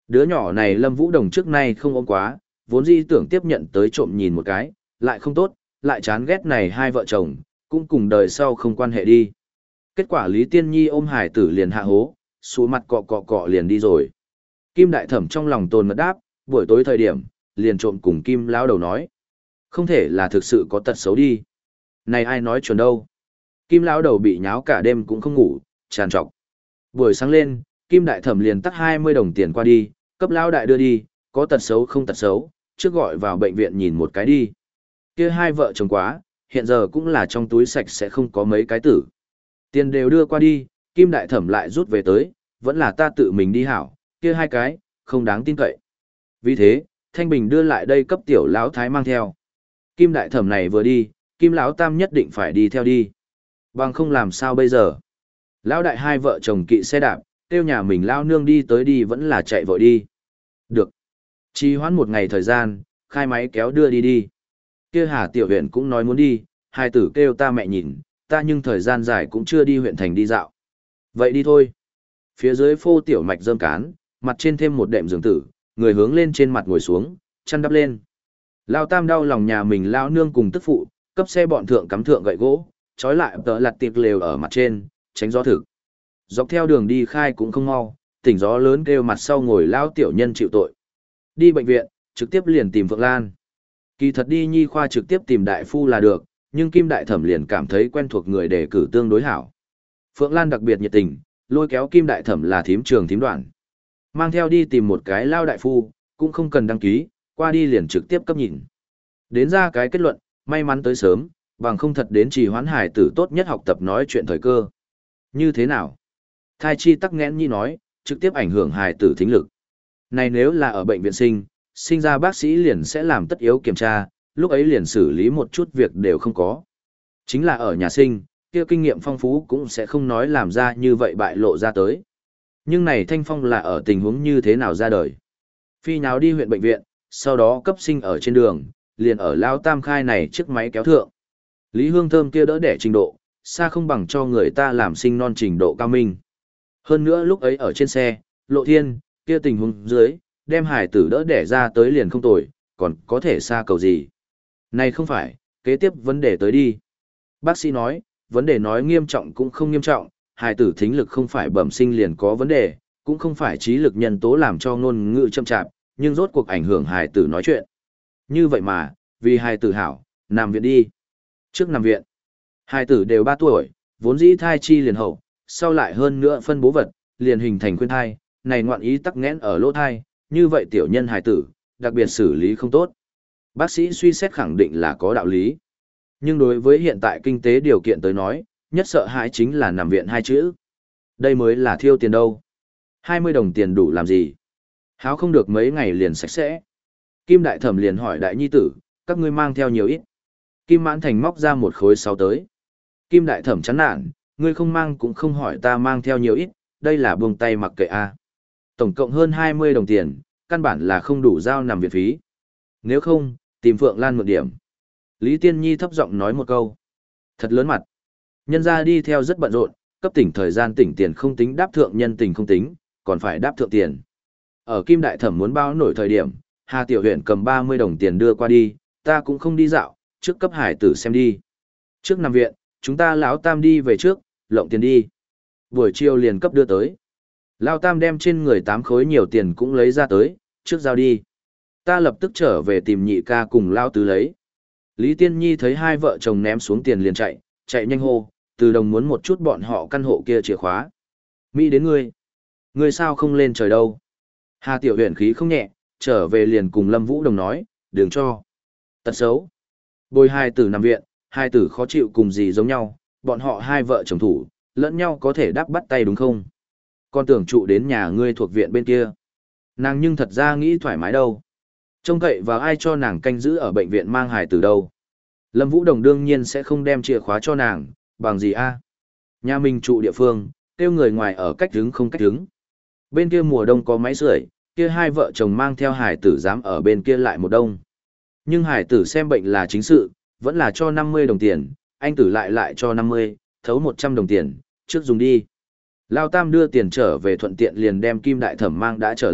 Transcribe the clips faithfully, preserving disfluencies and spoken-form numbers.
Đứa nhỏ này Lâm Vũ Đồng trước nay không ôm quá, vốn dĩ tưởng tiếp nhận tới trộm nhìn một cái, lại không tốt, lại chán ghét này hai vợ chồng, cũng cùng đời sau không quan hệ đi. Kết quả Lý Tiên Nhi ôm hải tử liền hạ hố, xuống mặt cọ cọ cọ liền đi rồi. Kim Đại Thẩm trong lòng tồn mật đáp, buổi tối thời điểm, liền trộm cùng Kim lão đầu nói. Không thể là thực sự có tật xấu đi. Này ai nói chuẩn đâu. Kim lão đầu bị nháo cả đêm cũng không ngủ, tràn trọc. Buổi sáng lên, Kim Đại Thẩm liền tắt hai mươi đồng tiền qua đi, cấp lão đại đưa đi, có tật xấu không tật xấu, trước gọi vào bệnh viện nhìn một cái đi. Kia hai vợ chồng quá, hiện giờ cũng là trong túi sạch sẽ không có mấy cái tử. Tiền đều đưa qua đi, Kim Đại Thẩm lại rút về tới, vẫn là ta tự mình đi hảo, kia hai cái, không đáng tin cậy. Vì thế, Thanh Bình đưa lại đây cấp tiểu lão thái mang theo. Kim Đại Thẩm này vừa đi, Kim lão tam nhất định phải đi theo đi. Bằng không làm sao bây giờ? Lão đại hai vợ chồng kỵ xe đạp, tiêu nhà mình lao nương đi tới đi vẫn là chạy vội đi. Được. Trì hoãn một ngày thời gian, khai máy kéo đưa đi đi. Kia Hà Tiểu huyện cũng nói muốn đi, hai tử kêu ta mẹ nhìn, ta nhưng thời gian dài cũng chưa đi huyện thành đi dạo. Vậy đi thôi. Phía dưới phô tiểu mạch rơm cán, mặt trên thêm một đệm giường tử, người hướng lên trên mặt ngồi xuống, chăn đắp lên. Lao tam đau lòng nhà mình lao nương cùng tức phụ, cấp xe bọn thượng cắm thượng gậy gỗ, trói lại tờ lặt tiệc lều ở mặt trên, tránh gió thực. Dọc theo đường đi khai cũng không mau, tỉnh gió lớn kêu mặt sau ngồi lao tiểu nhân chịu tội. Đi bệnh viện, trực tiếp liền tìm Phượng Lan. Kỳ thật đi nhi khoa trực tiếp tìm đại phu là được, nhưng Kim Đại Thẩm liền cảm thấy quen thuộc người đề cử tương đối hảo. Phượng Lan đặc biệt nhiệt tình, lôi kéo Kim Đại Thẩm là thím trường thím đoạn. Mang theo đi tìm một cái lao đại phu, cũng không cần đăng ký, qua đi liền trực tiếp cấp nhìn. Đến ra cái kết luận, may mắn tới sớm, bằng không thật đến trì hoãn hải tử tốt nhất học tập nói chuyện thời cơ. Như thế nào? Thai chi tắc nghẽn nhi nói, trực tiếp ảnh hưởng hải tử thính lực. Này nếu là ở bệnh viện sinh, sinh ra bác sĩ liền sẽ làm tất yếu kiểm tra, lúc ấy liền xử lý một chút việc đều không có. Chính là ở nhà sinh, kia kinh nghiệm phong phú cũng sẽ không nói làm ra như vậy bại lộ ra tới. Nhưng này Thanh Phong là ở tình huống như thế nào ra đời? Phi nháo đi huyện bệnh viện, sau đó cấp sinh ở trên đường, liền ở Lao Tam khai này chiếc máy kéo thượng. Lý Hương Thơm kia đỡ đẻ trình độ, xa không bằng cho người ta làm sinh non trình độ cao minh. Hơn nữa lúc ấy ở trên xe, Lộ Thiên, kia tình huống dưới, đem hải tử đỡ đẻ ra tới liền không tồi, còn có thể xa cầu gì. Này không phải, kế tiếp vấn đề tới đi. Bác sĩ nói, vấn đề nói nghiêm trọng cũng không nghiêm trọng, hải tử thính lực không phải bẩm sinh liền có vấn đề, cũng không phải trí lực nhân tố làm cho ngôn ngữ chậm chạp, nhưng rốt cuộc ảnh hưởng hải tử nói chuyện. Như vậy mà, vì hải tử hảo, nằm viện đi. Trước nằm viện, hải tử đều ba tuổi, vốn dĩ thai chi liền hậu, sau lại hơn nữa phân bố vật, liền hình thành khuyên thai, này ngoạn ý tắc nghẽn ở lỗ thai, như vậy tiểu nhân hải tử, đặc biệt xử lý không tốt. Bác sĩ suy xét khẳng định là có đạo lý. Nhưng đối với hiện tại kinh tế điều kiện tới nói, nhất sợ hãi chính là nằm viện hai chữ. Đây mới là thiêu tiền đâu. hai mươi đồng tiền đủ làm gì? Háo không được mấy ngày liền sạch sẽ. Kim Đại Thẩm liền hỏi đại nhi tử, các ngươi mang theo nhiều ít. Kim Mãn Thành móc ra một khối sáu tới. Kim Đại Thẩm chán nản, ngươi không mang cũng không hỏi ta mang theo nhiều ít, đây là buông tay mặc kệ a. Tổng cộng hơn hai mươi đồng tiền, căn bản là không đủ giao nằm viện phí. Nếu không, tìm Phượng Lan mượn điểm. Lý Tiên Nhi thấp giọng nói một câu. Thật lớn mặt. Nhân ra đi theo rất bận rộn, cấp tỉnh thời gian tỉnh tiền không tính đáp thượng nhân tình không tính, còn phải đáp thượng tiền. Ở Kim Đại Thẩm muốn báo nổi thời điểm, Hà Tiểu Huyện cầm ba mươi đồng tiền đưa qua đi, ta cũng không đi dạo, trước cấp hải tử xem đi. Trước nằm viện, chúng ta lão Tam đi về trước, lộng tiền đi. Buổi chiều liền cấp đưa tới. Lão Tam đem trên người tám khối nhiều tiền cũng lấy ra tới, trước giao đi. Ta lập tức trở về tìm nhị ca cùng Lão Tứ lấy. Lý Tiên Nhi thấy hai vợ chồng ném xuống tiền liền chạy, chạy nhanh hô, từ đồng muốn một chút bọn họ căn hộ kia chìa khóa. Mỹ đến ngươi. Ngươi sao không lên trời đâu. Hà Tiểu Huyền khí không nhẹ, trở về liền cùng Lâm Vũ Đồng nói, đừng cho. Tật xấu. Bồi hai tử nằm viện, hai tử khó chịu cùng gì giống nhau, bọn họ hai vợ chồng thủ, lẫn nhau có thể đáp bắt tay đúng không? Con tưởng trụ đến nhà ngươi thuộc viện bên kia. Nàng nhưng thật ra nghĩ thoải mái đâu. Trông cậy vào ai cho nàng canh giữ ở bệnh viện mang hài tử đâu. Lâm Vũ Đồng đương nhiên sẽ không đem chìa khóa cho nàng, bằng gì a? Nhà mình trụ địa phương, kêu người ngoài ở cách đứng không cách đứng. Bên kia mùa đông có máy sưởi, kia hai vợ chồng mang theo hài tử dám ở bên kia lại một đông. Nhưng hài tử xem bệnh là chính sự, vẫn là cho năm mươi đồng tiền, anh tử lại lại cho năm mươi, thấu một trăm đồng tiền, trước dùng đi. Lao Tam đưa tiền trở về thuận tiện liền đem Kim Đại Thẩm mang đã trở lại,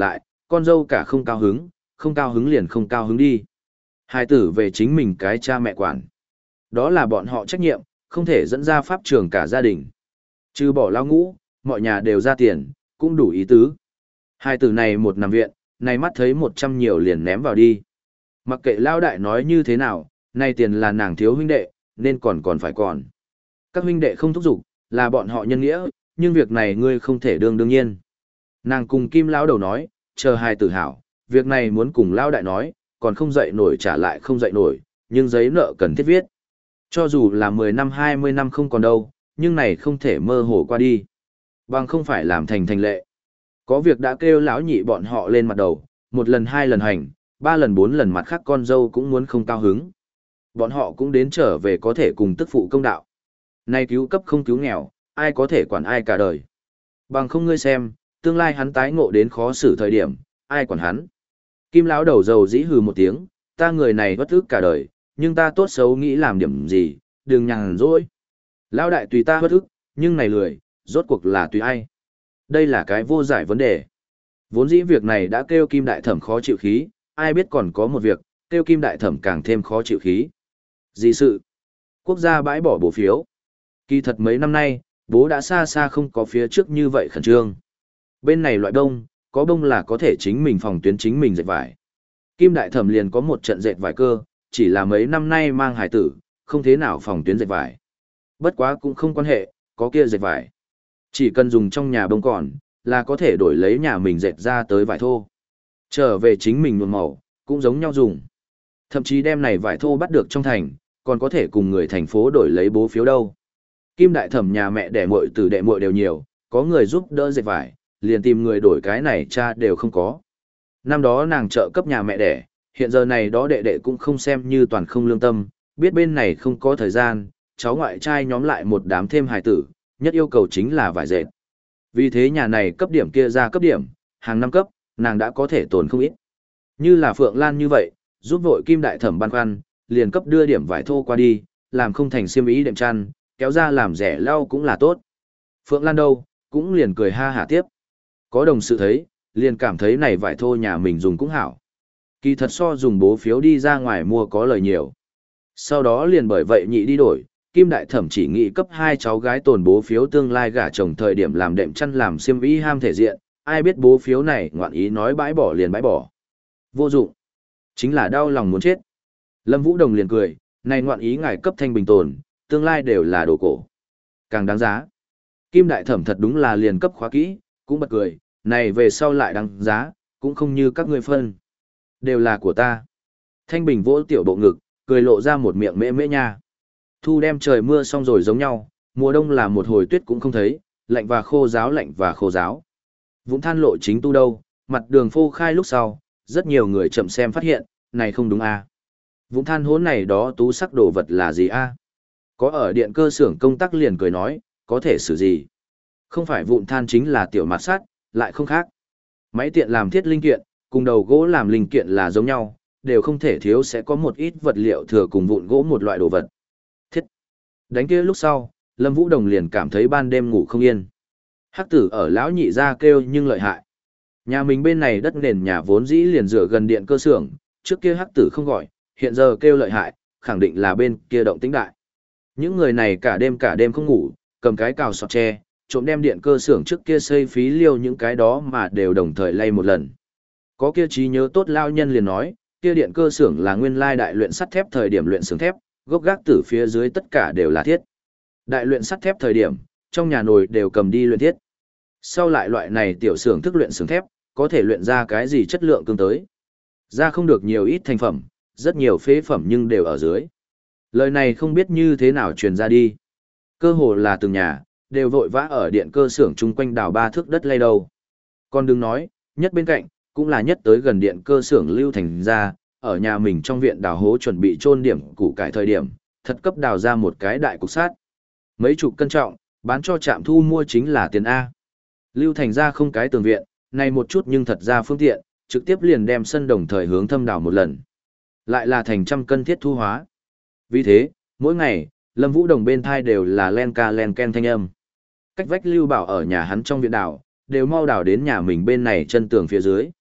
con dâu cả không cao hứng, không cao hứng liền không cao hứng đi. Hài tử về chính mình cái cha mẹ quản. Đó là bọn họ trách nhiệm, không thể dẫn ra pháp trường cả gia đình. Trừ bỏ lao ngũ, mọi nhà đều ra tiền, cũng đủ ý tứ. Hai tử này một nằm viện, này mắt thấy một trăm nhiều liền ném vào đi. Mặc kệ lao đại nói như thế nào, này tiền là nàng thiếu huynh đệ, nên còn còn phải còn. Các huynh đệ không thúc giục, là bọn họ nhân nghĩa, nhưng việc này ngươi không thể đương đương nhiên. Nàng cùng Kim lão đầu nói, chờ hai tử hảo, việc này muốn cùng lao đại nói, còn không dậy nổi trả lại không dậy nổi, nhưng giấy nợ cần thiết viết. Cho dù là mười năm hai mươi năm không còn đâu, nhưng này không thể mơ hồ qua đi. Bằng không phải làm thành thành lệ. Có việc đã kêu lão nhị bọn họ lên mặt đầu, một lần hai lần hành, ba lần bốn lần mặt khác con dâu cũng muốn không cao hứng. Bọn họ cũng đến trở về có thể cùng tức phụ công đạo. Nay cứu cấp không cứu nghèo, ai có thể quản ai cả đời. Bằng không ngươi xem, tương lai hắn tái ngộ đến khó xử thời điểm, ai quản hắn. Kim lão đầu dầu dĩ hừ một tiếng, ta người này bất ức cả đời, nhưng ta tốt xấu nghĩ làm điểm gì, đừng nhàn rỗi. Lão đại tùy ta bất ức, nhưng này lười, rốt cuộc là tùy ai. Đây là cái vô giải vấn đề. Vốn dĩ việc này đã kêu Kim đại thẩm khó chịu khí, ai biết còn có một việc, kêu Kim đại thẩm càng thêm khó chịu khí. Gì sự? Quốc gia bãi bỏ bố phiếu. Kỳ thật mấy năm nay, bố đã xa xa không có phía trước như vậy khẩn trương. Bên này loại đông, có bông là có thể chính mình phòng tuyến chính mình dệt vải. Kim đại thẩm liền có một trận dệt vải cơ, chỉ là mấy năm nay mang hải tử, không thế nào phòng tuyến dệt vải. Bất quá cũng không quan hệ, có kia dệt vải. Chỉ cần dùng trong nhà bông còn, là có thể đổi lấy nhà mình dệt ra tới vải thô. Trở về chính mình nhuộm màu, cũng giống nhau dùng. Thậm chí đem này vải thô bắt được trong thành, còn có thể cùng người thành phố đổi lấy bố phiếu đâu. Kim đại thẩm nhà mẹ đẻ muội từ đệ muội đều nhiều, có người giúp đỡ dệt vải, liền tìm người đổi cái này cha đều không có. Năm đó nàng trợ cấp nhà mẹ đẻ, hiện giờ này đó đệ đệ cũng không xem như toàn không lương tâm, biết bên này không có thời gian, cháu ngoại trai nhóm lại một đám thêm hài tử, nhất yêu cầu chính là vải dệt. Vì thế nhà này cấp điểm kia ra cấp điểm, hàng năm cấp, nàng đã có thể tồn không ít. Như là Phượng Lan như vậy, giúp vội Kim đại thẩm băn khoăn, liền cấp đưa điểm vải thô qua đi, làm không thành xiêm ý đệm chăn, kéo ra làm rẻ lau cũng là tốt. Phượng Lan đâu, cũng liền cười ha hả tiếp. Có đồng sự thấy, liền cảm thấy này vải thô nhà mình dùng cũng hảo. Kỳ thật so dùng bố phiếu đi ra ngoài mua có lời nhiều. Sau đó liền bởi vậy nhị đi đổi, Kim đại thẩm chỉ nghĩ cấp hai cháu gái tồn bố phiếu tương lai gả chồng thời điểm làm đệm chăn làm xiêm y ham thể diện, ai biết bố phiếu này ngoạn ý nói bãi bỏ liền bãi bỏ. Vô dụng. Chính là đau lòng muốn chết. Lâm Vũ Đồng liền cười, này ngoạn ý ngài cấp thanh bình tồn, tương lai đều là đồ cổ. Càng đáng giá. Kim đại thẩm thật đúng là liền cấp khóa kỹ, cũng bật cười, này về sau lại đáng giá, cũng không như các ngươi phân. Đều là của ta. Thanh bình vỗ tiểu bộ ngực, cười lộ ra một miệng mễ mễ nha. Thu đem trời mưa xong rồi giống nhau, mùa đông là một hồi tuyết cũng không thấy, lạnh và khô giáo lạnh và khô giáo. Vũng than lộ chính tu đâu, mặt đường phô khai lúc sau, rất nhiều người chậm xem phát hiện, này không đúng à. Vũng than hốn này đó tú sắc đồ vật là gì a? À? Có ở điện cơ xưởng công tác liền cười nói, có thể xử gì? Không phải vụn than chính là tiểu mạt sắt, lại không khác. Máy tiện làm thiết linh kiện, cùng đầu gỗ làm linh kiện là giống nhau, đều không thể thiếu sẽ có một ít vật liệu thừa cùng vụn gỗ một loại đồ vật. Thiết. Đánh kia lúc sau, Lâm Vũ Đồng liền cảm thấy ban đêm ngủ không yên. Hắc tử ở lão nhị ra kêu nhưng lợi hại. Nhà mình bên này đất nền nhà vốn dĩ liền dựa gần điện cơ xưởng, trước kia hắc tử không gọi, hiện giờ kêu lợi hại, khẳng định là bên kia động tĩnh đại. Những người này cả đêm cả đêm không ngủ, cầm cái cào sọt tre, trộm đem điện cơ xưởng trước kia xây phí liêu những cái đó mà đều đồng thời lay một lần. Có kia trí nhớ tốt lao nhân liền nói, kia điện cơ xưởng là nguyên lai đại luyện sắt thép thời điểm luyện xưởng thép, gốc gác tử phía dưới tất cả đều là thiết. Đại luyện sắt thép thời điểm, trong nhà nồi đều cầm đi luyện thiết. Sau lại loại này tiểu xưởng thức luyện xưởng thép, có thể luyện ra cái gì chất lượng cương tới. Ra không được nhiều ít thành phẩm, rất nhiều phế phẩm nhưng đều ở dưới. Lời này không biết như thế nào truyền ra đi. Cơ hồ là từng nhà, đều vội vã ở điện cơ xưởng chung quanh đào ba thước đất lay đầu. Còn đừng nói, nhất bên cạnh, cũng là nhất tới gần điện cơ xưởng Lưu Thành ra, ở nhà mình trong viện đào hố chuẩn bị chôn điểm củ cải thời điểm, thật cấp đào ra một cái đại cục sát. Mấy chục cân trọng, bán cho trạm thu mua chính là tiền A. Lưu Thành ra không cái tường viện, này một chút nhưng thật ra phương tiện, trực tiếp liền đem sân đồng thời hướng thâm đào một lần. Lại là thành trăm cân thiết thu hóa. Vì thế, mỗi ngày, Lâm Vũ Đồng bên thai đều là len ca len ken thanh âm. Cách vách Lưu Bảo ở nhà hắn trong viện đào, đều mau đào đến nhà mình bên này chân tường phía dưới.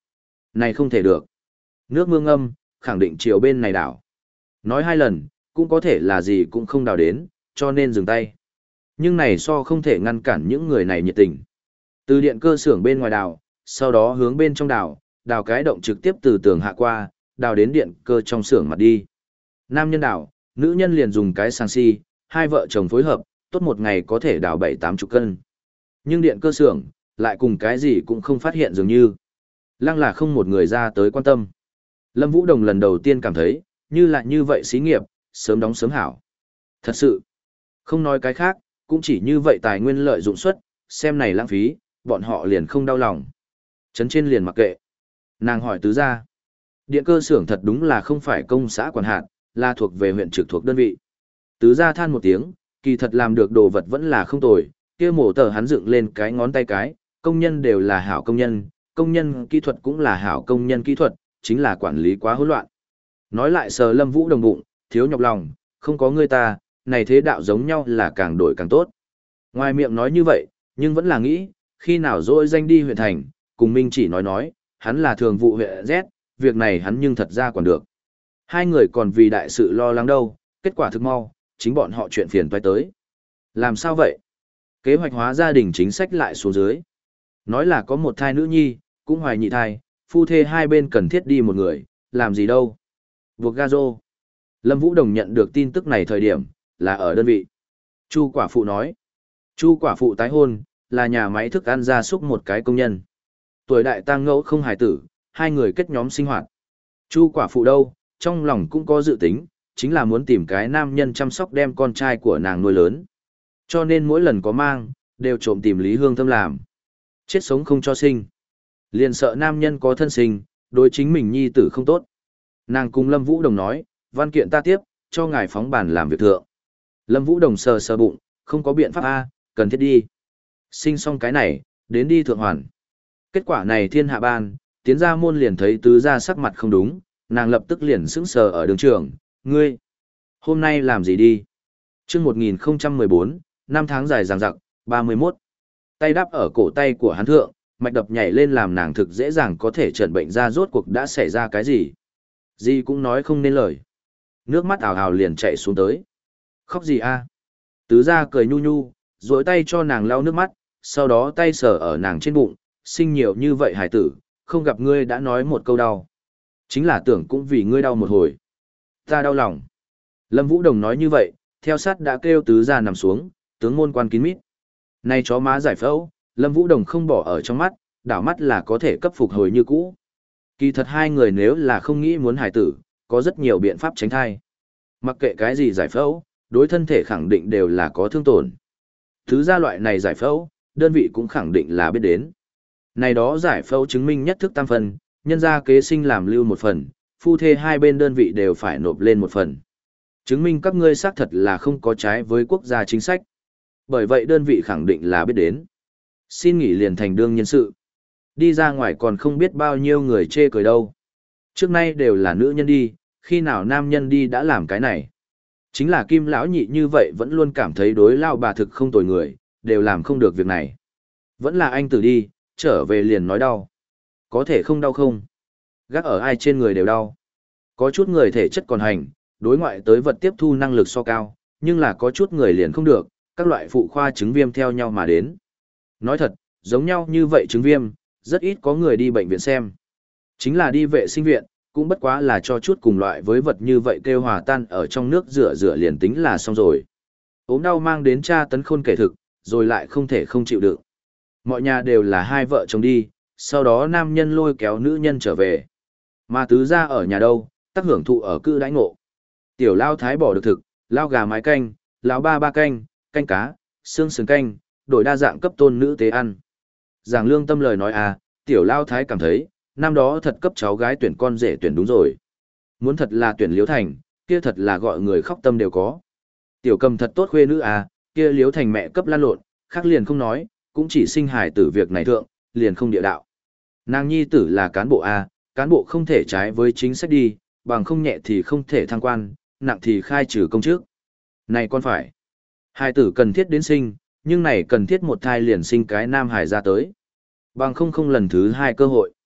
Này không thể được. Nước mưa ngâm, khẳng định chiều bên này đảo. Nói hai lần, cũng có thể là gì cũng không đào đến, cho nên dừng tay. Nhưng này so không thể ngăn cản những người này nhiệt tình. Từ điện cơ xưởng bên ngoài đào, sau đó hướng bên trong đào, đào cái động trực tiếp từ tường hạ qua, đào đến điện cơ trong xưởng mặt đi. Nam nhân đào, nữ nhân liền dùng cái sang si, hai vợ chồng phối hợp, tốt một ngày có thể đào bảy tám chục cân. Nhưng điện cơ xưởng, lại cùng cái gì cũng không phát hiện dường như. Lăng là không một người ra tới quan tâm. Lâm Vũ Đồng lần đầu tiên cảm thấy, như là như vậy xí nghiệp, sớm đóng sớm hảo. Thật sự, không nói cái khác, cũng chỉ như vậy tài nguyên lợi dụng suất, xem này lãng phí, bọn họ liền không đau lòng. Trấn trên liền mặc kệ. Nàng hỏi tứ gia. Điện cơ xưởng thật đúng là không phải công xã quản hạt, là thuộc về huyện trực thuộc đơn vị. Tứ gia than một tiếng, kỳ thật làm được đồ vật vẫn là không tồi, kia mổ tờ hắn dựng lên cái ngón tay cái, công nhân đều là hảo công nhân, công nhân kỹ thuật cũng là hảo công nhân kỹ thuật, chính là quản lý quá hỗn loạn. Nói lại sờ Lâm Vũ Đồng bụng, thiếu nhọc lòng, không có người ta, này thế đạo giống nhau là càng đổi càng tốt. Ngoài miệng nói như vậy, nhưng vẫn là nghĩ, khi nào dỗi danh đi huyện thành, cùng Minh chỉ nói nói, hắn là thường vụ huyện Z, việc này hắn nhưng thật ra còn được. Hai người còn vì đại sự lo lắng đâu, kết quả thực mau, chính bọn họ chuyện phiền toái tới. Làm sao vậy? Kế hoạch hóa gia đình chính sách lại xuống dưới. Nói là có một thai nữ nhi, cũng hoài nhị thai, phu thê hai bên cần thiết đi một người, làm gì đâu. Buộc ga rô. Lâm Vũ Đồng nhận được tin tức này thời điểm, là ở đơn vị. Chu quả phụ nói. Chu quả phụ tái hôn, là nhà máy thức ăn gia súc một cái công nhân. Tuổi đại tang ngẫu không hài tử, hai người kết nhóm sinh hoạt. Chu quả phụ đâu, trong lòng cũng có dự tính, chính là muốn tìm cái nam nhân chăm sóc đem con trai của nàng nuôi lớn. Cho nên mỗi lần có mang, đều trộm tìm Lý Hương Thâm làm. Chết sống không cho sinh. Liền sợ nam nhân có thân sinh, đối chính mình nhi tử không tốt. Nàng cùng Lâm Vũ Đồng nói, văn kiện ta tiếp, cho ngài phóng bản làm việc thượng. Lâm Vũ Đồng sờ sờ bụng, không có biện pháp A, cần thiết đi. Sinh xong cái này, đến đi thượng hoàn. Kết quả này thiên hạ ban, tiến ra môn liền thấy tứ gia sắc mặt không đúng, nàng lập tức liền sững sờ ở đường trường, ngươi, hôm nay làm gì đi? Chương một nghìn không trăm mười bốn, năm tháng dài dằng dặc, ba mươi mốt. Tay đắp ở cổ tay của hắn thượng, mạch đập nhảy lên làm nàng thực dễ dàng có thể chẩn bệnh ra rốt cuộc đã xảy ra cái gì. Gì cũng nói không nên lời. Nước mắt ào ào liền chạy xuống tới. Khóc gì a? Tứ gia cười nhu nhu, duỗi tay cho nàng lau nước mắt, sau đó tay sờ ở nàng trên bụng, sinh nhiều như vậy hải tử, không gặp ngươi đã nói một câu đau. Chính là tưởng cũng vì ngươi đau một hồi. Ta đau lòng. Lâm Vũ Đồng nói như vậy, theo sát đã kêu tứ gia nằm xuống, tướng môn quan kín mít. Này chó má giải phẫu, Lâm Vũ Đồng không bỏ ở trong mắt, đảo mắt là có thể cấp phục hồi như cũ. Kỳ thật hai người nếu là không nghĩ muốn hài tử, có rất nhiều biện pháp tránh thai. Mặc kệ cái gì giải phẫu, đối thân thể khẳng định đều là có thương tổn. Thứ gia loại này giải phẫu, đơn vị cũng khẳng định là biết đến. Này đó giải phẫu chứng minh nhất thức tam phần, nhân gia kế sinh làm lưu một phần, phu thê hai bên đơn vị đều phải nộp lên một phần. Chứng minh các ngươi xác thật là không có trái với quốc gia chính sách. Bởi vậy đơn vị khẳng định là biết đến. Xin nghỉ liền thành đương nhân sự. Đi ra ngoài còn không biết bao nhiêu người chê cười đâu. Trước nay đều là nữ nhân đi, khi nào nam nhân đi đã làm cái này. Chính là Kim lão nhị như vậy vẫn luôn cảm thấy đối lao bà thực không tồi người, đều làm không được việc này. Vẫn là anh tử đi, trở về liền nói đau. Có thể không đau không? Gác ở ai trên người đều đau. Có chút người thể chất còn hành, đối ngoại tới vật tiếp thu năng lực so cao, nhưng là có chút người liền không được, các loại phụ khoa chứng viêm theo nhau mà đến. Nói thật, giống nhau như vậy chứng viêm, rất ít có người đi bệnh viện xem. Chính là đi vệ sinh viện, cũng bất quá là cho chút cùng loại với vật như vậy kêu hòa tan ở trong nước rửa rửa liền tính là xong rồi. Ốm đau mang đến tra tấn khôn kể thực, rồi lại không thể không chịu đựng. Mọi nhà đều là hai vợ chồng đi, sau đó nam nhân lôi kéo nữ nhân trở về. Mà tứ gia ở nhà đâu, tác hưởng thụ ở cư đãi ngộ. Tiểu lao thái bỏ được thực, lao gà mái canh, lao ba ba canh, canh cá, xương sườn canh, đổi đa dạng cấp tôn nữ tế ăn. Giảng lương tâm lời nói à, tiểu lao thái cảm thấy, năm đó thật cấp cháu gái tuyển con rể tuyển đúng rồi. Muốn thật là tuyển Liễu Thành, kia thật là gọi người khóc tâm đều có. Tiểu cầm thật tốt khuê nữ à, kia Liễu Thành mẹ cấp lan lộn, khác liền không nói, cũng chỉ sinh hài tử việc này thượng, liền không địa đạo. Nàng nhi tử là cán bộ à, cán bộ không thể trái với chính sách đi, bằng không nhẹ thì không thể thăng quan, nặng thì khai trừ công chức. Này con phải. Hài tử cần thiết đến sinh, nhưng này cần thiết một thai liền sinh cái nam hài ra tới. Bằng không không lần thứ hai cơ hội.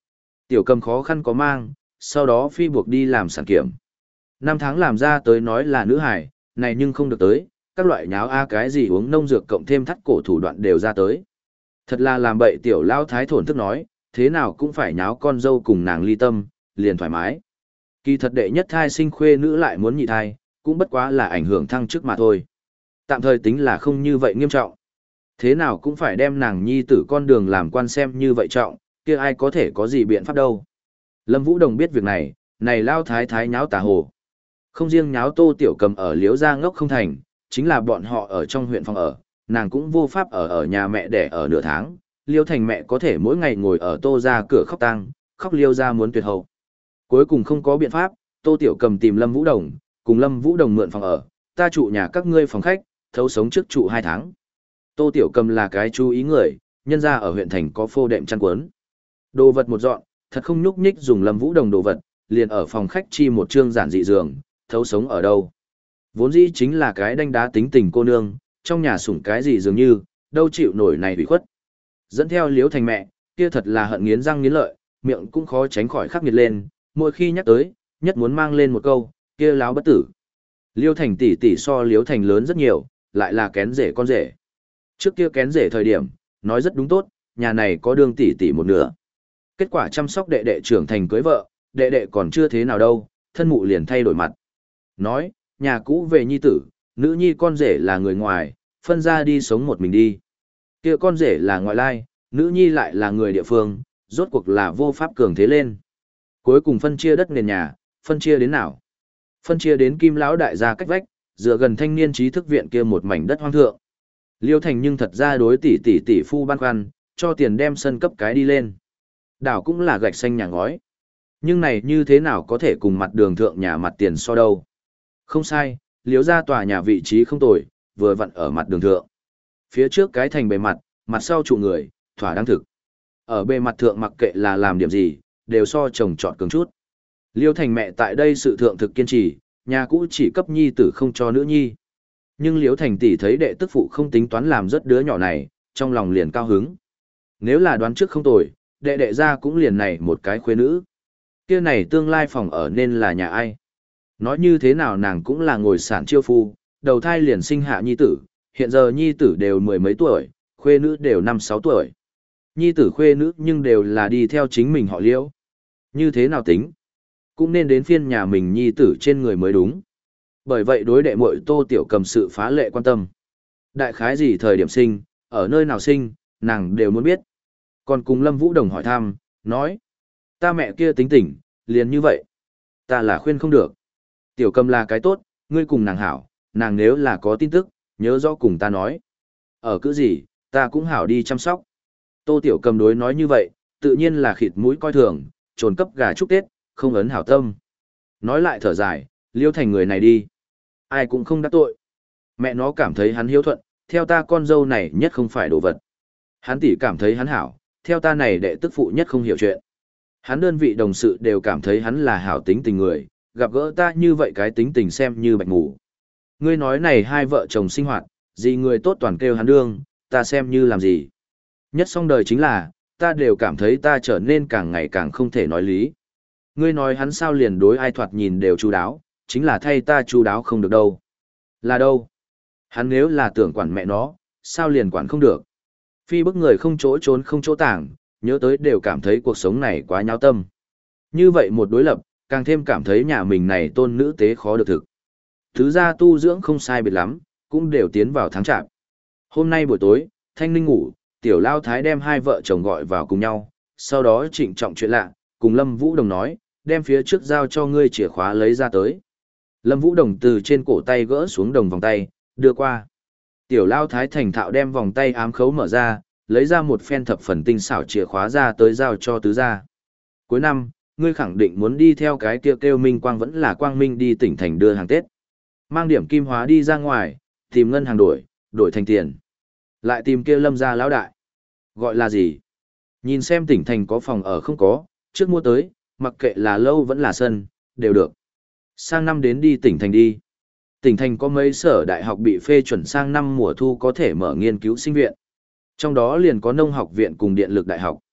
Tiểu Cầm khó khăn có mang, sau đó phi buộc đi làm sản kiểm. Năm tháng làm ra tới nói là nữ hải, này nhưng không được tới, các loại nháo a cái gì uống nông dược cộng thêm thắt cổ thủ đoạn đều ra tới. Thật là làm bậy tiểu lao thái thổn thức nói, thế nào cũng phải nháo con dâu cùng nàng ly tâm, liền thoải mái. Kỳ thật đệ nhất thai sinh khuê nữ lại muốn nhị thai, cũng bất quá là ảnh hưởng thăng chức mà thôi. Tạm thời tính là không như vậy nghiêm trọng. Thế nào cũng phải đem nàng nhi tử con đường làm quan xem như vậy trọng, kia ai có thể có gì biện pháp đâu. Lâm Vũ Đồng biết việc này, này lao thái thái nháo tà hồ. Không riêng nháo Tô Tiểu Cầm ở Liễu gia ngốc không thành, chính là bọn họ ở trong huyện phòng ở, nàng cũng vô pháp ở ở nhà mẹ đẻ ở nửa tháng. Liêu Thành mẹ có thể mỗi ngày ngồi ở Tô gia cửa khóc tang, khóc Liêu gia muốn tuyệt hậu. Cuối cùng không có biện pháp, Tô Tiểu Cầm tìm Lâm Vũ Đồng, cùng Lâm Vũ Đồng mượn phòng ở, ta trụ nhà các ngươi phòng khách, thấu sống trước trụ hai tháng. Tô Tiểu Cầm là cái chú ý người, nhân ra ở huyện thành có phô đệm chăn cuốn. Đồ vật một dọn, thật không nhúc nhích dùng Lâm Vũ Đồng đồ vật, liền ở phòng khách chi một trương giản dị giường, thấu sống ở đâu. Vốn dĩ chính là cái đanh đá tính tình cô nương, trong nhà sủng cái gì dường như, đâu chịu nổi này ủy khuất. Dẫn theo Liễu Thành mẹ, kia thật là hận nghiến răng nghiến lợi, miệng cũng khó tránh khỏi khắc nghiệt lên, mỗi khi nhắc tới, nhất muốn mang lên một câu, kia láo bất tử. Liêu Thành tỷ tỷ so Liễu Thành lớn rất nhiều, lại là kén rể con rể. Trước kia kén rể thời điểm, nói rất đúng tốt, nhà này có đương tỷ tỷ một nửa. Kết quả chăm sóc đệ đệ trưởng thành cưới vợ, đệ đệ còn chưa thế nào đâu, thân mụ liền thay đổi mặt. Nói, nhà cũ về nhi tử, nữ nhi con rể là người ngoài, phân ra đi sống một mình đi. Kia con rể là ngoại lai, nữ nhi lại là người địa phương, rốt cuộc là vô pháp cường thế lên. Cuối cùng phân chia đất nền nhà, phân chia đến nào? Phân chia đến Kim lão đại gia cách vách, dựa gần thanh niên trí thức viện kia một mảnh đất hoang thượng. Liêu Thành nhưng thật ra đối tỷ tỷ tỷ phu băn khoăn, cho tiền đem sân cấp cái đi lên. Đảo cũng là gạch xanh nhà ngói. Nhưng này như thế nào có thể cùng mặt đường thượng nhà mặt tiền so đâu? Không sai, Liếu ra tòa nhà vị trí không tồi, vừa vặn ở mặt đường thượng. Phía trước cái thành bề mặt, mặt sau trụ người, thỏa đáng thực. Ở bề mặt thượng mặc kệ là làm điểm gì, đều so chồng chọn cứng chút. Liêu Thành mẹ tại đây sự thượng thực kiên trì, nhà cũ chỉ cấp nhi tử không cho nữ nhi. Nhưng Liêu Thành tỷ thấy đệ tức phụ không tính toán làm rất đứa nhỏ này, trong lòng liền cao hứng. Nếu là đoán trước không tồi, đệ đệ ra cũng liền này một cái khuê nữ. Kia này tương lai phòng ở nên là nhà ai? Nói như thế nào nàng cũng là ngồi sản chiêu phu, đầu thai liền sinh hạ nhi tử, hiện giờ nhi tử đều mười mấy tuổi, khuê nữ đều năm sáu tuổi. Nhi tử khuê nữ nhưng đều là đi theo chính mình họ Liễu. Như thế nào tính? Cũng nên đến phiên nhà mình nhi tử trên người mới đúng. Bởi vậy đối đệ muội Tô Tiểu Cầm sự phá lệ quan tâm. Đại khái gì thời điểm sinh, ở nơi nào sinh, nàng đều muốn biết. Còn cùng Lâm Vũ Đồng hỏi thăm, nói. Ta mẹ kia tính tình, liền như vậy. Ta là khuyên không được. Tiểu Cầm là cái tốt, ngươi cùng nàng hảo, nàng nếu là có tin tức, nhớ rõ cùng ta nói. Ở cứ gì, ta cũng hảo đi chăm sóc. Tô Tiểu Cầm đối nói như vậy, tự nhiên là khịt mũi coi thường, trồn cấp gà chúc Tết, không ấn hảo tâm. Nói lại thở dài, Liêu Thành người này đi. Ai cũng không đắc tội. Mẹ nó cảm thấy hắn hiếu thuận, theo ta con dâu này nhất không phải đồ vật. Hắn tỷ cảm thấy hắn hảo, theo ta này đệ tức phụ nhất không hiểu chuyện. Hắn đơn vị đồng sự đều cảm thấy hắn là hảo tính tình người, gặp gỡ ta như vậy cái tính tình xem như bạch ngủ. Ngươi nói này hai vợ chồng sinh hoạt, gì người tốt toàn kêu hắn đương, ta xem như làm gì. Nhất xong đời chính là, ta đều cảm thấy ta trở nên càng ngày càng không thể nói lý. Ngươi nói hắn sao liền đối ai thoạt nhìn đều chu đáo, chính là thay ta chu đáo không được đâu. Là đâu? Hắn nếu là tưởng quản mẹ nó, sao liền quản không được? Phi bức người không chỗ trốn không chỗ tảng, nhớ tới đều cảm thấy cuộc sống này quá nháo tâm. Như vậy một đối lập, càng thêm cảm thấy nhà mình này tôn nữ tế khó được thực. Thứ ra tu dưỡng không sai biệt lắm, cũng đều tiến vào tháng chạp. Hôm nay buổi tối, Thanh Ninh ngủ, Tiểu Lao Thái đem hai vợ chồng gọi vào cùng nhau, sau đó trịnh trọng chuyện lạ, cùng Lâm Vũ Đồng nói, đem phía trước giao cho ngươi chìa khóa lấy ra tới. Lâm Vũ Đồng từ trên cổ tay gỡ xuống đồng vòng tay, đưa qua. Tiểu Lao Thái thành thạo đem vòng tay ám khấu mở ra, lấy ra một phen thập phần tinh xảo chìa khóa ra tới giao cho tứ gia. Cuối năm, ngươi khẳng định muốn đi theo cái kia kêu, kêu Minh Quang vẫn là Quang Minh đi tỉnh thành đưa hàng Tết. Mang điểm kim hóa đi ra ngoài, tìm ngân hàng đổi, đổi thành tiền. Lại tìm kia Lâm gia lão đại. Gọi là gì? Nhìn xem tỉnh thành có phòng ở không có, trước mua tới, mặc kệ là lâu vẫn là sân, đều được. Sang năm đến đi tỉnh thành đi. Tỉnh thành có mấy sở đại học bị phê chuẩn sang năm mùa thu có thể mở nghiên cứu sinh viện. Trong đó liền có nông học viện cùng điện lực đại học.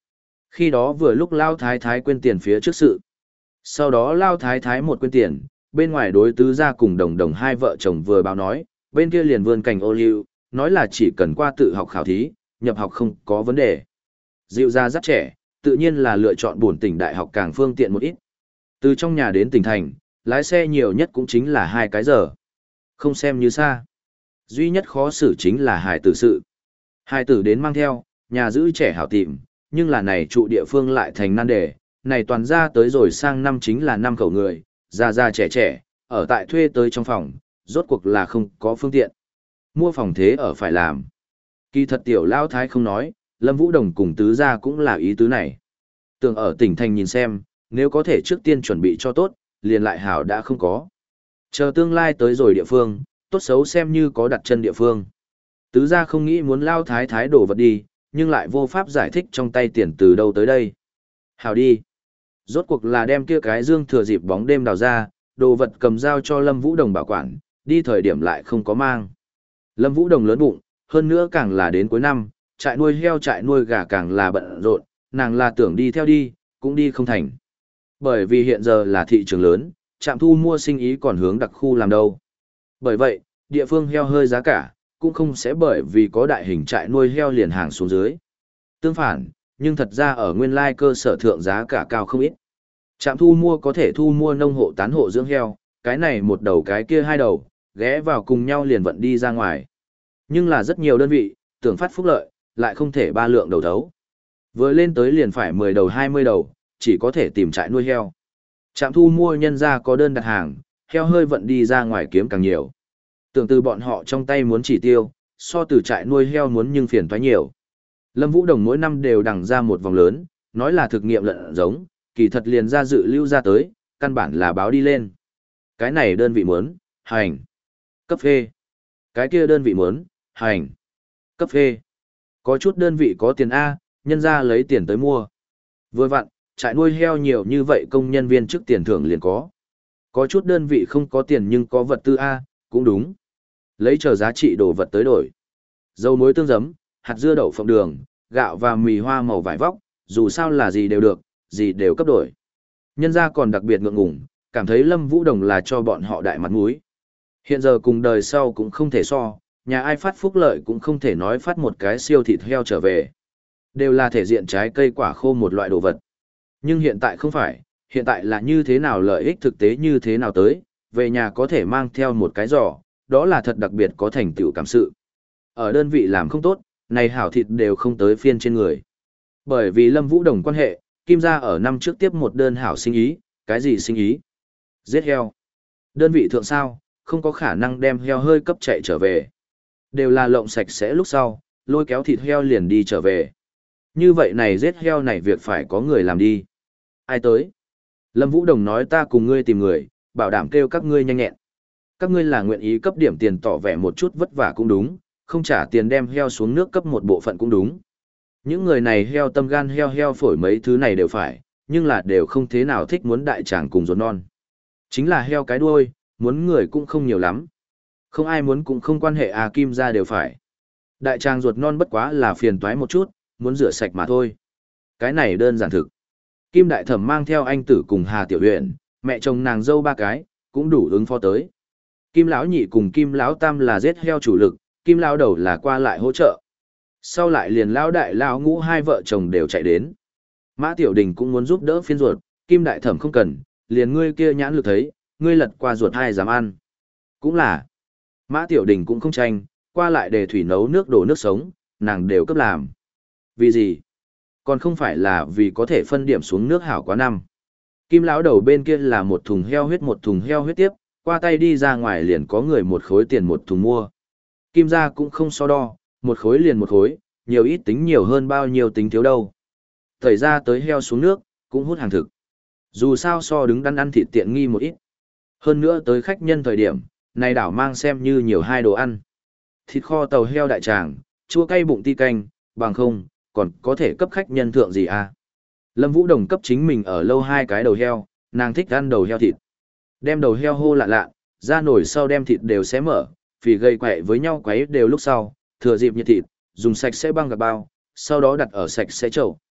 Khi đó vừa lúc Lao Thái Thái quên tiền phía trước sự. Sau đó Lao Thái Thái một quên tiền, bên ngoài đối tứ gia cùng đồng đồng hai vợ chồng vừa báo nói, bên kia liền vươn cành ô liu, nói là chỉ cần qua tự học khảo thí, nhập học không có vấn đề. Dịu ra rất trẻ, tự nhiên là lựa chọn buồn tỉnh đại học càng phương tiện một ít. Từ trong nhà đến tỉnh thành, lái xe nhiều nhất cũng chính là hai cái giờ. Không xem như xa. Duy nhất khó xử chính là hài tử sự. Hài tử đến mang theo, nhà giữ trẻ hảo tìm, nhưng là này trụ địa phương lại thành nan đề. Này toàn ra tới rồi sang năm chính là năm khẩu người, già già trẻ trẻ, ở tại thuê tới trong phòng, rốt cuộc là không có phương tiện. Mua phòng thế ở phải làm. Kỳ thật tiểu lao thái không nói, Lâm Vũ Đồng cùng tứ gia cũng là ý tứ này. Tưởng ở tỉnh thành nhìn xem, nếu có thể trước tiên chuẩn bị cho tốt, liền lại hảo đã không có. Chờ tương lai tới rồi địa phương, tốt xấu xem như có đặt chân địa phương. Tứ gia không nghĩ muốn lao thái thái đổ vật đi, nhưng lại vô pháp giải thích trong tay tiền từ đâu tới đây. Hảo đi. Rốt cuộc là đem kia cái dương thừa dịp bóng đêm đào ra, đồ vật cầm dao cho Lâm Vũ Đồng bảo quản, đi thời điểm lại không có mang. Lâm Vũ Đồng lớn bụng, hơn nữa càng là đến cuối năm, trại nuôi heo trại nuôi gà càng là bận rộn, nàng là tưởng đi theo đi, cũng đi không thành. Bởi vì hiện giờ là thị trường lớn, trạm thu mua sinh ý còn hướng đặc khu làm đâu. Bởi vậy, địa phương heo hơi giá cả, cũng không sẽ bởi vì có đại hình trại nuôi heo liền hàng xuống dưới. Tương phản, nhưng thật ra ở nguyên lai cơ sở thượng giá cả cao không ít. Trạm thu mua có thể thu mua nông hộ tán hộ dưỡng heo, cái này một đầu cái kia hai đầu, ghé vào cùng nhau liền vận đi ra ngoài. Nhưng là rất nhiều đơn vị, tưởng phát phúc lợi, lại không thể ba lượng đầu thấu. Vừa lên tới liền phải mười đầu hai mươi đầu, chỉ có thể tìm trại nuôi heo. Trạm thu mua nhân ra có đơn đặt hàng, heo hơi vận đi ra ngoài kiếm càng nhiều. Tưởng từ bọn họ trong tay muốn chỉ tiêu, so từ trại nuôi heo muốn nhưng phiền toái nhiều. Lâm Vũ Đồng mỗi năm đều đằng ra một vòng lớn, nói là thực nghiệm lợn giống, kỳ thật liền ra dự lưu ra tới, căn bản là báo đi lên. Cái này đơn vị muốn, hành, cấp phê. Cái kia đơn vị muốn, hành, cấp phê. Có chút đơn vị có tiền A, nhân ra lấy tiền tới mua. Vừa vặn, trại nuôi heo nhiều như vậy công nhân viên trước tiền thưởng liền có. Có chút đơn vị không có tiền nhưng có vật tư A, cũng đúng. Lấy chờ giá trị đồ vật tới đổi. Dầu muối tương giấm, hạt dưa đậu phộng đường, gạo và mì hoa màu vải vóc, dù sao là gì đều được, gì đều cấp đổi. Nhân gia còn đặc biệt ngượng ngùng, cảm thấy Lâm Vũ Đồng là cho bọn họ đại mặt mũi. Hiện giờ cùng đời sau cũng không thể so, nhà ai phát phúc lợi cũng không thể nói phát một cái siêu thịt heo trở về. Đều là thể diện trái cây quả khô một loại đồ vật. Nhưng hiện tại không phải, hiện tại là như thế nào lợi ích thực tế như thế nào tới, về nhà có thể mang theo một cái giỏ, đó là thật đặc biệt có thành tựu cảm sự. Ở đơn vị làm không tốt, này hảo thịt đều không tới phiên trên người. Bởi vì Lâm Vũ Đồng quan hệ, Kim gia ở năm trước tiếp một đơn hảo sinh ý, cái gì sinh ý? Giết heo. Đơn vị thượng sao, không có khả năng đem heo hơi cấp chạy trở về. Đều là lộng sạch sẽ lúc sau, lôi kéo thịt heo liền đi trở về. Như vậy này giết heo này việc phải có người làm đi. Ai tới? Lâm Vũ Đồng nói ta cùng ngươi tìm người, bảo đảm kêu các ngươi nhanh nhẹn. Các ngươi là nguyện ý cấp điểm tiền tỏ vẻ một chút vất vả cũng đúng, không trả tiền đem heo xuống nước cấp một bộ phận cũng đúng. Những người này heo tâm gan heo heo phổi mấy thứ này đều phải, nhưng là đều không thế nào thích muốn đại tràng cùng ruột non. Chính là heo cái đuôi, muốn người cũng không nhiều lắm. Không ai muốn cũng không quan hệ à Kim gia đều phải. Đại tràng ruột non bất quá là phiền toái một chút, muốn rửa sạch mà thôi. Cái này đơn giản thực. Kim đại thẩm mang theo anh tử cùng Hà Tiểu Huyền, mẹ chồng nàng dâu ba cái, cũng đủ ứng phó tới. Kim lão nhị cùng Kim lão tam là giết heo chủ lực, Kim lão đầu là qua lại hỗ trợ. Sau lại liền lão đại lão ngũ hai vợ chồng đều chạy đến. Mã Tiểu Đình cũng muốn giúp đỡ phiên ruột, Kim đại thẩm không cần, liền ngươi kia nhãn lực thấy, ngươi lật qua ruột hai dám ăn. Cũng là, Mã Tiểu Đình cũng không tranh, qua lại để thủy nấu nước đổ nước sống, nàng đều cấp làm. Vì gì? Còn không phải là vì có thể phân điểm xuống nước hảo quá năm. Kim lão đầu bên kia là một thùng heo huyết một thùng heo huyết tiếp, qua tay đi ra ngoài liền có người một khối tiền một thùng mua. Kim gia cũng không so đo, một khối liền một khối, nhiều ít tính nhiều hơn bao nhiêu tính thiếu đâu. Thời ra tới heo xuống nước, cũng hút hàng thực. Dù sao so đứng đắn ăn thịt tiện nghi một ít. Hơn nữa tới khách nhân thời điểm, này đảo mang xem như nhiều hai đồ ăn. Thịt kho tàu heo đại tràng, chua cay bụng ti canh, bằng không, còn có thể cấp khách nhân thượng gì à. Lâm Vũ Đồng cấp chính mình ở lâu hai cái đầu heo, nàng thích ăn đầu heo thịt. Đem đầu heo hô lạ lạ, ra nổi sau đem thịt đều xé mở, vì gây quậy với nhau quấy đều lúc sau, thừa dịp nhiệt thịt, dùng sạch sẽ băng gạc bao, sau đó đặt ở sạch sẽ chậu,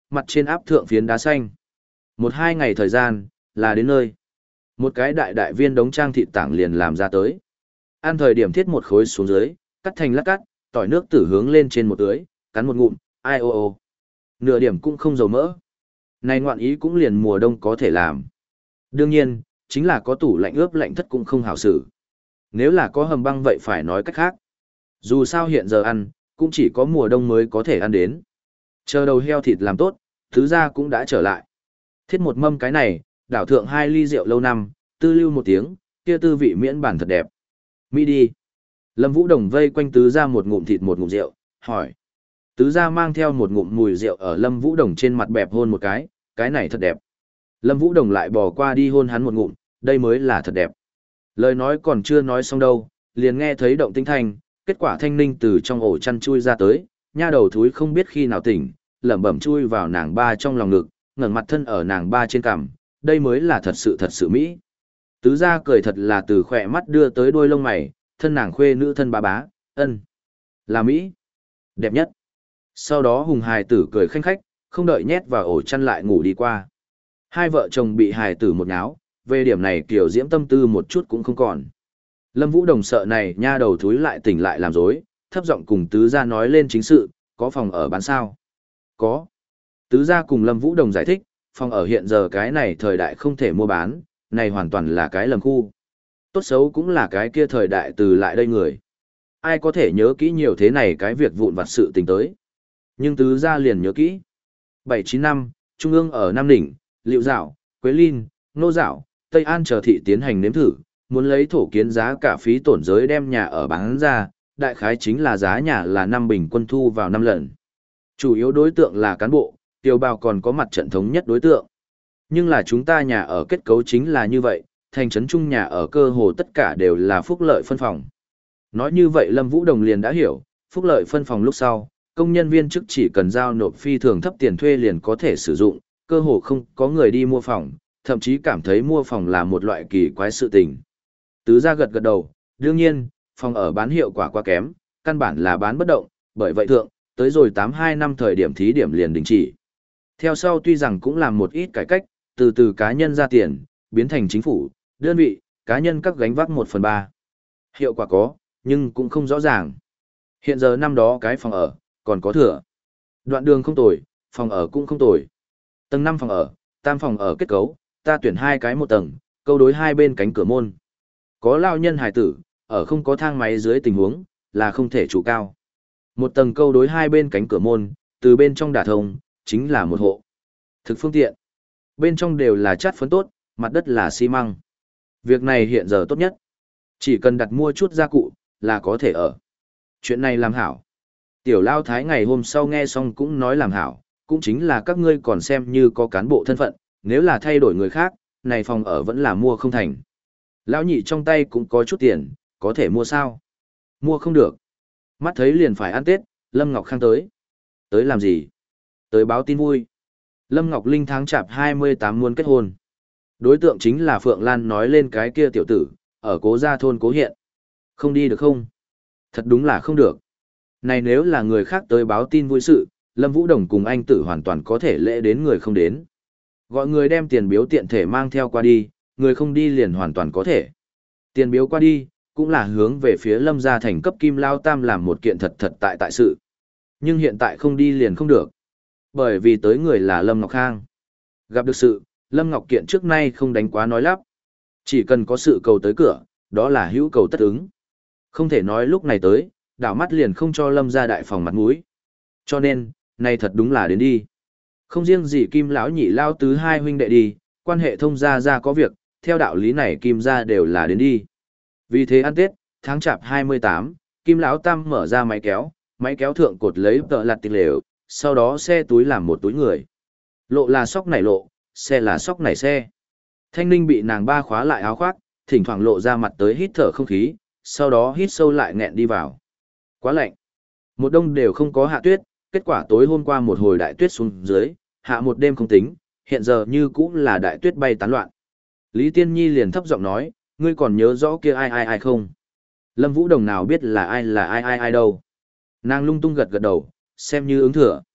mặt trên áp thượng phiến đá xanh. Một hai ngày thời gian, là đến nơi. Một cái đại đại viên đống trang thịt tảng liền làm ra tới. Ăn thời điểm thiết một khối xuống dưới, cắt thành lát cắt, tỏi nước tử hướng lên trên một tưới, cắn một ngụm, ai ô ô. Nửa điểm cũng không dầu mỡ. Này ngoạn ý cũng liền mùa đông có thể làm. Đương nhiên, chính là có tủ lạnh ướp lạnh thất cũng không hảo xử. Nếu là có hầm băng vậy phải nói cách khác. Dù sao hiện giờ ăn, cũng chỉ có mùa đông mới có thể ăn đến. Chờ đầu heo thịt làm tốt, thứ ra cũng đã trở lại. Thiết một mâm cái này, đảo thượng hai ly rượu lâu năm, tư lưu một tiếng, kia tư vị miễn bản thật đẹp. Mỹ đi. Lâm Vũ Đồng vây quanh tứ ra một ngụm thịt một ngụm rượu, hỏi. Tứ ra mang theo một ngụm mùi rượu ở Lâm Vũ Đồng trên mặt bẹp hôn một cái, cái này thật đẹp. Lâm Vũ Đồng lại bỏ qua đi hôn hắn một ngụm, đây mới là thật đẹp. Lời nói còn chưa nói xong đâu, liền nghe thấy động tĩnh thanh, kết quả Thanh Ninh từ trong ổ chăn chui ra tới, nha đầu thúi không biết khi nào tỉnh, lẩm bẩm chui vào nàng ba trong lòng ngực, ngẩng mặt thân ở nàng ba trên cằm, đây mới là thật sự thật sự mỹ. Tứ gia cười thật là từ khỏe mắt đưa tới đôi lông mày, thân nàng khuê nữ thân ba bá, ân, là mỹ, đẹp nhất. Sau đó hùng hài tử cười khanh khách, không đợi nhét vào ổ chăn lại ngủ đi qua. Hai vợ chồng bị hài tử một nháo, về điểm này kiểu diễm tâm tư một chút cũng không còn. Lâm Vũ Đồng sợ này nha đầu thúi lại tỉnh lại làm dối, thấp giọng cùng tứ gia nói lên chính sự, có phòng ở bán sao? Có. Tứ gia cùng Lâm Vũ Đồng giải thích, phòng ở hiện giờ cái này thời đại không thể mua bán, này hoàn toàn là cái lầm khu. Tốt xấu cũng là cái kia thời đại từ lại đây người. Ai có thể nhớ kỹ nhiều thế này cái việc vụn vặt sự tình tới. Nhưng tứ gia liền nhớ kỹ. bảy chín năm, Trung ương ở Nam Đỉnh, Liệu Dạo, Quế Linh, Nô Dạo, Tây An chờ thị tiến hành nếm thử, muốn lấy thổ kiến giá cả phí tổn giới đem nhà ở bán ra, đại khái chính là giá nhà là năm bình quân thu vào năm lần. Chủ yếu đối tượng là cán bộ, tiêu bào còn có mặt trận thống nhất đối tượng. Nhưng là chúng ta nhà ở kết cấu chính là như vậy, thành trấn chung nhà ở cơ hồ tất cả đều là phúc lợi phân phòng. Nói như vậy Lâm Vũ Đồng liền đã hiểu, phúc lợi phân phòng lúc sau, công nhân viên chức chỉ cần giao nộp phi thường thấp tiền thuê liền có thể sử dụng, cơ hồ không có người đi mua phòng, thậm chí cảm thấy mua phòng là một loại kỳ quái sự tình. Tứ gia gật gật đầu, đương nhiên, phòng ở bán hiệu quả quá kém, căn bản là bán bất động, bởi vậy thượng, tới rồi tám hai năm thời điểm thí điểm liền đình chỉ. Theo sau tuy rằng cũng làm một ít cải cách, từ từ cá nhân ra tiền, biến thành chính phủ, đơn vị, cá nhân các gánh vác một phần ba. Hiệu quả có, nhưng cũng không rõ ràng. Hiện giờ năm đó cái phòng ở, còn có thừa. Đoạn đường không tồi, phòng ở cũng không tồi. Tầng năm phòng ở, tam phòng ở kết cấu, ta tuyển hai cái một tầng, câu đối hai bên cánh cửa môn. Có lao nhân hài tử, ở không có thang máy dưới tình huống, là không thể trụ cao. Một tầng câu đối hai bên cánh cửa môn, từ bên trong đả thông, chính là một hộ. Thực phương tiện. Bên trong đều là chát phấn tốt, mặt đất là xi măng. Việc này hiện giờ tốt nhất. Chỉ cần đặt mua chút gia cụ, là có thể ở. Chuyện này làm hảo. Tiểu Lao Thái ngày hôm sau nghe xong cũng nói làm hảo, cũng chính là các ngươi còn xem như có cán bộ thân phận, nếu là thay đổi người khác, này phòng ở vẫn là mua không thành. Lão nhị trong tay cũng có chút tiền, có thể mua sao? Mua không được. Mắt thấy liền phải ăn Tết, Lâm Ngọc Khang tới. Tới làm gì? Tới báo tin vui. Lâm Ngọc Linh tháng chạp hai mươi tám muốn kết hôn. Đối tượng chính là Phượng Lan nói lên cái kia tiểu tử, ở cố gia thôn cố hiện. Không đi được không? Thật đúng là không được. Này nếu là người khác tới báo tin vui sự, Lâm Vũ Đồng cùng anh tử hoàn toàn có thể lễ đến người không đến. Gọi người đem tiền biếu tiện thể mang theo qua đi, người không đi liền hoàn toàn có thể. Tiền biếu qua đi, cũng là hướng về phía Lâm gia thành cấp Kim Lao Tam làm một kiện thật thật tại tại sự. Nhưng hiện tại không đi liền không được. Bởi vì tới người là Lâm Ngọc Khang. Gặp được sự, Lâm Ngọc Kiện trước nay không đánh quá nói lắp. Chỉ cần có sự cầu tới cửa, đó là hữu cầu tất ứng. Không thể nói lúc này tới, đảo mắt liền không cho Lâm gia đại phòng mặt mũi. Cho nên, này thật đúng là đến đi. Không riêng gì Kim lão nhị lao tứ hai huynh đệ đi, quan hệ thông gia gia có việc, theo đạo lý này Kim gia đều là đến đi. Vì thế ăn Tết, tháng chạp hai mươi tám, Kim lão tam mở ra máy kéo, máy kéo thượng cột lấy tợ lặt tịch lều, sau đó xe túi làm một túi người. Lộ là sóc nảy lộ, xe là sóc nảy xe. Thanh Ninh bị nàng ba khóa lại áo khoác, thỉnh thoảng lộ ra mặt tới hít thở không khí, sau đó hít sâu lại nghẹn đi vào. Quá lạnh. Một đông đều không có hạ tuyết, kết quả tối hôm qua một hồi đại tuyết xuống dưới, hạ một đêm không tính, hiện giờ như cũng là đại tuyết bay tán loạn. Lý Tiên Nhi liền thấp giọng nói, ngươi còn nhớ rõ kia ai ai ai không? Lâm Vũ Đồng nào biết là ai là ai ai ai đâu. Nàng lung tung gật gật đầu, xem như ứng thừa.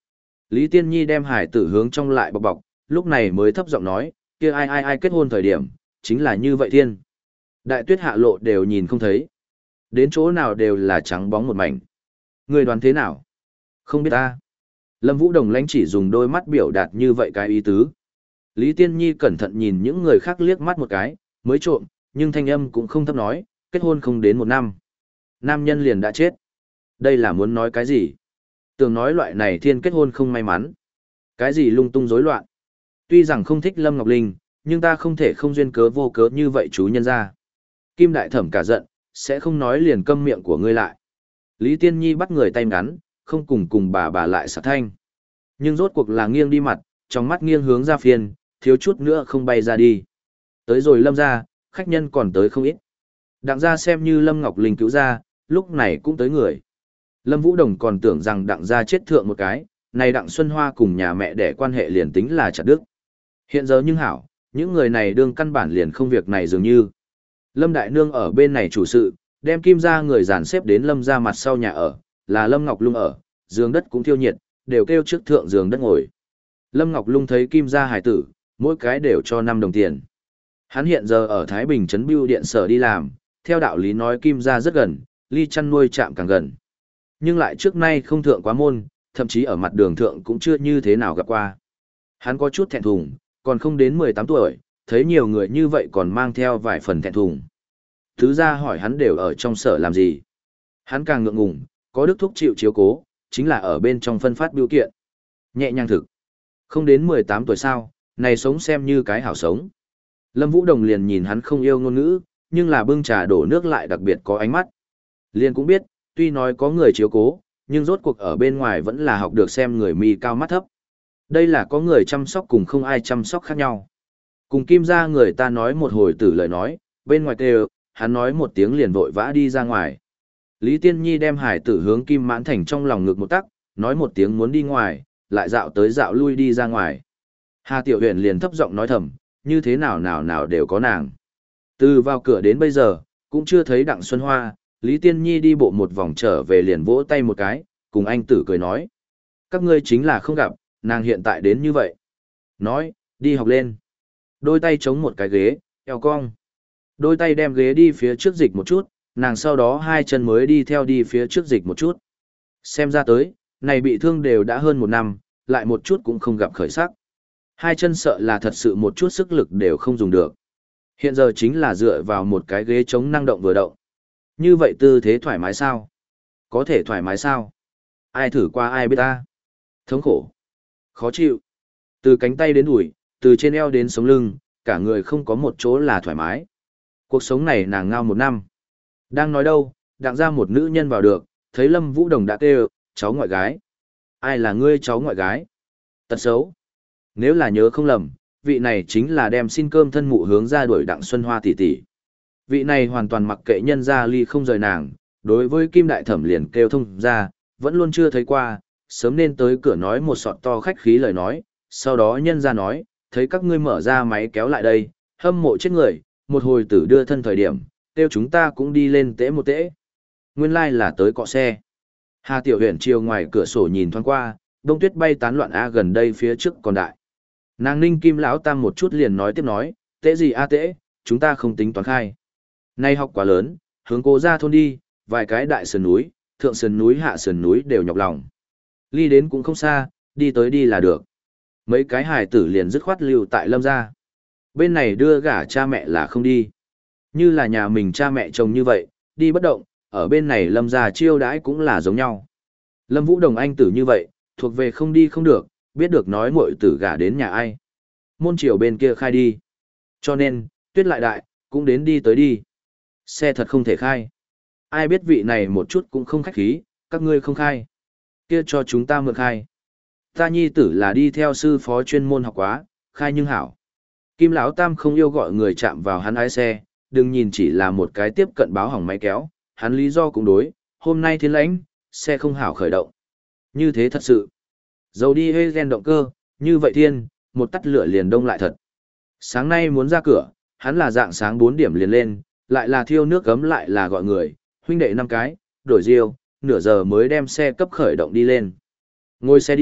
Lý Tiên Nhi đem hải tử hướng trong lại bọc bọc, lúc này mới thấp giọng nói, kia ai ai ai kết hôn thời điểm, chính là như vậy thiên. Đại tuyết hạ lộ đều nhìn không thấy. Đến chỗ nào đều là trắng bóng một mảnh. Người đoán thế nào? Không biết ta. Lâm Vũ Đồng lãnh chỉ dùng đôi mắt biểu đạt như vậy cái ý tứ. Lý Tiên Nhi cẩn thận nhìn những người khác liếc mắt một cái, mới trộm, nhưng thanh âm cũng không thấp nói, kết hôn không đến một năm. Nam nhân liền đã chết. Đây là muốn nói cái gì? Tưởng nói loại này thiên kết hôn không may mắn. Cái gì lung tung rối loạn. Tuy rằng không thích Lâm Ngọc Linh, nhưng ta không thể không duyên cớ vô cớ như vậy chú nhân ra. Kim Đại Thẩm cả giận, sẽ không nói liền câm miệng của ngươi lại. Lý Tiên Nhi bắt người tay ngắn, không cùng cùng bà bà lại sạc thanh. Nhưng rốt cuộc là nghiêng đi mặt, trong mắt nghiêng hướng ra phiền, thiếu chút nữa không bay ra đi. Tới rồi Lâm ra, khách nhân còn tới không ít. Đặng gia xem như Lâm Ngọc Linh cứu ra, lúc này cũng tới người. Lâm Vũ Đồng còn tưởng rằng đặng gia chết thượng một cái, này đặng Xuân Hoa cùng nhà mẹ đẻ quan hệ liền tính là chặt đức. Hiện giờ nhưng hảo, những người này đương căn bản liền không việc này dường như. Lâm Đại Nương ở bên này chủ sự, đem Kim gia người dàn xếp đến Lâm gia mặt sau nhà ở, là Lâm Ngọc Lung ở, giường đất cũng thiêu nhiệt, đều kêu trước thượng giường đất ngồi. Lâm Ngọc Lung thấy Kim gia hải tử, mỗi cái đều cho năm đồng tiền. Hắn hiện giờ ở Thái Bình trấn bưu điện sở đi làm, theo đạo lý nói Kim gia rất gần, ly chăn nuôi chạm càng gần. Nhưng lại trước nay không thượng quá môn, thậm chí ở mặt đường thượng cũng chưa như thế nào gặp qua. Hắn có chút thẹn thùng, còn không đến mười tám tuổi, thấy nhiều người như vậy còn mang theo vài phần thẹn thùng. Thứ ra hỏi hắn đều ở trong sở làm gì. Hắn càng ngượng ngùng, có đức thúc chịu chiếu cố, chính là ở bên trong phân phát biểu kiện. Nhẹ nhàng thực. Không đến mười tám tuổi sao, này sống xem như cái hảo sống. Lâm Vũ Đồng liền nhìn hắn không yêu ngôn ngữ, nhưng là bưng trà đổ nước lại đặc biệt có ánh mắt. Liền cũng biết, tuy nói có người chiếu cố, nhưng rốt cuộc ở bên ngoài vẫn là học được xem người mi cao mắt thấp. Đây là có người chăm sóc cùng không ai chăm sóc khác nhau. Cùng Kim gia người ta nói một hồi tử lời nói, bên ngoài kêu, hắn nói một tiếng liền vội vã đi ra ngoài. Lý Tiên Nhi đem hải tử hướng Kim Mãn Thành trong lòng ngực một tắc, nói một tiếng muốn đi ngoài, lại dạo tới dạo lui đi ra ngoài. Hà Tiểu Huyền liền thấp giọng nói thầm, như thế nào nào nào đều có nàng. Từ vào cửa đến bây giờ, cũng chưa thấy Đặng Xuân Hoa, Lý Tiên Nhi đi bộ một vòng trở về liền vỗ tay một cái, cùng anh tử cười nói. Các ngươi chính là không gặp, nàng hiện tại đến như vậy. Nói, đi học lên. Đôi tay chống một cái ghế, eo cong. Đôi tay đem ghế đi phía trước dịch một chút, nàng sau đó hai chân mới đi theo đi phía trước dịch một chút. Xem ra tới, này bị thương đều đã hơn một năm, lại một chút cũng không gặp khởi sắc. Hai chân sợ là thật sự một chút sức lực đều không dùng được. Hiện giờ chính là dựa vào một cái ghế chống năng động vừa động. Như vậy tư thế thoải mái sao? Có thể thoải mái sao? Ai thử qua ai biết ta? Thống khổ. Khó chịu. Từ cánh tay đến đùi, từ trên eo đến sống lưng, cả người không có một chỗ là thoải mái. Cuộc sống này nàng ngao một năm. Đang nói đâu, đặng ra một nữ nhân vào được, thấy Lâm Vũ Đồng đã kêu, cháu ngoại gái. Ai là ngươi cháu ngoại gái? Tật xấu. Nếu là nhớ không lầm, vị này chính là đem xin cơm thân mụ hướng ra đuổi Đặng Xuân Hoa tỷ tỷ. Vị này hoàn toàn mặc kệ nhân gia ly không rời nàng, đối với Kim Đại Thẩm liền kêu thông ra, vẫn luôn chưa thấy qua, sớm nên tới cửa nói một sọt to khách khí lời nói, sau đó nhân gia nói, thấy các ngươi mở ra máy kéo lại đây, hâm mộ chết người, một hồi tử đưa thân thời điểm, kêu chúng ta cũng đi lên tễ một tễ. Nguyên lai like là tới cọ xe. Hà Tiểu Huyền chiều ngoài cửa sổ nhìn thoáng qua, đông tuyết bay tán loạn a gần đây phía trước còn đại. Nàng Ninh Kim lão tam một chút liền nói tiếp nói, tễ gì a tễ, chúng ta không tính toán khai. Nay học quá lớn, hướng cố ra thôn đi, vài cái đại sườn núi, thượng sườn núi hạ sườn núi đều nhọc lòng. Ly đến cũng không xa, đi tới đi là được. Mấy cái hài tử liền dứt khoát lưu tại Lâm gia. Bên này đưa gả cha mẹ là không đi. Như là nhà mình cha mẹ chồng như vậy, đi bất động, ở bên này Lâm gia chiêu đãi cũng là giống nhau. Lâm Vũ Đồng anh tử như vậy, thuộc về không đi không được, biết được nói muội tử gả đến nhà ai. Môn triều bên kia khai đi. Cho nên, tuyết lại đại, cũng đến đi tới đi. Xe thật không thể khai. Ai biết vị này một chút cũng không khách khí, các ngươi không khai. Kia cho chúng ta mượn khai. Ta nhi tử là đi theo sư phó chuyên môn học quá, khai nhưng hảo. Kim Lão Tam không yêu gọi người chạm vào hắn ái xe, đừng nhìn chỉ là một cái tiếp cận báo hỏng máy kéo, hắn lý do cũng đối, hôm nay thiên lãnh, xe không hảo khởi động. Như thế thật sự. Dầu đi hơi gen động cơ, như vậy thiên, một tắt lửa liền đông lại thật. Sáng nay muốn ra cửa, hắn là dạng sáng bốn điểm liền lên, lại là thiêu nước gấm lại là gọi người, huynh đệ năm cái, đổi riêu, nửa giờ mới đem xe cấp khởi động đi lên. Ngồi xe đi,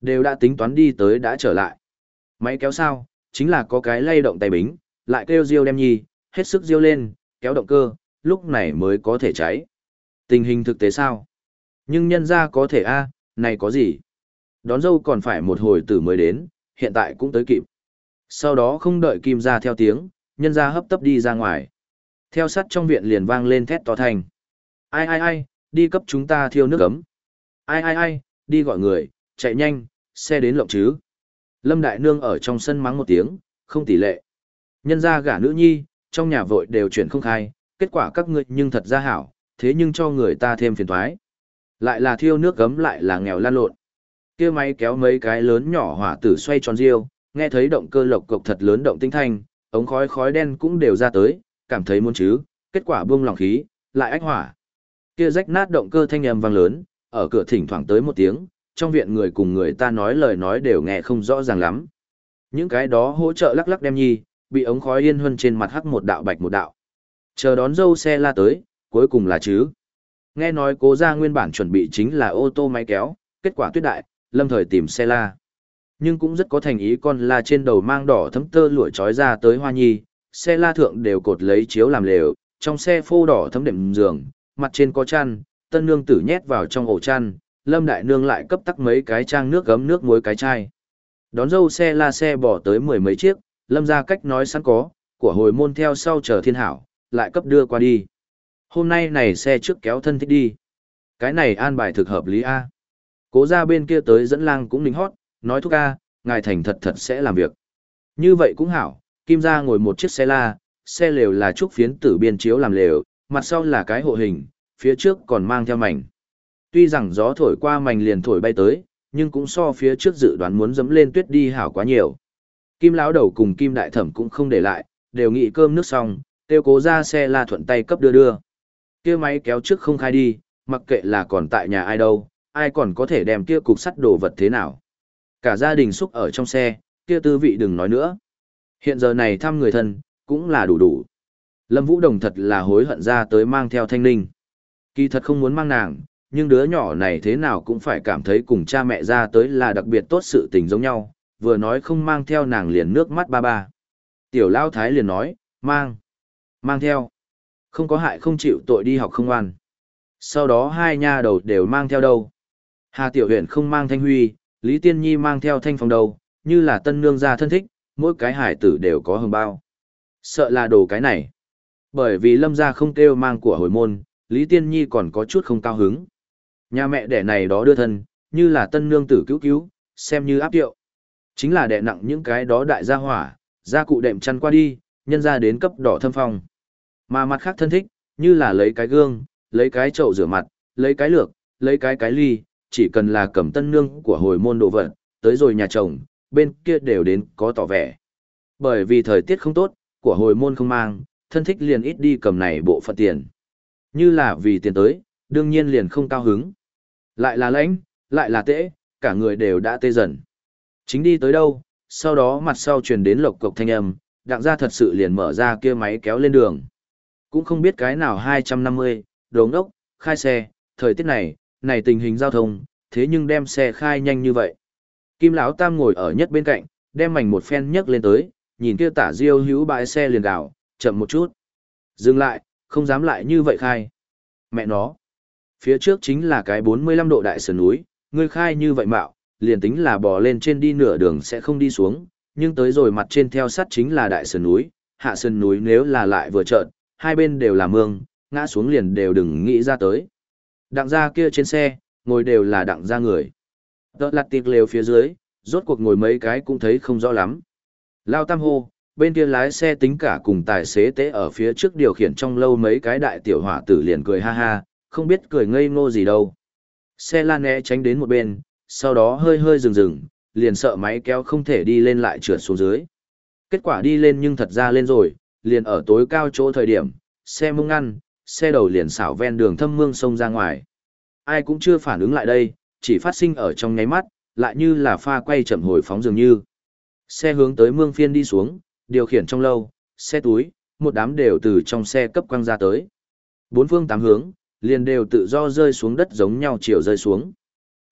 Đều đã tính toán đi tới đã trở lại. Máy kéo sao, chính là có cái lay động tay bính, lại kêu riêu đem nhi, hết sức riêu lên, kéo động cơ, lúc này mới có thể cháy. Tình hình thực tế sao? Nhưng nhân ra có thể a, này có gì? Đón dâu còn phải một hồi tử mới đến, hiện tại cũng tới kịp. Sau đó không đợi Kim ra theo tiếng, nhân ra hấp tấp đi ra ngoài. Theo sắt trong viện liền vang lên thét to thành. Ai ai ai, đi cấp chúng ta thiêu nước ấm. Ai ai ai, đi gọi người, chạy nhanh, xe đến lộng chứ. Lâm Đại Nương ở trong sân mắng một tiếng, không tỷ lệ. Nhân ra gả nữ nhi, trong nhà vội đều chuyển không khai, kết quả các ngươi nhưng thật ra hảo, thế nhưng cho người ta thêm phiền toái. Lại là thiêu nước gấm lại là nghèo lan lộn. Kia máy kéo mấy cái lớn nhỏ hỏa tử xoay tròn riêu, nghe thấy động cơ lộc cộc thật lớn động tinh thanh, ống khói khói đen cũng đều ra tới, cảm thấy muốn chứ, kết quả buông lỏng khí, lại ách hỏa. Kia rách nát động cơ thanh âm vang lớn, ở cửa thỉnh thoảng tới một tiếng, trong viện người cùng người ta nói lời nói đều nghe không rõ ràng lắm. Những cái đó hỗ trợ lắc lắc đem nhi, bị ống khói yên huân trên mặt hắc một đạo bạch một đạo. Chờ đón dâu xe la tới, cuối cùng là chứ. Nghe nói cố gia nguyên bản chuẩn bị chính là ô tô máy kéo, kết quả tuyết đại, lâm thời tìm xe la. Nhưng cũng rất có thành ý, con la trên đầu mang đỏ thấm tơ lụa trói ra tới hoa nhi, xe la thượng đều cột lấy chiếu làm lều, trong xe phô đỏ thấm đệm giường, mặt trên có chăn, tân nương tử nhét vào trong ổ chăn, lâm đại nương lại cấp tắc mấy cái trang nước gấm nước muối cái chai. Đón dâu xe la xe bỏ tới mười mấy chiếc, lâm ra cách nói sẵn có, của hồi môn theo sau chờ thiên hảo, lại cấp đưa qua đi. Hôm nay này xe trước kéo thân thích đi. Cái này an bài thực hợp lý A. Cố ra bên kia tới dẫn lang cũng lính hót, nói thúc A, ngài thành thật thật sẽ làm việc. Như vậy cũng hảo, Kim ra ngồi một chiếc xe la, xe lều là trúc phiến tử biên chiếu làm lều, mặt sau là cái hộ hình, phía trước còn mang theo mảnh. Tuy rằng gió thổi qua mảnh liền thổi bay tới, nhưng cũng so phía trước dự đoán muốn dẫm lên tuyết đi hảo quá nhiều. Kim lão đầu cùng Kim đại thẩm cũng không để lại, đều nghỉ cơm nước xong, tiêu cố ra xe la thuận tay cấp đưa đưa. Kia máy kéo trước không khai đi, mặc kệ là còn tại nhà ai đâu, ai còn có thể đem kia cục sắt đồ vật thế nào. Cả gia đình xúc ở trong xe, kia tư vị đừng nói nữa. Hiện giờ này thăm người thân, cũng là đủ đủ. Lâm Vũ Đồng thật là hối hận ra tới mang theo Thanh Ninh. Kỳ thật không muốn mang nàng, nhưng đứa nhỏ này thế nào cũng phải cảm thấy cùng cha mẹ ra tới là đặc biệt tốt sự tình giống nhau, vừa nói không mang theo nàng liền nước mắt ba ba. Tiểu Lao Thái liền nói, mang, mang theo. Không có hại không chịu tội đi học không ngoan. Sau đó hai nha đầu đều mang theo đâu. Hà Tiểu Huyền không mang Thanh Huy, Lý Tiên Nhi mang theo Thanh Phong đâu, như là tân nương gia thân thích, mỗi cái hải tử đều có hồng bao. Sợ là đồ cái này. Bởi vì Lâm gia không kêu mang của hồi môn, Lý Tiên Nhi còn có chút không cao hứng. Nhà mẹ đẻ này đó đưa thân, như là tân nương tử cứu cứu, xem như áp tiệu. Chính là đẻ nặng những cái đó đại gia hỏa, gia cụ đệm chăn qua đi, nhân ra đến cấp đỏ thâm phong. Mà mặt khác thân thích, như là lấy cái gương, lấy cái chậu rửa mặt, lấy cái lược, lấy cái cái ly, chỉ cần là cầm tân nương của hồi môn đồ vật, tới rồi nhà chồng, bên kia đều đến có tỏ vẻ. Bởi vì thời tiết không tốt, của hồi môn không mang, thân thích liền ít đi cầm này bộ phận tiền. Như là vì tiền tới, đương nhiên liền không cao hứng. Lại là lãnh, lại là tễ, cả người đều đã tê dần. Chính đi tới đâu, sau đó mặt sau truyền đến lộc cộc thanh âm, đặng ra thật sự liền mở ra kia máy kéo lên đường. Cũng không biết cái nào hai trăm năm mươi, đống đốc, khai xe, thời tiết này, này tình hình giao thông, thế nhưng đem xe khai nhanh như vậy. Kim Lão Tam ngồi ở nhất bên cạnh, đem mảnh một phen nhấc lên tới, nhìn kia tả diêu hữu bãi xe liền đảo, chậm một chút. Dừng lại, không dám lại như vậy khai. Mẹ nó. Phía trước chính là cái bốn mươi lăm độ đại sườn núi, ngươi khai như vậy mạo, liền tính là bò lên trên đi nửa đường sẽ không đi xuống, nhưng tới rồi mặt trên theo sắt chính là đại sườn núi, hạ sườn núi nếu là lại vừa trợn, hai bên đều là mương, ngã xuống liền đều đừng nghĩ ra tới. Đặng gia kia trên xe, ngồi đều là đặng gia người. Đợt lặt tiệc lều phía dưới, rốt cuộc ngồi mấy cái cũng thấy không rõ lắm. Lao Tam hô, bên kia lái xe tính cả cùng tài xế tế ở phía trước điều khiển trong lâu mấy cái đại tiểu hỏa tử liền cười ha ha, không biết cười ngây ngô gì đâu. Xe la né tránh đến một bên, sau đó hơi hơi dừng dừng, liền sợ máy kéo không thể đi lên lại trượt xuống dưới. Kết quả đi lên nhưng thật ra lên rồi, liền ở tối cao chỗ thời điểm, xe mông ngăn, xe đầu liền xảo ven đường thâm mương sông ra ngoài. Ai cũng chưa phản ứng lại đây, chỉ phát sinh ở trong nháy mắt, lại như là pha quay chậm hồi phóng dường như. Xe hướng tới mương phiên đi xuống, điều khiển trong lâu, xe túi, một đám đều từ trong xe cấp quăng ra tới. Bốn phương tám hướng, liền đều tự do rơi xuống đất giống nhau chiều rơi xuống.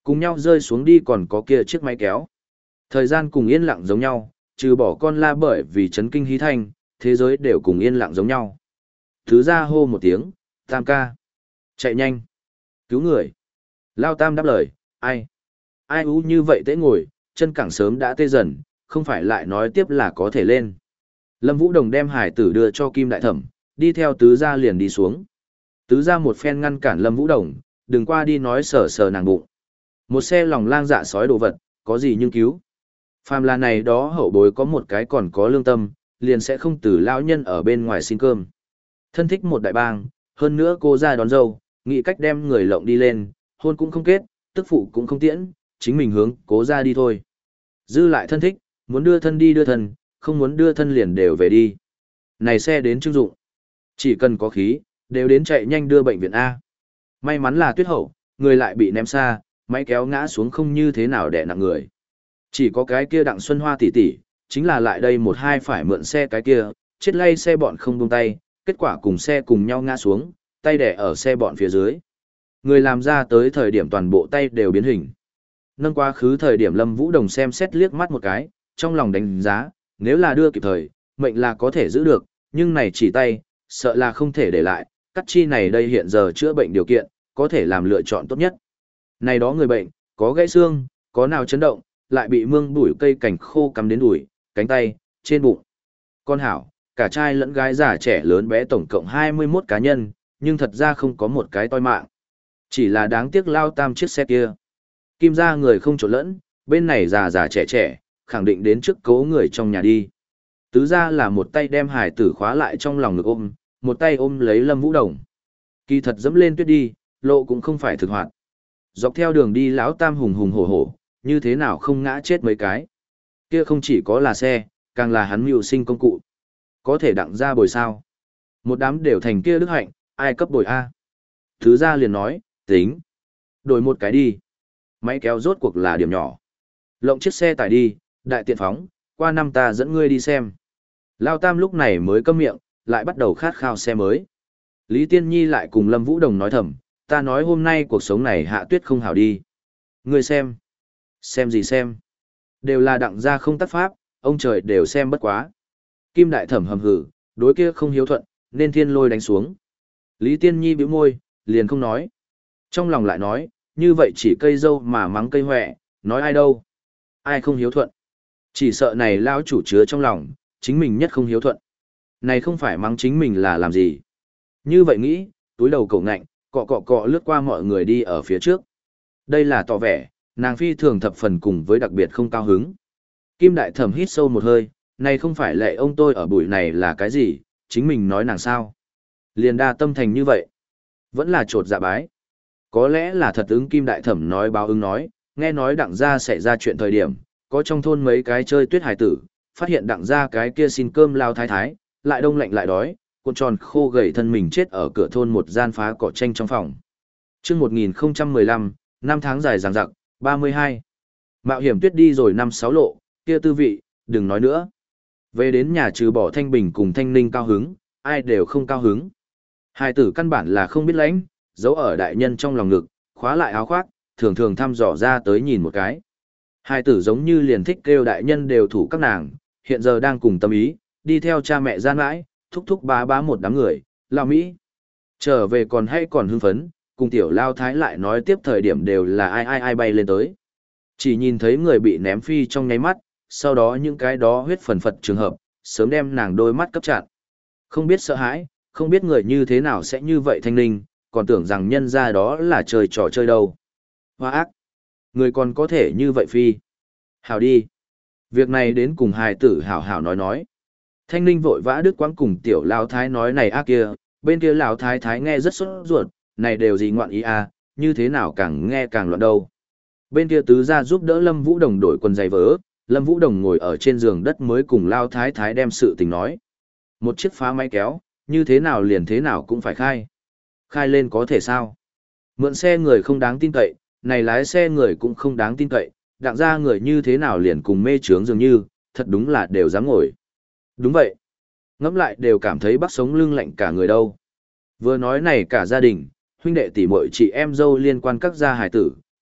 Cùng nhau rơi xuống đi còn có kia chiếc máy kéo. Thời gian cùng yên lặng giống nhau, trừ bỏ con la bởi vì chấn kinh hí thanh, thế giới đều cùng yên lặng giống nhau. Thứ ra hô một tiếng, tam ca. Chạy nhanh. Cứu người. Lao tam đáp lời, ai? Ai ú như vậy tễ ngồi, chân cẳng sớm đã tê dần, không phải lại nói tiếp là có thể lên. Lâm Vũ Đồng đem hải tử đưa cho Kim Đại Thẩm, đi theo tứ gia liền đi xuống. Tứ gia một phen ngăn cản Lâm Vũ Đồng, đừng qua đi nói sờ sờ nàng bụng. Một xe lòng lang dạ sói đồ vật, có gì nhưng cứu. Phàm là này đó hậu bối có một cái còn có lương tâm, liền sẽ không từ lão nhân ở bên ngoài xin cơm. Thân thích một đại bang, hơn nữa cô ra đón dâu, nghĩ cách đem người lộng đi lên, hôn cũng không kết, tức phụ cũng không tiễn, chính mình hướng cố ra đi thôi. Dư lại thân thích, muốn đưa thân đi đưa thân, không muốn đưa thân liền đều về đi. Này xe đến trưng dụng. Chỉ cần có khí, đều đến chạy nhanh đưa bệnh viện A. May mắn là tuyết hậu, người lại bị ném xa, máy kéo ngã xuống không như thế nào đè nặng người. Chỉ có cái kia Đặng Xuân Hoa tỷ tỷ, chính là lại đây một hai phải mượn xe cái kia, chết lay xe bọn không buông tay, kết quả cùng xe cùng nhau ngã xuống, tay đè ở xe bọn phía dưới. Người làm ra tới thời điểm toàn bộ tay đều biến hình. Nâng quá khứ thời điểm Lâm Vũ Đồng xem xét liếc mắt một cái, trong lòng đánh giá, nếu là đưa kịp thời, mệnh là có thể giữ được, nhưng này chỉ tay, sợ là không thể để lại, cắt chi này đây hiện giờ chữa bệnh điều kiện, có thể làm lựa chọn tốt nhất. Này đó người bệnh, có gãy xương, có nào chấn động, lại bị mương bụi cây cảnh khô cắm đến đùi, cánh tay, trên bụng. Con hảo, cả trai lẫn gái già trẻ lớn bé tổng cộng hai mươi mốt cá nhân, nhưng thật ra không có một cái toi mạng. Chỉ là đáng tiếc lao tam chiếc xe kia. Kim ra người không trộn lẫn, bên này già già trẻ trẻ, khẳng định đến trước cố người trong nhà đi. Tứ ra là một tay đem hải tử khóa lại trong lòng ngực ôm, một tay ôm lấy Lâm Vũ Đồng. Kỳ thật dẫm lên tuyết đi, lộ cũng không phải thực hoạt. Dọc theo đường đi lão tam hùng hùng hổ hổ, như thế nào không ngã chết mấy cái. Kia không chỉ có là xe, càng là hắn mưu sinh công cụ. Có thể đặng ra bồi sao. Một đám đều thành kia đức hạnh, ai cấp bồi A. Thứ ra liền nói, tính. Đổi một cái đi. Máy kéo rốt cuộc là điểm nhỏ. Lộng chiếc xe tải đi, đại tiện phóng, qua năm ta dẫn ngươi đi xem. Lao tam lúc này mới câm miệng, lại bắt đầu khát khao xe mới. Lý Tiên Nhi lại cùng Lâm Vũ Đồng nói thầm, ta nói hôm nay cuộc sống này hạ tuyết không hảo đi. Ngươi xem. Xem gì xem. Đều là đặng gia không tác pháp, ông trời đều xem bất quá. Kim Đại Thẩm hầm hử, đối kia không hiếu thuận, nên thiên lôi đánh xuống. Lý Tiên Nhi bĩu môi, liền không nói. Trong lòng lại nói, như vậy chỉ cây dâu mà mắng cây hoẹ, nói ai đâu. Ai không hiếu thuận. Chỉ sợ này lao chủ chứa trong lòng, chính mình nhất không hiếu thuận. Này không phải mắng chính mình là làm gì. Như vậy nghĩ, túi đầu cổ ngạnh, cọ cọ cọ lướt qua mọi người đi ở phía trước. Đây là tỏ vẻ, nàng phi thường thập phần cùng với đặc biệt không cao hứng. Kim Đại Thẩm hít sâu một hơi, này không phải lệ ông tôi ở buổi này là cái gì, chính mình nói nàng sao. Liền đa tâm thành như vậy. Vẫn là trột dạ bái. Có lẽ là thật ứng Kim Đại Thẩm nói báo ứng nói, nghe nói đặng gia xảy ra chuyện thời điểm, có trong thôn mấy cái chơi tuyết hải tử, phát hiện đặng gia cái kia xin cơm lao thái thái, lại đông lạnh lại đói, cuộn tròn khô gầy thân mình chết ở cửa thôn một gian phá cỏ tranh trong phòng. Trước một nghìn không trăm mười lăm, năm tháng dài dằng dặc, ba mươi hai. Mạo hiểm tuyết đi rồi năm sáu lộ, kia tư vị, đừng nói nữa. Về đến nhà trừ bỏ Thanh Bình cùng Thanh Ninh cao hứng, ai đều không cao hứng. Hai tử căn bản là không biết lãnh, giấu ở đại nhân trong lòng ngực, khóa lại áo khoác, thường thường thăm dò ra tới nhìn một cái. Hai tử giống như liền thích kêu đại nhân đều thủ các nàng, hiện giờ đang cùng tâm ý, đi theo cha mẹ gian mãi, thúc thúc bá bá một đám người, lao Mỹ. Trở về còn hay còn hưng phấn, cùng tiểu lao thái lại nói tiếp thời điểm đều là ai ai ai bay lên tới. Chỉ nhìn thấy người bị ném phi trong nháy mắt, sau đó những cái đó huyết phần phật trường hợp, sớm đem nàng đôi mắt cấp chặn. Không biết sợ hãi, không biết người như thế nào sẽ như vậy thanh ninh, còn tưởng rằng nhân ra đó là chơi trò chơi đâu. Hoa ác! Người còn có thể như vậy phi. Hảo đi! Việc này đến cùng hài tử hảo hảo nói nói. Thanh ninh vội vã đứt quãng cùng tiểu lao thái nói này ác kia, bên kia lão thái thái nghe rất sốt ruột, này đều gì ngoạn ý à, như thế nào càng nghe càng loạn đâu. Bên kia tứ gia giúp đỡ Lâm Vũ Đồng đổi quần giày vớ, Lâm Vũ Đồng ngồi ở trên giường đất mới cùng lao thái thái đem sự tình nói. Một chiếc phá máy kéo, như thế nào liền thế nào cũng phải khai. Khai lên có thể sao? Mượn xe người không đáng tin cậy, này lái xe người cũng không đáng tin cậy, đặng ra người như thế nào liền cùng mê trướng dường như, thật đúng là đều dám ngồi. Đúng vậy. Ngẫm lại đều cảm thấy bắt sống lưng lạnh cả người đâu. Vừa nói này cả gia đình, huynh đệ tỷ muội chị em dâu liên quan các gia hài tử,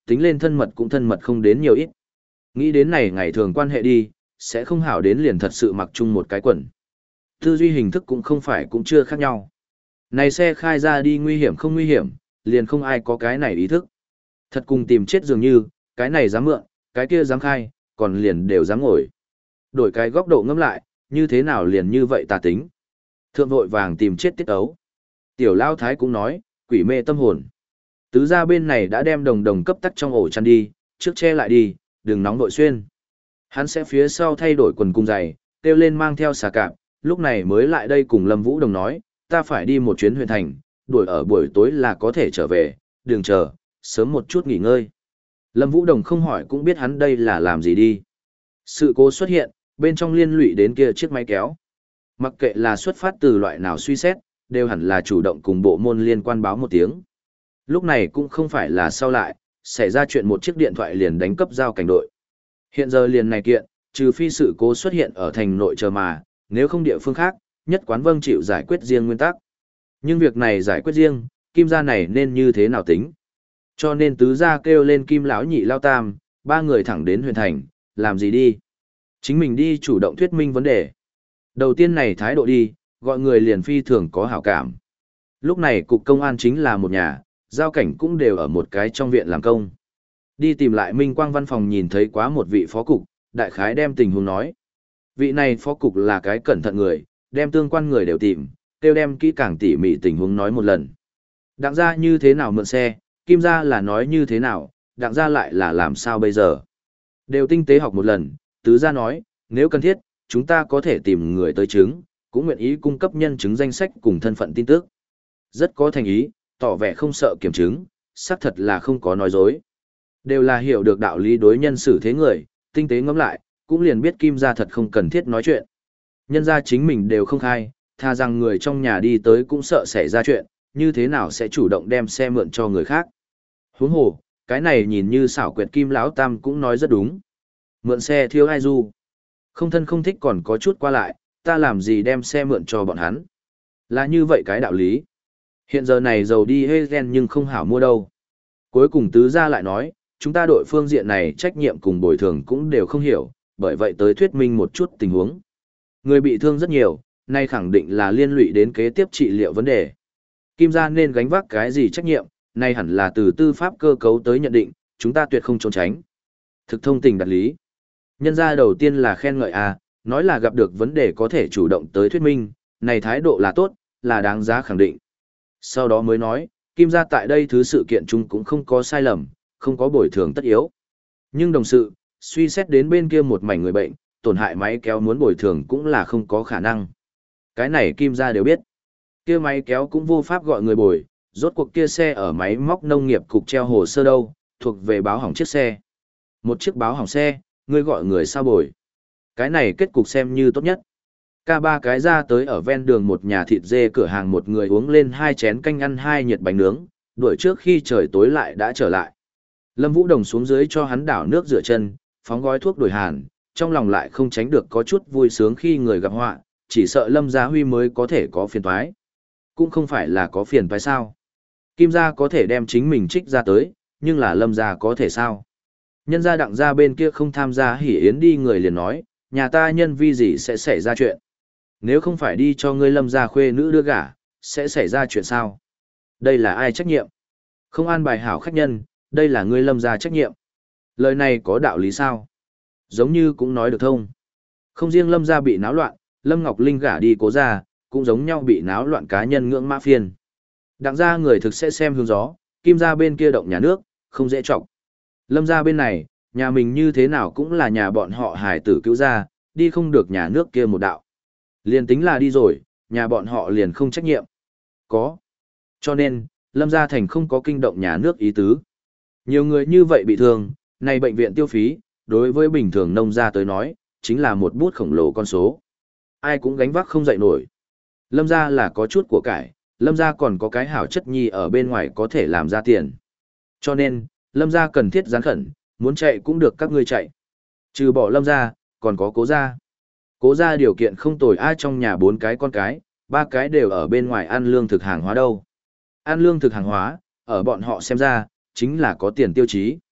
tính lên thân mật cũng thân mật không đến nhiều ít. Nghĩ đến này ngày thường quan hệ đi, sẽ không hảo đến liền thật sự mặc chung một cái quần. Tư duy hình thức cũng không phải cũng chưa khác nhau. Này xe khai ra đi nguy hiểm không nguy hiểm, liền không ai có cái này ý thức. Thật cùng tìm chết dường như, cái này dám mượn, cái kia dám khai, còn liền đều dám ngồi. Đổi cái góc độ ngẫm lại, như thế nào liền như vậy tà tính. Thượng vội vàng tìm chết tiết ấu. Tiểu Lao Thái cũng nói, quỷ mê tâm hồn. Tứ gia bên này đã đem đồng đồng cấp tắc trong ổ chăn đi, trước che lại đi, đừng nóng nội xuyên. Hắn sẽ phía sau thay đổi quần cung giày, kêu lên mang theo xà cạp, lúc này mới lại đây cùng Lâm Vũ Đồng nói, ta phải đi một chuyến huyện thành, đuổi ở buổi tối là có thể trở về, đừng chờ, sớm một chút nghỉ ngơi. Lâm Vũ Đồng không hỏi cũng biết hắn đây là làm gì đi. Sự cố xuất hiện, bên trong liên lụy đến kia chiếc máy kéo. Mặc kệ là xuất phát từ loại nào suy xét, đều hẳn là chủ động cùng bộ môn liên quan báo một tiếng. Lúc này cũng không phải là sau lại, xảy ra chuyện một chiếc điện thoại liền đánh cấp giao cảnh đội. Hiện giờ liền này kiện, trừ phi sự cố xuất hiện ở thành nội chờ mà, nếu không địa phương khác, nhất quán vâng chịu giải quyết riêng nguyên tắc. Nhưng việc này giải quyết riêng, kim gia này nên như thế nào tính? Cho nên tứ gia kêu lên kim lão nhị lao tam, ba người thẳng đến huyện thành, làm gì đi? Chính mình đi chủ động thuyết minh vấn đề. Đầu tiên này thái độ đi, gọi người liền phi thường có hảo cảm. Lúc này cục công an chính là một nhà, giao cảnh cũng đều ở một cái trong viện làm công. Đi tìm lại Minh Quang văn phòng nhìn thấy quá một vị phó cục, đại khái đem tình huống nói. Vị này phó cục là cái cẩn thận người, đem tương quan người đều tìm, kêu đem kỹ càng tỉ mỉ tình huống nói một lần. Đặng gia như thế nào mượn xe, kim gia là nói như thế nào, đặng gia lại là làm sao bây giờ. Đều tinh tế học một lần, tứ gia nói, nếu cần thiết, chúng ta có thể tìm người tới chứng, cũng nguyện ý cung cấp nhân chứng danh sách cùng thân phận tin tức. Rất có thành ý, tỏ vẻ không sợ kiểm chứng, xác thật là không có nói dối. Đều là hiểu được đạo lý đối nhân xử thế người, tinh tế ngẫm lại, cũng liền biết kim gia thật không cần thiết nói chuyện. Nhân gia chính mình đều không khai, tha rằng người trong nhà đi tới cũng sợ xảy ra chuyện, như thế nào sẽ chủ động đem xe mượn cho người khác. Huống hồ, cái này nhìn như xảo quyệt kim lão tam cũng nói rất đúng. Mượn xe thiếu ai du. Không thân không thích còn có chút qua lại, ta làm gì đem xe mượn cho bọn hắn. Là như vậy cái đạo lý. Hiện giờ này dầu đi hê gen nhưng không hảo mua đâu. Cuối cùng tứ gia lại nói, chúng ta đội phương diện này trách nhiệm cùng bồi thường cũng đều không hiểu, bởi vậy tới thuyết minh một chút tình huống. Người bị thương rất nhiều, nay khẳng định là liên lụy đến kế tiếp trị liệu vấn đề. Kim gia nên gánh vác cái gì trách nhiệm, nay hẳn là từ tư pháp cơ cấu tới nhận định, chúng ta tuyệt không trốn tránh. Thực thông tình đặt lý. Nhân gia đầu tiên là khen ngợi a, nói là gặp được vấn đề có thể chủ động tới thuyết minh, này thái độ là tốt, là đáng giá khẳng định. Sau đó mới nói, Kim gia tại đây thứ sự kiện chung cũng không có sai lầm, không có bồi thường tất yếu. Nhưng đồng sự, suy xét đến bên kia một mảnh người bệnh, tổn hại máy kéo muốn bồi thường cũng là không có khả năng. Cái này Kim gia đều biết. Kia máy kéo cũng vô pháp gọi người bồi, rốt cuộc kia xe ở máy móc nông nghiệp cục treo hồ sơ đâu, thuộc về báo hỏng chiếc xe. Một chiếc báo hỏng xe, ngươi gọi người sao bồi. Cái này kết cục xem như tốt nhất. Ca ba cái ra tới ở ven đường một nhà thịt dê cửa hàng một người uống lên hai chén canh ăn hai nhiệt bánh nướng, đuổi trước khi trời tối lại đã trở lại. Lâm Vũ Đồng xuống dưới cho hắn đảo nước rửa chân, phóng gói thuốc đổi hàn, trong lòng lại không tránh được có chút vui sướng khi người gặp họa, chỉ sợ Lâm Gia Huy mới có thể có phiền toái. Cũng không phải là có phiền toái sao. Kim gia có thể đem chính mình trích ra tới, nhưng là Lâm gia có thể sao? Nhân gia đặng gia bên kia không tham gia hỉ yến đi người liền nói, nhà ta nhân vi gì sẽ xảy ra chuyện. Nếu không phải đi cho ngươi Lâm gia khuê nữ đưa gả, sẽ xảy ra chuyện sao? Đây là ai trách nhiệm? Không an bài hảo khách nhân, đây là ngươi Lâm gia trách nhiệm. Lời này có đạo lý sao? Giống như cũng nói được thông. Không riêng Lâm gia bị náo loạn, Lâm Ngọc Linh gả đi cố gia, cũng giống nhau bị náo loạn cá nhân ngưỡng mã phiền. Đặng gia người thực sẽ xem hướng gió, Kim gia bên kia động nhà nước, không dễ trọng. Lâm gia bên này, nhà mình như thế nào cũng là nhà bọn họ hải tử cứu gia, đi không được nhà nước kia một đạo. Liền tính là đi rồi, nhà bọn họ liền không trách nhiệm. Có. Cho nên, Lâm gia thành không có kinh động nhà nước ý tứ. Nhiều người như vậy bị thương, này bệnh viện tiêu phí, đối với bình thường nông gia tới nói, chính là một bút khổng lồ con số. Ai cũng gánh vác không dậy nổi. Lâm gia là có chút của cải, Lâm gia còn có cái hảo chất nhi ở bên ngoài có thể làm ra tiền. Cho nên, Lâm gia cần thiết gián khẩn, muốn chạy cũng được các ngươi chạy. Trừ bỏ Lâm gia, còn có Cố gia. Cố gia điều kiện không tồi, ai trong nhà bốn cái con cái, ba cái đều ở bên ngoài ăn lương thực hàng hóa đâu. Ăn lương thực hàng hóa, ở bọn họ xem ra, chính là có tiền tiêu chí.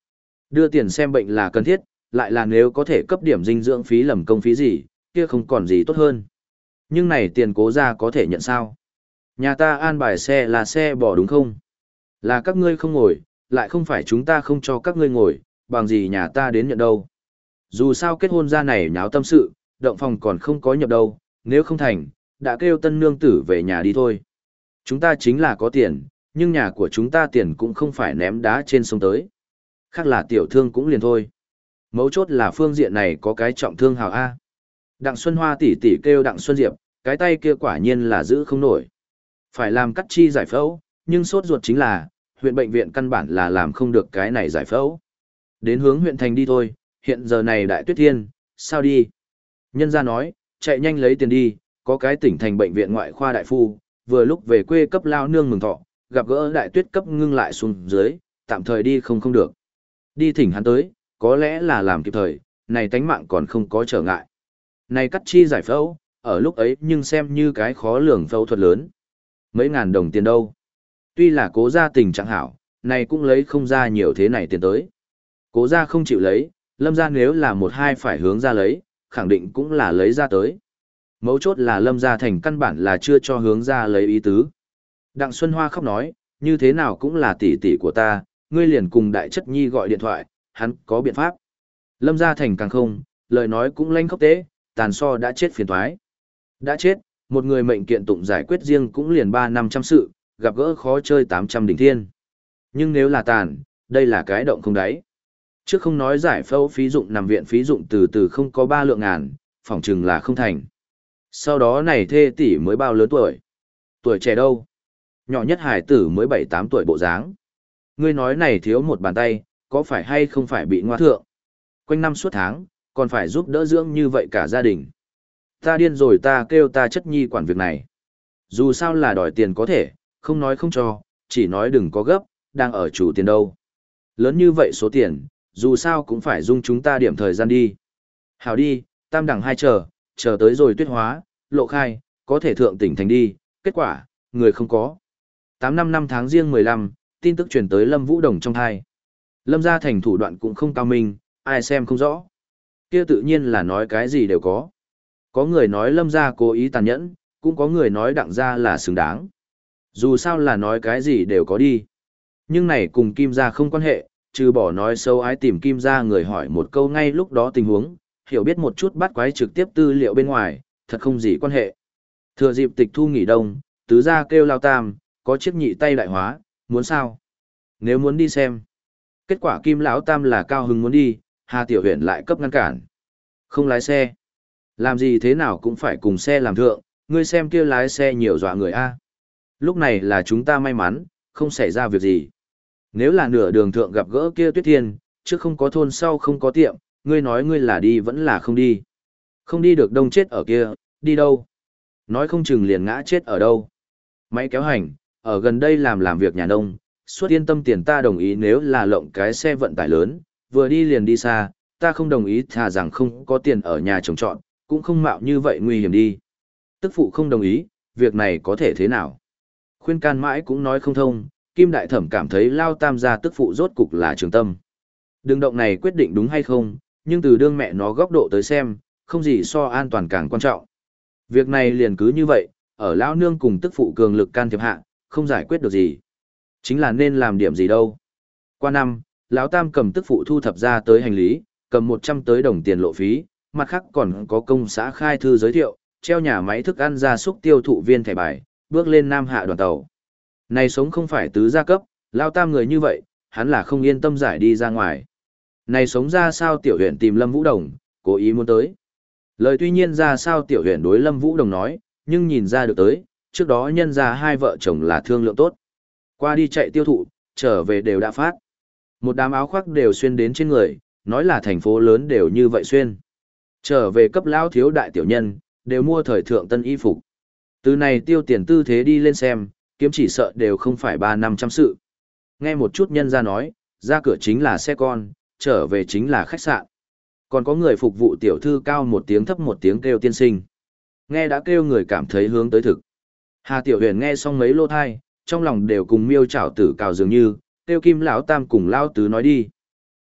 Đưa tiền xem bệnh là cần thiết, lại là nếu có thể cấp điểm dinh dưỡng phí lầm công phí gì, kia không còn gì tốt hơn. Nhưng này tiền cố ra có thể nhận sao? Nhà ta an bài xe là xe bỏ đúng không? Là các ngươi không ngồi, lại không phải chúng ta không cho các ngươi ngồi, bằng gì nhà ta đến nhận đâu. Dù sao kết hôn ra này nháo tâm sự, động phòng còn không có nhập đâu, nếu không thành, đã kêu tân nương tử về nhà đi thôi. Chúng ta chính là có tiền, nhưng nhà của chúng ta tiền cũng không phải ném đá trên sông tới. Khác là tiểu thương cũng liền thôi. Mấu chốt là phương diện này có cái trọng thương hào A. Đặng Xuân Hoa tỷ tỷ kêu Đặng Xuân Diệp, cái tay kia quả nhiên là giữ không nổi. Phải làm cắt chi giải phẫu, nhưng sốt ruột chính là, huyện bệnh viện căn bản là làm không được cái này giải phẫu. Đến hướng huyện thành đi thôi, hiện giờ này đại tuyết thiên, sao đi? Nhân gia nói, chạy nhanh lấy tiền đi, có cái tỉnh thành bệnh viện ngoại khoa đại phu, vừa lúc về quê cấp lao nương mừng thọ, gặp gỡ đại tuyết cấp ngưng lại xuống dưới, tạm thời đi không không được. Đi thỉnh hắn tới, có lẽ là làm kịp thời, này tánh mạng còn không có trở ngại. Này cắt chi giải phẫu, ở lúc ấy nhưng xem như cái khó lường phẫu thuật lớn. Mấy ngàn đồng tiền đâu. Tuy là cố gia tình trạng hảo, này cũng lấy không ra nhiều thế này tiền tới. Cố gia không chịu lấy, lâm gia nếu là một hai phải hướng ra lấy, khẳng định cũng là lấy ra tới. Mấu chốt là lâm gia thành căn bản là chưa cho hướng ra lấy ý tứ. Đặng Xuân Hoa khóc nói, như thế nào cũng là tỷ tỷ của ta, ngươi liền cùng đại chất nhi gọi điện thoại, hắn có biện pháp. Lâm gia thành càng không, lời nói cũng lanh khóc tế, tàn so đã chết phiền thoái. Đã chết, một người mệnh kiện tụng giải quyết riêng cũng liền ba năm trăm sự, gặp gỡ khó chơi tám trăm đỉnh thiên. Nhưng nếu là tàn, đây là cái động không đáy. Trước không nói giải phẫu phí dụng nằm viện phí dụng từ từ không có ba lượng ngàn, phỏng chừng là không thành. Sau đó này thê tỷ mới bao lớn tuổi? Tuổi trẻ đâu? Nhỏ nhất hải tử mới bảy tám tuổi bộ dáng. Ngươi nói này thiếu một bàn tay, có phải hay không phải bị ngoa thượng? Quanh năm suốt tháng, còn phải giúp đỡ dưỡng như vậy cả gia đình. Ta điên rồi, ta kêu ta chất nhi quản việc này. Dù sao là đòi tiền có thể, không nói không cho, chỉ nói đừng có gấp, đang ở chủ tiền đâu. Lớn như vậy số tiền, dù sao cũng phải dung chúng ta điểm thời gian đi. Hảo đi, tam đẳng hai chờ, chờ tới rồi tuyết hóa, lộ khai, có thể thượng tỉnh thành đi, kết quả, người không có. tám năm năm tháng riêng mười lăm, tin tức truyền tới Lâm Vũ Đồng trong thai. Lâm gia thành thủ đoạn cũng không cao minh, ai xem không rõ. Kia tự nhiên là nói cái gì đều có. Có người nói Lâm gia cố ý tàn nhẫn, cũng có người nói Đặng gia là xứng đáng. Dù sao là nói cái gì đều có đi. Nhưng này cùng Kim gia không quan hệ, trừ bỏ nói sâu ái tìm Kim gia người hỏi một câu ngay lúc đó tình huống, hiểu biết một chút bắt quái trực tiếp tư liệu bên ngoài, thật không gì quan hệ. Thừa dịp tịch thu nghỉ đông, tứ gia kêu lao tam, có chiếc nhị tay đại hóa, muốn sao? Nếu muốn đi xem. Kết quả Kim lão tam là cao hứng muốn đi, Hà Tiểu Huyền lại cấp ngăn cản. Không lái xe. Làm gì thế nào cũng phải cùng xe làm thượng, ngươi xem kia lái xe nhiều dọa người a. Lúc này là chúng ta may mắn, không xảy ra việc gì. Nếu là nửa đường thượng gặp gỡ kia Tuyết Thiên, trước không có thôn sau không có tiệm, ngươi nói ngươi là đi vẫn là không đi. Không đi được đông chết ở kia, đi đâu? Nói không chừng liền ngã chết ở đâu. Máy kéo hành, ở gần đây làm làm việc nhà nông, suốt yên tâm tiền ta đồng ý nếu là lộng cái xe vận tải lớn, vừa đi liền đi xa, ta không đồng ý thà rằng không có tiền ở nhà trồng trọt, cũng không mạo như vậy nguy hiểm đi. Tức phụ không đồng ý, việc này có thể thế nào? Khuyên can mãi cũng nói không thông, Kim Đại Thẩm cảm thấy lao tam gia tức phụ rốt cục là trường tâm. Đường động này quyết định đúng hay không, nhưng từ đương mẹ nó góc độ tới xem, không gì so an toàn càng quan trọng. Việc này liền cứ như vậy, ở lão nương cùng tức phụ cường lực can thiệp hạ, không giải quyết được gì. Chính là nên làm điểm gì đâu. Qua năm, lão tam cầm tức phụ thu thập ra tới hành lý, cầm một trăm tới đồng tiền lộ phí, mặt khác còn có công xã khai thư giới thiệu, treo nhà máy thức ăn gia súc tiêu thụ viên thẻ bài, bước lên Nam Hạ đoàn tàu. Này sống không phải tứ gia cấp, lão tam người như vậy, hắn là không yên tâm giải đi ra ngoài. Này sống ra sao tiểu huyện tìm Lâm Vũ Đồng, cố ý muốn tới. Lời tuy nhiên ra sao tiểu huyện đối Lâm Vũ Đồng nói, nhưng nhìn ra được tới, trước đó nhân ra hai vợ chồng là thương lượng tốt. Qua đi chạy tiêu thụ, trở về đều đã phát. Một đám áo khoác đều xuyên đến trên người, nói là thành phố lớn đều như vậy xuyên. Trở về cấp lão thiếu đại tiểu nhân, đều mua thời thượng tân y phục. Từ này tiêu tiền tư thế đi lên xem, kiếm chỉ sợ đều không phải ba năm trăm sự. Nghe một chút nhân ra nói, ra cửa chính là xe con, trở về chính là khách sạn. Còn có người phục vụ tiểu thư cao một tiếng thấp một tiếng kêu tiên sinh. Nghe đã kêu người cảm thấy hướng tới thực. Hà Tiểu Huyền nghe xong mấy lô thai, trong lòng đều cùng miêu chảo tử cào dường như, kêu Kim lão tam cùng lão tứ nói đi.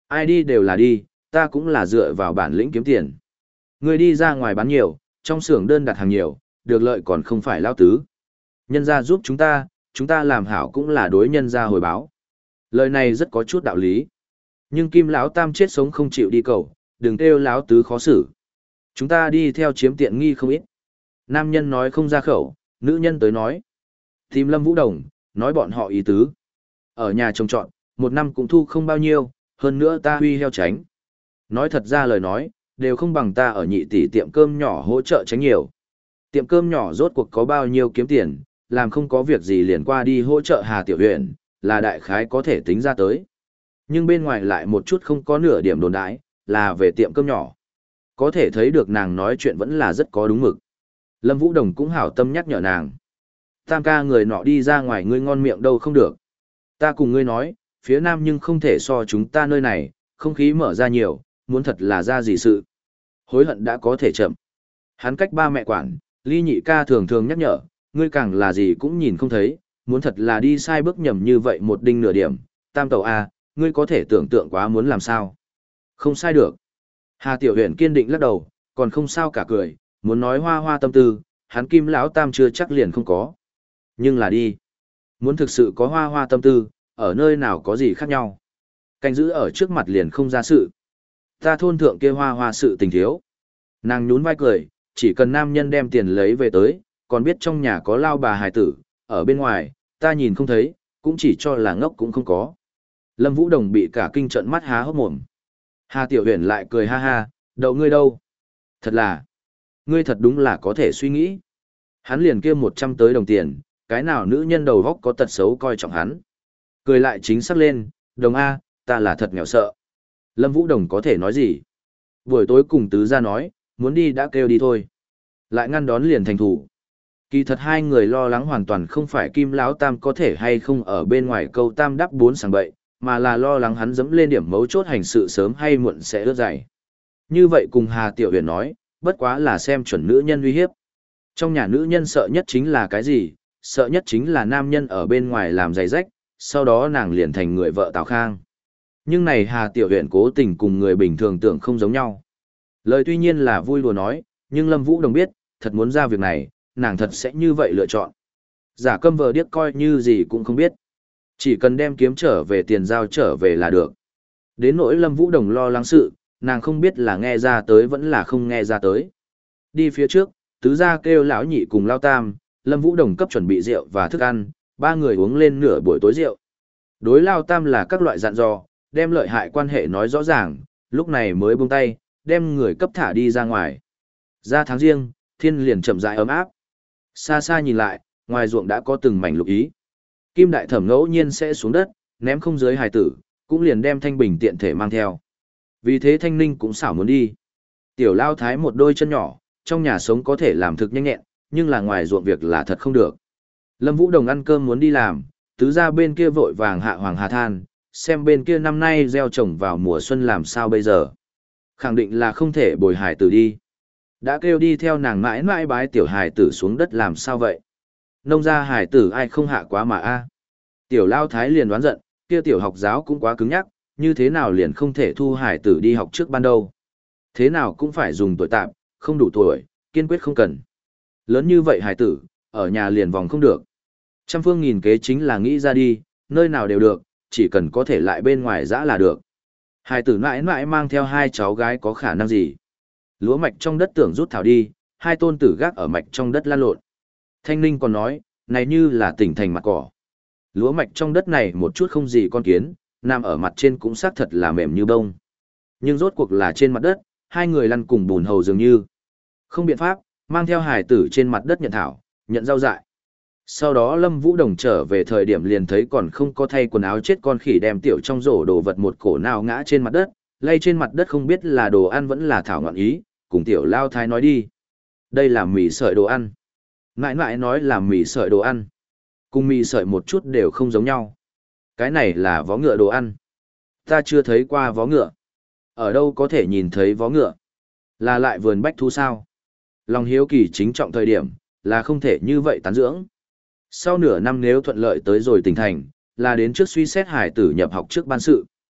Ai đi đều là đi, ta cũng là dựa vào bản lĩnh kiếm tiền. Người đi ra ngoài bán nhiều, trong xưởng đơn đặt hàng nhiều, được lợi còn không phải lao tứ. Nhân gia giúp chúng ta, chúng ta làm hảo cũng là đối nhân gia hồi báo. Lời này rất có chút đạo lý. Nhưng Kim lão tam chết sống không chịu đi cầu, đừng kêu lão tứ khó xử. Chúng ta đi theo chiếm tiện nghi không ít. Nam nhân nói không ra khẩu, nữ nhân tới nói. Tìm Lâm Vũ Đồng, nói bọn họ ý tứ. Ở nhà trồng trọt, một năm cũng thu không bao nhiêu, hơn nữa ta huy heo tránh. Nói thật ra lời nói, đều không bằng ta ở nhị tỷ tiệm cơm nhỏ hỗ trợ tránh nhiều. Tiệm cơm nhỏ rốt cuộc có bao nhiêu kiếm tiền, làm không có việc gì liền qua đi hỗ trợ Hà Tiểu Huyền, là đại khái có thể tính ra tới. Nhưng bên ngoài lại một chút không có nửa điểm đồn đãi, là về tiệm cơm nhỏ. Có thể thấy được nàng nói chuyện vẫn là rất có đúng mực. Lâm Vũ Đồng cũng hảo tâm nhắc nhở nàng. Tam ca người nọ đi ra ngoài ngươi ngon miệng đâu không được. Ta cùng ngươi nói, phía nam nhưng không thể so chúng ta nơi này, không khí mở ra nhiều, muốn thật là ra gì sự. Hối hận đã có thể chậm. Hắn cách ba mẹ quản, Ly nhị ca thường thường nhắc nhở, ngươi càng là gì cũng nhìn không thấy, muốn thật là đi sai bước nhầm như vậy một đinh nửa điểm, tam tàu A, ngươi có thể tưởng tượng quá muốn làm sao. Không sai được. Hà Tiểu Huyền kiên định lắc đầu, còn không sao cả cười, muốn nói hoa hoa tâm tư, hắn Kim lão tam chưa chắc liền không có. Nhưng là đi. Muốn thực sự có hoa hoa tâm tư, ở nơi nào có gì khác nhau. Canh giữ ở trước mặt liền không ra sự. Ta thôn thượng kia hoa hoa sự tình thiếu. Nàng nhún vai cười, chỉ cần nam nhân đem tiền lấy về tới, còn biết trong nhà có lao bà hài tử, ở bên ngoài, ta nhìn không thấy, cũng chỉ cho là ngốc cũng không có. Lâm Vũ Đồng bị cả kinh trận mắt há hốc mồm. Hà Tiểu Huyền lại cười ha ha, đậu ngươi đâu? Thật là, ngươi thật đúng là có thể suy nghĩ. Hắn liền kia một trăm tới đồng tiền, cái nào nữ nhân đầu góc có tật xấu coi trọng hắn. Cười lại chính xác lên, Đồng A, ta là thật nghèo sợ. Lâm Vũ Đồng có thể nói gì? Buổi tối cùng tứ gia nói, muốn đi đã kêu đi thôi. Lại ngăn đón liền thành thủ. Kỳ thật hai người lo lắng hoàn toàn không phải Kim Lão Tam có thể hay không ở bên ngoài câu tam đắp bốn sàng bậy, mà là lo lắng hắn dẫm lên điểm mấu chốt hành sự sớm hay muộn sẽ ướt dày. Như vậy cùng Hà Tiểu Huyền nói, bất quá là xem chuẩn nữ nhân uy hiếp. Trong nhà nữ nhân sợ nhất chính là cái gì? Sợ nhất chính là nam nhân ở bên ngoài làm giày rách, sau đó nàng liền thành người vợ Tào Khang. Nhưng này Hà Tiểu Huyền cố tình cùng người bình thường tưởng không giống nhau. Lời tuy nhiên là vui đùa nói, nhưng Lâm Vũ Đồng biết, thật muốn ra việc này, nàng thật sẽ như vậy lựa chọn. Giả câm vờ điếc coi như gì cũng không biết. Chỉ cần đem kiếm trở về tiền giao trở về là được. Đến nỗi Lâm Vũ Đồng lo lắng sự, nàng không biết là nghe ra tới vẫn là không nghe ra tới. Đi phía trước, tứ gia kêu lão nhị cùng lao tam, Lâm Vũ Đồng cấp chuẩn bị rượu và thức ăn, ba người uống lên nửa buổi tối rượu. Đối lao tam là các loại dặn dò, đem lợi hại quan hệ nói rõ ràng, lúc này mới buông tay, đem người cấp thả đi ra ngoài. Ra tháng riêng, thiên liền chậm rãi ấm áp. Xa xa nhìn lại, ngoài ruộng đã có từng mảnh lục ý. Kim đại thẩm ngẫu nhiên sẽ xuống đất, ném không dưới hài tử, cũng liền đem Thanh Bình tiện thể mang theo. Vì thế Thanh Ninh cũng xảo muốn đi. Tiểu lao thái một đôi chân nhỏ, trong nhà sống có thể làm thực nhanh nhẹn, nhưng là ngoài ruộng việc là thật không được. Lâm Vũ Đồng ăn cơm muốn đi làm, tứ ra bên kia vội vàng hạ hoàng hà than, xem bên kia năm nay gieo trồng vào mùa xuân làm sao bây giờ. Khẳng định là không thể bồi hài tử đi. Đã kêu đi theo nàng mãi mãi bái tiểu hài tử xuống đất làm sao vậy? Nông gia hài tử ai không hạ quá mà a? Tiểu lao thái liền đoán giận, kia tiểu học giáo cũng quá cứng nhắc, như thế nào liền không thể thu hài tử đi học trước ban đầu. Thế nào cũng phải dùng tuổi tạm, không đủ tuổi, kiên quyết không cần. Lớn như vậy hài tử, ở nhà liền vòng không được. Trăm phương nghìn kế chính là nghĩ ra đi, nơi nào đều được, chỉ cần có thể lại bên ngoài dã là được. Hài tử mãi mãi mang theo hai cháu gái có khả năng gì? Lúa mạch trong đất tưởng rút thảo đi, hai tôn tử gác ở mạch trong đất lan lộn. Thanh Ninh còn nói, này như là tỉnh thành mặt cỏ. Lúa mạch trong đất này một chút không gì con kiến, nằm ở mặt trên cũng xác thật là mềm như bông. Nhưng rốt cuộc là trên mặt đất, hai người lăn cùng bùn hầu dường như. Không biện pháp, mang theo hài tử trên mặt đất nhận thảo, nhận rau dại. Sau đó Lâm Vũ Đồng trở về thời điểm liền thấy còn không có thay quần áo chết con khỉ đem tiểu trong rổ đồ vật một cổ nào ngã trên mặt đất, lay trên mặt đất không biết là đồ ăn vẫn là thảo ngọn ý, cùng tiểu lao thái nói đi. Đây là mì sợi đồ ăn. Mãi mãi nói là mì sợi đồ ăn. Cùng mì sợi một chút đều không giống nhau. Cái này là vó ngựa đồ ăn. Ta chưa thấy qua vó ngựa. Ở đâu có thể nhìn thấy vó ngựa? Là lại vườn bách thú sao? Lòng hiếu kỳ chính trọng thời điểm, là không thể như vậy tán dưỡng. Sau nửa năm nếu thuận lợi tới rồi tỉnh thành, là đến trước suy xét hải tử nhập học trước ban sự.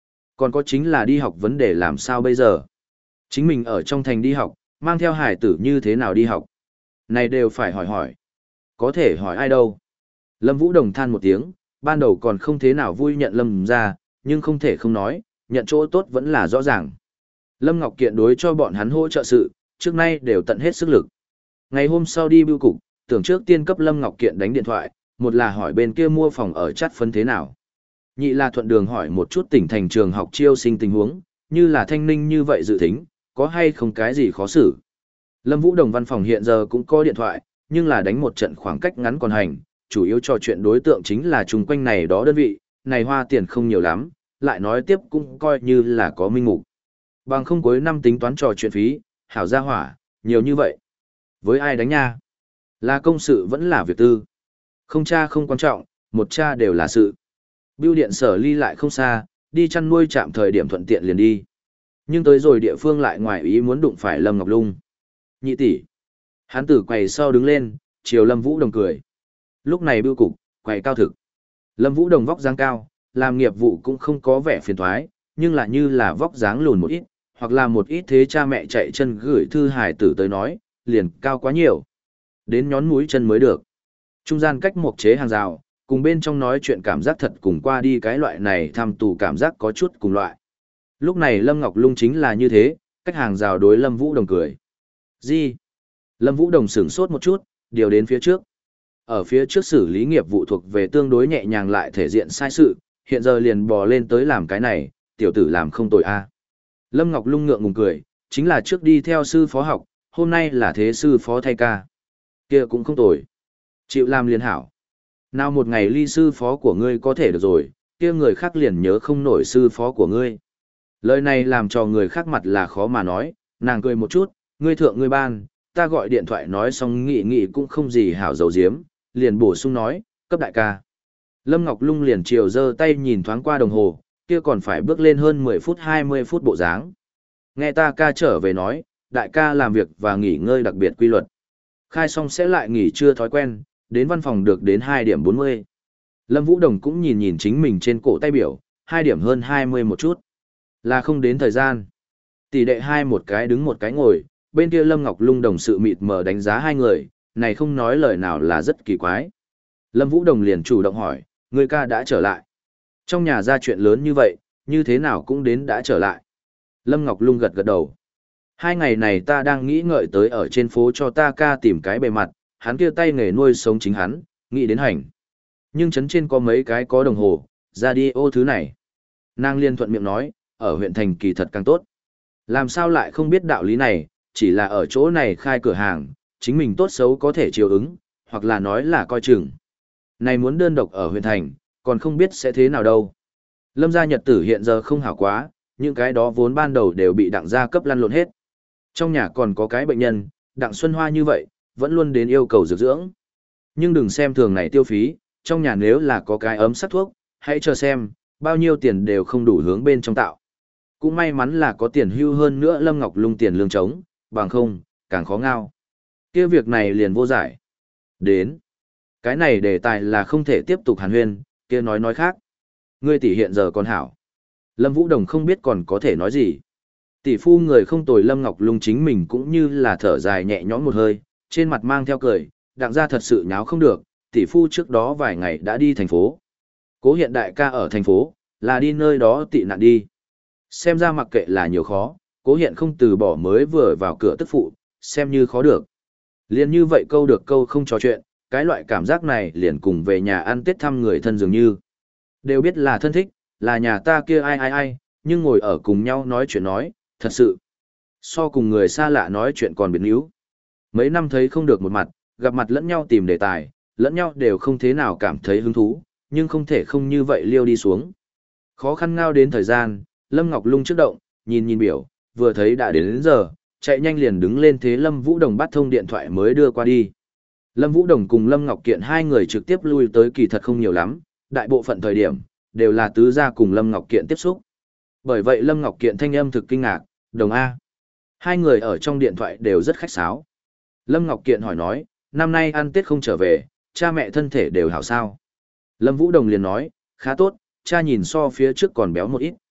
Còn có chính là đi học vấn đề làm sao bây giờ? Chính mình ở trong thành đi học, mang theo hải tử như thế nào đi học? Này đều phải hỏi hỏi. Có thể hỏi ai đâu? Lâm Vũ Đồng than một tiếng, ban đầu còn không thế nào vui nhận Lâm ra, nhưng không thể không nói, nhận chỗ tốt vẫn là rõ ràng. Lâm Ngọc Kiện đối cho bọn hắn hỗ trợ sự, trước nay đều tận hết sức lực. Ngày hôm sau đi bưu cục, tưởng trước tiên cấp Lâm Ngọc Kiện đánh điện thoại, một là hỏi bên kia mua phòng ở chắt phân thế nào. Nhị là thuận đường hỏi một chút tỉnh thành trường học chiêu sinh tình huống, như là Thanh Ninh như vậy dự tính, có hay không cái gì khó xử. Lâm Vũ Đồng văn phòng hiện giờ cũng có điện thoại, nhưng là đánh một trận khoảng cách ngắn còn hành, chủ yếu trò chuyện đối tượng chính là chung quanh này đó đơn vị, này hoa tiền không nhiều lắm, lại nói tiếp cũng coi như là có minh mục. Bằng không cuối năm tính toán trò chuyện phí, hảo gia hỏa, nhiều như vậy. Với ai đánh nha? Là công sự vẫn là việc tư. Không cha không quan trọng, một cha đều là sự. Bưu điện sở ly lại không xa, đi chăn nuôi chạm thời điểm thuận tiện liền đi. Nhưng tới rồi địa phương lại ngoài ý muốn đụng phải Lâm Ngọc Lung. Nhị tỷ. Hắn tử quầy sau đứng lên, chiều Lâm Vũ Đồng cười. Lúc này bưu cục, quầy cao thực. Lâm Vũ Đồng vóc dáng cao, làm nghiệp vụ cũng không có vẻ phiền thoái, nhưng là như là vóc dáng lùn một ít, hoặc là một ít thế cha mẹ chạy chân gửi thư hài tử tới nói, liền cao quá nhiều. Đến nhón mũi chân mới được. Trung gian cách một chế hàng rào, cùng bên trong nói chuyện cảm giác thật cùng qua đi cái loại này thăm tù cảm giác có chút cùng loại. Lúc này Lâm Ngọc Lung chính là như thế, cách hàng rào đối Lâm Vũ Đồng cười. Gì? Lâm Vũ Đồng sửng sốt một chút, điều đến phía trước. Ở phía trước xử lý nghiệp vụ thuộc về tương đối nhẹ nhàng lại thể diện sai sự, hiện giờ liền bò lên tới làm cái này, tiểu tử làm không tồi a. Lâm Ngọc Lung ngượng ngùng cười, chính là trước đi theo sư phó học, hôm nay là thế sư phó thay ca. Kia cũng không tồi. Chịu làm liền hảo. Nào một ngày ly sư phó của ngươi có thể được rồi, kia người khác liền nhớ không nổi sư phó của ngươi. Lời này làm cho người khác mặt là khó mà nói, nàng cười một chút, ngươi thượng ngươi ban, ta gọi điện thoại nói xong nghị nghị cũng không gì hảo dấu diếm, liền bổ sung nói, cấp đại ca. Lâm Ngọc Lung liền chiều giơ tay nhìn thoáng qua đồng hồ, kia còn phải bước lên hơn mười phút hai mươi phút bộ dáng. Nghe ta ca trở về nói, đại ca làm việc và nghỉ ngơi đặc biệt quy luật. Khai xong sẽ lại nghỉ trưa thói quen, đến văn phòng được đến hai điểm bốn mươi. Lâm Vũ Đồng cũng nhìn nhìn chính mình trên cổ tay biểu, hai điểm hơn hai mươi một chút. Là không đến thời gian. Tỷ đệ hai một cái đứng một cái ngồi, bên kia Lâm Ngọc Lung đồng sự mịt mờ đánh giá hai người, này không nói lời nào là rất kỳ quái. Lâm Vũ Đồng liền chủ động hỏi, người ca đã trở lại. Trong nhà ra chuyện lớn như vậy, như thế nào cũng đến đã trở lại. Lâm Ngọc Lung gật gật đầu. Hai ngày này ta đang nghĩ ngợi tới ở trên phố cho ta ca tìm cái bề mặt, hắn kia tay nghề nuôi sống chính hắn, nghĩ đến hành. Nhưng trấn trên có mấy cái có đồng hồ, ra đi ô thứ này. Nàng liên thuận miệng nói, ở huyện thành kỳ thật càng tốt. Làm sao lại không biết đạo lý này, chỉ là ở chỗ này khai cửa hàng, chính mình tốt xấu có thể chiều ứng, hoặc là nói là coi chừng. Này muốn đơn độc ở huyện thành, còn không biết sẽ thế nào đâu. Lâm gia nhật tử hiện giờ không hảo quá, những cái đó vốn ban đầu đều bị đặng gia cấp lăn lộn hết. Trong nhà còn có cái bệnh nhân, đặng Xuân Hoa như vậy, vẫn luôn đến yêu cầu dược dưỡng. Nhưng đừng xem thường này tiêu phí, trong nhà nếu là có cái ấm sắc thuốc, hãy chờ xem, bao nhiêu tiền đều không đủ hướng bên trong tạo. Cũng may mắn là có tiền hưu hơn nữa Lâm Ngọc Lung tiền lương trống, bằng không, càng khó ngao. Kia việc này liền vô giải. Đến. Cái này đề tài là không thể tiếp tục hàn huyên, kia nói nói khác. Ngươi tỷ hiện giờ còn hảo. Lâm Vũ Đồng không biết còn có thể nói gì. Tỷ phu người không tồi Lâm Ngọc Lung chính mình cũng như là thở dài nhẹ nhõm một hơi, trên mặt mang theo cười, đặng ra thật sự nháo không được, tỷ phu trước đó vài ngày đã đi thành phố. Cố hiện đại ca ở thành phố, là đi nơi đó tị nạn đi. Xem ra mặc kệ là nhiều khó, cố hiện không từ bỏ mới vừa vào cửa tức phụ, xem như khó được. Liền như vậy câu được câu không trò chuyện, cái loại cảm giác này liền cùng về nhà ăn Tết thăm người thân dường như. Đều biết là thân thích, là nhà ta kia ai ai ai, nhưng ngồi ở cùng nhau nói chuyện nói, thật sự. So cùng người xa lạ nói chuyện còn biến yếu. Mấy năm thấy không được một mặt, gặp mặt lẫn nhau tìm đề tài, lẫn nhau đều không thế nào cảm thấy hứng thú, nhưng không thể không như vậy liêu đi xuống. Khó khăn ngao đến thời gian, Lâm Ngọc Lung trước động, nhìn nhìn biểu, vừa thấy đã đến, đến giờ, chạy nhanh liền đứng lên thế Lâm Vũ Đồng bắt thông điện thoại mới đưa qua đi. Lâm Vũ Đồng cùng Lâm Ngọc Kiện hai người trực tiếp lui tới kỳ thật không nhiều lắm, đại bộ phận thời điểm, đều là tứ gia cùng Lâm Ngọc Kiện tiếp xúc. Bởi vậy Lâm Ngọc Kiện thanh âm thực kinh ngạc, Đồng A. Hai người ở trong điện thoại đều rất khách sáo. Lâm Ngọc Kiện hỏi nói, năm nay ăn Tết không trở về, cha mẹ thân thể đều hảo sao. Lâm Vũ Đồng liền nói, khá tốt, cha nhìn so phía trước còn béo một ít.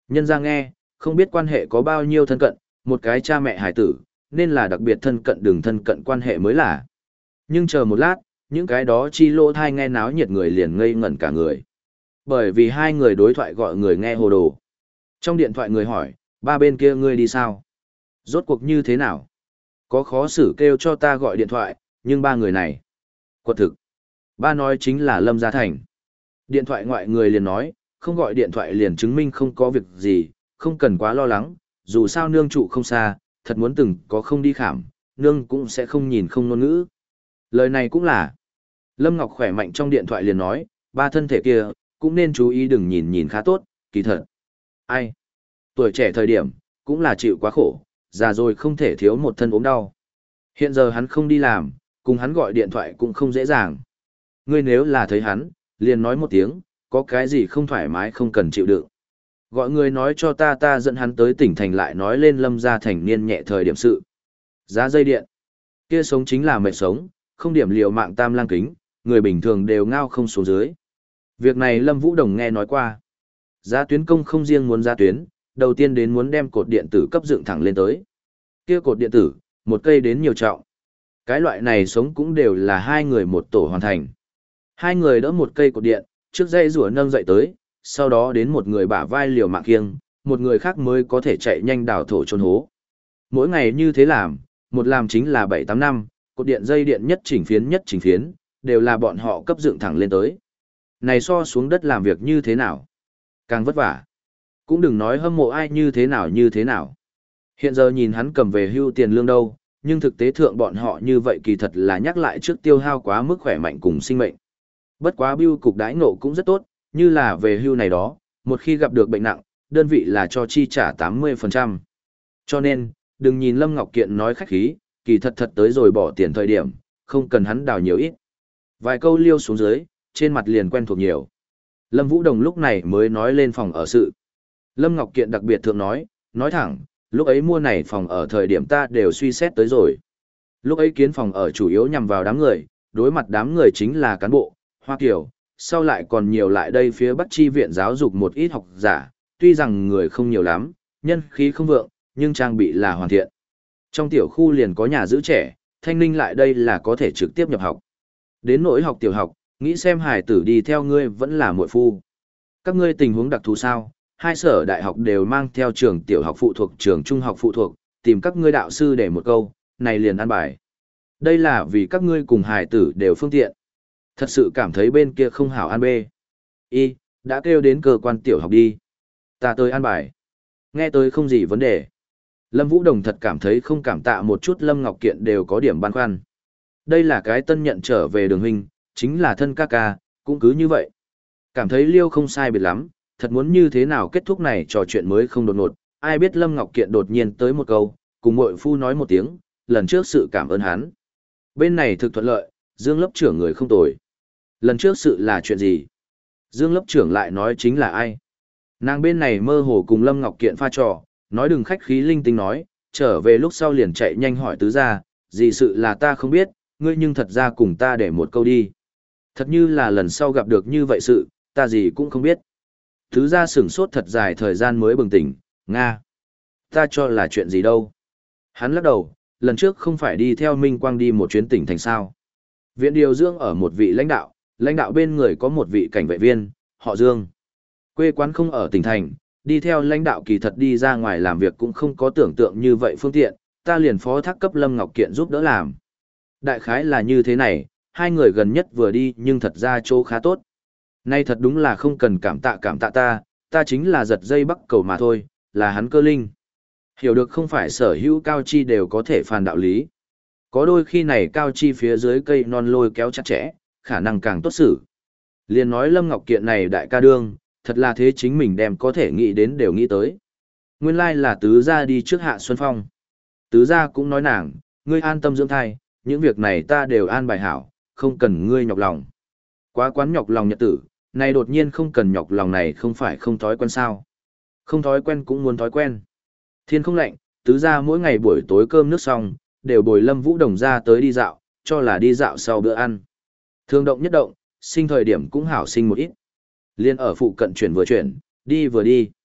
Nhân ra nghe, không biết quan hệ có bao nhiêu thân cận, một cái cha mẹ hải tử, nên là đặc biệt thân cận đừng thân cận quan hệ mới là. Nhưng chờ một lát, những cái đó chi lỗ thai nghe náo nhiệt người liền ngây ngẩn cả người. Bởi vì hai người đối thoại gọi người nghe hồ đồ. Trong điện thoại người hỏi, ba bên kia ngươi đi sao? Rốt cuộc như thế nào? Có khó xử kêu cho ta gọi điện thoại, nhưng ba người này. Quật thực. Ba nói chính là Lâm Gia Thành. Điện thoại ngoại người liền nói, không gọi điện thoại liền chứng minh không có việc gì, không cần quá lo lắng, dù sao nương trụ không xa, thật muốn từng có không đi khảm, nương cũng sẽ không nhìn không ngôn ngữ. Lời này cũng là. Lâm Ngọc khỏe mạnh trong điện thoại liền nói, ba thân thể kia, cũng nên chú ý đừng nhìn nhìn khá tốt, kỳ thật. Ai? Tuổi trẻ thời điểm, cũng là chịu quá khổ, già rồi không thể thiếu một thân ốm đau. Hiện giờ hắn không đi làm, cùng hắn gọi điện thoại cũng không dễ dàng. Ngươi nếu là thấy hắn, liền nói một tiếng, có cái gì không thoải mái không cần chịu đựng. Gọi người nói cho ta ta dẫn hắn tới tỉnh thành lại nói lên Lâm Gia Thành niên nhẹ thời điểm sự. Giá dây điện. Kia sống chính là mệt sống, không điểm liều mạng tam lang kính, người bình thường đều ngao không xuống dưới. Việc này Lâm Vũ Đồng nghe nói qua. Giá tuyến công không riêng muốn giá tuyến, đầu tiên đến muốn đem cột điện tử cấp dựng thẳng lên tới. Kia cột điện tử, một cây đến nhiều trọng. Cái loại này sống cũng đều là hai người một tổ hoàn thành. Hai người đỡ một cây cột điện, trước dây rùa nâng dậy tới, sau đó đến một người bả vai liều mạng kiêng, một người khác mới có thể chạy nhanh đào thổ chôn hố. Mỗi ngày như thế làm, một làm chính là bảy tám năm, cột điện dây điện nhất chỉnh phiến nhất chỉnh phiến, đều là bọn họ cấp dựng thẳng lên tới. Này so xuống đất làm việc như thế nào? Càng vất vả. Cũng đừng nói hâm mộ ai như thế nào như thế nào. Hiện giờ nhìn hắn cầm về hưu tiền lương đâu, nhưng thực tế thượng bọn họ như vậy kỳ thật là nhắc lại trước tiêu hao quá mức khỏe mạnh cùng sinh mệnh. Bất quá bưu cục đãi ngộ cũng rất tốt, như là về hưu này đó, một khi gặp được bệnh nặng, đơn vị là cho chi trả tám mươi phần trăm. Cho nên, đừng nhìn Lâm Ngọc Kiện nói khách khí, kỳ thật thật tới rồi bỏ tiền thời điểm, không cần hắn đào nhiều ít. Vài câu liêu xuống dưới, trên mặt liền quen thuộc nhiều. Lâm Vũ Đồng lúc này mới nói lên phòng ở sự. Lâm Ngọc Kiện đặc biệt thượng nói, nói thẳng, lúc ấy mua này phòng ở thời điểm ta đều suy xét tới rồi. Lúc ấy kiến phòng ở chủ yếu nhằm vào đám người, đối mặt đám người chính là cán bộ, Hoa Kiều, sau lại còn nhiều lại đây phía Bắc Chi viện giáo dục một ít học giả, tuy rằng người không nhiều lắm, nhân khí không vượng, nhưng trang bị là hoàn thiện. Trong tiểu khu liền có nhà giữ trẻ, thanh ninh lại đây là có thể trực tiếp nhập học. Đến nỗi học tiểu học, nghĩ xem hài tử đi theo ngươi vẫn là muội phu. Các ngươi tình huống đặc thù sao? Hai sở đại học đều mang theo trường tiểu học phụ thuộc trường trung học phụ thuộc, tìm các ngươi đạo sư để một câu, này liền ăn bài. Đây là vì các ngươi cùng hài tử đều phương tiện. Thật sự cảm thấy bên kia không hảo an bê. Y, đã kêu đến cơ quan tiểu học đi. Ta tới an bài. Nghe tới không gì vấn đề. Lâm Vũ Đồng thật cảm thấy không cảm tạ một chút Lâm Ngọc Kiện đều có điểm băn khoăn. Đây là cái tân nhận trở về đường huynh, chính là thân ca ca, cũng cứ như vậy. Cảm thấy liêu không sai biệt lắm, thật muốn như thế nào kết thúc này trò chuyện mới không đột ngột. Ai biết Lâm Ngọc Kiện đột nhiên tới một câu, cùng muội phu nói một tiếng, lần trước sự cảm ơn hắn. Bên này thực thuận lợi, Dương lớp trưởng người không tồi. Lần trước sự là chuyện gì? Dương lớp trưởng lại nói chính là ai? Nàng bên này mơ hồ cùng Lâm Ngọc Kiện pha trò, nói đừng khách khí linh tinh nói, trở về lúc sau liền chạy nhanh hỏi tứ gia, gì sự là ta không biết, ngươi nhưng thật ra cùng ta để một câu đi. Thật như là lần sau gặp được như vậy sự, ta gì cũng không biết. Tứ gia sửng sốt thật dài thời gian mới bừng tỉnh, Nga. Ta cho là chuyện gì đâu. Hắn lắc đầu, lần trước không phải đi theo Minh Quang đi một chuyến tỉnh thành sao. Viện điều dưỡng ở một vị lãnh đạo, lãnh đạo bên người có một vị cảnh vệ viên, họ Dương. Quê quán không ở tỉnh thành, đi theo lãnh đạo kỳ thật đi ra ngoài làm việc cũng không có tưởng tượng như vậy phương tiện, ta liền phó thác cấp Lâm Ngọc Kiện giúp đỡ làm. Đại khái là như thế này, hai người gần nhất vừa đi nhưng thật ra chỗ khá tốt. Nay thật đúng là không cần cảm tạ cảm tạ ta, ta chính là giật dây bắc cầu mà thôi, là hắn cơ linh. Hiểu được không phải sở hữu cao chi đều có thể phàn đạo lý. Có đôi khi này cao chi phía dưới cây non lôi kéo chặt chẽ, khả năng càng tốt xử. Liền nói Lâm Ngọc Kiện này đại ca đương, thật là thế chính mình đem có thể nghĩ đến đều nghĩ tới. Nguyên lai là tứ gia đi trước Hạ Xuân Phong. Tứ gia cũng nói nàng, ngươi an tâm dưỡng thai, những việc này ta đều an bài hảo, không cần ngươi nhọc lòng. Quá quán nhọc lòng nhật tử, này đột nhiên không cần nhọc lòng này không phải không thói quen sao. Không thói quen cũng muốn thói quen. Thiên không lạnh, tứ gia mỗi ngày buổi tối cơm nước xong, đều bồi Lâm Vũ Đồng ra tới đi dạo, cho là đi dạo sau bữa ăn. Thương động nhất động, sinh thời điểm cũng hảo sinh một ít. Liên ở phụ cận chuyển vừa chuyển, đi vừa đi.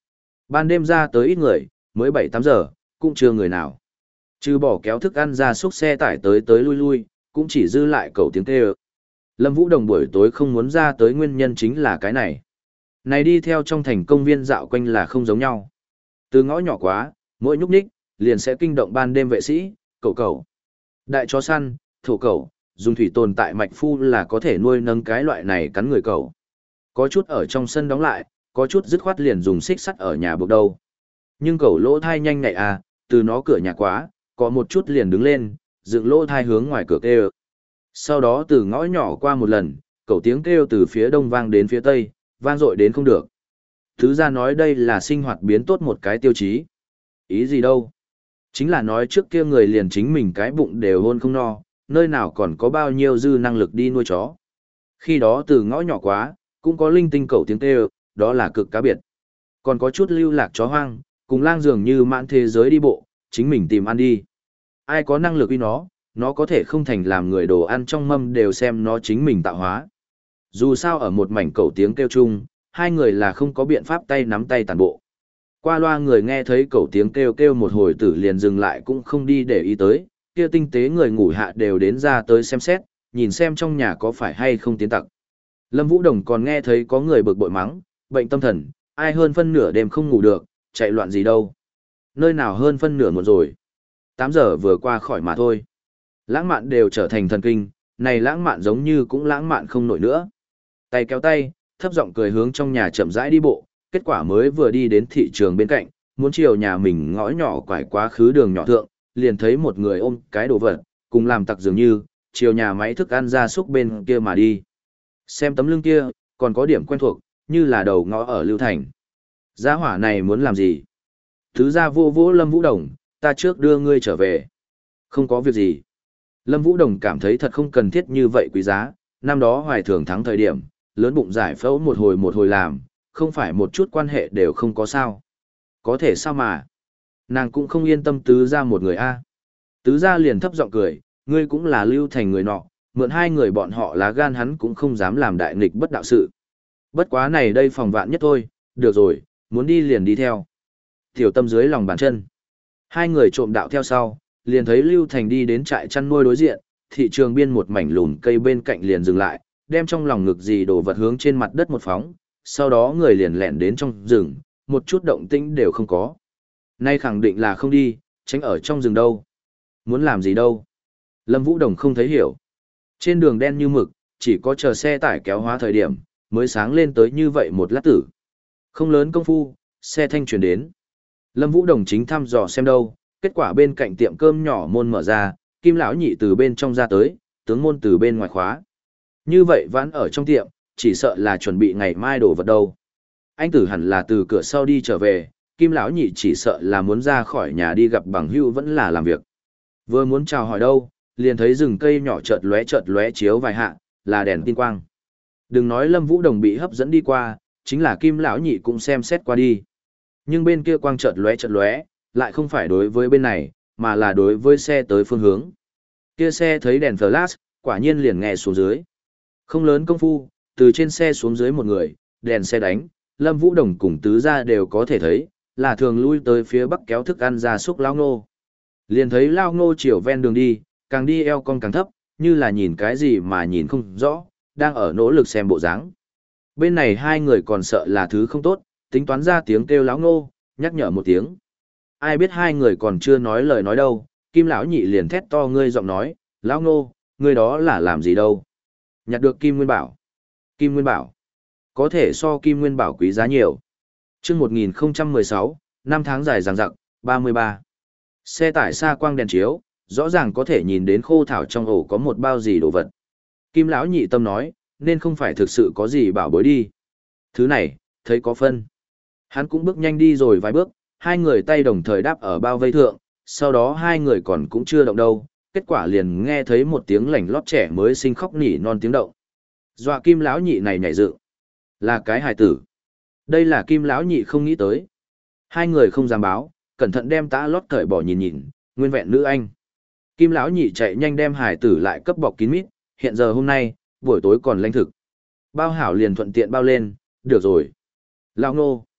Ban đêm ra tới ít người, mới bảy tám giờ, cũng chưa người nào. Trừ bỏ kéo thức ăn ra xúc xe tải tới tới lui lui, cũng chỉ dư lại cầu tiếng kêu. Lâm Vũ Đồng buổi tối không muốn ra tới nguyên nhân chính là cái này. Này đi theo trong thành công viên dạo quanh là không giống nhau. Từ ngõ nhỏ quá, mỗi nhúc nhích, liền sẽ kinh động ban đêm vệ sĩ, cậu cậu. Đại chó săn, thổ cậu, dùng thủy tồn tại mạch phu là có thể nuôi nâng cái loại này cắn người cậu. Có chút ở trong sân đóng lại, có chút dứt khoát liền dùng xích sắt ở nhà buộc đầu. Nhưng cậu lỗ thai nhanh nhạy à, từ nó cửa nhà quá, có một chút liền đứng lên, dựng lỗ thai hướng ngoài cửa kêu. Sau đó từ ngõ nhỏ qua một lần, cậu tiếng kêu từ phía đông vang đến phía tây, vang dội đến không được. Thứ ra nói đây là sinh hoạt biến tốt một cái tiêu chí. Ý gì đâu? Chính là nói trước kia người liền chính mình cái bụng đều hôn không no, nơi nào còn có bao nhiêu dư năng lực đi nuôi chó. Khi đó từ ngõ nhỏ quá, cũng có linh tinh cậu tiếng kêu, đó là cực cá biệt. Còn có chút lưu lạc chó hoang, cùng lang dường như mãn thế giới đi bộ, chính mình tìm ăn đi. Ai có năng lực uy nó, nó có thể không thành làm người đồ ăn trong mâm đều xem nó chính mình tạo hóa. Dù sao ở một mảnh cậu tiếng kêu chung, hai người là không có biện pháp tay nắm tay tàn bộ. Qua loa người nghe thấy cậu tiếng kêu kêu một hồi tử liền dừng lại cũng không đi để ý tới, kia tinh tế người ngủ hạ đều đến ra tới xem xét, nhìn xem trong nhà có phải hay không tiến tặc. Lâm Vũ Đồng còn nghe thấy có người bực bội mắng, bệnh tâm thần, ai hơn phân nửa đêm không ngủ được, chạy loạn gì đâu. Nơi nào hơn phân nửa muộn rồi. tám giờ vừa qua khỏi mà thôi. Lãng mạn đều trở thành thần kinh, này lãng mạn giống như cũng lãng mạn không nổi nữa. Tay kéo tay, thấp giọng cười hướng trong nhà chậm rãi đi bộ, kết quả mới vừa đi đến thị trường bên cạnh, muốn chiều nhà mình ngõ nhỏ quải quá khứ đường nhỏ thượng, liền thấy một người ôm cái đồ vật, cùng làm tặc dường như, chiều nhà máy thức ăn ra súc bên kia mà đi. Xem tấm lưng kia, còn có điểm quen thuộc, như là đầu ngõ ở Lưu Thành. Gia hỏa này muốn làm gì? Thứ ra vô vỗ Lâm Vũ Đồng, ta trước đưa ngươi trở về. Không có việc gì. Lâm Vũ Đồng cảm thấy thật không cần thiết như vậy quý giá, năm đó hoài thường thắng thời điểm, lớn bụng giải phẫu một hồi một hồi làm, không phải một chút quan hệ đều không có sao. Có thể sao mà. Nàng cũng không yên tâm tứ ra một người a. Tứ ra liền thấp giọng cười, ngươi cũng là Lưu Thành người nọ, mượn hai người bọn họ lá gan hắn cũng không dám làm đại nghịch bất đạo sự. Bất quá này đây phòng vạn nhất thôi, được rồi, muốn đi liền đi theo. Tiểu Tâm dưới lòng bàn chân. Hai người trộm đạo theo sau, liền thấy Lưu Thành đi đến trại chăn nuôi đối diện, thị trường biên một mảnh lùn cây bên cạnh liền dừng lại, đem trong lòng ngực gì đồ vật hướng trên mặt đất một phóng, sau đó người liền lẹn đến trong rừng, một chút động tĩnh đều không có. Nay khẳng định là không đi, tránh ở trong rừng đâu. Muốn làm gì đâu. Lâm Vũ Đồng không thấy hiểu. Trên đường đen như mực, chỉ có chờ xe tải kéo hóa thời điểm, mới sáng lên tới như vậy một lát tử. Không lớn công phu, xe thanh chuyển đến. Lâm Vũ Đồng chính thăm dò xem đâu, kết quả bên cạnh tiệm cơm nhỏ môn mở ra, Kim lão nhị từ bên trong ra tới, tướng môn từ bên ngoài khóa. Như vậy vãn ở trong tiệm, chỉ sợ là chuẩn bị ngày mai đổ vật đâu. Anh tử hẳn là từ cửa sau đi trở về, Kim lão nhị chỉ sợ là muốn ra khỏi nhà đi gặp bằng hữu vẫn là làm việc. Vừa muốn chào hỏi đâu, liền thấy rừng cây nhỏ chợt lóe chợt lóe chiếu vài hạ, là đèn tin quang. Đừng nói Lâm Vũ Đồng bị hấp dẫn đi qua, chính là Kim lão nhị cũng xem xét qua đi. Nhưng bên kia quang chợt lóe chợt lóe, lại không phải đối với bên này, mà là đối với xe tới phương hướng. Kia xe thấy đèn flash, quả nhiên liền nghe xuống dưới. Không lớn công phu, từ trên xe xuống dưới một người, đèn xe đánh, Lâm Vũ Đồng cùng tứ gia đều có thể thấy, là thường lui tới phía bắc kéo thức ăn ra súc lao ngô. Liền thấy lao ngô chiều ven đường đi, càng đi eo cong càng thấp, như là nhìn cái gì mà nhìn không rõ, đang ở nỗ lực xem bộ dáng. Bên này hai người còn sợ là thứ không tốt, tính toán ra tiếng kêu lão ngô, nhắc nhở một tiếng. Ai biết hai người còn chưa nói lời nói đâu, Kim lão nhị liền thét to ngươi giọng nói, lão ngô, ngươi đó là làm gì đâu? Nhặt được Kim Nguyên Bảo. Kim Nguyên Bảo. Có thể so Kim Nguyên Bảo quý giá nhiều. Chương một nghìn không trăm mười sáu, năm tháng dài dằng dặc, ba mươi ba. Xe tải xa quang đèn chiếu, rõ ràng có thể nhìn đến khô thảo trong ổ có một bao gì đồ vật. Kim lão nhị tâm nói, nên không phải thực sự có gì bảo bối đi. Thứ này, thấy có phân. Hắn cũng bước nhanh đi rồi vài bước, hai người tay đồng thời đáp ở bao vây thượng, sau đó hai người còn cũng chưa động đâu, kết quả liền nghe thấy một tiếng lảnh lót trẻ mới sinh khóc nỉ non tiếng động. Dọa Kim lão nhị này nhảy dựng, là cái hài tử. Đây là Kim lão nhị không nghĩ tới. Hai người không dám báo, cẩn thận đem tã lót cởi bỏ nhìn nhìn, nguyên vẹn nữ anh. Kim lão nhị chạy nhanh đem hài tử lại cấp bọc kín mít, hiện giờ hôm nay, buổi tối còn lanh thực. Bao hảo liền thuận tiện bao lên, được rồi. Lão Ngô.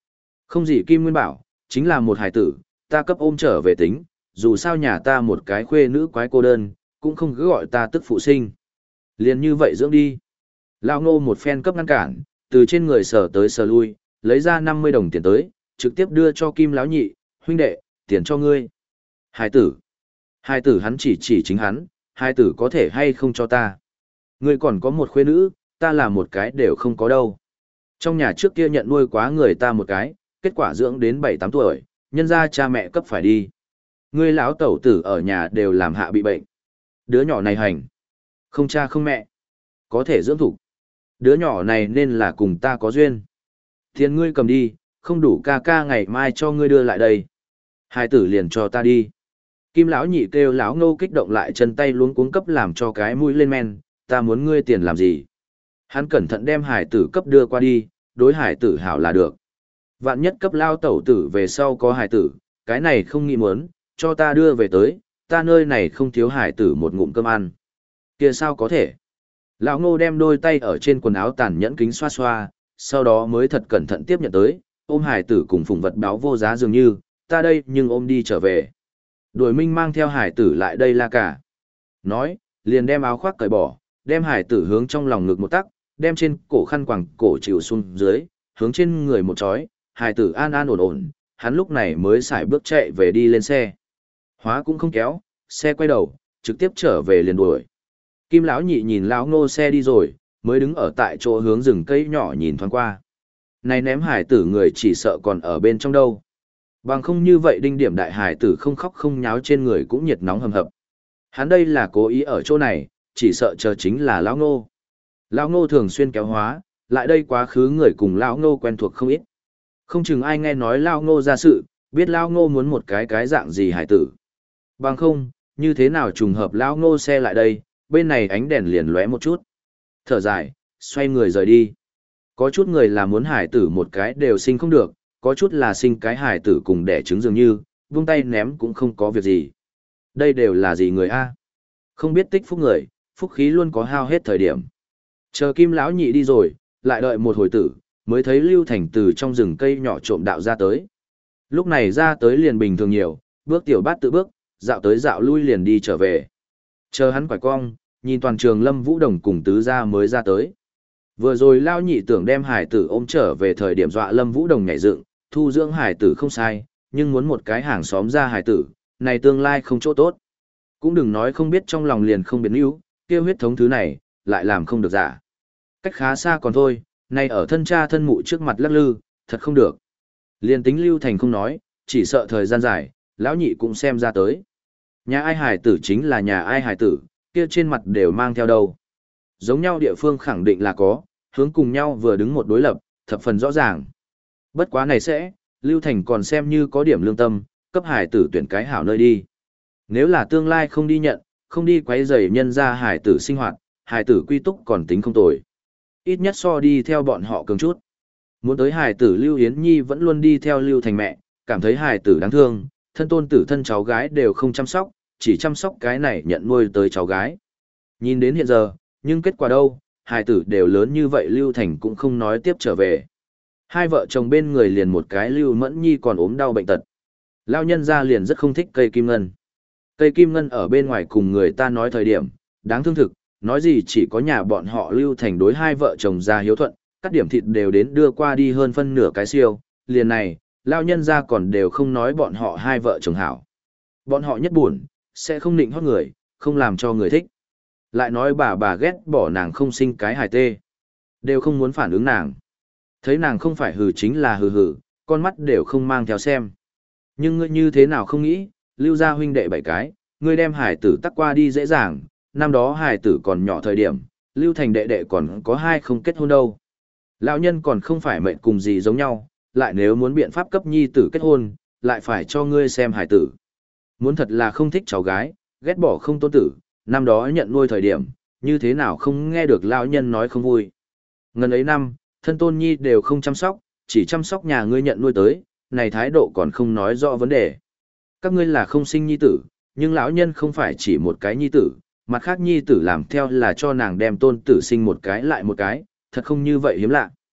Không gì Kim Nguyên bảo, chính là một hài tử, ta cấp ôm trở về tính, dù sao nhà ta một cái khuê nữ quái cô đơn, cũng không cứ gọi ta tức phụ sinh. Liền như vậy dưỡng đi. Lão Ngô một phen cấp ngăn cản, từ trên người sờ tới sờ lui, lấy ra năm mươi đồng tiền tới, trực tiếp đưa cho Kim lão nhị, huynh đệ, tiền cho ngươi. Hài tử. Hài tử hắn chỉ chỉ chính hắn, hài tử có thể hay không cho ta. Ngươi còn có một khuê nữ, ta là một cái đều không có đâu. Trong nhà trước kia nhận nuôi quá người ta một cái, kết quả dưỡng đến bảy tám tuổi, nhân ra cha mẹ cấp phải đi. Ngươi lão tẩu tử ở nhà đều làm hạ bị bệnh. Đứa nhỏ này hành. Không cha không mẹ. Có thể dưỡng thủ. Đứa nhỏ này nên là cùng ta có duyên. Tiền ngươi cầm đi, không đủ ca ca ngày mai cho ngươi đưa lại đây. Hai tử liền cho ta đi. Kim lão nhị kêu lão Ngô kích động lại chân tay luống cuống cấp làm cho cái mũi lên men, ta muốn ngươi tiền làm gì? Hắn cẩn thận đem hải tử cấp đưa qua đi, đối hải tử hảo là được. Vạn nhất cấp lao tẩu tử về sau có hải tử, cái này không nghĩ muốn, cho ta đưa về tới, ta nơi này không thiếu hải tử một ngụm cơm ăn. Kia sao có thể? Lão Ngô đem đôi tay ở trên quần áo tàn nhẫn kính xoa xoa, sau đó mới thật cẩn thận tiếp nhận tới, ôm hải tử cùng phùng vật báo vô giá dường như, ta đây nhưng ôm đi trở về. Đuổi Minh mang theo hải tử lại đây la cả. Nói, liền đem áo khoác cởi bỏ, đem hải tử hướng trong lòng ngực một tắc, đem trên cổ khăn quàng cổ chịu xuống dưới, hướng trên người một chói, hải tử an an ổn ổn, hắn lúc này mới xài bước chạy về đi lên xe. Hóa cũng không kéo, xe quay đầu, trực tiếp trở về liền đuổi. Kim lão nhị nhìn lão Ngô xe đi rồi, mới đứng ở tại chỗ hướng rừng cây nhỏ nhìn thoáng qua. Này ném hải tử người chỉ sợ còn ở bên trong đâu. Bằng không như vậy đinh điểm đại hải tử không khóc không nháo trên người cũng nhiệt nóng hầm hập. Hắn đây là cố ý ở chỗ này, chỉ sợ chờ chính là lão Ngô. Lão Ngô thường xuyên kéo hóa, lại đây quá khứ người cùng lão Ngô quen thuộc không ít. Không chừng ai nghe nói lão Ngô ra sự, biết lão Ngô muốn một cái cái dạng gì hải tử. Bằng không, như thế nào trùng hợp lão Ngô xe lại đây, bên này ánh đèn liền lóe một chút. Thở dài, xoay người rời đi. Có chút người là muốn hải tử một cái đều sinh không được, có chút là sinh cái hải tử cùng đẻ trứng dường như, vung tay ném cũng không có việc gì. Đây đều là gì người a? Không biết tích phúc người, phúc khí luôn có hao hết thời điểm. Chờ Kim lão nhị đi rồi, lại đợi một hồi tử, mới thấy Lưu Thành từ trong rừng cây nhỏ trộm đạo ra tới. Lúc này ra tới liền bình thường nhiều, bước tiểu bát tự bước, dạo tới dạo lui liền đi trở về. Chờ hắn quải cong, nhìn toàn trường Lâm Vũ Đồng cùng tứ gia mới ra tới. Vừa rồi Lao nhị tưởng đem hải tử ôm trở về thời điểm dọa Lâm Vũ Đồng nhảy dựng, thu dưỡng hải tử không sai, nhưng muốn một cái hàng xóm ra hải tử, này tương lai không chỗ tốt. Cũng đừng nói không biết trong lòng liền không biến yếu, kia huyết thống thứ này, lại làm không được giả. Cách khá xa còn thôi, này ở thân cha thân mụ trước mặt lắc lư, thật không được. Liền tính Lưu Thành không nói, chỉ sợ thời gian dài, lão nhị cũng xem ra tới. Nhà ai hải tử chính là nhà ai hải tử, kia trên mặt đều mang theo đâu. Giống nhau địa phương khẳng định là có, hướng cùng nhau vừa đứng một đối lập, thập phần rõ ràng. Bất quá này sẽ, Lưu Thành còn xem như có điểm lương tâm, cấp hải tử tuyển cái hảo nơi đi. Nếu là tương lai không đi nhận, không đi quấy rầy nhân ra hải tử sinh hoạt, hải tử quy túc còn tính không tồi. Ít nhất so đi theo bọn họ cường chút. Muốn tới hải tử Lưu Yến Nhi vẫn luôn đi theo Lưu Thành mẹ, cảm thấy hải tử đáng thương, thân tôn tử thân cháu gái đều không chăm sóc, chỉ chăm sóc cái này nhận nuôi tới cháu gái. Nhìn đến hiện giờ, nhưng kết quả đâu, hải tử đều lớn như vậy Lưu Thành cũng không nói tiếp trở về. Hai vợ chồng bên người liền một cái Lưu Mẫn Nhi còn ốm đau bệnh tật. Lao nhân ra liền rất không thích cây kim ngân. Cây kim ngân ở bên ngoài cùng người ta nói thời điểm, đáng thương thực, nói gì chỉ có nhà bọn họ Lưu Thành đối hai vợ chồng ra hiếu thuận, các điểm thịt đều đến đưa qua đi hơn phân nửa cái siêu, liền này, Lao nhân ra còn đều không nói bọn họ hai vợ chồng hảo. Bọn họ nhất buồn, sẽ không nịnh hót người, không làm cho người thích. Lại nói bà bà ghét bỏ nàng không sinh cái hài tê. Đều không muốn phản ứng nàng. Thấy nàng không phải hừ chính là hừ hừ, con mắt đều không mang theo xem. Nhưng ngươi như thế nào không nghĩ, Lưu gia huynh đệ bảy cái, ngươi đem hải tử tắc qua đi dễ dàng, năm đó hải tử còn nhỏ thời điểm, Lưu Thành đệ đệ còn có hai không kết hôn đâu. Lão nhân còn không phải mệnh cùng gì giống nhau, lại nếu muốn biện pháp cấp nhi tử kết hôn, lại phải cho ngươi xem hải tử. Muốn thật là không thích cháu gái, ghét bỏ không tôn tử, năm đó nhận nuôi thời điểm, như thế nào không nghe được lão nhân nói không vui. Ngần ấy năm, thân tôn nhi đều không chăm sóc, chỉ chăm sóc nhà ngươi nhận nuôi tới, này thái độ còn không nói rõ vấn đề. Các ngươi là không sinh nhi tử, nhưng lão nhân không phải chỉ một cái nhi tử, mặt khác nhi tử làm theo là cho nàng đem tôn tử sinh một cái lại một cái, thật không như vậy hiếm lạ.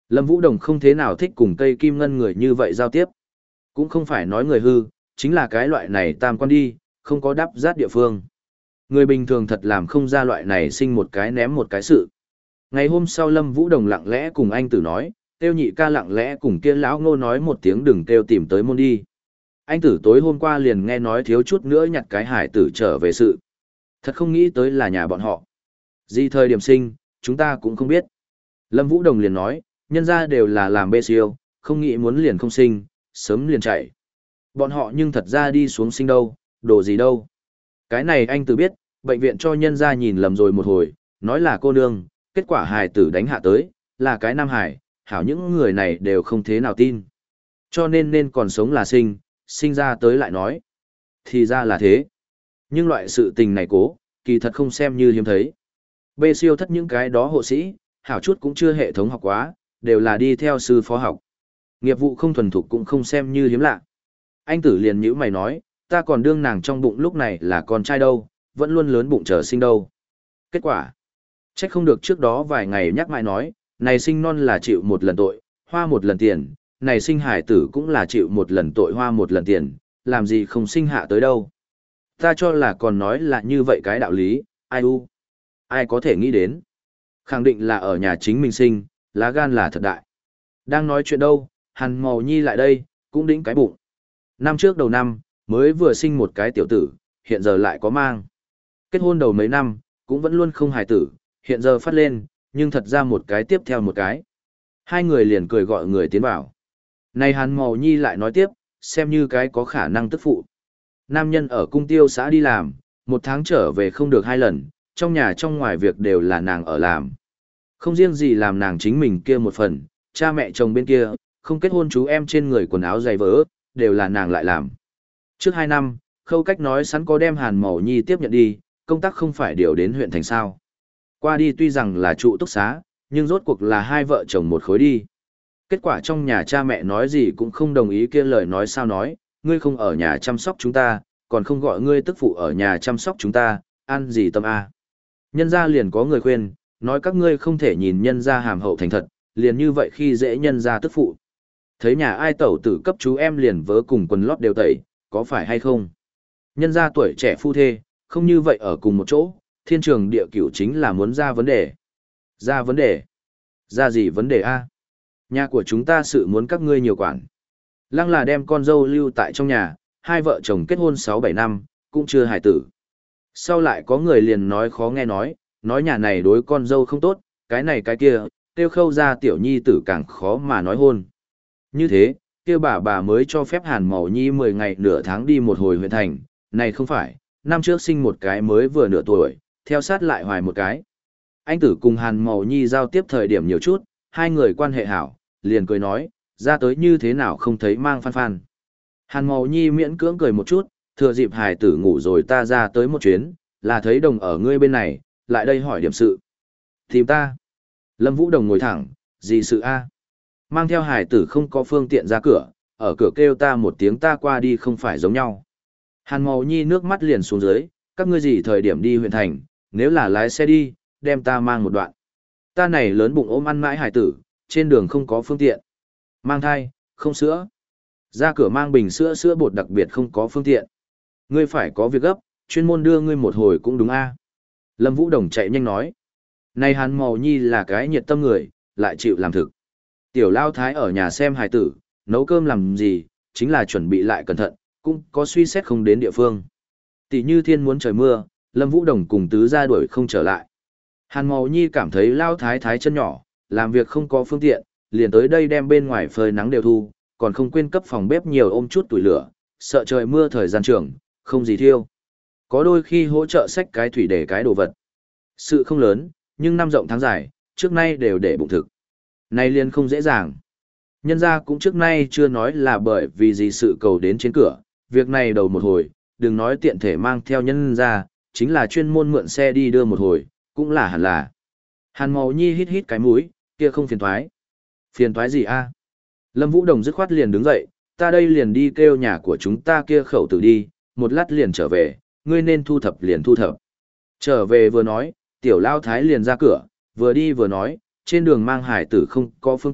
Lâm Vũ Đồng không thế nào thích cùng cây kim ngân người như vậy giao tiếp. Cũng không phải nói người hư, chính là cái loại này tam quan đi, không có đáp rát địa phương. Người bình thường thật làm không ra loại này sinh một cái ném một cái sự. Ngày hôm sau Lâm Vũ Đồng lặng lẽ cùng anh tử nói, tiêu nhị ca lặng lẽ cùng kia lão ngô nói một tiếng đừng kêu tìm tới môn đi. Anh tử tối hôm qua liền nghe nói thiếu chút nữa nhặt cái hải tử trở về sự. Thật không nghĩ tới là nhà bọn họ. Gì thời điểm sinh, chúng ta cũng không biết. Lâm Vũ Đồng liền nói, nhân ra đều là làm bê siêu, không nghĩ muốn liền không sinh, sớm liền chạy. Bọn họ nhưng thật ra đi xuống sinh đâu, đồ gì đâu. Cái này anh tử biết, bệnh viện cho nhân ra nhìn lầm rồi một hồi, nói là cô nương, kết quả hài tử đánh hạ tới, là cái nam hải, hảo những người này đều không thế nào tin. Cho nên nên còn sống là sinh, sinh ra tới lại nói. Thì ra là thế. Nhưng loại sự tình này cố, kỳ thật không xem như hiếm thấy. Bê siêu thất những cái đó hộ sĩ, hảo chút cũng chưa hệ thống học quá, đều là đi theo sư phó học. Nghiệp vụ không thuần thục cũng không xem như hiếm lạ. Anh tử liền nhữ mày nói, ta còn đương nàng trong bụng lúc này là con trai đâu, vẫn luôn lớn bụng chờ sinh đâu. Kết quả, trách không được trước đó vài ngày nhắc mãi nói, này sinh non là chịu một lần tội, hoa một lần tiền, này sinh hải tử cũng là chịu một lần tội hoa một lần tiền, làm gì không sinh hạ tới đâu. Ta cho là còn nói là như vậy cái đạo lý, ai u, ai có thể nghĩ đến. Khẳng định là ở nhà chính mình sinh, lá gan là thật đại. Đang nói chuyện đâu, Hàn Màu Nhi lại đây, cũng đĩnh cái bụng. Năm trước đầu năm, mới vừa sinh một cái tiểu tử, hiện giờ lại có mang. Kết hôn đầu mấy năm, cũng vẫn luôn không hài tử, hiện giờ phát lên, nhưng thật ra một cái tiếp theo một cái. Hai người liền cười gọi người tiến vào. Này Hàn Màu Nhi lại nói tiếp, xem như cái có khả năng tức phụ. Nam nhân ở cung tiêu xã đi làm, một tháng trở về không được hai lần, trong nhà trong ngoài việc đều là nàng ở làm. Không riêng gì làm nàng chính mình kia một phần, cha mẹ chồng bên kia, không kết hôn chú em trên người quần áo giày vỡ, đều là nàng lại làm. Trước hai năm, Khâu Cách nói sẵn có đem Hàn Màu Nhi tiếp nhận đi, công tác không phải điều đến huyện thành sao. Qua đi tuy rằng là trụ túc xá, nhưng rốt cuộc là hai vợ chồng một khối đi. Kết quả trong nhà cha mẹ nói gì cũng không đồng ý kia lời nói sao nói, ngươi không ở nhà chăm sóc chúng ta, còn không gọi ngươi tức phụ ở nhà chăm sóc chúng ta, ăn gì tâm a. Nhân gia liền có người khuyên, nói các ngươi không thể nhìn nhân gia hàm hậu thành thật, liền như vậy khi dễ nhân gia tức phụ. Thấy nhà ai tẩu tử cấp chú em liền vớ cùng quần lót đều tẩy, có phải hay không? Nhân gia tuổi trẻ phu thê, không như vậy ở cùng một chỗ, thiên trường địa cửu chính là muốn ra vấn đề. Ra vấn đề? Ra gì vấn đề a? Nhà của chúng ta sự muốn các ngươi nhiều quản. Lăng là đem con dâu lưu tại trong nhà, hai vợ chồng kết hôn sáu bảy năm, cũng chưa hài tử. Sau lại có người liền nói khó nghe nói, nói nhà này đối con dâu không tốt, cái này cái kia, tiêu Khâu ra tiểu nhi tử càng khó mà nói hôn. Như thế, kia bà bà mới cho phép Hàn Màu Nhi mười ngày nửa tháng đi một hồi huyện thành, này không phải, năm trước sinh một cái mới vừa nửa tuổi, theo sát lại hoài một cái. Anh tử cùng Hàn Màu Nhi giao tiếp thời điểm nhiều chút, hai người quan hệ hảo, liền cười nói, ra tới như thế nào không thấy mang phan phan. Hàn Màu Nhi miễn cưỡng cười một chút, thừa dịp hài tử ngủ rồi ta ra tới một chuyến, là thấy đồng ở ngươi bên này, lại đây hỏi điểm sự. Tìm ta. Lâm Vũ Đồng ngồi thẳng, gì sự a? Mang theo hài tử không có phương tiện ra cửa, ở cửa kêu ta một tiếng ta qua đi không phải giống nhau. Hàn Màu Nhi nước mắt liền xuống dưới, các ngươi gì thời điểm đi huyện thành, nếu là lái xe đi, đem ta mang một đoạn. Ta này lớn bụng ôm ăn mãi hài tử, trên đường không có phương tiện. Mang thai, không sữa. Ra cửa mang bình sữa sữa bột đặc biệt không có phương tiện. Ngươi phải có việc gấp, chuyên môn đưa ngươi một hồi cũng đúng a. Lâm Vũ Đồng chạy nhanh nói. Này Hàn Màu Nhi là cái nhiệt tâm người, lại chịu làm thực. Tiểu Lao Thái ở nhà xem hài tử, nấu cơm làm gì, chính là chuẩn bị lại cẩn thận, cũng có suy xét không đến địa phương. Tỷ như thiên muốn trời mưa, Lâm Vũ Đồng cùng tứ ra đuổi không trở lại. Hàn Màu Nhi cảm thấy Lao Thái Thái chân nhỏ, làm việc không có phương tiện, liền tới đây đem bên ngoài phơi nắng đều thu, còn không quên cấp phòng bếp nhiều ôm chút tuổi lửa, sợ trời mưa thời gian trường, không gì thiêu. Có đôi khi hỗ trợ xách cái thủy để cái đồ vật. Sự không lớn, nhưng năm rộng tháng dài, trước nay đều để bụng thực. Nay liền không dễ dàng. Nhân ra cũng trước nay chưa nói là bởi vì gì sự cầu đến trên cửa, việc này đầu một hồi, đừng nói tiện thể mang theo nhân ra, chính là chuyên môn mượn xe đi đưa một hồi, cũng là hẳn là. Hàn Màu Nhi hít hít cái mũi, kia không phiền thoái. Phiền thoái gì a? Lâm Vũ Đồng dứt khoát liền đứng dậy, ta đây liền đi kêu nhà của chúng ta kia khẩu tử đi, một lát liền trở về, ngươi nên thu thập liền thu thập. Trở về vừa nói, tiểu Lao Thái liền ra cửa, vừa đi vừa nói, trên đường mang hải tử không có phương tiện,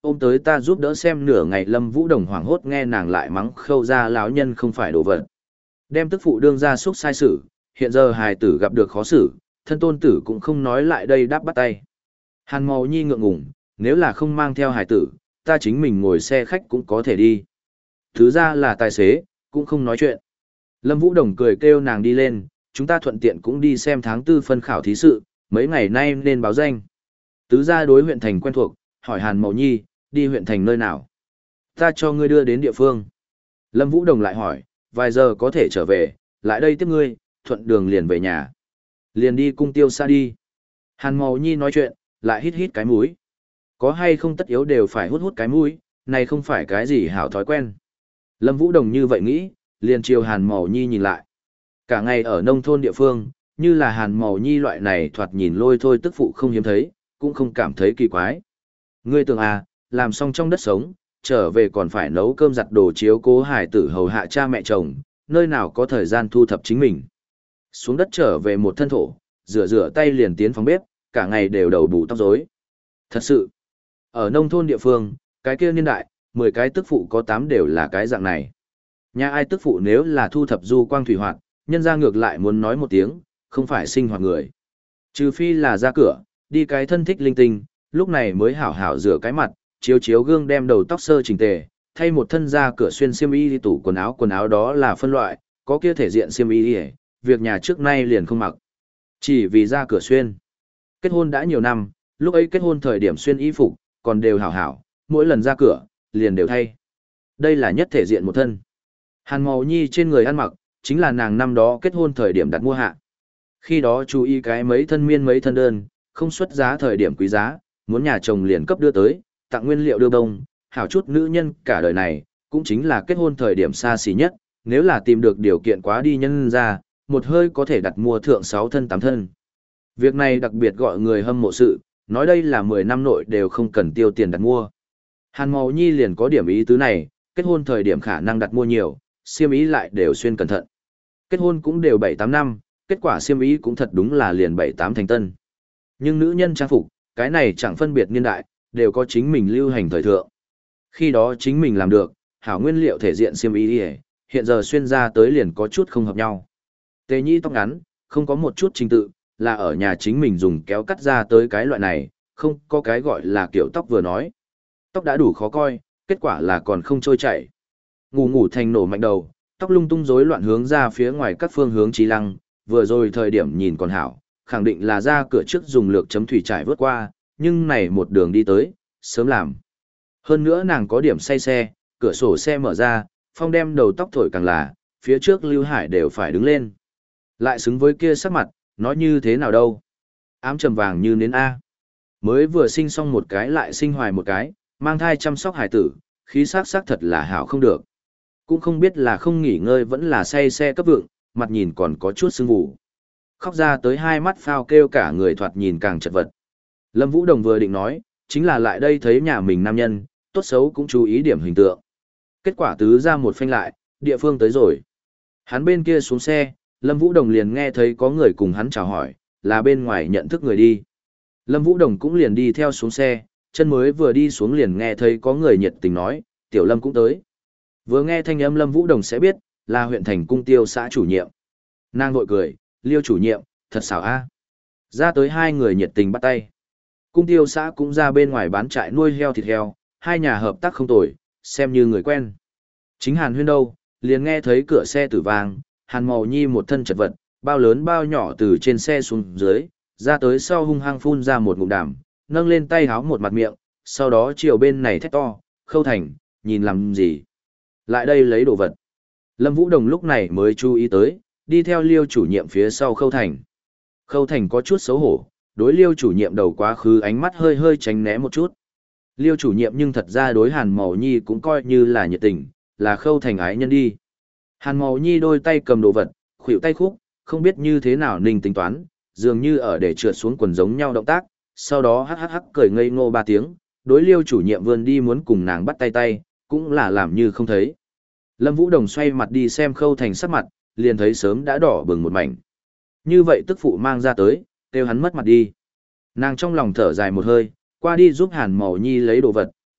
ôm tới ta giúp đỡ xem nửa ngày. Lâm Vũ Đồng hoảng hốt nghe nàng lại mắng Khâu gia lão nhân không phải đồ vật. Đem tức phụ đương ra xúc sai xử, hiện giờ hài tử gặp được khó xử, thân tôn tử cũng không nói lại đây đáp bắt tay. Hàn Màu Nhi ngượng ngùng, nếu là không mang theo hài tử, ta chính mình ngồi xe khách cũng có thể đi. Thứ ra là tài xế, cũng không nói chuyện. Lâm Vũ Đồng cười kêu nàng đi lên, chúng ta thuận tiện cũng đi xem tháng tư phân khảo thí sự, mấy ngày nay nên báo danh. Tứ gia đối huyện thành quen thuộc, hỏi Hàn Mậu Nhi, đi huyện thành nơi nào? Ta cho ngươi đưa đến địa phương. Lâm Vũ Đồng lại hỏi, vài giờ có thể trở về, lại đây tiếp ngươi, thuận đường liền về nhà. Liền đi cung tiêu xa đi. Hàn Mậu Nhi nói chuyện, lại hít hít cái mũi. Có hay không tất yếu đều phải hút hút cái mũi, này không phải cái gì hảo thói quen. Lâm Vũ Đồng như vậy nghĩ, liền chiều Hàn Mậu Nhi nhìn lại. Cả ngày ở nông thôn địa phương, như là Hàn Mậu Nhi loại này thoạt nhìn lôi thôi tức phụ không hiếm thấy, cũng không cảm thấy kỳ quái. Ngươi tưởng à, làm xong trong đất sống, trở về còn phải nấu cơm giặt đồ chiếu cố hài tử hầu hạ cha mẹ chồng, nơi nào có thời gian thu thập chính mình. Xuống đất trở về một thân thổ, rửa rửa tay liền tiến phòng bếp, cả ngày đều đầu bù tóc rối. Thật sự, ở nông thôn địa phương, cái kia niên đại, mười cái tức phụ có tám đều là cái dạng này. Nhà ai tức phụ nếu là thu thập du quang thủy hoạt, nhân ra ngược lại muốn nói một tiếng, không phải sinh hoạt người. Trừ phi là ra cửa, đi cái thân thích linh tinh, lúc này mới hảo hảo rửa cái mặt, chiếu chiếu gương đem đầu tóc sơ chỉnh tề, thay một thân ra cửa xuyên xiêm y đi tủ quần áo, quần áo đó là phân loại, có kia thể diện xiêm y đi, việc nhà trước nay liền không mặc. Chỉ vì ra cửa xuyên. Kết hôn đã nhiều năm, lúc ấy kết hôn thời điểm xuyên y phục, còn đều hảo hảo, mỗi lần ra cửa, liền đều thay. Đây là nhất thể diện một thân. Hàn Mậu Nhi trên người ăn mặc, chính là nàng năm đó kết hôn thời điểm đặt mua hạ. Khi đó chú ý cái mấy thân miên mấy thân đơn, không xuất giá thời điểm quý giá, muốn nhà chồng liền cấp đưa tới, tặng nguyên liệu đưa bông, hảo chút nữ nhân cả đời này, cũng chính là kết hôn thời điểm xa xỉ nhất, nếu là tìm được điều kiện quá đi nhân ra, một hơi có thể đặt mua thượng sáu thân tám thân. Việc này đặc biệt gọi người hâm mộ sự, nói đây là mười năm nội đều không cần tiêu tiền đặt mua. Hàn Mậu Nhi liền có điểm ý tứ này, kết hôn thời điểm khả năng đặt mua nhiều, xiêm ý lại đều xuyên cẩn thận. Kết hôn cũng đều bảy tám năm, kết quả xiêm ý cũng thật đúng là liền bảy tám thành tân. Nhưng nữ nhân trang phục, cái này chẳng phân biệt niên đại, đều có chính mình lưu hành thời thượng. Khi đó chính mình làm được, hảo nguyên liệu thể diện xiêm ý, hiện giờ xuyên ra tới liền có chút không hợp nhau. Tề Nhi tóc ngắn, không có một chút trình tự, là ở nhà chính mình dùng kéo cắt ra tới cái loại này, không có cái gọi là kiểu tóc vừa nói. Tóc đã đủ khó coi, kết quả là còn không trôi chảy. Ngủ ngủ thành nổ mạnh đầu, tóc lung tung rối loạn hướng ra phía ngoài các phương hướng trí lăng, vừa rồi thời điểm nhìn còn hảo, khẳng định là ra cửa trước dùng lược chấm thủy trải vớt qua, nhưng này một đường đi tới, sớm làm. Hơn nữa nàng có điểm say xe, cửa sổ xe mở ra, phong đem đầu tóc thổi càng là, phía trước Lưu Hải đều phải đứng lên. Lại xứng với kia sắc mặt, nói như thế nào đâu. Ám trầm vàng như nến A. Mới vừa sinh xong một cái lại sinh hoài một cái, mang thai chăm sóc hải tử, khí sắc sắc thật là hảo không được. Cũng không biết là không nghỉ ngơi vẫn là say xe cấp vượng, mặt nhìn còn có chút sưng vụ. Khóc ra tới hai mắt phao kêu cả người thoạt nhìn càng chật vật. Lâm Vũ Đồng vừa định nói, chính là lại đây thấy nhà mình nam nhân, tốt xấu cũng chú ý điểm hình tượng. Kết quả tứ ra một phanh lại, địa phương tới rồi. Hắn bên kia xuống xe, Lâm Vũ Đồng liền nghe thấy có người cùng hắn chào hỏi, là bên ngoài nhận thức người đi. Lâm Vũ Đồng cũng liền đi theo xuống xe, chân mới vừa đi xuống liền nghe thấy có người nhiệt tình nói, Tiểu Lâm cũng tới. Vừa nghe thanh âm Lâm Vũ Đồng sẽ biết, là huyện thành cung tiêu xã chủ nhiệm. Nàng vội cười, Liêu chủ nhiệm, thật xảo a. Ra tới hai người nhiệt tình bắt tay. Cung tiêu xã cũng ra bên ngoài bán trại nuôi heo thịt heo, hai nhà hợp tác không tồi, xem như người quen. Chính Hàn Huyên đâu, liền nghe thấy cửa xe tử vang, Hàn Mậu Nhi một thân chật vật, bao lớn bao nhỏ từ trên xe xuống dưới, ra tới sau hung hăng phun ra một ngụm đảm, nâng lên tay háo một mặt miệng, sau đó chiều bên này thét to, Khâu Thành, nhìn làm gì? Lại đây lấy đồ vật. Lâm Vũ Đồng lúc này mới chú ý tới, đi theo Liêu chủ nhiệm phía sau Khâu Thành. Khâu Thành có chút xấu hổ, đối Liêu chủ nhiệm đầu quá khứ ánh mắt hơi hơi tránh né một chút. Liêu chủ nhiệm nhưng thật ra đối Hàn Mậu Nhi cũng coi như là nhiệt tình, là Khâu Thành ái nhân đi. Hàn Mậu Nhi đôi tay cầm đồ vật, khuỷu tay khúc, không biết như thế nào ninh tính toán, dường như ở để trượt xuống quần giống nhau động tác, sau đó hắc hắc hắc cười ngây ngô ba tiếng, đối Liêu chủ nhiệm vươn đi muốn cùng nàng bắt tay tay, cũng là làm như không thấy. Lâm Vũ Đồng xoay mặt đi xem Khâu Thành sắc mặt, liền thấy sớm đã đỏ bừng một mảnh. Như vậy tức phụ mang ra tới, kêu hắn mất mặt đi. Nàng trong lòng thở dài một hơi, qua đi giúp Hàn Mậu Nhi lấy đồ vật,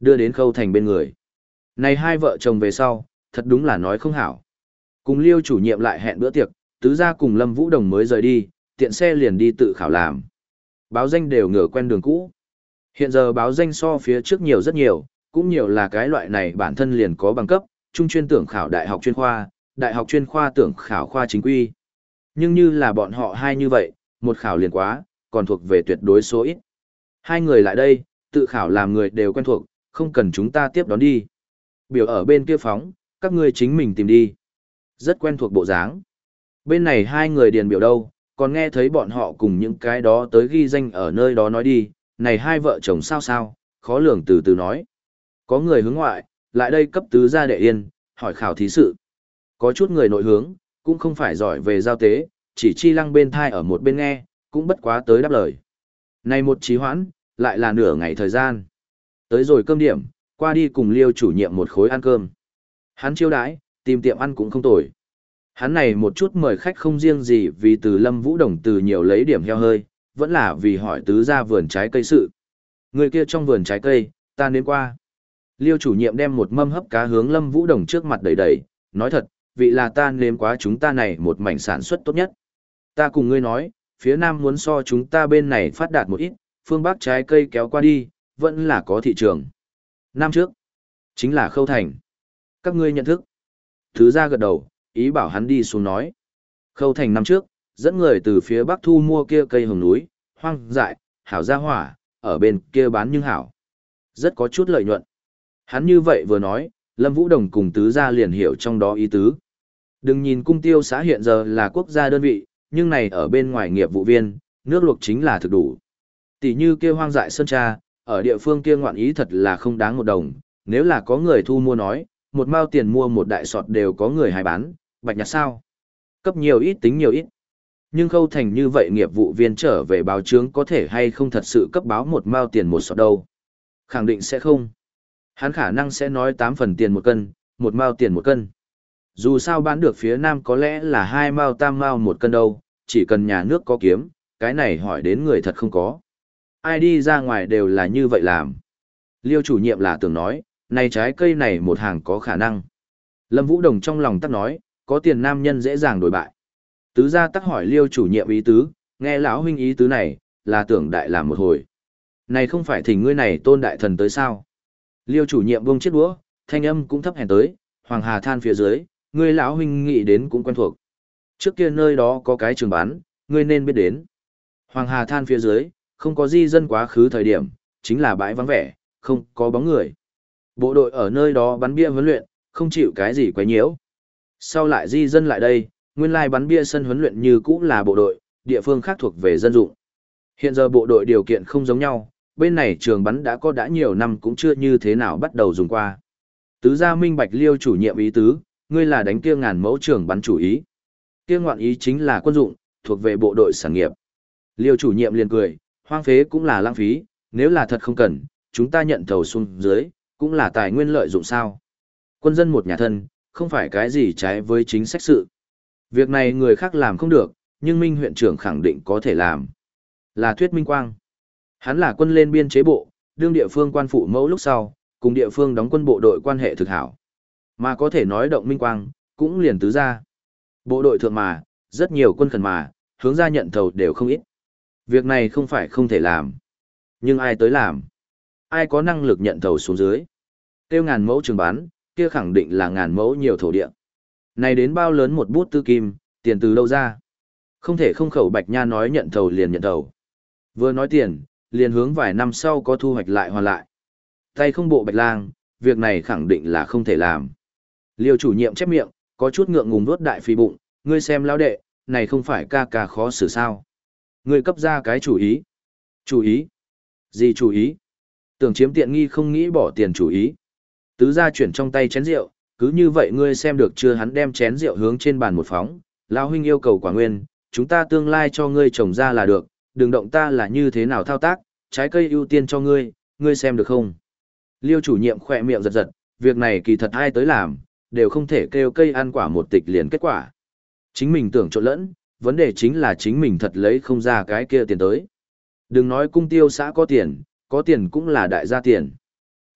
đưa đến Khâu Thành bên người. Này hai vợ chồng về sau, thật đúng là nói không hảo. Cùng Liêu chủ nhiệm lại hẹn bữa tiệc, tứ gia cùng Lâm Vũ Đồng mới rời đi, tiện xe liền đi tự khảo làm. Báo danh đều ngửa quen đường cũ. Hiện giờ báo danh so phía trước nhiều rất nhiều, cũng nhiều là cái loại này bản thân liền có bằng cấp, trung chuyên tưởng khảo đại học chuyên khoa, đại học chuyên khoa tưởng khảo khoa chính quy. Nhưng như là bọn họ hai như vậy, một khảo liền quá, còn thuộc về tuyệt đối số ít. Hai người lại đây, tự khảo làm người đều quen thuộc, không cần chúng ta tiếp đón đi. Biểu ở bên kia phóng, các ngươi chính mình tìm đi. Rất quen thuộc bộ dáng. Bên này hai người điền biểu đâu, còn nghe thấy bọn họ cùng những cái đó tới ghi danh ở nơi đó nói đi, này hai vợ chồng sao sao, khó lường từ từ nói. Có người hướng ngoại, lại đây cấp tứ gia đệ yên, hỏi khảo thí sự. Có chút người nội hướng, cũng không phải giỏi về giao tế, chỉ chi lăng bên thai ở một bên nghe, cũng bất quá tới đáp lời. Này một trí hoãn, lại là nửa ngày thời gian. Tới rồi cơm điểm, qua đi cùng Liêu chủ nhiệm một khối ăn cơm. Hắn chiêu đãi, tìm tiệm ăn cũng không tồi. Hắn này một chút mời khách không riêng gì vì từ Lâm Vũ Đồng từ nhiều lấy điểm heo hơi, vẫn là vì hỏi tứ ra vườn trái cây sự. Người kia trong vườn trái cây, ta nếm qua. Liêu chủ nhiệm đem một mâm hấp cá hướng Lâm Vũ Đồng trước mặt đầy đầy, nói thật, vị là ta nếm quá chúng ta này một mảnh sản xuất tốt nhất. Ta cùng ngươi nói, phía Nam muốn so chúng ta bên này phát đạt một ít, phương Bắc trái cây kéo qua đi, vẫn là có thị trường. Năm trước, chính là Khâu Thành. Các ngươi nhận thức. Thứ ra gật đầu, ý bảo hắn đi xuống nói. Khâu Thành năm trước, dẫn người từ phía Bắc thu mua kia cây hồng núi, hoang dại, hảo gia hỏa, ở bên kia bán nhưng hảo. Rất có chút lợi nhuận. Hắn như vậy vừa nói, Lâm Vũ Đồng cùng tứ gia liền hiểu trong đó ý tứ. Đừng nhìn cung tiêu xã hiện giờ là quốc gia đơn vị, nhưng này ở bên ngoài nghiệp vụ viên, nước luộc chính là thực đủ. Tỷ như kia hoang dại sơn tra, ở địa phương kia ngoạn ý thật là không đáng một đồng, nếu là có người thu mua nói, một mao tiền mua một đại sọt đều có người hài bán, bạch nhặt sao? Cấp nhiều ít tính nhiều ít. Nhưng Khâu Thành như vậy nghiệp vụ viên trở về báo chướng có thể hay không thật sự cấp báo một mao tiền một sọt đâu? Khẳng định sẽ không. Hắn khả năng sẽ nói tám phần tiền một cân, một mao tiền một cân. Dù sao bán được phía Nam có lẽ là hai mao tam mao một cân đâu, chỉ cần nhà nước có kiếm, cái này hỏi đến người thật không có. Ai đi ra ngoài đều là như vậy làm. Liêu chủ nhiệm là tưởng nói, này trái cây này một hàng có khả năng. Lâm Vũ Đồng trong lòng tắc nói, có tiền nam nhân dễ dàng đổi bại. Tứ gia tắc hỏi Liêu chủ nhiệm ý tứ, nghe lão huynh ý tứ này, là tưởng đại làm một hồi. Này không phải thỉnh ngươi này tôn đại thần tới sao? Liêu chủ nhiệm buông chiếc đũa, thanh âm cũng thấp hèn tới, Hoàng Hà than phía dưới, ngươi lão huynh nghĩ đến cũng quen thuộc. Trước kia nơi đó có cái trường bán, ngươi nên biết đến. Hoàng Hà than phía dưới, không có di dân quá khứ thời điểm, chính là bãi vắng vẻ, không có bóng người. Bộ đội ở nơi đó bắn bia huấn luyện, không chịu cái gì quấy nhiễu. Sau lại di dân lại đây, nguyên lai bắn bia sân huấn luyện như cũ là bộ đội, địa phương khác thuộc về dân dụng. Hiện giờ bộ đội điều kiện không giống nhau, bên này trường bắn đã có đã nhiều năm cũng chưa như thế nào bắt đầu dùng qua. Tứ gia minh bạch Liêu chủ nhiệm ý tứ, ngươi là đánh kia ngàn mẫu trường bắn chủ ý. Kia ngoạn ý chính là quân dụng, thuộc về bộ đội sản nghiệp. Liêu chủ nhiệm liền cười, hoang phế cũng là lãng phí, nếu là thật không cần, chúng ta nhận thầu xuống dưới, cũng là tài nguyên lợi dụng sao. Quân dân một nhà thân, không phải cái gì trái với chính sách sự. Việc này người khác làm không được, nhưng Minh huyện trưởng khẳng định có thể làm. Là thuyết minh quang. Hắn là quân lên biên chế bộ, đương địa phương quan phụ mẫu lúc sau, cùng địa phương đóng quân bộ đội quan hệ thực hảo. Mà có thể nói động minh quang, cũng liền tứ ra. Bộ đội thượng mà, rất nhiều quân khẩn mà, hướng ra nhận thầu đều không ít. Việc này không phải không thể làm. Nhưng ai tới làm? Ai có năng lực nhận thầu xuống dưới? Tiêu ngàn mẫu trường bán, kia khẳng định là ngàn mẫu nhiều thổ địa. Này đến bao lớn một bút tư kim, tiền từ đâu ra? Không thể không khẩu Bạch Nha nói nhận thầu liền nhận thầu. Vừa nói tiền, liền hướng vài năm sau có thu hoạch lại hoàn lại. Tay không bộ Bạch Lang, việc này khẳng định là không thể làm. Liêu chủ nhiệm chép miệng, có chút ngượng ngùng nuốt đại phi bụng, ngươi xem lão đệ, này không phải ca ca khó xử sao? Ngươi cấp ra cái chủ ý. Chủ ý? Gì chủ ý? Tưởng chiếm tiện nghi không nghĩ bỏ tiền chủ ý. Tứ gia chuyển trong tay chén rượu, cứ như vậy ngươi xem được chưa? Hắn đem chén rượu hướng trên bàn một phóng, lão huynh yêu cầu quả nguyên, chúng ta tương lai cho ngươi trồng ra là được, đừng động ta là như thế nào thao tác, trái cây ưu tiên cho ngươi, ngươi xem được không? Liêu chủ nhiệm khỏe miệng giật giật, việc này kỳ thật ai tới làm, đều không thể kêu cây ăn quả một tịch liền kết quả. Chính mình tưởng trộn lẫn, vấn đề chính là chính mình thật lấy không ra cái kia tiền tới. Đừng nói cung tiêu xã có tiền, có tiền cũng là đại gia tiền.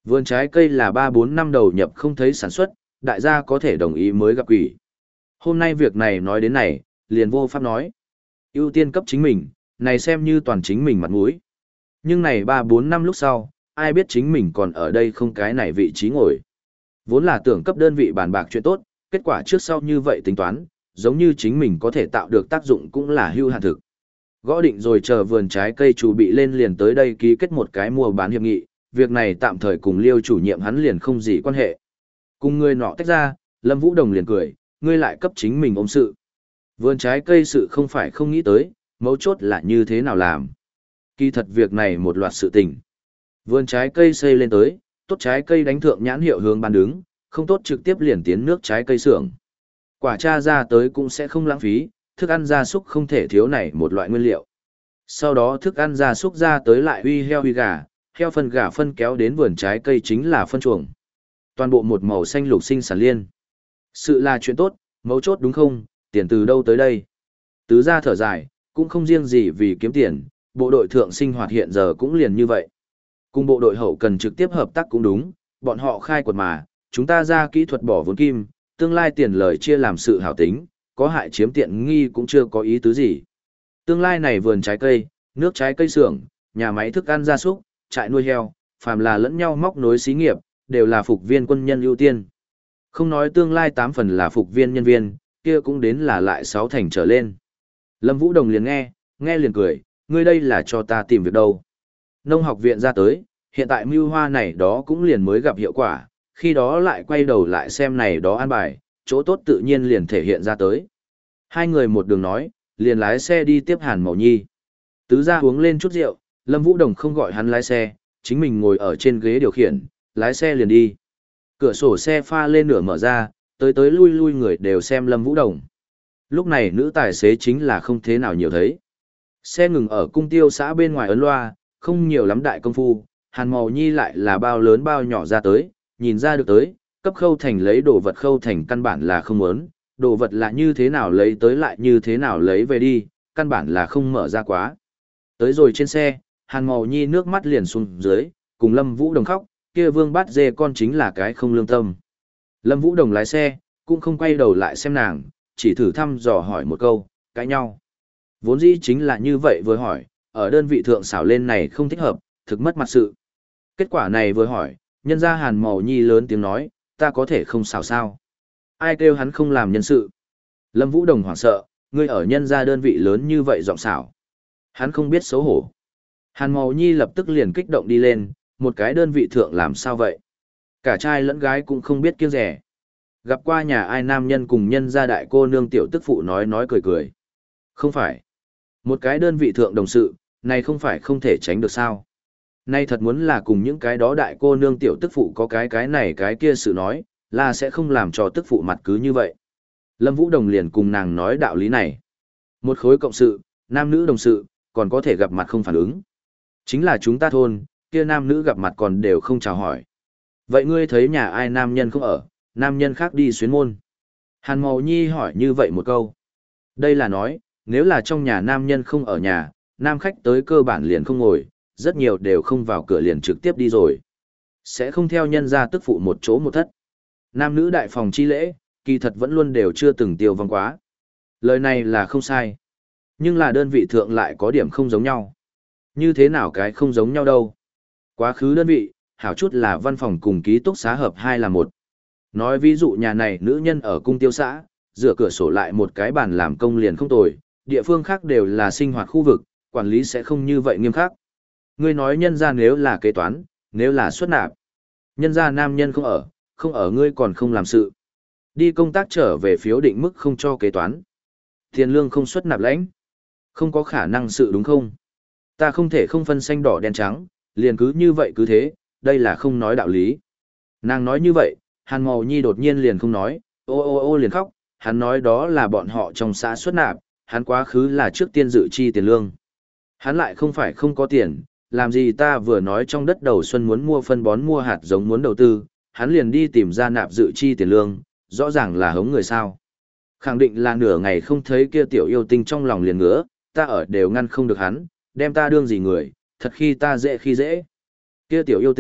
Vườn trái cây là ba bốn năm đầu nhập không thấy sản xuất, đại gia có thể đồng ý mới gặp quỷ. Hôm nay việc này nói đến này, liền vô pháp nói. Ưu tiên cấp chính mình, này xem như toàn chính mình mặt mũi. Nhưng này ba bốn năm lúc sau, ai biết chính mình còn ở đây không cái này vị trí ngồi. Vốn là tưởng cấp đơn vị bàn bạc chuyện tốt, kết quả trước sau như vậy tính toán, giống như chính mình có thể tạo được tác dụng cũng là hưu hạn thực. Gõ định rồi chờ vườn trái cây chủ bị lên liền tới đây ký kết một cái mua bán hiệp nghị, việc này tạm thời cùng Liêu chủ nhiệm hắn liền không gì quan hệ. Cùng người nọ tách ra, Lâm Vũ Đồng liền cười, ngươi lại cấp chính mình ôm sự. Vườn trái cây sự không phải không nghĩ tới, mấu chốt là như thế nào làm. Kỳ thật việc này một loạt sự tình. Vườn trái cây xây lên tới, tốt trái cây đánh thượng nhãn hiệu hướng bán đứng, không tốt trực tiếp liền tiến nước trái cây xưởng. Quả tra ra tới cũng sẽ không lãng phí, thức ăn gia súc không thể thiếu này một loại nguyên liệu. Sau đó thức ăn gia súc ra tới lại uy heo uy gà, heo phân gà phân kéo đến vườn trái cây chính là phân chuồng. Toàn bộ một màu xanh lục sinh sản liên. Sự là chuyện tốt, mấu chốt đúng không, tiền từ đâu tới đây. Tứ gia thở dài, cũng không riêng gì vì kiếm tiền, bộ đội thượng sinh hoạt hiện giờ cũng liền như vậy. Cùng bộ đội hậu cần trực tiếp hợp tác cũng đúng, bọn họ khai quật mà, chúng ta ra kỹ thuật bỏ vốn kim, tương lai tiền lời chia làm sự hảo tính, có hại chiếm tiện nghi cũng chưa có ý tứ gì. Tương lai này vườn trái cây, nước trái cây xưởng, nhà máy thức ăn gia súc, trại nuôi heo, phàm là lẫn nhau móc nối xí nghiệp, đều là phục viên quân nhân ưu tiên. Không nói tương lai tám phần là phục viên nhân viên, kia cũng đến là lại sáu thành trở lên. Lâm Vũ Đồng liền nghe, nghe liền cười, ngươi đây là cho ta tìm việc đâu. Nông học viện ra tới, hiện tại mưu hoa này đó cũng liền mới gặp hiệu quả, khi đó lại quay đầu lại xem này đó an bài, chỗ tốt tự nhiên liền thể hiện ra tới. Hai người một đường nói, liền lái xe đi tiếp Hàn Mậu Nhi. Tứ gia uống lên chút rượu, Lâm Vũ Đồng không gọi hắn lái xe, chính mình ngồi ở trên ghế điều khiển, lái xe liền đi. Cửa sổ xe pha lên nửa mở ra, tới tới lui lui người đều xem Lâm Vũ Đồng. Lúc này nữ tài xế chính là không thế nào nhiều thấy. Xe ngừng ở cung tiêu xã bên ngoài ấn loa, không nhiều lắm đại công phu, Hàn Mậu Nhi lại là bao lớn bao nhỏ ra tới, nhìn ra được tới, cấp Khâu Thành lấy đồ vật Khâu Thành căn bản là không muốn, đồ vật là như thế nào lấy tới lại như thế nào lấy về đi, căn bản là không mở ra quá. Tới rồi trên xe, Hàn Mậu Nhi nước mắt liền xuống dưới, cùng Lâm Vũ Đồng khóc, kia Vương Bát Dê con chính là cái không lương tâm. Lâm Vũ Đồng lái xe, cũng không quay đầu lại xem nàng, chỉ thử thăm dò hỏi một câu, cãi nhau. Vốn dĩ chính là như vậy vừa hỏi, ở đơn vị thượng xảo lên này không thích hợp, thực mất mặt sự. Kết quả này vừa hỏi, nhân ra Hàn Mậu Nhi lớn tiếng nói, ta có thể không xảo sao. Ai kêu hắn không làm nhân sự. Lâm Vũ Đồng hoảng sợ, ngươi ở nhân ra đơn vị lớn như vậy giọng xảo. Hắn không biết xấu hổ. Hàn Mậu Nhi lập tức liền kích động đi lên, một cái đơn vị thượng làm sao vậy? Cả trai lẫn gái cũng không biết kiêng rẻ. Gặp qua nhà ai nam nhân cùng nhân gia đại cô nương tiểu tức phụ nói nói cười cười. Không phải. Một cái đơn vị thượng đồng sự, này không phải không thể tránh được sao? Nay thật muốn là cùng những cái đó đại cô nương tiểu tức phụ có cái cái này cái kia sự nói, là sẽ không làm cho tức phụ mặt cứ như vậy. Lâm Vũ Đồng liền cùng nàng nói đạo lý này. Một khối cộng sự, nam nữ đồng sự, còn có thể gặp mặt không phản ứng. Chính là chúng ta thôn, kia nam nữ gặp mặt còn đều không chào hỏi. Vậy ngươi thấy nhà ai nam nhân không ở, nam nhân khác đi xuyến môn. Hàn Mậu Nhi hỏi như vậy một câu. Đây là nói, nếu là trong nhà nam nhân không ở nhà, nam khách tới cơ bản liền không ngồi, rất nhiều đều không vào cửa liền trực tiếp đi rồi. Sẽ không theo nhân ra tức phụ một chỗ một thất. Nam nữ đại phòng chi lễ, kỳ thật vẫn luôn đều chưa từng tiêu vong quá. Lời này là không sai. Nhưng là đơn vị thượng lại có điểm không giống nhau. Như thế nào cái không giống nhau đâu. Quá khứ đơn vị, hảo chút là văn phòng cùng ký túc xá hợp hai là một. Nói ví dụ nhà này nữ nhân ở cung tiêu xã, dựa cửa sổ lại một cái bàn làm công liền không tồi, địa phương khác đều là sinh hoạt khu vực, quản lý sẽ không như vậy nghiêm khắc. Ngươi nói nhân ra nếu là kế toán, nếu là xuất nạp. Nhân ra nam nhân không ở, không ở ngươi còn không làm sự. Đi công tác trở về phiếu định mức không cho kế toán. Tiền lương không xuất nạp lãnh. Không có khả năng sự đúng không? Ta không thể không phân xanh đỏ đen trắng, liền cứ như vậy cứ thế, đây là không nói đạo lý. Nàng nói như vậy, Hàn Mậu Nhi đột nhiên liền không nói, ô ô ô liền khóc, hắn nói đó là bọn họ trong xã xuất nạp, hắn quá khứ là trước tiên dự chi tiền lương. Hắn lại không phải không có tiền, làm gì ta vừa nói trong đất đầu xuân muốn mua phân bón mua hạt giống muốn đầu tư, hắn liền đi tìm ra nạp dự chi tiền lương, rõ ràng là hống người sao. Khẳng định là nửa ngày không thấy kia tiểu yêu tinh trong lòng liền ngứa, ta ở đều ngăn không được hắn, đem ta đương gì người, thật khi ta dễ khi dễ. Kia tiểu yêu tinh,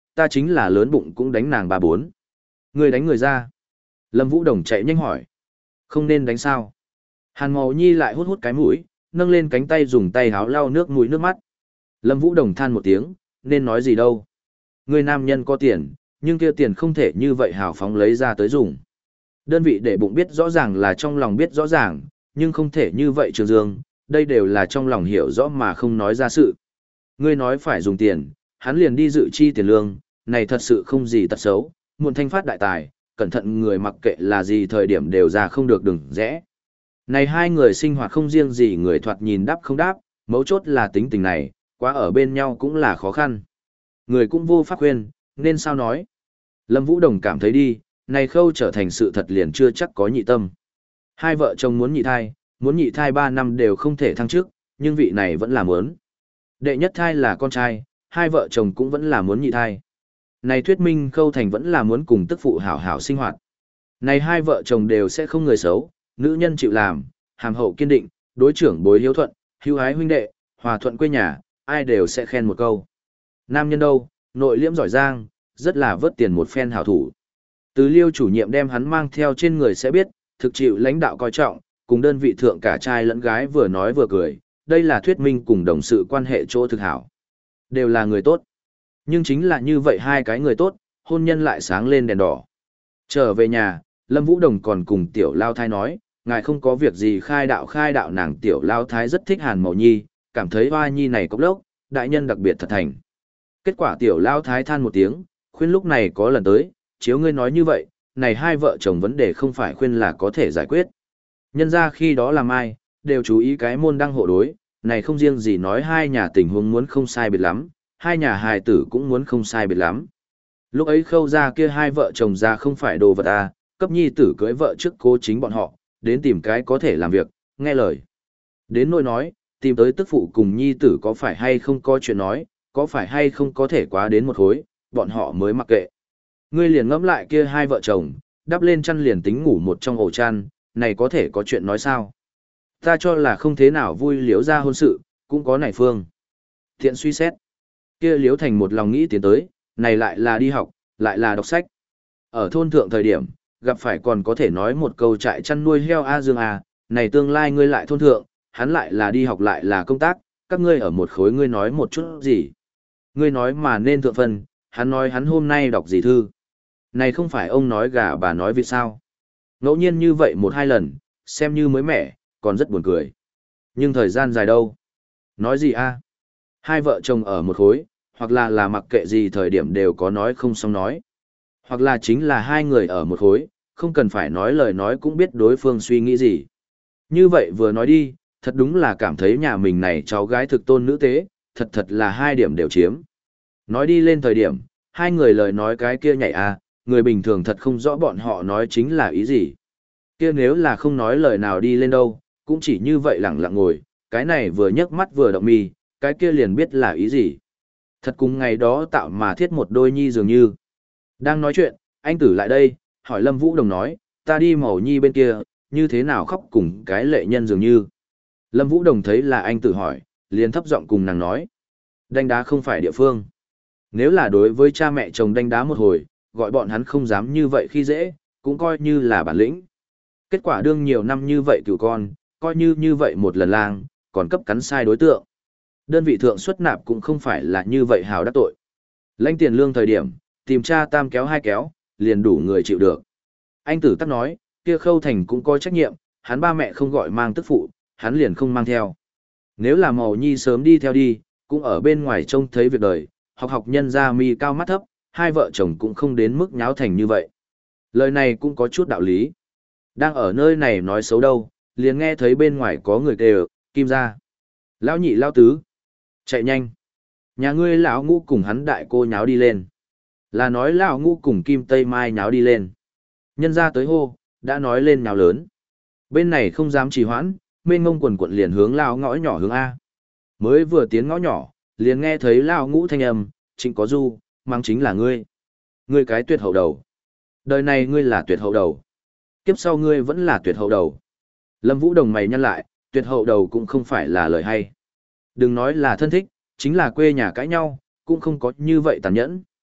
ta chính là lớn bụng cũng đánh nàng ba bốn. Ngươi đánh người ra. Lâm Vũ Đồng chạy nhanh hỏi. Không nên đánh sao. Hàn Mậu Nhi lại hút hút cái mũi, nâng lên cánh tay dùng tay háo lau nước mũi nước mắt. Lâm Vũ Đồng than một tiếng, nên nói gì đâu. Người nam nhân có tiền, nhưng kia tiền không thể như vậy hào phóng lấy ra tới dùng. Đơn vị để bụng biết rõ ràng là trong lòng biết rõ ràng, nhưng không thể như vậy Trường Dương, đây đều là trong lòng hiểu rõ mà không nói ra sự. Ngươi nói phải dùng tiền, hắn liền đi dự chi tiền lương, này thật sự không gì tật xấu, muộn thanh phát đại tài, cẩn thận người mặc kệ là gì thời điểm đều ra không được đừng rẽ. Này hai người sinh hoạt không riêng gì người thoạt nhìn đáp không đáp, mấu chốt là tính tình này, quá ở bên nhau cũng là khó khăn. Người cũng vô pháp khuyên, nên sao nói. Lâm Vũ Đồng cảm thấy đi, này khâu trở thành sự thật liền chưa chắc có nhị tâm. Hai vợ chồng muốn nhị thai, muốn nhị thai ba năm đều không thể thăng chức, nhưng vị này vẫn là muốn. Đệ nhất thai là con trai, hai vợ chồng cũng vẫn là muốn nhị thai. Này thuyết minh khâu thành vẫn là muốn cùng tức phụ hảo hảo sinh hoạt. Này hai vợ chồng đều sẽ không người xấu, nữ nhân chịu làm, hàm hậu kiên định, đối trưởng bối hiếu thuận, hữu ái huynh đệ, hòa thuận quê nhà, ai đều sẽ khen một câu. Nam nhân đâu, nội liễm giỏi giang, rất là vớt tiền một phen hảo thủ. Từ Liêu chủ nhiệm đem hắn mang theo trên người sẽ biết, thực chịu lãnh đạo coi trọng, cùng đơn vị thượng cả trai lẫn gái vừa nói vừa cười, đây là thuyết minh cùng đồng sự quan hệ chỗ thực hảo. Đều là người tốt. Nhưng chính là như vậy hai cái người tốt, hôn nhân lại sáng lên đèn đỏ. Trở về nhà, Lâm Vũ Đồng còn cùng tiểu lao thái nói, ngài không có việc gì khai đạo khai đạo nàng tiểu lao thái rất thích Hàn Mậu Nhi, cảm thấy hoa nhi này cốc lốc, đại nhân đặc biệt thật thành. Kết quả tiểu lao thái than một tiếng, khuyên lúc này có lần tới, chiếu ngươi nói như vậy, này hai vợ chồng vấn đề không phải khuyên là có thể giải quyết. Nhân ra khi đó làm ai, đều chú ý cái môn đăng hộ đối, này không riêng gì nói hai nhà tình huống muốn không sai biệt lắm, hai nhà hài tử cũng muốn không sai biệt lắm. Lúc ấy khâu ra kia hai vợ chồng ra không phải đồ vật à, cấp nhi tử cưới vợ trước cố chính bọn họ, đến tìm cái có thể làm việc, nghe lời. Đến nỗi nói, tìm tới tức phụ cùng nhi tử có phải hay không có chuyện nói, có phải hay không có thể quá đến một hối, bọn họ mới mặc kệ. Ngươi liền ngẫm lại kia hai vợ chồng, đắp lên chăn liền tính ngủ một trong ổ chăn, này có thể có chuyện nói sao? Ta cho là không thế nào vui liếu ra hôn sự, cũng có này phương. Thiện suy xét. Kia liếu thành một lòng nghĩ tiến tới, này lại là đi học, lại là đọc sách. Ở thôn thượng thời điểm, gặp phải còn có thể nói một câu trại chăn nuôi heo A Dương A, này tương lai ngươi lại thôn thượng, hắn lại là đi học lại là công tác, các ngươi ở một khối ngươi nói một chút gì. Ngươi nói mà nên thượng phân, hắn nói hắn hôm nay đọc gì thư. Này không phải ông nói gà bà nói vì sao. Ngẫu nhiên như vậy một hai lần, xem như mới mẻ, còn rất buồn cười. Nhưng thời gian dài đâu? Nói gì a? Hai vợ chồng ở một khối, hoặc là là mặc kệ gì thời điểm đều có nói không xong nói. Hoặc là chính là hai người ở một khối, không cần phải nói lời nói cũng biết đối phương suy nghĩ gì. Như vậy vừa nói đi, thật đúng là cảm thấy nhà mình này cháu gái thực tôn nữ tế, thật thật là hai điểm đều chiếm. Nói đi lên thời điểm, hai người lời nói cái kia nhảy a, người bình thường thật không rõ bọn họ nói chính là ý gì. Kia nếu là không nói lời nào đi lên đâu, cũng chỉ như vậy lẳng lặng ngồi, cái này vừa nhấc mắt vừa động mi, cái kia liền biết là ý gì. Thật cùng ngày đó tạo mà thiết một đôi nhi dường như. Đang nói chuyện, anh tử lại đây, hỏi Lâm Vũ Đồng nói, ta đi màu nhi bên kia, như thế nào khóc cùng cái lệ nhân dường như. Lâm Vũ Đồng thấy là anh tử hỏi, liền thấp giọng cùng nàng nói. Đánh đá không phải địa phương. Nếu là đối với cha mẹ chồng đánh đá một hồi, gọi bọn hắn không dám như vậy khi dễ, cũng coi như là bản lĩnh. Kết quả đương nhiều năm như vậy cửu con, coi như như vậy một lần lang, còn cấp cắn sai đối tượng. Đơn vị thượng xuất nạp cũng không phải là như vậy hào đắc tội. Lãnh tiền lương thời điểm, tìm cha tam kéo hai kéo, liền đủ người chịu được. Anh tử tắc nói, kia khâu thành cũng có trách nhiệm, hắn ba mẹ không gọi mang tức phụ, hắn liền không mang theo. Nếu là màu nhi sớm đi theo đi, cũng ở bên ngoài trông thấy việc đời, học học nhân ra mi cao mắt thấp, hai vợ chồng cũng không đến mức nháo thành như vậy. Lời này cũng có chút đạo lý. Đang ở nơi này nói xấu đâu, liền nghe thấy bên ngoài có người kêu, Kim ra. Lão nhị lão tứ. Chạy nhanh. Nhà ngươi lão ngũ cùng hắn đại cô nháo đi lên. Là nói lão ngũ cùng Kim Tây Mai nháo đi lên. Nhân ra tới hô, đã nói lên nháo lớn. Bên này không dám trì hoãn, mênh ngông quần quận liền hướng lão ngõ nhỏ hướng A. Mới vừa tiến ngõ nhỏ, liền nghe thấy lão ngũ thanh âm, chính có du, mang chính là ngươi. Ngươi cái tuyệt hậu đầu. Đời này ngươi là tuyệt hậu đầu. Kiếp sau ngươi vẫn là tuyệt hậu đầu. Lâm Vũ Đồng mày nhăn lại, tuyệt hậu đầu cũng không phải là lời hay. Đừng nói là thân thích, chính là quê nhà cãi nhau, cũng không có như vậy tàn nhẫn.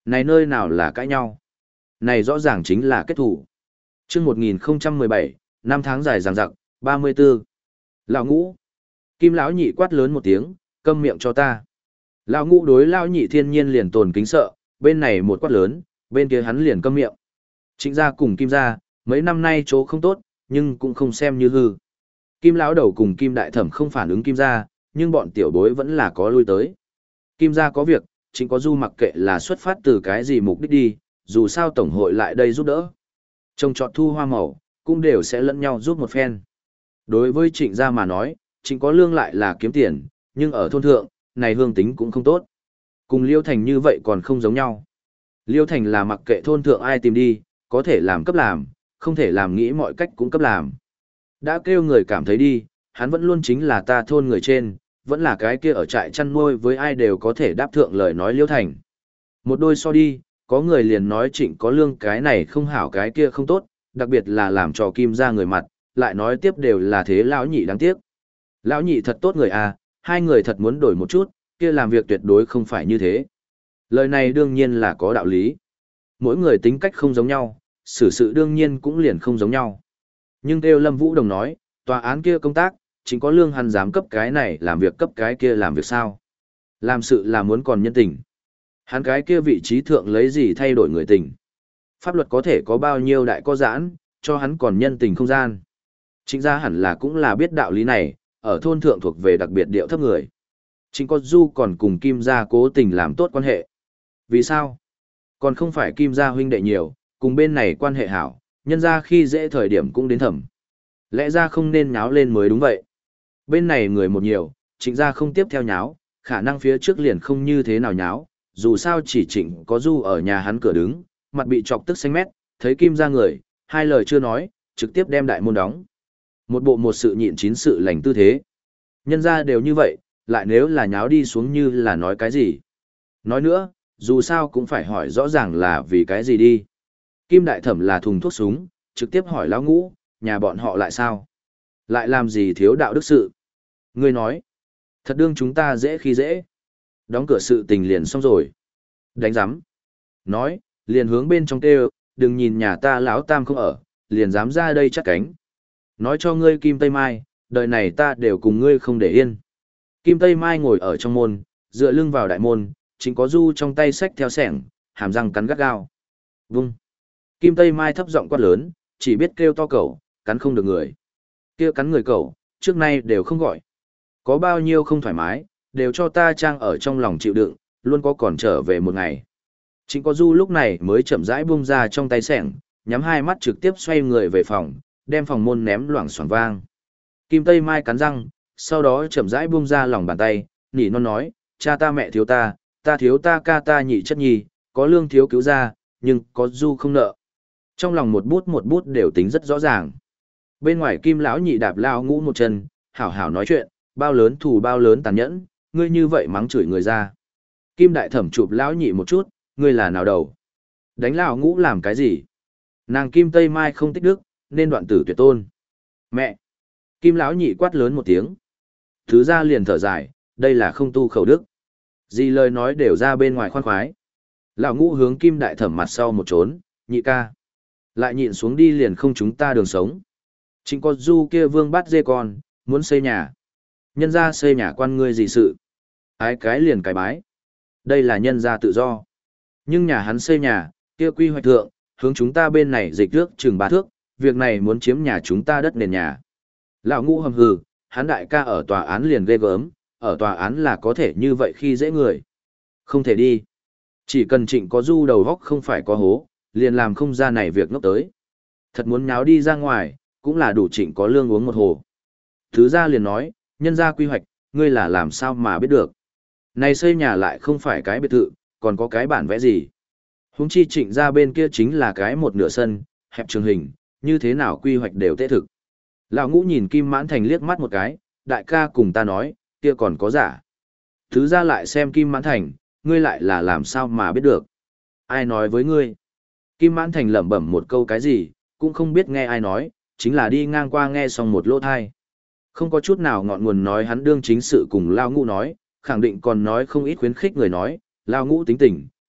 Này nơi nào là cãi nhau? Này rõ ràng chính là kết thủ. Trước một nghìn không trăm mười bảy, năm tháng dài dằng dặc, ba mươi tư. Lão ngũ. Kim lão nhị quát lớn một tiếng, câm miệng cho ta. Lão ngũ đối lão nhị thiên nhiên liền tồn kính sợ, bên này một quát lớn, bên kia hắn liền câm miệng. Trịnh gia cùng Kim gia, mấy năm nay chỗ không tốt, nhưng cũng không xem như hư. Kim lão đầu cùng Kim đại thẩm không phản ứng Kim gia, nhưng bọn tiểu bối vẫn là có lui tới. Kim gia có việc, Trịnh có du mặc kệ là xuất phát từ cái gì mục đích đi, dù sao tổng hội lại đây giúp đỡ. Trồng trọt thu hoa màu, cũng đều sẽ lẫn nhau giúp một phen. Đối với Trịnh gia mà nói, Trịnh có lương lại là kiếm tiền, nhưng ở thôn thượng, này hương tính cũng không tốt. Cùng Liêu Thành như vậy còn không giống nhau. Liêu Thành là mặc kệ thôn thượng ai tìm đi, có thể làm cấp làm, không thể làm nghĩ mọi cách cũng cấp làm. Đã kêu người cảm thấy đi, hắn vẫn luôn chính là ta thôn người trên, vẫn là cái kia ở trại chăn nuôi với ai đều có thể đáp thượng lời nói Liêu Thành. Một đôi so đi, có người liền nói Trịnh có lương cái này không hảo cái kia không tốt, đặc biệt là làm cho Kim ra người mặt, lại nói tiếp đều là thế lão nhị đáng tiếc. Lão nhị thật tốt người à, hai người thật muốn đổi một chút, kia làm việc tuyệt đối không phải như thế. Lời này đương nhiên là có đạo lý. Mỗi người tính cách không giống nhau, xử sự đương nhiên cũng liền không giống nhau. Nhưng kêu Lâm Vũ Đồng nói, tòa án kia công tác, chính có lương hắn dám cấp cái này làm việc cấp cái kia làm việc sao. Làm sự là muốn còn nhân tình. Hắn cái kia vị trí thượng lấy gì thay đổi người tình. Pháp luật có thể có bao nhiêu đại có giãn, cho hắn còn nhân tình không gian. Chính ra hẳn là cũng là biết đạo lý này, ở thôn thượng thuộc về đặc biệt điệu thấp người. Chính có Du còn cùng Kim gia cố tình làm tốt quan hệ. Vì sao? Còn không phải Kim gia huynh đệ nhiều, cùng bên này quan hệ hảo, nhân ra khi dễ thời điểm cũng đến thẩm. Lẽ ra không nên nháo lên mới đúng vậy. Bên này người một nhiều, Trịnh gia không tiếp theo nháo, khả năng phía trước liền không như thế nào nháo, dù sao chỉ Trịnh có Du ở nhà hắn cửa đứng, mặt bị chọc tức xanh mét, thấy Kim gia người, hai lời chưa nói, trực tiếp đem đại môn đóng. Một bộ một sự nhịn chín sự lành tư thế. Nhân ra đều như vậy, lại nếu là nháo đi xuống như là nói cái gì. Nói nữa, dù sao cũng phải hỏi rõ ràng là vì cái gì đi. Kim đại thẩm là thùng thuốc súng, trực tiếp hỏi lão ngũ, nhà bọn họ lại sao? Lại làm gì thiếu đạo đức sự? Ngươi nói, thật đương chúng ta dễ khi dễ. Đóng cửa sự tình liền xong rồi. Đánh giám. Nói, liền hướng bên trong kêu, đừng nhìn nhà ta lão tam không ở, liền dám ra đây chắc cánh. Nói cho ngươi Kim Tây Mai, đời này ta đều cùng ngươi không để yên. Kim Tây Mai ngồi ở trong môn, dựa lưng vào đại môn, chính có Du trong tay xách theo sẻng, hàm răng cắn gắt gao. Vung. Kim Tây Mai thấp giọng quát lớn, chỉ biết kêu to cẩu, cắn không được người. Kia cắn người cẩu, trước nay đều không gọi. Có bao nhiêu không thoải mái, đều cho ta trang ở trong lòng chịu đựng, luôn có còn trở về một ngày. Chính có Du lúc này mới chậm rãi buông ra trong tay sẻng, nhắm hai mắt trực tiếp xoay người về phòng, đem phòng môn ném loảng xoảng vang. Kim Tây Mai cắn răng, sau đó chậm rãi buông ra lòng bàn tay, nỉ non nói, cha ta mẹ thiếu ta, ta thiếu ta ca ta nhị chất nhì, có lương thiếu cứu ra, nhưng có Du không nợ. Trong lòng một bút một bút đều tính rất rõ ràng. Bên ngoài Kim lão nhị đạp lao ngũ một chân, hảo hảo nói chuyện, bao lớn thù bao lớn tàn nhẫn, ngươi như vậy mắng chửi người ra. Kim đại thẩm chụp lão nhị một chút, ngươi là nào đầu? Đánh lão ngũ làm cái gì? Nàng Kim Tây Mai không tích đức, nên đoạn tử tuyệt tôn. Mẹ! Kim lão nhị quát lớn một tiếng. Thứ ra liền thở dài, đây là không tu khẩu đức. Gì lời nói đều ra bên ngoài khoan khoái. Lão ngũ hướng Kim đại thẩm mặt sau một trốn, nhị ca. Lại nhịn xuống đi liền không chúng ta đường sống. Chính có Du kia vương bắt dê con, muốn xây nhà. Nhân ra xây nhà quan ngươi gì sự. Ái cái liền cái bái. Đây là nhân ra tự do. Nhưng nhà hắn xây nhà, kia quy hoạch thượng, hướng chúng ta bên này dịch nước chừng ba thước, việc này muốn chiếm nhà chúng ta đất nền nhà. Lão ngũ hầm hừ, hắn đại ca ở tòa án liền ghê gớm, ở tòa án là có thể như vậy khi dễ người. Không thể đi. Chỉ cần Trịnh có Du đầu góc không phải có hố, liền làm không ra này việc ngốc tới. Thật muốn nháo đi ra ngoài, cũng là đủ Trịnh có lương uống một hồ. Thứ ra liền nói, nhân ra quy hoạch, ngươi là làm sao mà biết được. Này xây nhà lại không phải cái biệt thự, còn có cái bản vẽ gì. Huống chi Trịnh ra bên kia chính là cái một nửa sân, hẹp trường hình, như thế nào quy hoạch đều tế thực. Lão ngũ nhìn Kim Mãn Thành liếc mắt một cái, đại ca cùng ta nói, kia còn có giả. Thứ ra lại xem Kim Mãn Thành, ngươi lại là làm sao mà biết được. Ai nói với ngươi? Kim Mãn Thành lẩm bẩm một câu cái gì, cũng không biết nghe ai nói, chính là đi ngang qua nghe xong một lỗ thai. Không có chút nào ngọn nguồn nói hắn đương chính sự cùng Lao Ngũ nói, khẳng định còn nói không ít khuyến khích người nói, Lao Ngũ tính tình,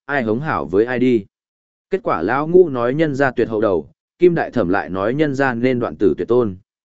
ai hống hảo với ai đi. Kết quả lão ngũ nói nhân ra tuyệt hậu đầu, Kim Đại Thẩm lại nói nhân ra nên đoạn tử tuyệt tôn.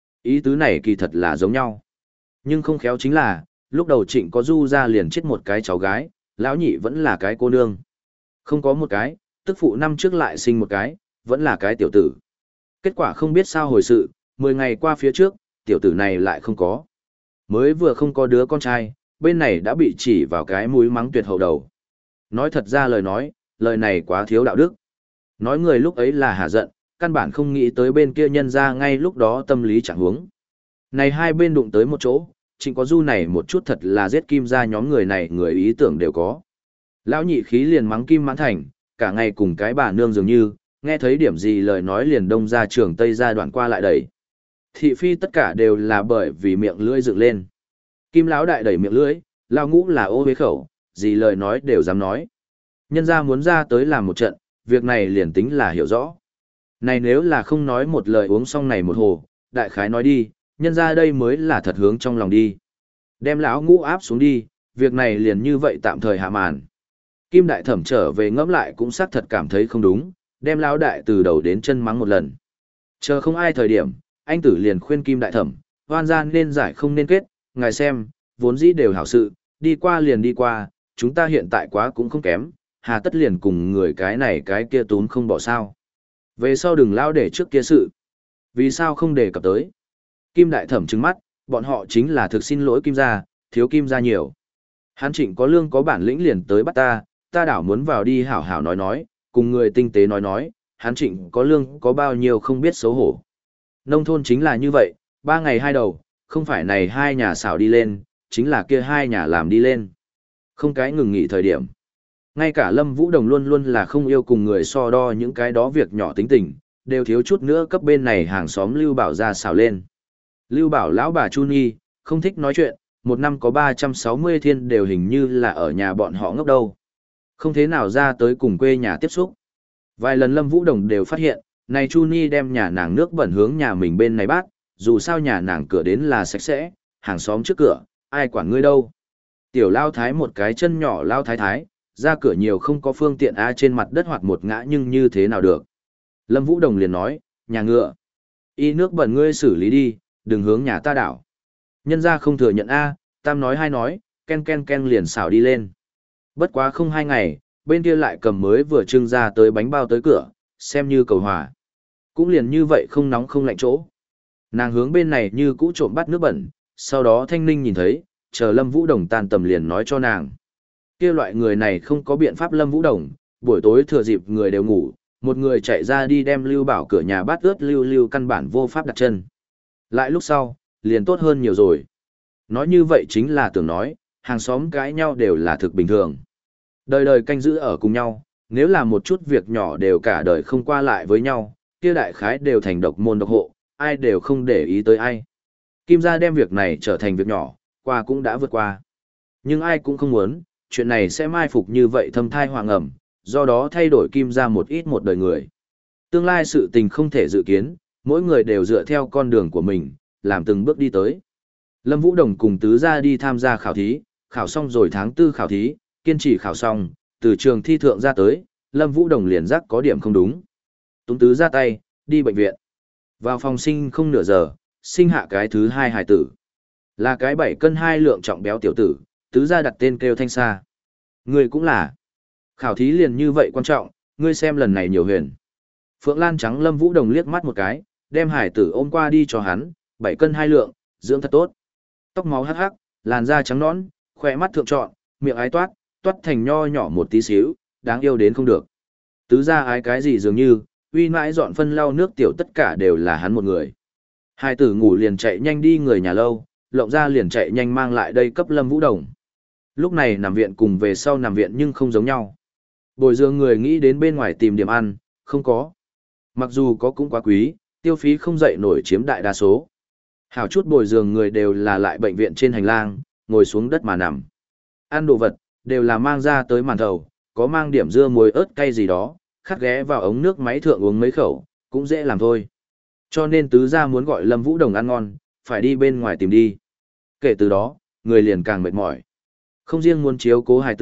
Ý tứ này kỳ thật là giống nhau. Nhưng không khéo chính là, lúc đầu Trịnh có Du ra liền chết một cái cháu gái, lão nhị vẫn là cái cô nương. Không có một cái, tức phụ năm trước lại sinh một cái, vẫn là cái tiểu tử. Kết quả không biết sao hồi sự, mười ngày qua phía trước, tiểu tử này lại không có. Mới vừa không có đứa con trai, bên này đã bị chỉ vào cái mũi mắng tuyệt hậu đầu. Nói thật ra lời nói, lời này quá thiếu đạo đức. Nói người lúc ấy là hả giận, căn bản không nghĩ tới bên kia nhân ra ngay lúc đó tâm lý chẳng huống. Này hai bên đụng tới một chỗ, Trịnh có Du này một chút thật là giết Kim ra nhóm người này người ý tưởng đều có. Lão nhị khí liền mắng Kim Mãn Thành, cả ngày cùng cái bà nương dường như, nghe thấy điểm gì lời nói liền đông ra trường tây ra đoạn qua lại đẩy. Thị phi tất cả đều là bởi vì miệng lưỡi dựng lên. Kim lão đại đẩy miệng lưỡi, lão ngũ là ô bế khẩu, gì lời nói đều dám nói. Nhân ra muốn ra tới làm một trận, việc này liền tính là hiểu rõ. Này nếu là không nói một lời uống xong này một hồ, đại khái nói đi, nhân ra đây mới là thật hướng trong lòng đi. Đem lão ngũ áp xuống đi, việc này liền như vậy tạm thời hạ màn. Kim Đại Thẩm trở về ngẫm lại cũng xác thật cảm thấy không đúng, đem lão đại từ đầu đến chân mắng một lần. Chờ không ai thời điểm, anh tử liền khuyên Kim Đại Thẩm, hoan gian nên giải không nên kết, ngài xem, vốn dĩ đều hảo sự, đi qua liền đi qua, chúng ta hiện tại quá cũng không kém, hà tất liền cùng người cái này cái kia túm không bỏ sao. Về sau đừng lao để trước kia sự. Vì sao không đề cập tới? Kim Đại Thẩm trừng mắt, bọn họ chính là thực xin lỗi Kim gia, thiếu Kim gia nhiều. Hán Trịnh có lương có bản lĩnh liền tới bắt ta, ta đảo muốn vào đi hảo hảo nói nói, cùng người tinh tế nói nói, Hán Trịnh có lương có bao nhiêu không biết xấu hổ. Nông thôn chính là như vậy, ba ngày hai đầu, không phải này hai nhà xảo đi lên, chính là kia hai nhà làm đi lên. Không cái ngừng nghỉ thời điểm. Ngay cả Lâm Vũ Đồng luôn luôn là không yêu cùng người so đo những cái đó việc nhỏ tính tình, đều thiếu chút nữa cấp bên này hàng xóm Lưu Bảo ra xảo lên. Lưu Bảo lão bà Chu Nhi, không thích nói chuyện, một năm có ba trăm sáu mươi thiên đều hình như là ở nhà bọn họ ngốc đâu. Không thế nào ra tới cùng quê nhà tiếp xúc. Vài lần Lâm Vũ Đồng đều phát hiện, này Chu Nhi đem nhà nàng nước bẩn hướng nhà mình bên này bát, dù sao nhà nàng cửa đến là sạch sẽ, hàng xóm trước cửa, ai quản ngươi đâu. Tiểu lao thái một cái chân nhỏ lao thái thái, ra cửa nhiều không có phương tiện a trên mặt đất hoặc một ngã nhưng như thế nào được. Lâm Vũ Đồng liền nói, nhà ngựa. Y nước bẩn ngươi xử lý đi, đừng hướng nhà ta đảo. Nhân ra không thừa nhận a, tam nói hai nói, ken ken ken liền xảo đi lên. Bất quá không hai ngày, bên kia lại cầm mới vừa trưng ra tới bánh bao tới cửa, xem như cầu hòa. Cũng liền như vậy không nóng không lạnh chỗ. Nàng hướng bên này như cũ trộm bắt nước bẩn, sau đó Thanh Ninh nhìn thấy, chờ Lâm Vũ Đồng tan tầm liền nói cho nàng. Kia loại người này không có biện pháp Lâm Vũ Đồng, buổi tối thừa dịp người đều ngủ, một người chạy ra đi đem Lưu Bảo cửa nhà bát ướt Lưu Lưu căn bản vô pháp đặt chân. Lại lúc sau, liền tốt hơn nhiều rồi. Nói như vậy chính là tưởng nói, hàng xóm cãi nhau đều là thực bình thường. Đời đời canh giữ ở cùng nhau, nếu là một chút việc nhỏ đều cả đời không qua lại với nhau, kia đại khái đều thành độc môn độc hộ, ai đều không để ý tới ai. Kim gia đem việc này trở thành việc nhỏ, qua cũng đã vượt qua. Nhưng ai cũng không muốn, chuyện này sẽ mai phục như vậy thâm thai hoàng ẩm, do đó thay đổi Kim gia một ít một đời người. Tương lai sự tình không thể dự kiến, mỗi người đều dựa theo con đường của mình, làm từng bước đi tới. Lâm Vũ Đồng cùng tứ gia đi tham gia khảo thí, khảo xong rồi tháng tư khảo thí, kiên trì khảo xong, từ trường thi thượng ra tới, Lâm Vũ Đồng liền giác có điểm không đúng. Túng tứ ra tay, đi bệnh viện. Vào phòng sinh không nửa giờ, sinh hạ cái thứ hai hài tử. Là cái bảy cân hai lượng trọng béo tiểu tử, tứ gia đặt tên kêu Thanh Sa. Ngươi cũng là. Khảo thí liền như vậy quan trọng, ngươi xem lần này nhiều huyền. Phượng Lan trắng Lâm Vũ Đồng liếc mắt một cái, đem hải tử ôm qua đi cho hắn, bảy cân hai lượng, dưỡng thật tốt. Tóc máu hắc hắc, làn da trắng nõn, khỏe mắt thượng trọn, miệng ái toát, toát thành nho nhỏ một tí xíu, đáng yêu đến không được. Tứ gia ái cái gì dường như, uy mãi dọn phân lau nước tiểu tất cả đều là hắn một người. Hai tử ngủ liền chạy nhanh đi người nhà lâu, lộng ra liền chạy nhanh mang lại đây cấp Lâm Vũ Đồng. Lúc này nằm viện cùng về sau nằm viện nhưng không giống nhau. Bồi dưỡng người nghĩ đến bên ngoài tìm điểm ăn, không có. Mặc dù có cũng quá quý, tiêu phí không dậy nổi chiếm đại đa số. Hảo chút bồi dưỡng người đều là lại bệnh viện trên hành lang, ngồi xuống đất mà nằm. Ăn đồ vật, đều là mang ra tới màn thầu, có mang điểm dưa muối ớt cay gì đó, khắc ghé vào ống nước máy thượng uống mấy khẩu, cũng dễ làm thôi. Cho nên tứ gia muốn gọi Lâm Vũ Đồng ăn ngon, phải đi bên ngoài tìm đi. Kể từ đó, người liền càng mệt mỏi. Không riêng muốn chiếu cố hài tử,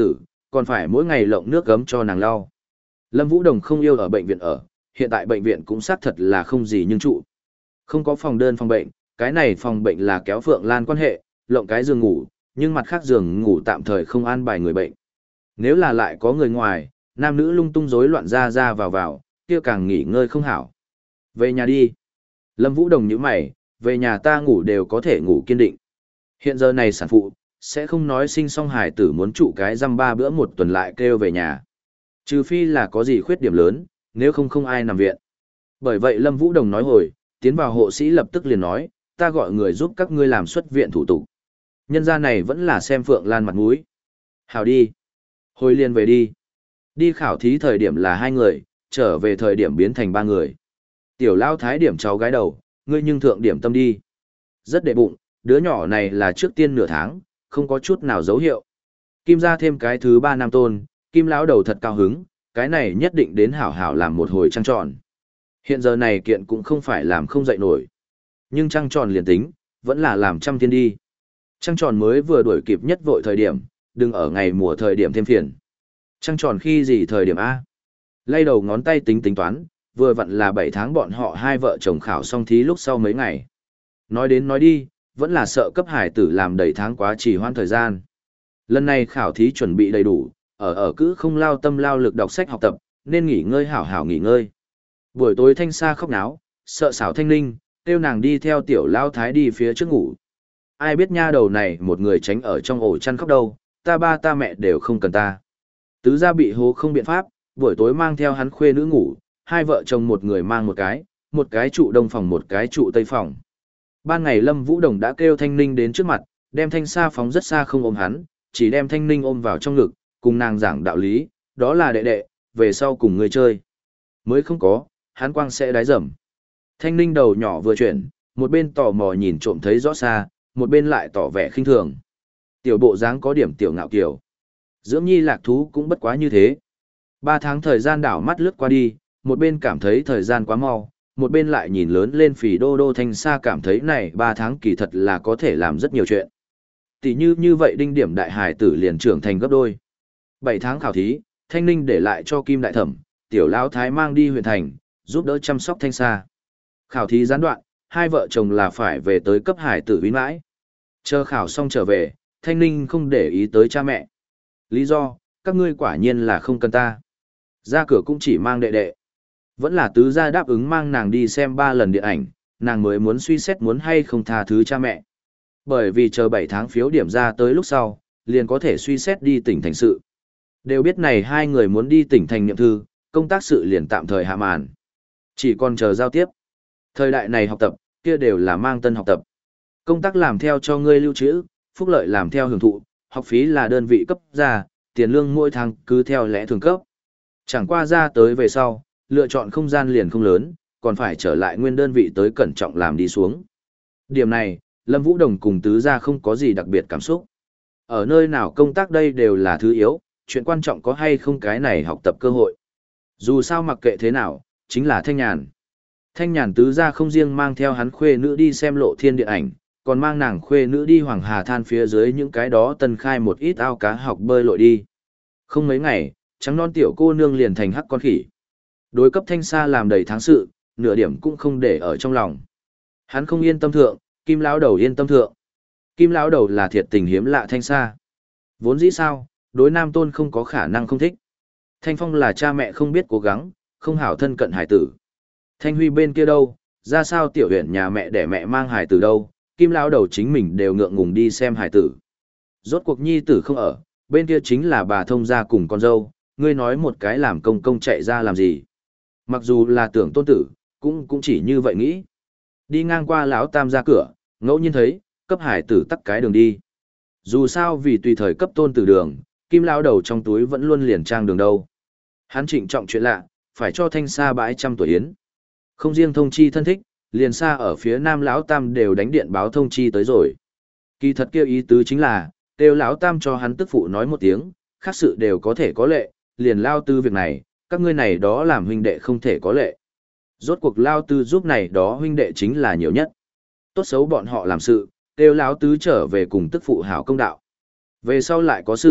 còn phải mỗi ngày lộng nước gấm cho nàng lau. Lâm Vũ Đồng không yêu ở bệnh viện ở, hiện tại bệnh viện cũng xác thật là không gì nhưng trụ. Không có phòng đơn phòng bệnh, cái này phòng bệnh là kéo Phượng Lan quan hệ, lộng cái giường ngủ, nhưng mặt khác giường ngủ tạm thời không an bài người bệnh. Nếu là lại có người ngoài, nam nữ lung tung rối loạn ra ra vào vào, kia càng nghỉ ngơi không hảo. Về nhà đi. Lâm Vũ Đồng nhíu mày, về nhà ta ngủ đều có thể ngủ kiên định. Hiện giờ này sản phụ, sẽ không nói sinh xong hài tử muốn trụ cái răm ba bữa một tuần lại kêu về nhà. Trừ phi là có gì khuyết điểm lớn, nếu không không ai nằm viện. Bởi vậy Lâm Vũ Đồng nói hồi, tiến vào hộ sĩ lập tức liền nói, ta gọi người giúp các ngươi làm xuất viện thủ tục. Nhân gia này vẫn là xem Phượng Lan mặt mũi. Hào đi. Hồi liền về đi. Đi khảo thí thời điểm là hai người, trở về thời điểm biến thành ba người. Tiểu lao thái điểm cháu gái đầu, ngươi nhưng thượng điểm tâm đi. Rất đệ bụng, đứa nhỏ này là trước tiên nửa tháng, không có chút nào dấu hiệu. Kim ra thêm cái thứ ba nam tôn, Kim lão đầu thật cao hứng, cái này nhất định đến hảo hảo làm một hồi trăng tròn. Hiện giờ này kiện cũng không phải làm không dậy nổi. Nhưng trăng tròn liền tính, vẫn là làm trăm thiên đi. Trăng tròn mới vừa đuổi kịp nhất vội thời điểm, đừng ở ngày mùa thời điểm thêm phiền. Trăng tròn khi gì thời điểm A? Lay đầu ngón tay tính tính toán, vừa vặn là bảy tháng bọn họ hai vợ chồng khảo xong thí lúc sau mấy ngày. Nói đến nói đi, vẫn là sợ cấp hải tử làm đầy tháng quá trì hoãn thời gian. Lần này khảo thí chuẩn bị đầy đủ, ở ở cứ không lao tâm lao lực đọc sách học tập, nên nghỉ ngơi hảo hảo nghỉ ngơi. Buổi tối Thanh Sa khóc náo, sợ xảo Thanh Ninh, kêu nàng đi theo tiểu lao thái đi phía trước ngủ. Ai biết nha đầu này một người tránh ở trong ổ chăn khóc đâu, ta ba ta mẹ đều không cần ta. Tứ gia bị hố không biện pháp, buổi tối mang theo hắn khuê nữ ngủ, hai vợ chồng một người mang một cái, một cái trụ đông phòng một cái trụ tây phòng. Ban ngày Lâm Vũ Đồng đã kêu Thanh Ninh đến trước mặt, đem Thanh Sa phóng rất xa không ôm hắn, chỉ đem Thanh Ninh ôm vào trong ngực, cùng nàng giảng đạo lý, đó là đệ đệ, về sau cùng người chơi. Mới không có, hắn quang sẽ đái dầm. Thanh Ninh đầu nhỏ vừa chuyển, một bên tò mò nhìn trộm thấy rõ xa, một bên lại tỏ vẻ khinh thường. Tiểu bộ dáng có điểm tiểu ngạo kiểu. Dưỡng nhi lạc thú cũng bất quá như thế. Ba tháng thời gian đảo mắt lướt qua đi, một bên cảm thấy thời gian quá mau, một bên lại nhìn lớn lên phì đô đô Thanh Sa cảm thấy này ba tháng kỳ thật là có thể làm rất nhiều chuyện. Tỷ như như vậy đinh điểm đại hải tử liền trưởng thành gấp đôi. Bảy tháng khảo thí, Thanh Ninh để lại cho Kim Đại Thẩm, tiểu lão thái mang đi huyện thành, giúp đỡ chăm sóc Thanh Sa. Khảo thí gián đoạn, hai vợ chồng là phải về tới cấp hải tử vĩ mãi. Chờ khảo xong trở về, Thanh Ninh không để ý tới cha mẹ. Lý do, các ngươi quả nhiên là không cần ta. Ra cửa cũng chỉ mang đệ đệ. Vẫn là tứ gia đáp ứng mang nàng đi xem ba lần điện ảnh, nàng mới muốn suy xét muốn hay không tha thứ cha mẹ. Bởi vì chờ bảy tháng phiếu điểm ra tới lúc sau, liền có thể suy xét đi tỉnh thành sự. Đều biết này hai người muốn đi tỉnh thành niệm thư, công tác sự liền tạm thời hạ màn. Chỉ còn chờ giao tiếp. Thời đại này học tập, kia đều là mang tân học tập. Công tác làm theo cho ngươi lưu trữ, phúc lợi làm theo hưởng thụ, học phí là đơn vị cấp ra, tiền lương mỗi tháng cứ theo lẽ thường cấp. Chẳng qua ra tới về sau, lựa chọn không gian liền không lớn, còn phải trở lại nguyên đơn vị tới cẩn trọng làm đi xuống. Điểm này, Lâm Vũ Đồng cùng tứ gia không có gì đặc biệt cảm xúc. Ở nơi nào công tác đây đều là thứ yếu, chuyện quan trọng có hay không cái này học tập cơ hội. Dù sao mặc kệ thế nào, chính là Thanh Nhàn. Thanh Nhàn tứ gia không riêng mang theo hắn khuê nữ đi xem Lộ Thiên điện ảnh, còn mang nàng khuê nữ đi Hoàng Hà Than phía dưới những cái đó tân khai một ít ao cá học bơi lội đi. Không mấy ngày, trắng non tiểu cô nương liền thành hắc con khỉ. Đối cấp Thanh Sa làm đầy tháng sự, nửa điểm cũng không để ở trong lòng. Hắn không yên tâm thượng, Kim lão đầu yên tâm thượng. Kim lão đầu là thiệt tình hiếm lạ Thanh Sa. Vốn dĩ sao, đối nam tôn không có khả năng không thích. Thanh Phong là cha mẹ không biết cố gắng, không hảo thân cận hải tử. Thanh Huy bên kia đâu, ra sao tiểu huyện nhà mẹ để mẹ mang hải tử đâu, Kim lão đầu chính mình đều ngượng ngùng đi xem hải tử. Rốt cuộc nhi tử không ở, bên kia chính là bà thông gia cùng con dâu, ngươi nói một cái làm công công chạy ra làm gì. Mặc dù là tưởng tôn tử, cũng cũng chỉ như vậy nghĩ. Đi ngang qua lão tam ra cửa, ngẫu nhiên thấy, cấp hải tử tắt cái đường đi. Dù sao vì tùy thời cấp tôn tử đường, Kim lão đầu trong túi vẫn luôn liền trang đường đâu. Hắn trịnh trọng chuyện lạ, phải cho Thanh Sa bãi trăm tuổi yến. Không riêng thông chi thân thích, liền xa ở phía nam lão tam đều đánh điện báo thông chi tới rồi. Kỳ thật kêu ý tứ chính là, kêu lão tam cho hắn tức phụ nói một tiếng, khác sự đều có thể có lệ, liền lao tư việc này, các ngươi này đó làm huynh đệ không thể có lệ. Rốt cuộc lao tư giúp này đó huynh đệ chính là nhiều nhất. Tốt xấu bọn họ làm sự, kêu lão tứ trở về cùng tức phụ hảo công đạo. Về sau lại có sự,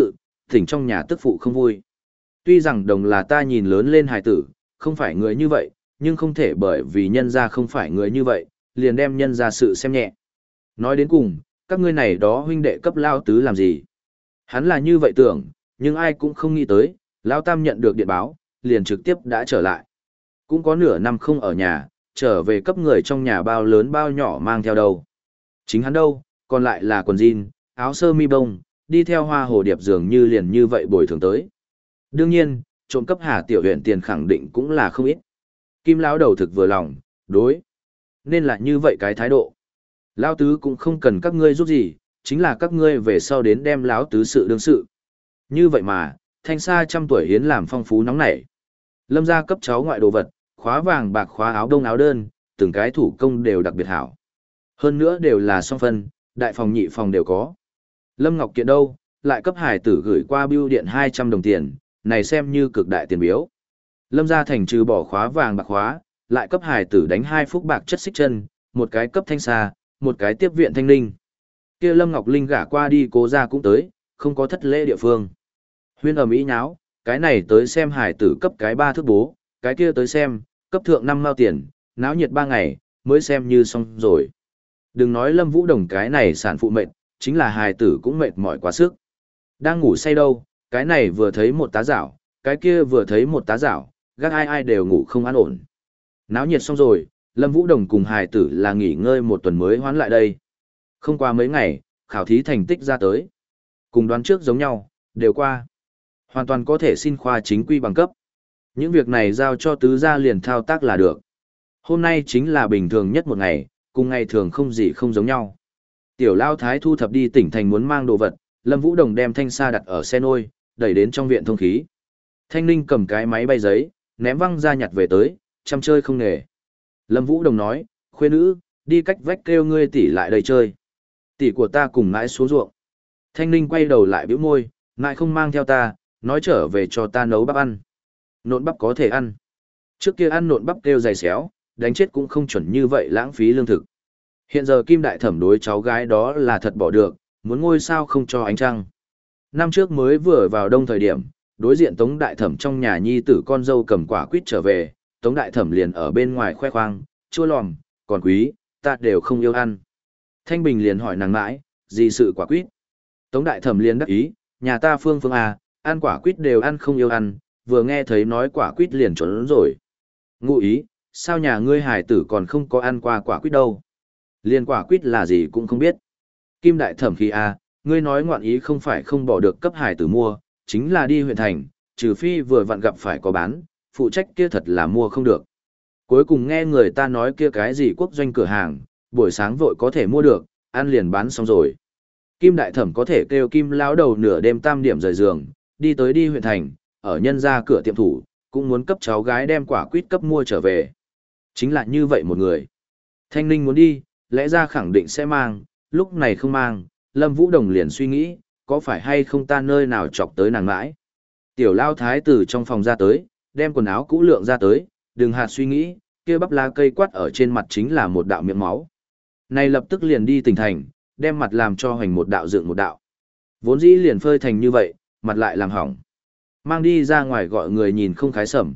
Thỉnh trong nhà tức phụ không vui. Tuy rằng đồng là ta nhìn lớn lên hài tử, không phải người như vậy, nhưng không thể bởi vì nhân ra không phải người như vậy, liền đem nhân ra sự xem nhẹ. Nói đến cùng, các ngươi này đó huynh đệ cấp lao tứ làm gì? Hắn là như vậy tưởng, nhưng ai cũng không nghĩ tới, lao tam nhận được điện báo, liền trực tiếp đã trở lại. Cũng có nửa năm không ở nhà, trở về cấp người trong nhà bao lớn bao nhỏ mang theo đâu. Chính hắn đâu, còn lại là quần jean, áo sơ mi bông, đi theo hoa hồ điệp dường như liền như vậy bồi thường tới. Đương nhiên, trộm cấp Hà Tiểu huyện tiền khẳng định cũng là không ít. Kim lão đầu thực vừa lòng, đối. Nên là như vậy cái thái độ. Lão tứ cũng không cần các ngươi giúp gì, chính là các ngươi về sau đến đem lão tứ sự đương sự. Như vậy mà, thanh xa trăm tuổi hiến làm phong phú nóng nảy. Lâm gia cấp cháu ngoại đồ vật, khóa vàng bạc khóa áo đông áo đơn, từng cái thủ công đều đặc biệt hảo. Hơn nữa đều là song phân, đại phòng nhị phòng đều có. Lâm Ngọc Kiện đâu, lại cấp hải tử gửi qua bưu điện hai trăm đồng tiền, này xem như cực đại tiền biếu. Lâm gia thành trừ bỏ khóa vàng bạc khóa, lại cấp hải tử đánh hai phúc bạc chất xích chân, một cái cấp thanh xa, một cái tiếp viện thanh linh. Kia Lâm Ngọc Linh gả qua đi cố gia cũng tới, không có thất lễ địa phương. Huyên ầm ĩ nháo, cái này tới xem hải tử cấp cái ba thước bố, cái kia tới xem, cấp thượng năm mao tiền, náo nhiệt ba ngày, mới xem như xong rồi. Đừng nói Lâm Vũ Đồng cái này sản phụ mệt, chính là hài tử cũng mệt mỏi quá sức. Đang ngủ say đâu, cái này vừa thấy một tá giảo, cái kia vừa thấy một tá giảo, gác ai ai đều ngủ không an ổn. Náo nhiệt xong rồi, Lâm Vũ Đồng cùng hài tử là nghỉ ngơi một tuần mới hoán lại đây. Không qua mấy ngày, khảo thí thành tích ra tới. Cùng đoán trước giống nhau, đều qua. Hoàn toàn có thể xin khoa chính quy bằng cấp. Những việc này giao cho tứ gia liền thao tác là được. Hôm nay chính là bình thường nhất một ngày, cùng ngày thường không gì không giống nhau. Tiểu Lao Thái thu thập đi tỉnh thành muốn mang đồ vật, Lâm Vũ Đồng đem thanh sa đặt ở xe nôi, đẩy đến trong viện thông khí. Thanh Ninh cầm cái máy bay giấy, ném văng ra nhặt về tới, chăm chơi không nghề. Lâm Vũ Đồng nói, khuê nữ, đi cách vách kêu ngươi tỷ lại đây chơi. Tỷ của ta cùng mãi xuống ruộng. Thanh Ninh quay đầu lại bĩu môi, mãi không mang theo ta, nói trở về cho ta nấu bắp ăn. Nộn bắp có thể ăn. Trước kia ăn nộn bắp kêu dày xéo, đánh chết cũng không chuẩn như vậy lãng phí lương thực. Hiện giờ Kim Đại Thẩm đối cháu gái đó là thật bỏ được, muốn ngôi sao không cho ánh trăng. Năm trước mới vừa vào đông thời điểm, đối diện Tống Đại Thẩm trong nhà nhi tử con dâu cầm quả quýt trở về, Tống Đại Thẩm liền ở bên ngoài khoe khoang, chua lòm, còn quý, ta đều không yêu ăn. Thanh Bình liền hỏi nàng mãi, gì sự quả quýt? Tống Đại Thẩm liền đắc ý, nhà ta Phương Phương à, ăn quả quýt đều ăn không yêu ăn, vừa nghe thấy nói quả quýt liền trốn rồi. Ngụ ý, sao nhà ngươi hải tử còn không có ăn qua quả quýt đâu? Liên quả quýt là gì cũng không biết. Kim Đại Thẩm khi à, ngươi nói ngoạn ý không phải không bỏ được cấp hải tử mua, chính là đi huyện thành, trừ phi vừa vặn gặp phải có bán, phụ trách kia thật là mua không được. Cuối cùng nghe người ta nói kia cái gì quốc doanh cửa hàng, buổi sáng vội có thể mua được, ăn liền bán xong rồi. Kim Đại Thẩm có thể kêu Kim lão đầu nửa đêm tam điểm rời giường, đi tới đi huyện thành, ở nhân ra cửa tiệm thủ, cũng muốn cấp cháu gái đem quả quýt cấp mua trở về. Chính là như vậy một người. Thanh Ninh muốn đi, lẽ ra khẳng định sẽ mang, lúc này không mang, Lâm Vũ Đồng liền suy nghĩ, có phải hay không ta nơi nào chọc tới nàng mãi. Tiểu Lao Thái từ trong phòng ra tới, đem quần áo cũ lượng ra tới, đừng hạt suy nghĩ, kia bắp lá cây quát ở trên mặt chính là một đạo miệng máu. Này lập tức liền đi tỉnh thành, đem mặt làm cho hoành một đạo dựng một đạo. Vốn dĩ liền phơi thành như vậy, mặt lại làm hỏng. Mang đi ra ngoài gọi người nhìn không khái sẩm.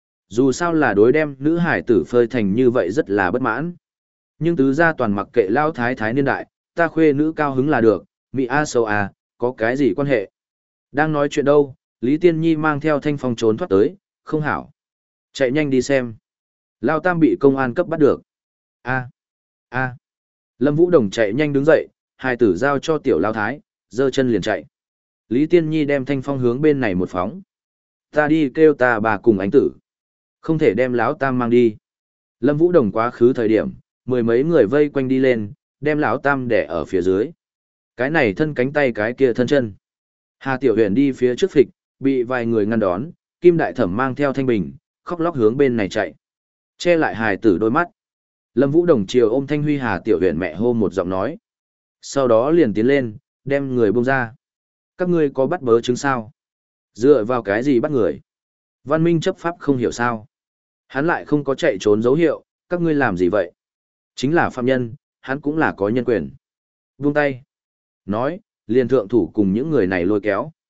Dù sao là đối đem nữ hải tử phơi thành như vậy rất là bất mãn. Nhưng tứ gia toàn mặc kệ Lao Thái thái niên đại, ta khuê nữ cao hứng là được, Mỹ A sâu A, có cái gì quan hệ. Đang nói chuyện đâu, Lý Tiên Nhi mang theo Thanh Phong trốn thoát tới, không hảo. Chạy nhanh đi xem. Lao Tam bị công an cấp bắt được. A. A. Lâm Vũ Đồng chạy nhanh đứng dậy, hai tử giao cho tiểu Lao Thái, giơ chân liền chạy. Lý Tiên Nhi đem Thanh Phong hướng bên này một phóng. Ta đi kêu ta bà cùng ánh tử. Không thể đem Lão Tam mang đi. Lâm Vũ Đồng quá khứ thời điểm, mười mấy người vây quanh đi lên, đem Lão Tam đẻ ở phía dưới. Cái này thân cánh tay cái kia thân chân. Hà Tiểu Huyền đi phía trước phịch, bị vài người ngăn đón, Kim Đại Thẩm mang theo Thanh Bình, khóc lóc hướng bên này chạy. Che lại hài tử đôi mắt. Lâm Vũ Đồng chiều ôm Thanh Huy Hà Tiểu Huyền mẹ hô một giọng nói. Sau đó liền tiến lên, đem người buông ra. Các ngươi có bắt bớ chứng sao? Dựa vào cái gì bắt người? Văn minh chấp pháp không hiểu sao? Hắn lại không có chạy trốn dấu hiệu, các ngươi làm gì vậy? Chính là phạm nhân, hắn cũng là có nhân quyền. Buông tay. Nói, liền thượng thủ cùng những người này lôi kéo.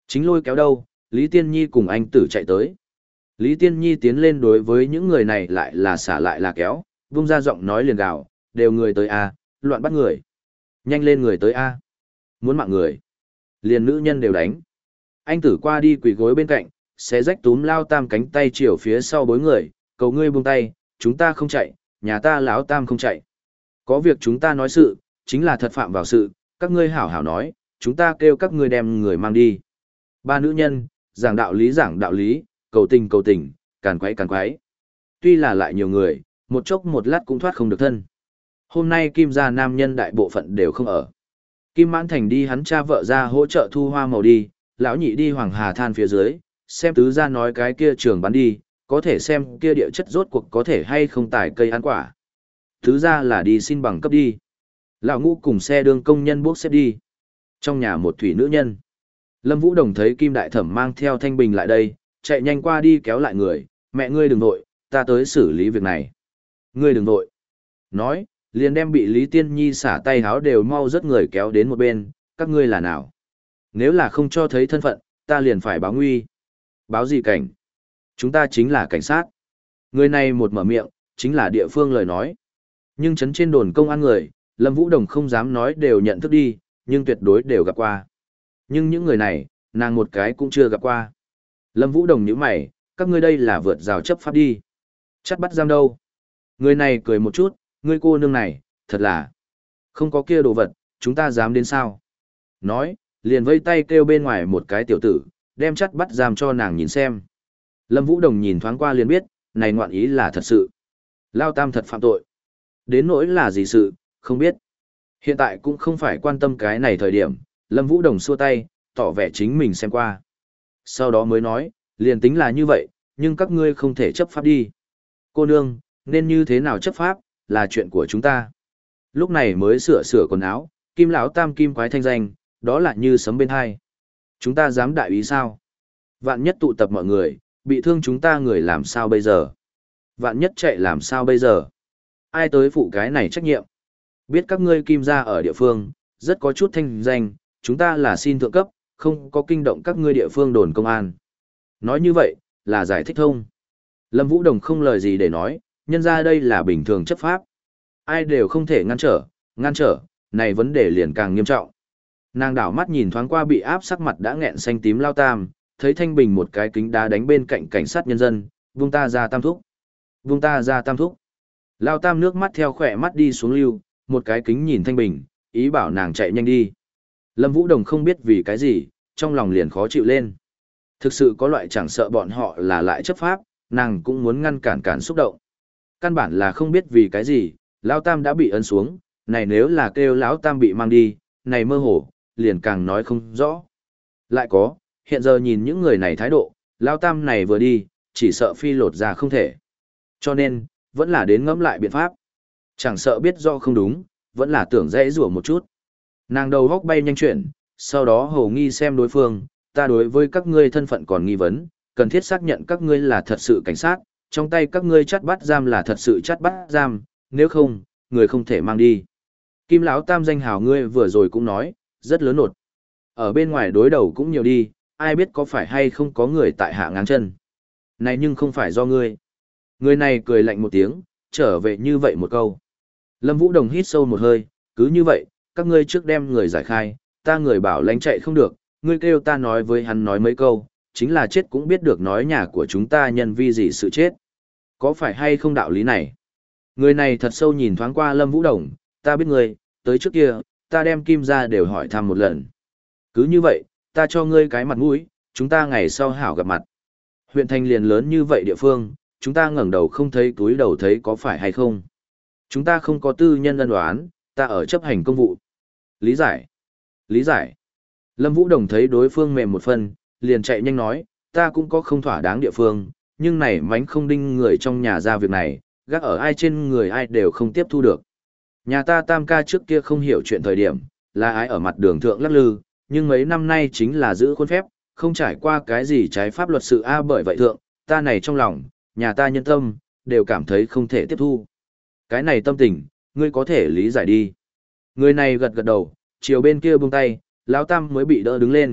Chính lôi kéo đâu, Lý Tiên Nhi cùng anh tử chạy tới. Lý Tiên Nhi tiến lên đối với những người này lại là xả lại là kéo, vung ra giọng nói liền gào, đều người tới a, loạn bắt người. Nhanh lên người tới a. Muốn mạng người. Liền nữ nhân đều đánh. Anh tử qua đi quỳ gối bên cạnh, xé rách túm Lao Tam cánh tay chiều phía sau bối người, cầu ngươi buông tay, chúng ta không chạy, nhà ta lão Tam không chạy. Có việc chúng ta nói sự, chính là thật phạm vào sự, các ngươi hảo hảo nói, chúng ta kêu các ngươi đem người mang đi. Ba nữ nhân, giảng đạo lý giảng đạo lý, cầu tình cầu tình, càn quấy càn quấy. Tuy là lại nhiều người, một chốc một lát cũng thoát không được thân. Hôm nay Kim gia nam nhân đại bộ phận đều không ở. Kim Mãn Thành đi hắn cha vợ ra hỗ trợ thu hoa màu đi, lão nhị đi Hoàng Hà than phía dưới, xem tứ gia nói cái kia trường bán đi, có thể xem kia địa chất rốt cuộc có thể hay không tải cây ăn quả. Tứ gia là đi xin bằng cấp đi. Lão ngũ cùng xe đương công nhân bốc xếp đi. Trong nhà một thủy nữ nhân. Lâm Vũ Đồng thấy Kim Đại Thẩm mang theo Thanh Bình lại đây, chạy nhanh qua đi kéo lại người, mẹ ngươi đừng vội, ta tới xử lý việc này. Ngươi đừng vội. Nói, liền đem bị Lý Tiên Nhi xả tay háo đều mau rất người kéo đến một bên, các ngươi là nào? Nếu là không cho thấy thân phận, ta liền phải báo nguy. Báo gì cảnh? Chúng ta chính là cảnh sát. Người này một mở miệng, chính là địa phương lời nói. Nhưng chấn trên đồn công an người, Lâm Vũ Đồng không dám nói đều nhận thức đi, nhưng tuyệt đối đều gặp qua. Nhưng những người này, nàng một cái cũng chưa gặp qua. Lâm Vũ Đồng nhíu mày, các ngươi đây là vượt rào chấp pháp đi. Chắc bắt giam đâu? Người này cười một chút, ngươi cô nương này, thật là không có kia đồ vật, chúng ta dám đến sao? Nói, liền vây tay kêu bên ngoài một cái tiểu tử, đem chắt bắt giam cho nàng nhìn xem. Lâm Vũ Đồng nhìn thoáng qua liền biết, này ngoạn ý là thật sự. Lao Tam thật phạm tội. Đến nỗi là gì sự, không biết. Hiện tại cũng không phải quan tâm cái này thời điểm, Lâm Vũ Đồng xua tay, tỏ vẻ chính mình xem qua. Sau đó mới nói, liền tính là như vậy, nhưng các ngươi không thể chấp pháp đi. Cô nương, nên như thế nào chấp pháp, là chuyện của chúng ta. Lúc này mới sửa sửa quần áo, Kim lão Tam kim quái thanh danh, đó là như sấm bên hai. Chúng ta dám đại ý sao? Vạn nhất tụ tập mọi người, bị thương chúng ta người làm sao bây giờ? Vạn nhất chạy làm sao bây giờ? Ai tới phụ cái này trách nhiệm? Biết các ngươi Kim gia ở địa phương, rất có chút thanh danh, chúng ta là xin thượng cấp, không có kinh động các ngươi địa phương đồn công an. Nói như vậy, là giải thích thông. Lâm Vũ Đồng không lời gì để nói, nhân ra đây là bình thường chấp pháp. Ai đều không thể ngăn trở, ngăn trở, này vấn đề liền càng nghiêm trọng. Nàng đảo mắt nhìn thoáng qua bị áp sắc mặt đã nghẹn xanh tím Lao Tam, thấy Thanh Bình một cái kính đá đánh bên cạnh cảnh sát nhân dân, vung ta ra Tam thúc. Vung ta ra Tam thúc. Lao Tam nước mắt theo khỏe mắt đi xuống lưu, một cái kính nhìn Thanh Bình, ý bảo nàng chạy nhanh đi. Lâm Vũ Đồng không biết vì cái gì, trong lòng liền khó chịu lên. Thực sự có loại chẳng sợ bọn họ là lại chấp pháp, nàng cũng muốn ngăn cản cản xúc động. Căn bản là không biết vì cái gì, Lão Tam đã bị ấn xuống, này nếu là kêu Lão Tam bị mang đi, này mơ hồ, liền càng nói không rõ. Lại có, hiện giờ nhìn những người này thái độ, Lão Tam này vừa đi, chỉ sợ phi lột ra không thể. Cho nên, vẫn là đến ngẫm lại biện pháp. Chẳng sợ biết do không đúng, vẫn là tưởng dễ rủa một chút. Nàng đầu góc bay nhanh chuyển, sau đó hầu nghi xem đối phương, ta đối với các ngươi thân phận còn nghi vấn, cần thiết xác nhận các ngươi là thật sự cảnh sát, trong tay các ngươi chắt bắt giam là thật sự chắt bắt giam, nếu không, người không thể mang đi. Kim lão Tam danh hào ngươi vừa rồi cũng nói, rất lớn nột. Ở bên ngoài đối đầu cũng nhiều đi, ai biết có phải hay không có người tại hạ ngáng chân. Này nhưng không phải do ngươi. Người này cười lạnh một tiếng, trở về như vậy một câu. Lâm Vũ Đồng hít sâu một hơi, cứ như vậy, các ngươi trước đem người giải khai, ta người bảo lãnh chạy không được, ngươi kêu ta nói với hắn nói mấy câu, chính là chết cũng biết được nói nhà của chúng ta nhân vi gì sự chết. Có phải hay không đạo lý này? Người này thật sâu nhìn thoáng qua Lâm Vũ Đồng, ta biết ngươi, tới trước kia, ta đem Kim ra đều hỏi thăm một lần. Cứ như vậy, ta cho ngươi cái mặt mũi, chúng ta ngày sau hảo gặp mặt. Huyện thành liền lớn như vậy địa phương, chúng ta ngẩng đầu không thấy túi đầu thấy có phải hay không? Chúng ta không có tư nhân ân đoán, ta ở chấp hành công vụ. Lý giải. Lý giải. Lâm Vũ Đồng thấy đối phương mềm một phần, liền chạy nhanh nói, ta cũng có không thỏa đáng địa phương, nhưng này mánh không đinh người trong nhà ra việc này, gác ở ai trên người ai đều không tiếp thu được. Nhà ta Tam ca trước kia không hiểu chuyện thời điểm, là ai ở mặt đường thượng lắc lư, nhưng mấy năm nay chính là giữ khuôn phép, không trải qua cái gì trái pháp luật sự a bởi vậy thượng, ta này trong lòng, nhà ta nhân tâm, đều cảm thấy không thể tiếp thu. Cái này tâm tình, ngươi có thể lý giải đi. Người này gật gật đầu, chiều bên kia buông tay, Lão Tam mới bị đỡ đứng lên,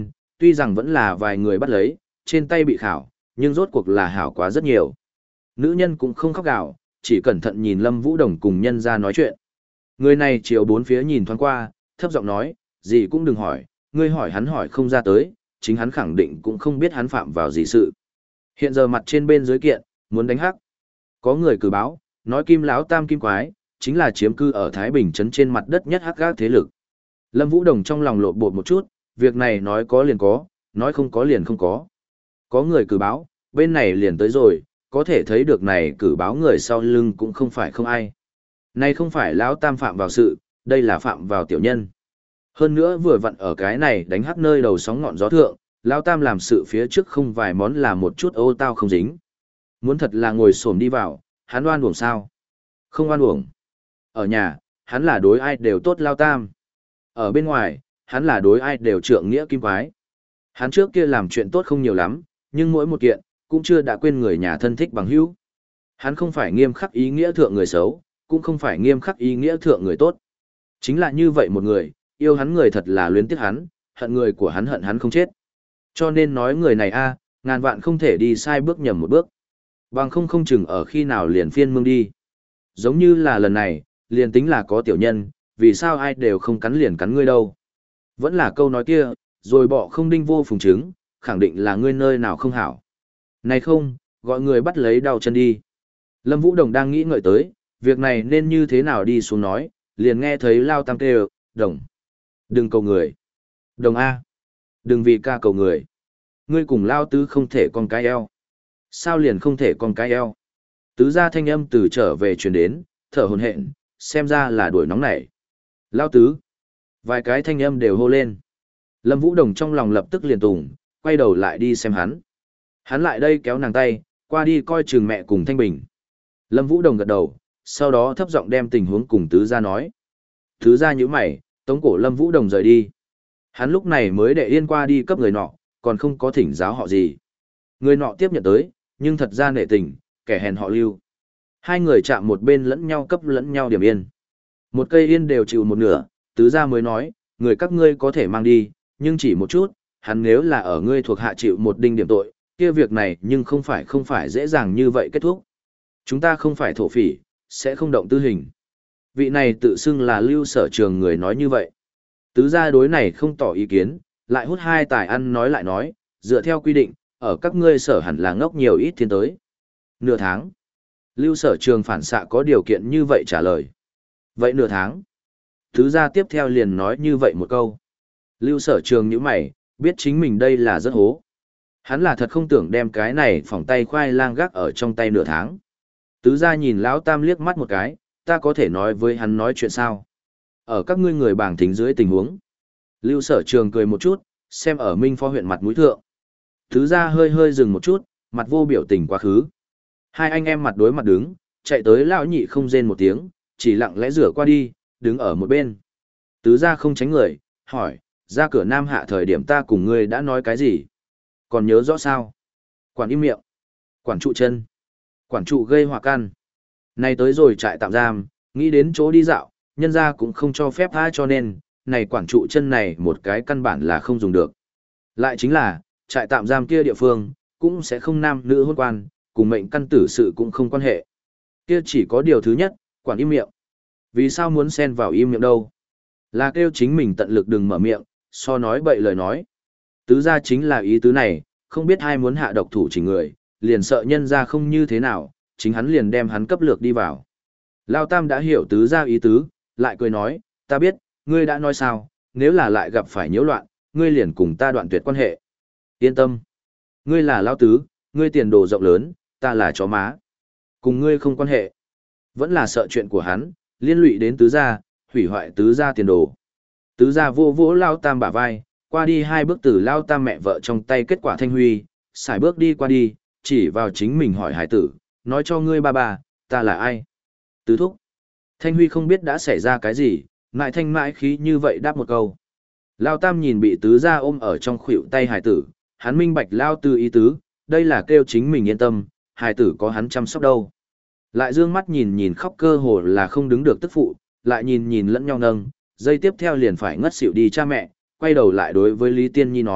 tuy rằng vẫn là vài người bắt lấy, trên tay bị khảo, nhưng rốt cuộc là hảo quá rất nhiều. Nữ nhân cũng không khóc gào, chỉ cẩn thận nhìn Lâm Vũ Đồng cùng nhân ra nói chuyện. Người này chiều bốn phía nhìn thoáng qua, thấp giọng nói, gì cũng đừng hỏi, ngươi hỏi hắn hỏi không ra tới, chính hắn khẳng định cũng không biết hắn phạm vào gì sự. Hiện giờ mặt trên bên dưới kiện, muốn đánh hắc. Có người cử báo, nói Kim Lão Tam Kim Quái, chính là chiếm cư ở Thái Bình trấn trên mặt đất nhất hắc gác thế lực. Lâm Vũ Đồng trong lòng lộn bột một chút, việc này nói có liền có, nói không có liền không có. Có người cử báo, bên này liền tới rồi, có thể thấy được này cử báo người sau lưng cũng không phải không ai. Này không phải Lão Tam phạm vào sự, đây là phạm vào tiểu nhân. Hơn nữa vừa vặn ở cái này đánh hắc nơi đầu sóng ngọn gió thượng, Lão Tam làm sự phía trước không vài món là một chút ô tao không dính. Muốn thật là ngồi xổm đi vào, hắn oan uổng sao? Không oan uổng. Ở nhà, hắn là đối ai đều tốt Lão Tam. Ở bên ngoài, hắn là đối ai đều trượng nghĩa kim quái. Hắn trước kia làm chuyện tốt không nhiều lắm, nhưng mỗi một kiện, cũng chưa đã quên người nhà thân thích bằng hữu. Hắn không phải nghiêm khắc ý nghĩa thượng người xấu, cũng không phải nghiêm khắc ý nghĩa thượng người tốt. Chính là như vậy một người, yêu hắn người thật là luyến tiếc hắn, hận người của hắn hận hắn không chết. Cho nên nói người này a, ngàn vạn không thể đi sai bước nhầm một bước. Bằng không không chừng ở khi nào liền phiên mương đi. Giống như là lần này, liền tính là có tiểu nhân, vì sao ai đều không cắn liền cắn ngươi đâu. Vẫn là câu nói kia, rồi bỏ không đinh vô phùng trứng, khẳng định là ngươi nơi nào không hảo. Này không, gọi người bắt lấy đau chân đi. Lâm Vũ Đồng đang nghĩ ngợi tới, việc này nên như thế nào đi xuống nói, liền nghe thấy Lao Tam kêu, Đồng. Đừng cầu người. Đồng A. Đừng vì ca cầu người. Ngươi cùng Lao Tứ không thể con cái eo. Sao liền không thể con cái eo? Tứ gia thanh âm từ trở về truyền đến, thở hổn hển, xem ra là đuổi nóng nảy. Lao Tứ. Vài cái thanh âm đều hô lên. Lâm Vũ Đồng trong lòng lập tức liền tùng, quay đầu lại đi xem hắn. Hắn lại đây kéo nàng tay, qua đi coi chừng mẹ cùng Thanh Bình. Lâm Vũ Đồng gật đầu, sau đó thấp giọng đem tình huống cùng tứ gia nói. Tứ gia nhíu mày, tống cổ Lâm Vũ Đồng rời đi. Hắn lúc này mới để yên qua đi cấp người nọ, còn không có thỉnh giáo họ gì. Người nọ tiếp nhận tới, nhưng thật ra nể tình, kẻ hèn họ Lưu. Hai người chạm một bên lẫn nhau cấp lẫn nhau điểm yên. Một cây yên đều chịu một nửa, tứ gia mới nói, người các ngươi có thể mang đi, nhưng chỉ một chút, hắn nếu là ở ngươi thuộc hạ chịu một đinh điểm tội, kia việc này nhưng không phải không phải dễ dàng như vậy kết thúc. Chúng ta không phải thổ phỉ, sẽ không động tư hình. Vị này tự xưng là Lưu Sở Trường người nói như vậy. Tứ gia đối này không tỏ ý kiến, lại hút hai tài ăn nói lại nói, dựa theo quy định, ở các ngươi sở hẳn là ngốc nhiều ít thiên tới. Nửa tháng. Lưu Sở Trường phản xạ có điều kiện như vậy trả lời. Vậy nửa tháng. Tứ gia tiếp theo liền nói như vậy một câu. Lưu Sở Trường nhíu mày, biết chính mình đây là rất hố. Hắn là thật không tưởng đem cái này phỏng tay khoai lang gác ở trong tay nửa tháng. Tứ gia nhìn Lão Tam liếc mắt một cái, ta có thể nói với hắn nói chuyện sao? Ở các ngươi người bảng thính dưới tình huống. Lưu Sở Trường cười một chút, xem ở Minh Phó huyện mặt mũi thượng. Tứ gia hơi hơi dừng một chút, mặt vô biểu tình quá khứ. Hai anh em mặt đối mặt đứng, chạy tới lão nhị không rên một tiếng, chỉ lặng lẽ rửa qua đi, đứng ở một bên. Tứ gia không tránh người, hỏi, ra cửa Nam Hạ thời điểm ta cùng ngươi đã nói cái gì? Còn nhớ rõ sao? Quản im miệng. Quản trụ chân. Quản trụ gây họa căn. Này tới rồi trại tạm giam, nghĩ đến chỗ đi dạo, nhân gia cũng không cho phép tha cho nên, này quản trụ chân này một cái căn bản là không dùng được. Lại chính là, trại tạm giam kia địa phương, cũng sẽ không nam nữ hôn quan, cùng mệnh căn tử sự cũng không quan hệ. Kia chỉ có điều thứ nhất, quản im miệng. Vì sao muốn xen vào im miệng đâu? Là kêu chính mình tận lực đừng mở miệng, so nói bậy lời nói. Tứ gia chính là ý tứ này, không biết ai muốn hạ độc thủ chỉ người, liền sợ nhân ra không như thế nào, chính hắn liền đem hắn cấp lược đi vào. Lao Tam đã hiểu tứ gia ý tứ, lại cười nói, ta biết, ngươi đã nói sao, nếu là lại gặp phải nhiễu loạn, ngươi liền cùng ta đoạn tuyệt quan hệ. Yên tâm. Ngươi là Lao Tứ, ngươi tiền đồ rộng lớn, ta là chó má. Cùng ngươi không quan hệ. Vẫn là sợ chuyện của hắn, liên lụy đến tứ gia, hủy hoại tứ gia tiền đồ. Tứ gia vô vỗ Lao Tam bả vai, qua đi hai bước từ Lao Tam mẹ vợ trong tay kết quả Thanh Huy, xài bước đi qua đi, chỉ vào chính mình hỏi hải tử, nói cho ngươi ba ba, ta là ai? Tứ thúc. Thanh Huy không biết đã xảy ra cái gì, ngại thanh mãi khí như vậy đáp một câu. Lao Tam nhìn bị tứ gia ôm ở trong khuỷu tay hải tử, hắn minh bạch Lao Tư ý tứ, đây là kêu chính mình yên tâm, hải tử có hắn chăm sóc đâu. Lại dương mắt nhìn nhìn khóc cơ hồ là không đứng được tức phụ, lại nhìn nhìn lẫn nhau nâng, dây tiếp theo liền phải ngất xỉu đi cha mẹ, quay đầu lại đối với Lý Tiên Nhi nói,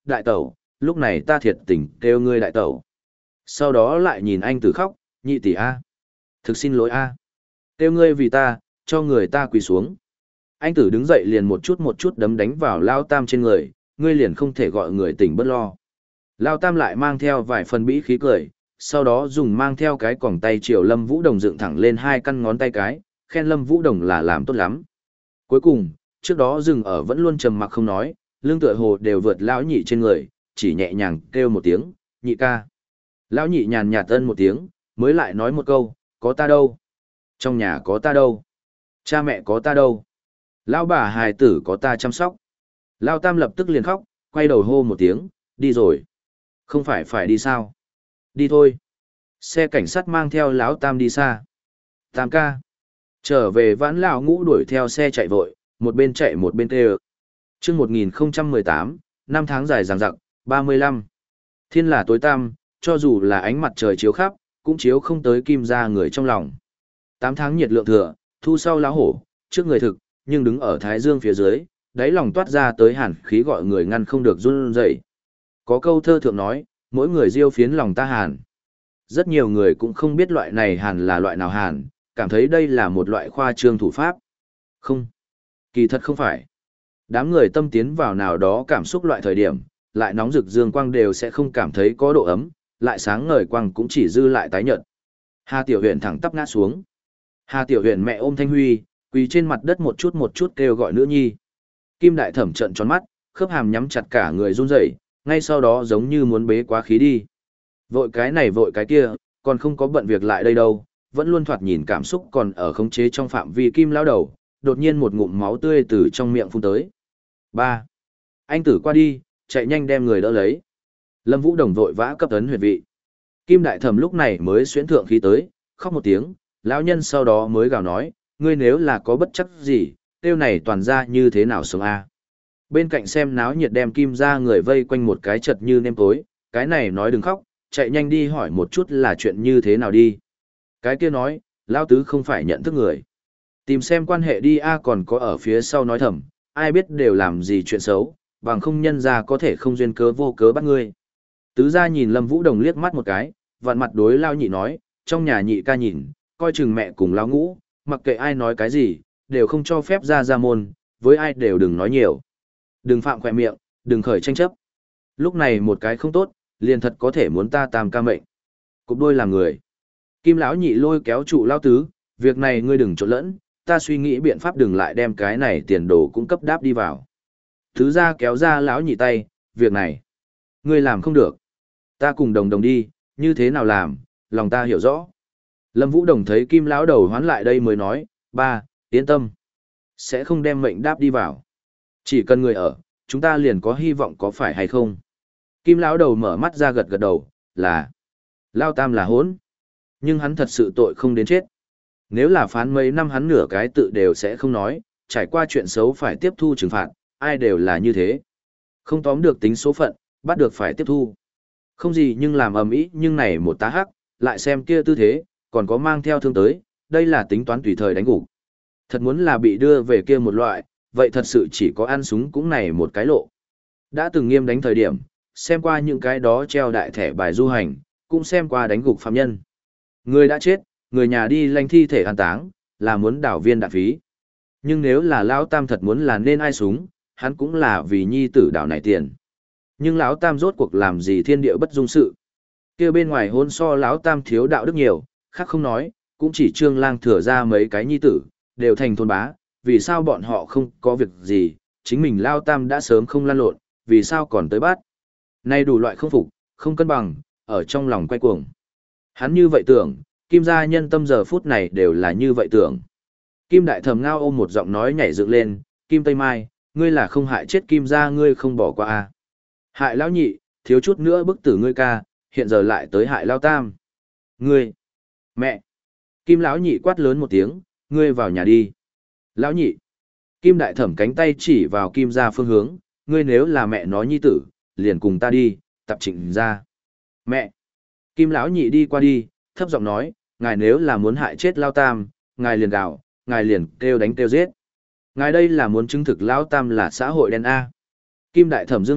đại tẩu, lúc này ta thiệt tình kêu ngươi đại tẩu. Sau đó lại nhìn anh tử khóc, nhị tỷ a, thực xin lỗi a, kêu ngươi vì ta, cho người ta quỳ xuống. Anh tử đứng dậy liền một chút một chút đấm đánh vào Lao Tam trên người, ngươi liền không thể gọi người tỉnh bất lo. Lao Tam lại mang theo vài phần bĩ khí cười, sau đó dùng mang theo cái còng tay chiều Lâm Vũ Đồng dựng thẳng lên hai căn ngón tay cái, khen Lâm Vũ Đồng là làm tốt lắm. Cuối cùng, trước đó dừng ở vẫn luôn trầm mặc không nói, lương tựa hồ đều vượt lão nhị trên người, chỉ nhẹ nhàng kêu một tiếng, nhị ca. Lão nhị nhàn nhạt ân một tiếng, mới lại nói một câu, có ta đâu? Trong nhà có ta đâu? Cha mẹ có ta đâu? Lão bà hài tử có ta chăm sóc. Lão Tam lập tức liền khóc, quay đầu hô một tiếng, đi rồi. Không phải phải đi sao? Đi thôi. Xe cảnh sát mang theo Lão Tam đi xa. Tam ca. Trở về vãn lão ngũ đuổi theo xe chạy vội, một bên chạy một bên kêu. Chương một nghìn không trăm mười tám, năm tháng dài dằng dặc, ba mươi lăm. Thiên là tối tăm, cho dù là ánh mặt trời chiếu khắp, cũng chiếu không tới Kim gia người trong lòng. Tám tháng nhiệt lượng thừa, thu sau lá hổ, trước người thực, nhưng đứng ở thái dương phía dưới, đáy lòng toát ra tới hàn khí gọi người ngăn không được run rẩy. Có câu thơ thượng nói, mỗi người diêu phiến lòng ta hàn. Rất nhiều người cũng không biết loại này hàn là loại nào hàn, cảm thấy đây là một loại khoa trương thủ pháp. Không, kỳ thật không phải. Đám người tâm tiến vào nào đó cảm xúc loại thời điểm, lại nóng rực dương quang đều sẽ không cảm thấy có độ ấm, lại sáng ngời quang cũng chỉ dư lại tái nhợt. Hà Tiểu Huyền thẳng tắp ngã xuống. Hà Tiểu Huyền mẹ ôm Thanh Huy, quỳ trên mặt đất một chút một chút kêu gọi nữ nhi. Kim Đại Thẩm trợn tròn mắt, khớp hàm nhắm chặt cả người run rẩy, ngay sau đó giống như muốn bế quá khí đi. Vội cái này vội cái kia, còn không có bận việc lại đây đâu, vẫn luôn thoạt nhìn cảm xúc còn ở khống chế trong phạm vi Kim lão đầu, đột nhiên một ngụm máu tươi từ trong miệng phun tới. Ba, anh tử qua đi, chạy nhanh đem người đỡ lấy. Lâm Vũ Đồng vội vã cấp ấn huyệt vị. Kim Đại Thẩm lúc này mới xuyễn thượng khí tới, khóc một tiếng, lão nhân sau đó mới gào nói, ngươi nếu là có bất chắc gì, tiêu này toàn ra như thế nào sống a? Bên cạnh xem náo nhiệt đem Kim ra người vây quanh một cái chật như nêm tối, cái này nói đừng khóc, chạy nhanh đi hỏi một chút là chuyện như thế nào đi. Cái kia nói, lão tứ không phải nhận thức người. Tìm xem quan hệ đi a, còn có ở phía sau nói thầm, ai biết đều làm gì chuyện xấu, bằng không nhân ra có thể không duyên cớ vô cớ bắt ngươi. Tứ gia nhìn Lâm Vũ Đồng liếc mắt một cái, vặn mặt đối lao nhị nói, trong nhà nhị ca nhìn, coi chừng mẹ cùng lão ngũ, mặc kệ ai nói cái gì, đều không cho phép ra ra môn, với ai đều đừng nói nhiều. Đừng phạm khỏe miệng, đừng khởi tranh chấp. Lúc này một cái không tốt, liền thật có thể muốn ta tam ca mệnh. Cục đôi làm người. Kim lão nhị lôi kéo trụ lao tứ, việc này ngươi đừng trộn lẫn, ta suy nghĩ biện pháp đừng lại đem cái này tiền đồ cung cấp đáp đi vào. Tứ gia kéo ra lão nhị tay, việc này, ngươi làm không được. Ta cùng đồng đồng đi, như thế nào làm, lòng ta hiểu rõ. Lâm Vũ Đồng thấy Kim lão đầu hoán lại đây mới nói, ba, yên tâm. Sẽ không đem mệnh đáp đi vào. Chỉ cần người ở, chúng ta liền có hy vọng có phải hay không. Kim lão đầu mở mắt ra gật gật đầu, là, Lao Tam là hốn. Nhưng hắn thật sự tội không đến chết. Nếu là phán mấy năm hắn nửa cái tự đều sẽ không nói, trải qua chuyện xấu phải tiếp thu trừng phạt, ai đều là như thế. Không tóm được tính số phận, bắt được phải tiếp thu. Không gì nhưng làm ầm ĩ, nhưng này một tá hắc, lại xem kia tư thế, còn có mang theo thương tới, đây là tính toán tùy thời đánh gục. Thật muốn là bị đưa về kia một loại, vậy thật sự chỉ có ăn súng cũng này một cái lộ. Đã từng nghiêm đánh thời điểm, xem qua những cái đó treo đại thẻ bài du hành, cũng xem qua đánh gục phạm nhân. Người đã chết, người nhà đi lanh thi thể an táng, là muốn đảo viên đạn phí. Nhưng nếu là Lão Tam thật muốn là nên ai súng, hắn cũng là vì nhi tử đảo này tiền. Nhưng Lão Tam rốt cuộc làm gì thiên địa bất dung sự. Kia bên ngoài hôn so Lão Tam thiếu đạo đức nhiều, khác không nói, cũng chỉ Trương Lang thừa ra mấy cái nhi tử, đều thành thôn bá, vì sao bọn họ không có việc gì, chính mình Lão Tam đã sớm không lan lộn, vì sao còn tới bắt. Nay đủ loại không phục, không cân bằng, ở trong lòng quay cuồng. Hắn như vậy tưởng, Kim gia nhân tâm giờ phút này đều là như vậy tưởng. Kim Đại Thẩm ngao ôm một giọng nói nhảy dựng lên, Kim Tây Mai, ngươi là không hại chết Kim gia ngươi không bỏ qua à. Hại lão nhị, thiếu chút nữa bức tử ngươi ca, hiện giờ lại tới hại Lão Tam. Ngươi, mẹ. Kim lão nhị quát lớn một tiếng, ngươi vào nhà đi. Lão nhị. Kim Đại Thẩm cánh tay chỉ vào Kim gia phương hướng, ngươi nếu là mẹ nói nhi tử, liền cùng ta đi, tập Trịnh gia. Mẹ. Kim lão nhị đi qua đi, thấp giọng nói, ngài nếu là muốn hại chết Lão Tam, ngài liền gào, ngài liền kêu đánh kêu giết. Ngài đây là muốn chứng thực Lão Tam là xã hội đen A. Kim Đại Thẩm dương miệng,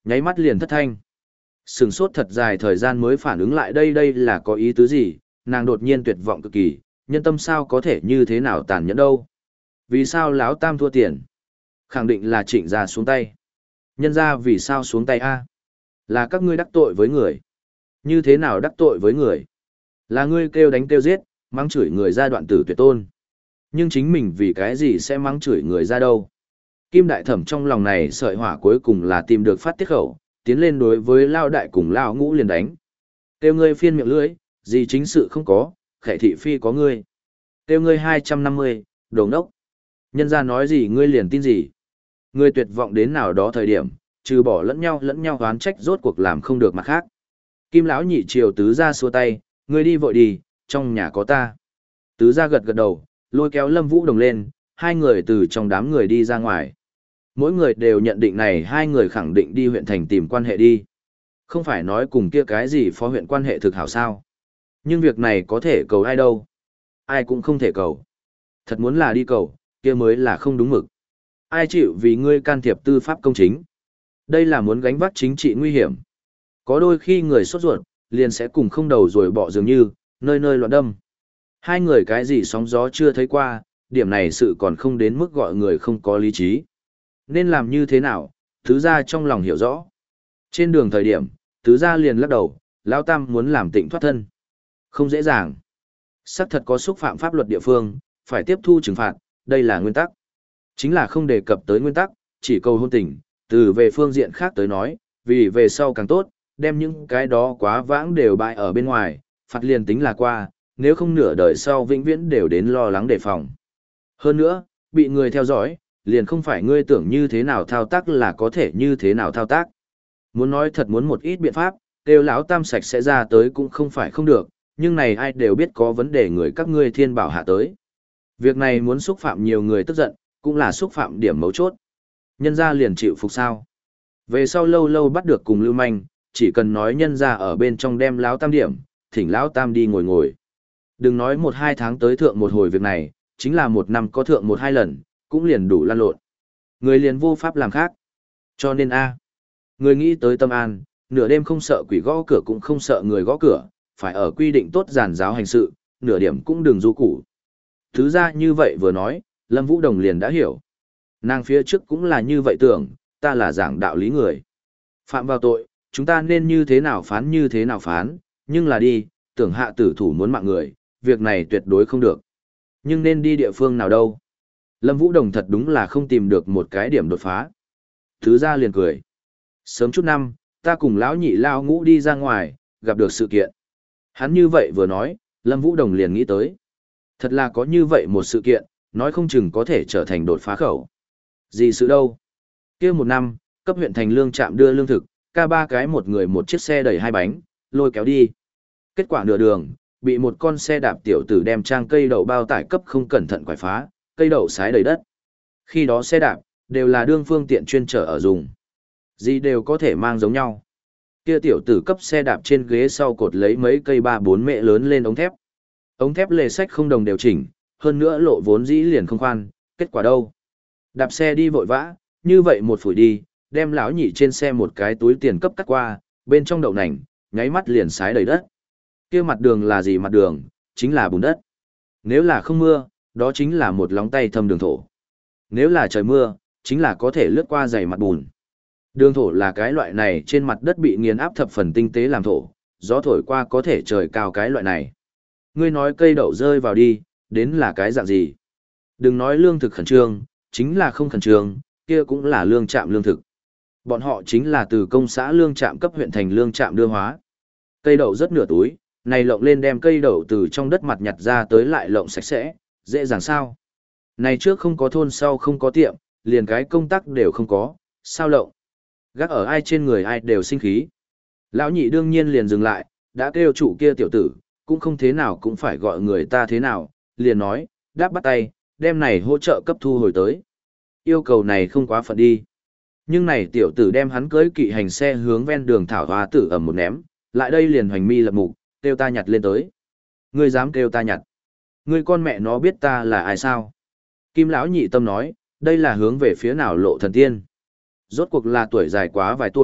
nháy mắt liền thất thanh. Sừng sốt thật dài thời gian mới phản ứng lại đây đây là có ý tứ gì, nàng đột nhiên tuyệt vọng cực kỳ, nhân tâm sao có thể như thế nào tàn nhẫn đâu. Vì sao lão tam thua tiền? Khẳng định là Trịnh gia xuống tay. Nhân gia vì sao xuống tay a? Là các ngươi đắc tội với người. Như thế nào đắc tội với người? Là ngươi kêu đánh kêu giết, mắng chửi người ra đoạn tử tuyệt tôn. Nhưng chính mình vì cái gì sẽ mắng chửi người ra đâu? Kim đại thẩm trong lòng này sợi hỏa cuối cùng là tìm được phát tiết khẩu, tiến lên đối với lao đại cùng lao ngũ liền đánh. Kêu ngươi phiên miệng lưỡi, gì chính sự không có, khệ thị phi có ngươi. Kêu ngươi hai trăm năm mươi, đồ ngốc. Nhân ra nói gì ngươi liền tin gì. Ngươi tuyệt vọng đến nào đó thời điểm, trừ bỏ lẫn nhau lẫn nhau oán trách rốt cuộc làm không được mặt khác. Kim lão nhị triều tứ ra xua tay, ngươi đi vội đi, trong nhà có ta. Tứ ra gật gật đầu, lôi kéo Lâm Vũ Đồng lên, hai người từ trong đám người đi ra ngoài. Mỗi người đều nhận định này hai người khẳng định đi huyện thành tìm quan hệ đi. Không phải nói cùng kia cái gì phó huyện quan hệ thực hảo sao. Nhưng việc này có thể cầu ai đâu. Ai cũng không thể cầu. Thật muốn là đi cầu, kia mới là không đúng mực. Ai chịu vì ngươi can thiệp tư pháp công chính. Đây là muốn gánh vác chính trị nguy hiểm. Có đôi khi người sốt ruột, liền sẽ cùng không đầu rồi bỏ dường như, nơi nơi loạn đâm. Hai người cái gì sóng gió chưa thấy qua, điểm này sự còn không đến mức gọi người không có lý trí. Nên làm như thế nào, tứ gia trong lòng hiểu rõ. Trên đường thời điểm, tứ gia liền lắc đầu, lão tam muốn làm tịnh thoát thân. Không dễ dàng. Xác thật có xúc phạm pháp luật địa phương, phải tiếp thu trừng phạt, đây là nguyên tắc. Chính là không đề cập tới nguyên tắc, chỉ cầu hôn tình, từ về phương diện khác tới nói, vì về sau càng tốt, đem những cái đó quá vãng đều bại ở bên ngoài, phạt liền tính là qua, nếu không nửa đời sau vĩnh viễn đều đến lo lắng đề phòng. Hơn nữa, bị người theo dõi, liền không phải ngươi tưởng như thế nào thao tác là có thể như thế nào thao tác. Muốn nói thật muốn một ít biện pháp, đều lão tam sạch sẽ ra tới cũng không phải không được, nhưng này ai đều biết có vấn đề người các ngươi thiên bảo hạ tới. Việc này muốn xúc phạm nhiều người tức giận, cũng là xúc phạm điểm mấu chốt. Nhân gia liền chịu phục sao. Về sau lâu lâu bắt được cùng lưu manh, chỉ cần nói nhân gia ở bên trong đem lão tam điểm, thỉnh lão tam đi ngồi ngồi. Đừng nói một hai tháng tới thượng một hồi việc này, chính là một năm có thượng một hai lần, cũng liền đủ lan lộn. Người liền vô pháp làm khác. Cho nên a, người nghĩ tới tâm an, nửa đêm không sợ quỷ gõ cửa cũng không sợ người gõ cửa, phải ở quy định tốt giản giáo hành sự, nửa điểm cũng đừng du củ. Thứ ra như vậy vừa nói, Lâm Vũ Đồng liền đã hiểu. Nàng phía trước cũng là như vậy tưởng, ta là giảng đạo lý người. Phạm vào tội, chúng ta nên như thế nào phán như thế nào phán, nhưng là đi, tưởng hạ tử thủ muốn mạng người, việc này tuyệt đối không được. Nhưng nên đi địa phương nào đâu? Lâm Vũ Đồng thật đúng là không tìm được một cái điểm đột phá. Thứ ra liền cười. Sớm chút năm, ta cùng lão nhị lao ngũ đi ra ngoài, gặp được sự kiện. Hắn như vậy vừa nói, Lâm Vũ Đồng liền nghĩ tới. Thật là có như vậy một sự kiện, nói không chừng có thể trở thành đột phá khẩu. Gì sự đâu? Kia một năm, cấp huyện thành lương trạm đưa lương thực, ca ba cái một người một chiếc xe đẩy hai bánh, lôi kéo đi. Kết quả nửa đường, bị một con xe đạp tiểu tử đem trang cây đậu bao tải cấp không cẩn thận quải phá, cây đậu xái đầy đất. Khi đó xe đạp, đều là đương phương tiện chuyên trở ở dùng. Gì đều có thể mang giống nhau. Kia tiểu tử cấp xe đạp trên ghế sau cột lấy mấy cây ba bốn mẹ lớn lên ống thép. Ống thép lề sách không đồng đều chỉnh, hơn nữa lộ vốn dĩ liền không khoan, kết quả đâu? Đạp xe đi vội vã, như vậy một phủi đi, đem lão nhị trên xe một cái túi tiền cấp cắt qua, bên trong đậu nành, nháy mắt liền xái đầy đất. Kia mặt đường là gì mặt đường, chính là bùn đất. Nếu là không mưa, đó chính là một lóng tay thâm đường thổ. Nếu là trời mưa, chính là có thể lướt qua dày mặt bùn. Đường thổ là cái loại này trên mặt đất bị nghiền áp thập phần tinh tế làm thổ, gió thổi qua có thể trời cao cái loại này. Ngươi nói cây đậu rơi vào đi, đến là cái dạng gì? Đừng nói lương thực khẩn trương, chính là không khẩn trương, kia cũng là lương trạm lương thực. Bọn họ chính là từ công xã lương trạm cấp huyện thành lương trạm đưa hóa. Cây đậu rất nửa túi, này lộng lên đem cây đậu từ trong đất mặt nhặt ra tới lại lộng sạch sẽ, dễ dàng sao? Này trước không có thôn sau không có tiệm, liền cái công tác đều không có, sao lộng? Gác ở ai trên người ai đều sinh khí. Lão nhị đương nhiên liền dừng lại, đã kêu chủ kia tiểu tử, cũng không thế nào cũng phải gọi người ta thế nào, liền nói, đáp bắt tay, đem này hỗ trợ cấp thu hồi tới. Yêu cầu này không quá phận đi. Nhưng này tiểu tử đem hắn cưới kỵ hành xe hướng ven đường thảo hóa tử ẩm một ném, lại đây liền hoành mi lập mục, kêu ta nhặt lên tới. Ngươi dám kêu ta nhặt. Ngươi con mẹ nó biết ta là ai sao? Kim lão nhị tâm nói, đây là hướng về phía nào lộ thần tiên. Rốt cuộc là tuổi dài quá vài tuổi,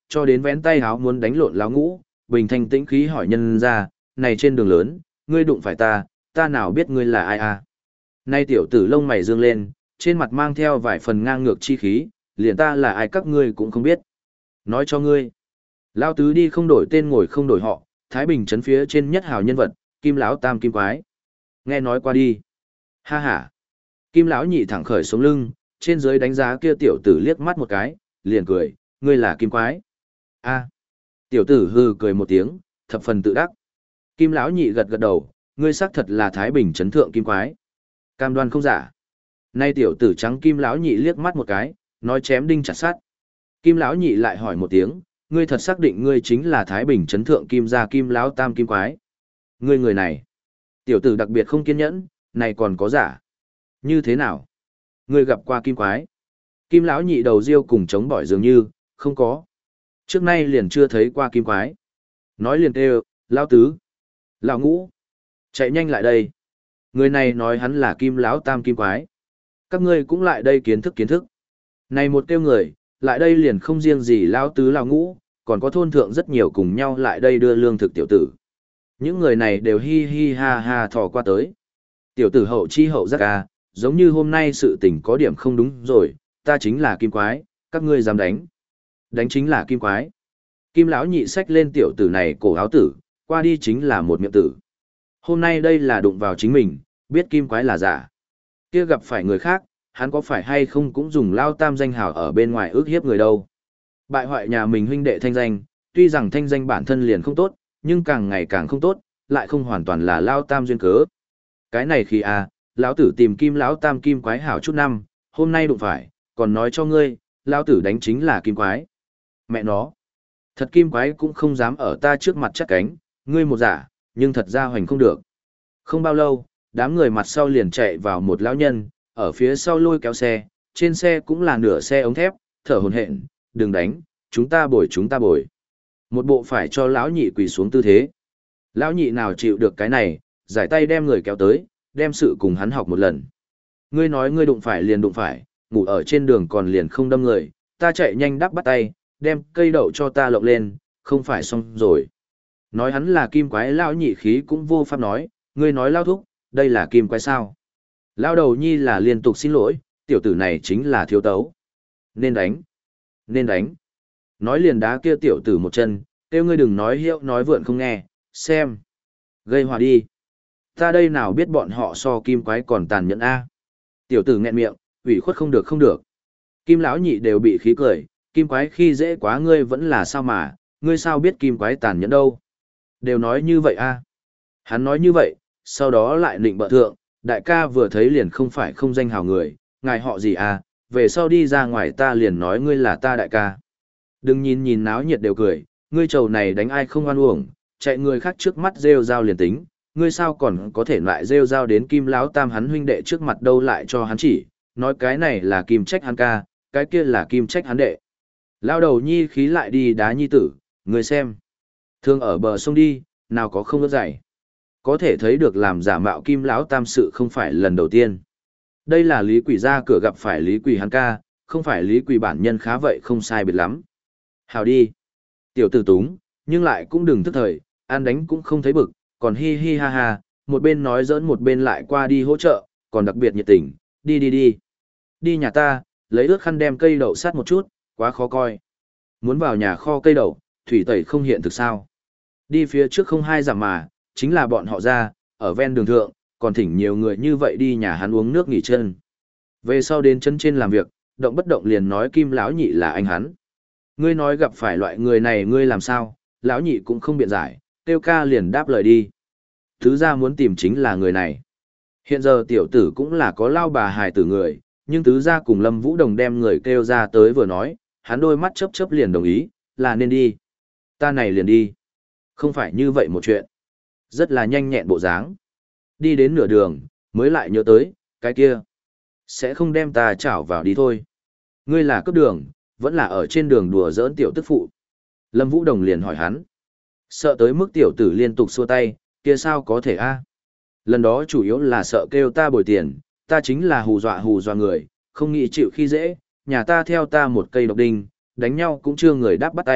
cho đến vén tay háo muốn đánh lộn lão ngũ, bình thanh tĩnh khí hỏi nhân ra, này trên đường lớn, ngươi đụng phải ta, ta nào biết ngươi là ai à. Nay tiểu tử lông mày dương lên, trên mặt mang theo vài phần ngang ngược chi khí, liền ta là ai các ngươi cũng không biết. Nói cho ngươi, lão tứ đi không đổi tên ngồi không đổi họ, Thái Bình trấn phía trên nhất hào nhân vật, Kim lão tam kim quái. Nghe nói qua đi. Ha ha. Kim lão nhị thẳng khởi sống lưng, trên dưới đánh giá kia tiểu tử liếc mắt một cái, liền cười, ngươi là kim quái. A. Tiểu tử hừ cười một tiếng, thập phần tự đắc. Kim lão nhị gật gật đầu, ngươi xác thật là Thái Bình trấn thượng kim quái. Cam đoan không giả. Nay tiểu tử trắng Kim lão nhị liếc mắt một cái, nói chém đinh chặt sắt. Kim lão nhị lại hỏi một tiếng, ngươi thật xác định ngươi chính là Thái Bình trấn thượng kim gia Kim lão tam kim quái? Ngươi người này. Tiểu tử đặc biệt không kiên nhẫn, này còn có giả. Như thế nào? Ngươi gặp qua kim quái? Kim lão nhị đầu riêu cùng chống bỏi dường như, không có. Trước nay liền chưa thấy qua kim quái. Nói liền kêu, lão tứ, lão ngũ, chạy nhanh lại đây. Người này nói hắn là Kim lão tam kim quái. Các ngươi cũng lại đây kiến thức kiến thức. Này một kêu người, lại đây liền không riêng gì lão tứ lão ngũ, còn có thôn thượng rất nhiều cùng nhau lại đây đưa lương thực tiểu tử. Những người này đều hi hi ha ha thò qua tới. Tiểu tử hậu chi hậu giác ca, giống như hôm nay sự tình có điểm không đúng rồi, ta chính là kim quái, các ngươi dám đánh. Đánh chính là kim quái. Kim lão nhị xách lên tiểu tử này cổ áo tử, qua đi chính là một miệng tử. Hôm nay đây là đụng vào chính mình, biết kim quái là giả. Kia gặp phải người khác, hắn có phải hay không cũng dùng lao tam danh hào ở bên ngoài ước hiếp người đâu. Bại hoại nhà mình huynh đệ thanh danh, tuy rằng thanh danh bản thân liền không tốt, nhưng càng ngày càng không tốt, lại không hoàn toàn là lao tam duyên cớ. Cái này khi à, lão tử tìm kim lão tam kim quái hảo chút năm, hôm nay đụng phải, còn nói cho ngươi, lão tử đánh chính là kim quái. Mẹ nó, thật kim quái cũng không dám ở ta trước mặt chắc cánh, ngươi một giả, nhưng thật ra hoành không được. Không bao lâu, đám người mặt sau liền chạy vào một lão nhân, ở phía sau lôi kéo xe, trên xe cũng là nửa xe ống thép, thở hổn hển, đừng đánh, chúng ta bồi chúng ta bồi. Một bộ phải cho lão nhị quỳ xuống tư thế. Lão nhị nào chịu được cái này, giải tay đem người kéo tới, đem sự cùng hắn học một lần. Ngươi nói ngươi đụng phải liền đụng phải, ngủ ở trên đường còn liền không đâm người, ta chạy nhanh đắp bắt tay, đem cây đậu cho ta lộng lên, không phải xong rồi. Nói hắn là kim quái lão nhị khí cũng vô pháp nói, ngươi nói lao thúc, đây là kim quái sao. Lao đầu nhi là liên tục xin lỗi, tiểu tử này chính là thiếu tấu. Nên đánh, nên đánh. Nói liền đá kia tiểu tử một chân, kêu ngươi đừng nói hiệu nói vượn không nghe, xem. Gây hòa đi. Ta đây nào biết bọn họ so kim quái còn tàn nhẫn a. Tiểu tử nghẹn miệng, ủy khuất không được không được. Kim lão nhị đều bị khí cười, kim quái khi dễ quá ngươi vẫn là sao mà, ngươi sao biết kim quái tàn nhẫn đâu. Đều nói như vậy a. Hắn nói như vậy, sau đó lại định bợ thượng, đại ca vừa thấy liền không phải không danh hào người, ngài họ gì à, về sau đi ra ngoài ta liền nói ngươi là ta đại ca. Đừng nhìn nhìn náo nhiệt đều cười, ngươi trầu này đánh ai không oan uổng, chạy người khác trước mắt rêu rao liền tính, ngươi sao còn có thể lại rêu rao đến kim lão tam hắn huynh đệ trước mặt đâu lại cho hắn chỉ, nói cái này là kim trách hắn ca, cái kia là kim trách hắn đệ. Lao đầu nhi khí lại đi đá nhi tử, ngươi xem. Thường ở bờ sông đi, nào có không ướt dày. Có thể thấy được làm giả mạo kim lão tam sự không phải lần đầu tiên. Đây là Lý Quỷ ra cửa gặp phải Lý Quỷ hắn ca, không phải Lý Quỷ bản nhân khá vậy không sai biệt lắm. Hào đi. Tiểu tử túng, nhưng lại cũng đừng thức thời, ăn đánh cũng không thấy bực, còn hi hi ha ha, một bên nói giỡn một bên lại qua đi hỗ trợ, còn đặc biệt nhiệt tình, đi đi đi. Đi nhà ta, lấy ướt khăn đem cây đậu sát một chút, quá khó coi. Muốn vào nhà kho cây đậu, thủy tẩy không hiện thực sao. Đi phía trước không hai giảm mà, chính là bọn họ ra, ở ven đường thượng, còn thỉnh nhiều người như vậy đi nhà hắn uống nước nghỉ chân. Về sau đến chân trên làm việc, động bất động liền nói kim lão nhị là anh hắn. Ngươi nói gặp phải loại người này ngươi làm sao, lão nhị cũng không biện giải, tiêu ca liền đáp lời đi. Thứ ra muốn tìm chính là người này. Hiện giờ tiểu tử cũng là có lao bà hài tử người, nhưng tứ gia cùng Lâm Vũ Đồng đem người kêu ra tới vừa nói, hắn đôi mắt chớp chớp liền đồng ý, là nên đi. Ta này liền đi. Không phải như vậy một chuyện. Rất là nhanh nhẹn bộ dáng. Đi đến nửa đường, mới lại nhớ tới, cái kia. Sẽ không đem ta chảo vào đi thôi. Ngươi là cấp đường, vẫn là ở trên đường đùa giỡn tiểu tức phụ. Lâm Vũ Đồng liền hỏi hắn. Sợ tới mức tiểu tử liên tục xua tay, kia sao có thể a? Lần đó chủ yếu là sợ kêu ta bồi tiền, ta chính là hù dọa hù dọa người, không nghĩ chịu khi dễ, nhà ta theo ta một cây độc đinh, đánh nhau cũng chưa người đáp bắt tay,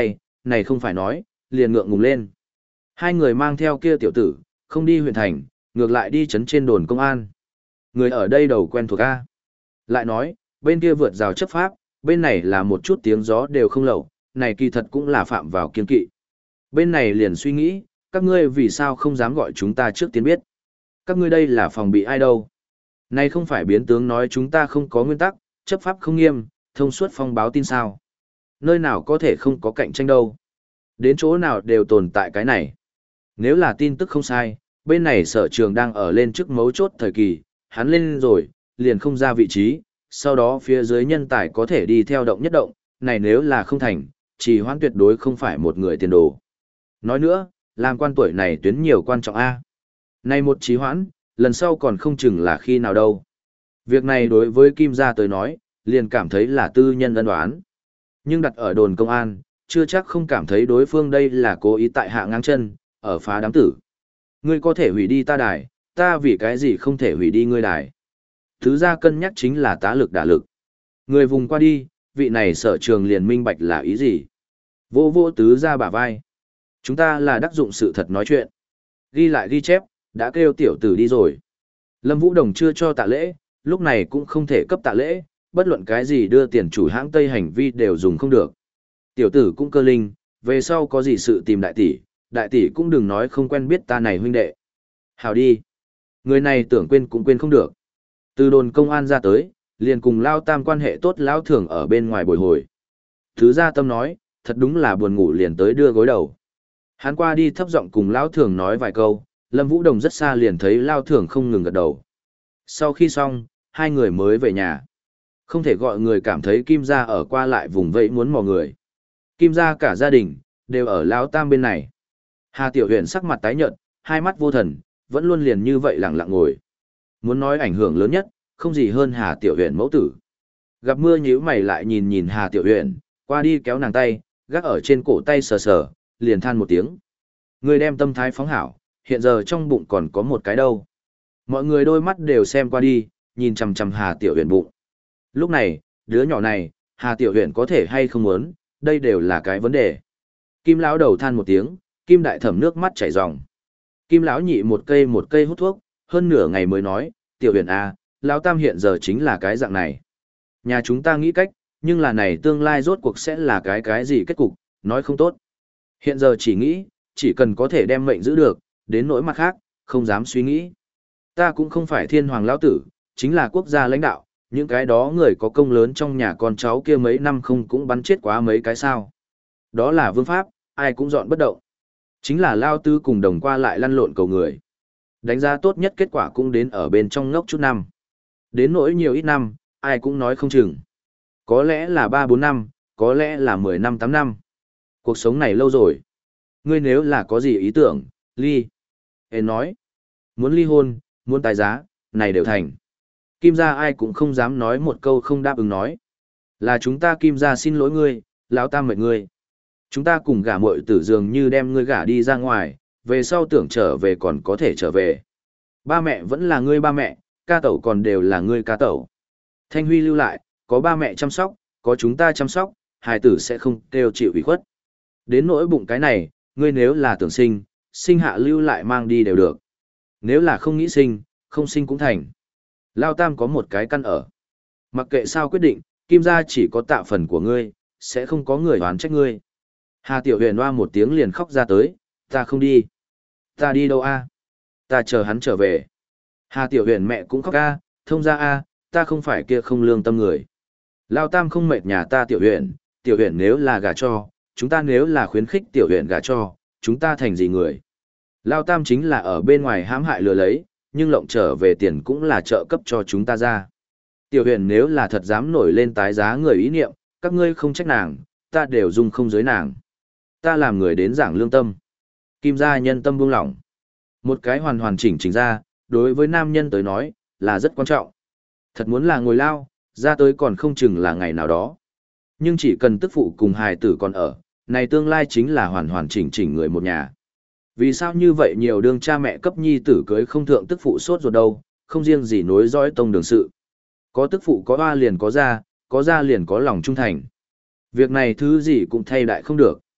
này không phải nói, liền ngượng ngùng lên. Hai người mang theo kia tiểu tử, không đi huyện thành, ngược lại đi trấn trên đồn công an. Người ở đây đầu quen thuộc A. Lại nói, bên kia vượt rào chấp pháp, bên này là một chút tiếng gió đều không lậu, này kỳ thật cũng là phạm vào kiên kỵ. Bên này liền suy nghĩ, các ngươi vì sao không dám gọi chúng ta trước tiên biết. Các ngươi đây là phòng bị ai đâu. Này không phải biến tướng nói chúng ta không có nguyên tắc, chấp pháp không nghiêm, thông suốt phong báo tin sao. Nơi nào có thể không có cạnh tranh đâu. Đến chỗ nào đều tồn tại cái này. Nếu là tin tức không sai, bên này sở trường đang ở lên trước mấu chốt thời kỳ, hắn lên rồi, liền không ra vị trí, sau đó phía dưới nhân tài có thể đi theo động nhất động, này nếu là không thành, chỉ hoãn tuyệt đối không phải một người tiền đồ. Nói nữa, làm quan tuổi này tuyến nhiều quan trọng A. Này một trì hoãn, lần sau còn không chừng là khi nào đâu. Việc này đối với Kim gia tới nói, liền cảm thấy là tư nhân ân oán. Nhưng đặt ở đồn công an, chưa chắc không cảm thấy đối phương đây là cố ý tại hạ ngang chân, ở phá đám tử. Ngươi có thể hủy đi ta đài, ta vì cái gì không thể hủy đi ngươi đài. Thứ ra cân nhắc chính là tá lực đả lực. Người vùng qua đi, vị này sở trường liền minh bạch là ý gì. Vô vô tứ ra bả vai. Chúng ta là đắc dụng sự thật nói chuyện. Ghi lại ghi chép, đã kêu tiểu tử đi rồi. Lâm Vũ Đồng chưa cho tạ lễ, lúc này cũng không thể cấp tạ lễ, bất luận cái gì đưa tiền chủ hãng Tây hành vi đều dùng không được. Tiểu tử cũng cơ linh, về sau có gì sự tìm đại tỷ, đại tỷ cũng đừng nói không quen biết ta này huynh đệ. Hào đi. Người này tưởng quên cũng quên không được. Từ đồn công an ra tới, liền cùng Lao Tam quan hệ tốt Lão Thường ở bên ngoài bồi hồi. Thứ gia tâm nói, thật đúng là buồn ngủ liền tới đưa gối đầu. Hắn qua đi thấp giọng cùng Lão Thường nói vài câu, Lâm Vũ Đồng rất xa liền thấy Lao Thường không ngừng gật đầu. Sau khi xong, hai người mới về nhà. Không thể gọi người cảm thấy Kim gia ở qua lại vùng vẫy muốn mò người. Kim gia cả gia đình, đều ở Lão Tam bên này. Hà Tiểu Huyền sắc mặt tái nhợt, hai mắt vô thần, vẫn luôn liền như vậy lặng lặng ngồi. Muốn nói ảnh hưởng lớn nhất, không gì hơn Hà Tiểu Huyền mẫu tử. Gặp mưa nhíu mày lại nhìn nhìn Hà Tiểu Huyền, qua đi kéo nàng tay, gác ở trên cổ tay sờ sờ, liền than một tiếng. Người đem tâm thái phóng hảo, hiện giờ trong bụng còn có một cái đâu. Mọi người đôi mắt đều xem qua đi, nhìn chằm chằm Hà Tiểu Huyền bụng. Lúc này, đứa nhỏ này, Hà Tiểu Huyền có thể hay không muốn, đây đều là cái vấn đề. Kim lão đầu than một tiếng, Kim đại thẩm nước mắt chảy ròng. Kim lão nhị một cây một cây hút thuốc, hơn nửa ngày mới nói, Tiểu Huyền à, lão Tam hiện giờ chính là cái dạng này. Nhà chúng ta nghĩ cách, nhưng là này tương lai rốt cuộc sẽ là cái cái gì kết cục, nói không tốt. Hiện giờ chỉ nghĩ, chỉ cần có thể đem mệnh giữ được, đến nỗi mặt khác, không dám suy nghĩ. Ta cũng không phải thiên hoàng lão tử, chính là quốc gia lãnh đạo, những cái đó người có công lớn trong nhà con cháu kia mấy năm không cũng bắn chết quá mấy cái sao. Đó là vương pháp, ai cũng dọn bất động. Chính là lao tư cùng đồng qua lại lăn lộn cầu người. Đánh giá tốt nhất kết quả cũng đến ở bên trong ngốc chút năm. Đến nỗi nhiều ít năm, ai cũng nói không chừng. Có lẽ là ba bốn năm, có lẽ là mười năm tám năm. Cuộc sống này lâu rồi. Ngươi nếu là có gì ý tưởng, ly. Hên nói. Muốn ly hôn, muốn tài giá, này đều thành. Kim gia ai cũng không dám nói một câu không đáp ứng nói. Là chúng ta Kim gia xin lỗi ngươi, lão Tam mệt ngươi. Chúng ta cùng gả muội tử dường như đem ngươi gả đi ra ngoài, về sau tưởng trở về còn có thể trở về. Ba mẹ vẫn là ngươi ba mẹ, ca tẩu còn đều là ngươi ca tẩu. Thanh Huy lưu lại, có ba mẹ chăm sóc, có chúng ta chăm sóc, hài tử sẽ không kêu chịu ủy khuất. Đến nỗi bụng cái này, ngươi nếu là tưởng sinh, sinh hạ lưu lại mang đi đều được. Nếu là không nghĩ sinh, không sinh cũng thành. Lao Tam có một cái căn ở. Mặc kệ sao quyết định, Kim gia chỉ có tạ phần của ngươi, sẽ không có người oán trách ngươi. Hà Tiểu Huyền hoa một tiếng liền khóc ra tới, ta không đi. Ta đi đâu a? Ta chờ hắn trở về. Hà Tiểu Huyền mẹ cũng khóc a, thông ra a, ta không phải kia không lương tâm người. Lao Tam không mệt nhà ta Tiểu Huyền, Tiểu Huyền nếu là gả cho, chúng ta nếu là khuyến khích Tiểu Huyền gả cho, chúng ta thành gì người? Lao Tam chính là ở bên ngoài hãm hại lừa lấy, nhưng lộng trở về tiền cũng là trợ cấp cho chúng ta ra. Tiểu Huyền nếu là thật dám nổi lên tái giá người ý niệm, các ngươi không trách nàng, ta đều dung không giới nàng. Ta làm người đến giảng lương tâm. Kim gia nhân tâm buông lỏng. Một cái hoàn hoàn chỉnh chỉnh ra, đối với nam nhân tới nói, là rất quan trọng. Thật muốn là ngồi lao, ra tới còn không chừng là ngày nào đó. Nhưng chỉ cần tức phụ cùng hài tử còn ở, này tương lai chính là hoàn hoàn chỉnh chỉnh người một nhà. Vì sao như vậy nhiều đương cha mẹ cấp nhi tử cưới không thượng tức phụ sốt ruột đâu, không riêng gì nối dõi tông đường sự. Có tức phụ có hoa liền có ra, có ra liền có lòng trung thành. Việc này thứ gì cũng thay đại không được.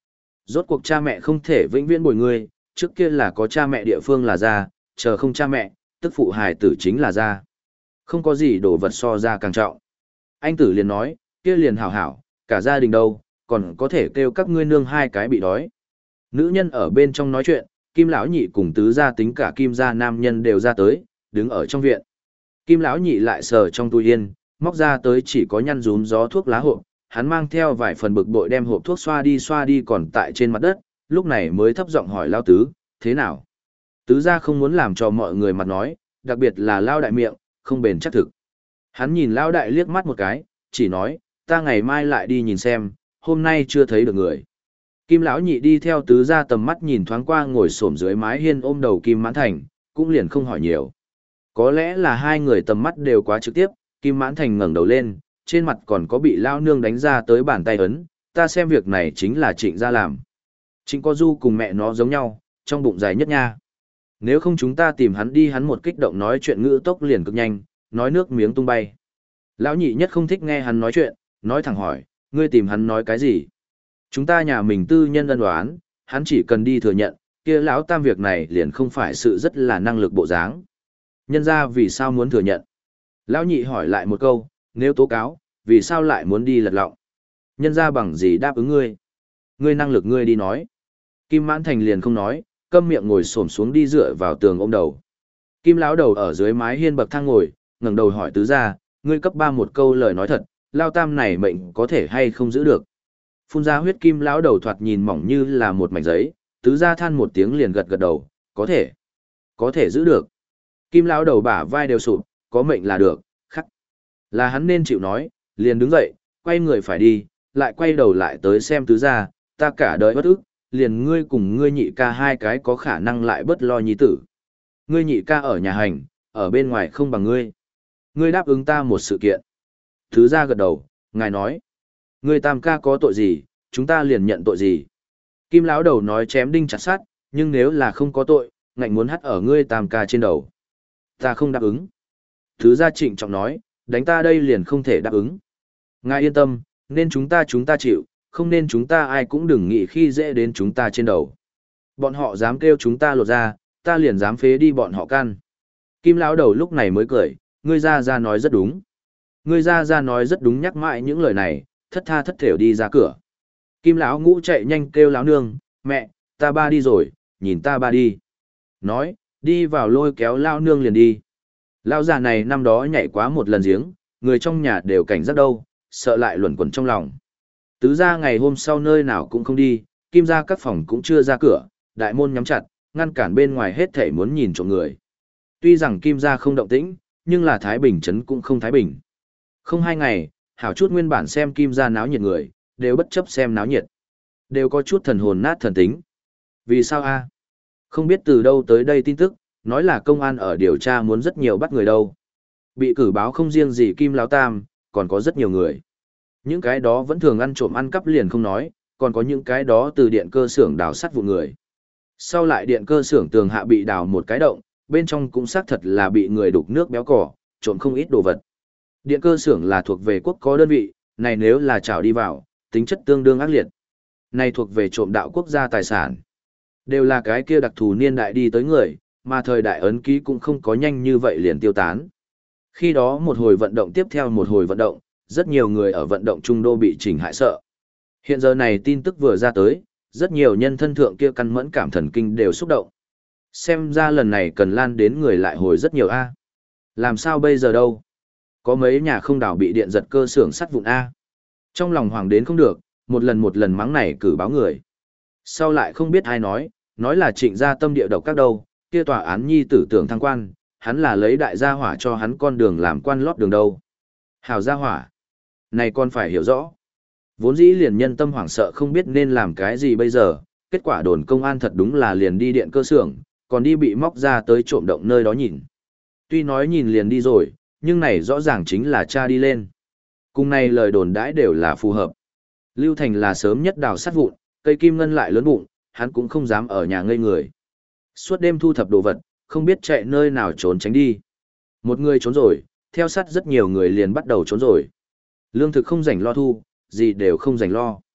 Rốt cuộc cha mẹ không thể vĩnh viễn bồi ngươi, trước kia là có cha mẹ địa phương là ra, chờ không cha mẹ, tức phụ hài tử chính là ra. Không có gì đồ vật so ra càng trọng. Anh tử liền nói, kia liền hảo hảo, cả gia đình đâu, còn có thể kêu các ngươi nương hai cái bị đói. Nữ nhân ở bên trong nói chuyện, Kim lão nhị cùng tứ gia tính cả Kim gia nam nhân đều ra tới, đứng ở trong viện. Kim lão nhị lại sờ trong túi yên, móc ra tới chỉ có nhăn rúm gió thuốc lá hộp, hắn mang theo vài phần bực bội đem hộp thuốc xoa đi xoa đi còn tại trên mặt đất, lúc này mới thấp giọng hỏi Lao Tứ, thế nào? Tứ gia không muốn làm cho mọi người mặt nói, đặc biệt là Lao đại miệng, không bền chắc thực. Hắn nhìn Lao đại liếc mắt một cái, chỉ nói, ta ngày mai lại đi nhìn xem, hôm nay chưa thấy được người. Kim lão nhị đi theo tứ gia tầm mắt nhìn thoáng qua ngồi xổm dưới mái hiên ôm đầu Kim Mãn Thành, cũng liền không hỏi nhiều. Có lẽ là hai người tầm mắt đều quá trực tiếp, Kim Mãn Thành ngẩng đầu lên, trên mặt còn có bị lao nương đánh ra tới bàn tay ấn, ta xem việc này chính là Trịnh gia làm. Trịnh có du cùng mẹ nó giống nhau, trong bụng dài nhất nha. Nếu không chúng ta tìm hắn đi hắn một kích động nói chuyện ngữ tốc liền cực nhanh, nói nước miếng tung bay. Lão nhị nhất không thích nghe hắn nói chuyện, nói thẳng hỏi, ngươi tìm hắn nói cái gì? Chúng ta nhà mình tư nhân ân đoán, hắn chỉ cần đi thừa nhận, kia lão tam việc này liền không phải sự rất là năng lực bộ dáng. Nhân ra vì sao muốn thừa nhận? Lão nhị hỏi lại một câu, nếu tố cáo, vì sao lại muốn đi lật lọng? Nhân ra bằng gì đáp ứng ngươi? Ngươi năng lực ngươi đi nói. Kim Mãn Thành liền không nói, câm miệng ngồi xổm xuống đi dựa vào tường ôm đầu. Kim lão đầu ở dưới mái hiên bậc thang ngồi, ngẩng đầu hỏi tứ gia, ngươi cấp ba một câu lời nói thật, lao tam này mệnh có thể hay không giữ được? Phun ra huyết kim lão đầu thoạt nhìn mỏng như là một mảnh giấy, tứ gia than một tiếng liền gật gật đầu, có thể, có thể giữ được. Kim lão đầu bả vai đều sụp, có mệnh là được, khắc. Là hắn nên chịu nói, liền đứng dậy, quay người phải đi, lại quay đầu lại tới xem tứ gia, ta cả đời bất ức, liền ngươi cùng ngươi nhị ca hai cái có khả năng lại bất lo nhi tử. Ngươi nhị ca ở nhà hành, ở bên ngoài không bằng ngươi. Ngươi đáp ứng ta một sự kiện. Tứ gia gật đầu, ngài nói, ngươi tam ca có tội gì, chúng ta liền nhận tội gì. Kim lão đầu nói chém đinh chặt sắt, nhưng nếu là không có tội, ngạnh muốn hắt ở ngươi tam ca trên đầu. Ta không đáp ứng. Tứ gia trịnh trọng nói, đánh ta đây liền không thể đáp ứng. Ngài yên tâm, nên chúng ta chúng ta chịu, không nên chúng ta ai cũng đừng nghĩ khi dễ đến chúng ta trên đầu. Bọn họ dám kêu chúng ta lột ra, ta liền dám phế đi bọn họ can. Kim lão đầu lúc này mới cười, ngươi ra ra nói rất đúng. Ngươi ra ra nói rất đúng nhắc mãi những lời này, thất tha thất thểu đi ra cửa. Kim lão ngũ chạy nhanh kêu lão nương, mẹ, ta ba đi rồi, nhìn ta ba đi. Nói, đi vào lôi kéo lão nương liền đi. Lão già này năm đó nhảy quá một lần giếng, người trong nhà đều cảnh giác đâu, sợ lại luẩn quẩn trong lòng. Tứ gia ngày hôm sau nơi nào cũng không đi, Kim gia các phòng cũng chưa ra cửa, đại môn nhắm chặt, ngăn cản bên ngoài hết thảy muốn nhìn trộm người. Tuy rằng Kim gia không động tĩnh, nhưng là Thái Bình trấn cũng không thái bình. Không hai ngày, hảo chút nguyên bản xem Kim gia náo nhiệt người, đều bất chấp xem náo nhiệt. Đều có chút thần hồn nát thần tính. Vì sao a? Không biết từ đâu tới đây tin tức, nói là công an ở điều tra muốn rất nhiều bắt người đâu. Bị cử báo không riêng gì Kim Lão Tam, còn có rất nhiều người. Những cái đó vẫn thường ăn trộm ăn cắp liền không nói, còn có những cái đó từ điện cơ xưởng đào sắt vụ người. Sau lại điện cơ xưởng tường hạ bị đào một cái động, bên trong cũng xác thật là bị người đục nước béo cỏ, trộm không ít đồ vật. Điện cơ xưởng là thuộc về quốc có đơn vị, này nếu là trào đi vào, tính chất tương đương ác liệt. Này thuộc về trộm đạo quốc gia tài sản. Đều là cái kia đặc thù niên đại đi tới người, mà thời đại ấn ký cũng không có nhanh như vậy liền tiêu tán. Khi đó một hồi vận động tiếp theo một hồi vận động, rất nhiều người ở vận động trung đô bị chỉnh hại sợ. Hiện giờ này tin tức vừa ra tới, rất nhiều nhân thân thượng kia căn mẫn cảm thần kinh đều xúc động. Xem ra lần này cần lan đến người lại hồi rất nhiều A. Làm sao bây giờ đâu? Có mấy nhà không đảo bị điện giật cơ xưởng sắt vụn A. Trong lòng hoàng đến không được, một lần một lần mắng này cử báo người. Sau lại không biết ai nói, nói là trịnh gia tâm địa độc các đâu, kia tòa án nhi tử tưởng thăng quan, hắn là lấy đại gia hỏa cho hắn con đường làm quan lót đường đâu. Hào gia hỏa. Này con phải hiểu rõ. Vốn dĩ liền nhân tâm hoảng sợ không biết nên làm cái gì bây giờ, kết quả đồn công an thật đúng là liền đi điện cơ xưởng, còn đi bị móc ra tới trộm động nơi đó nhìn. Tuy nói nhìn liền đi rồi, nhưng này rõ ràng chính là cha đi lên. Cùng này lời đồn đãi đều là phù hợp. Lưu Thành là sớm nhất đào sắt vụn, cây kim ngân lại lớn bụng, hắn cũng không dám ở nhà ngây người. Suốt đêm thu thập đồ vật, không biết chạy nơi nào trốn tránh đi. Một người trốn rồi, theo sát rất nhiều người liền bắt đầu trốn rồi. Lương thực không rảnh lo thu, gì đều không rảnh lo.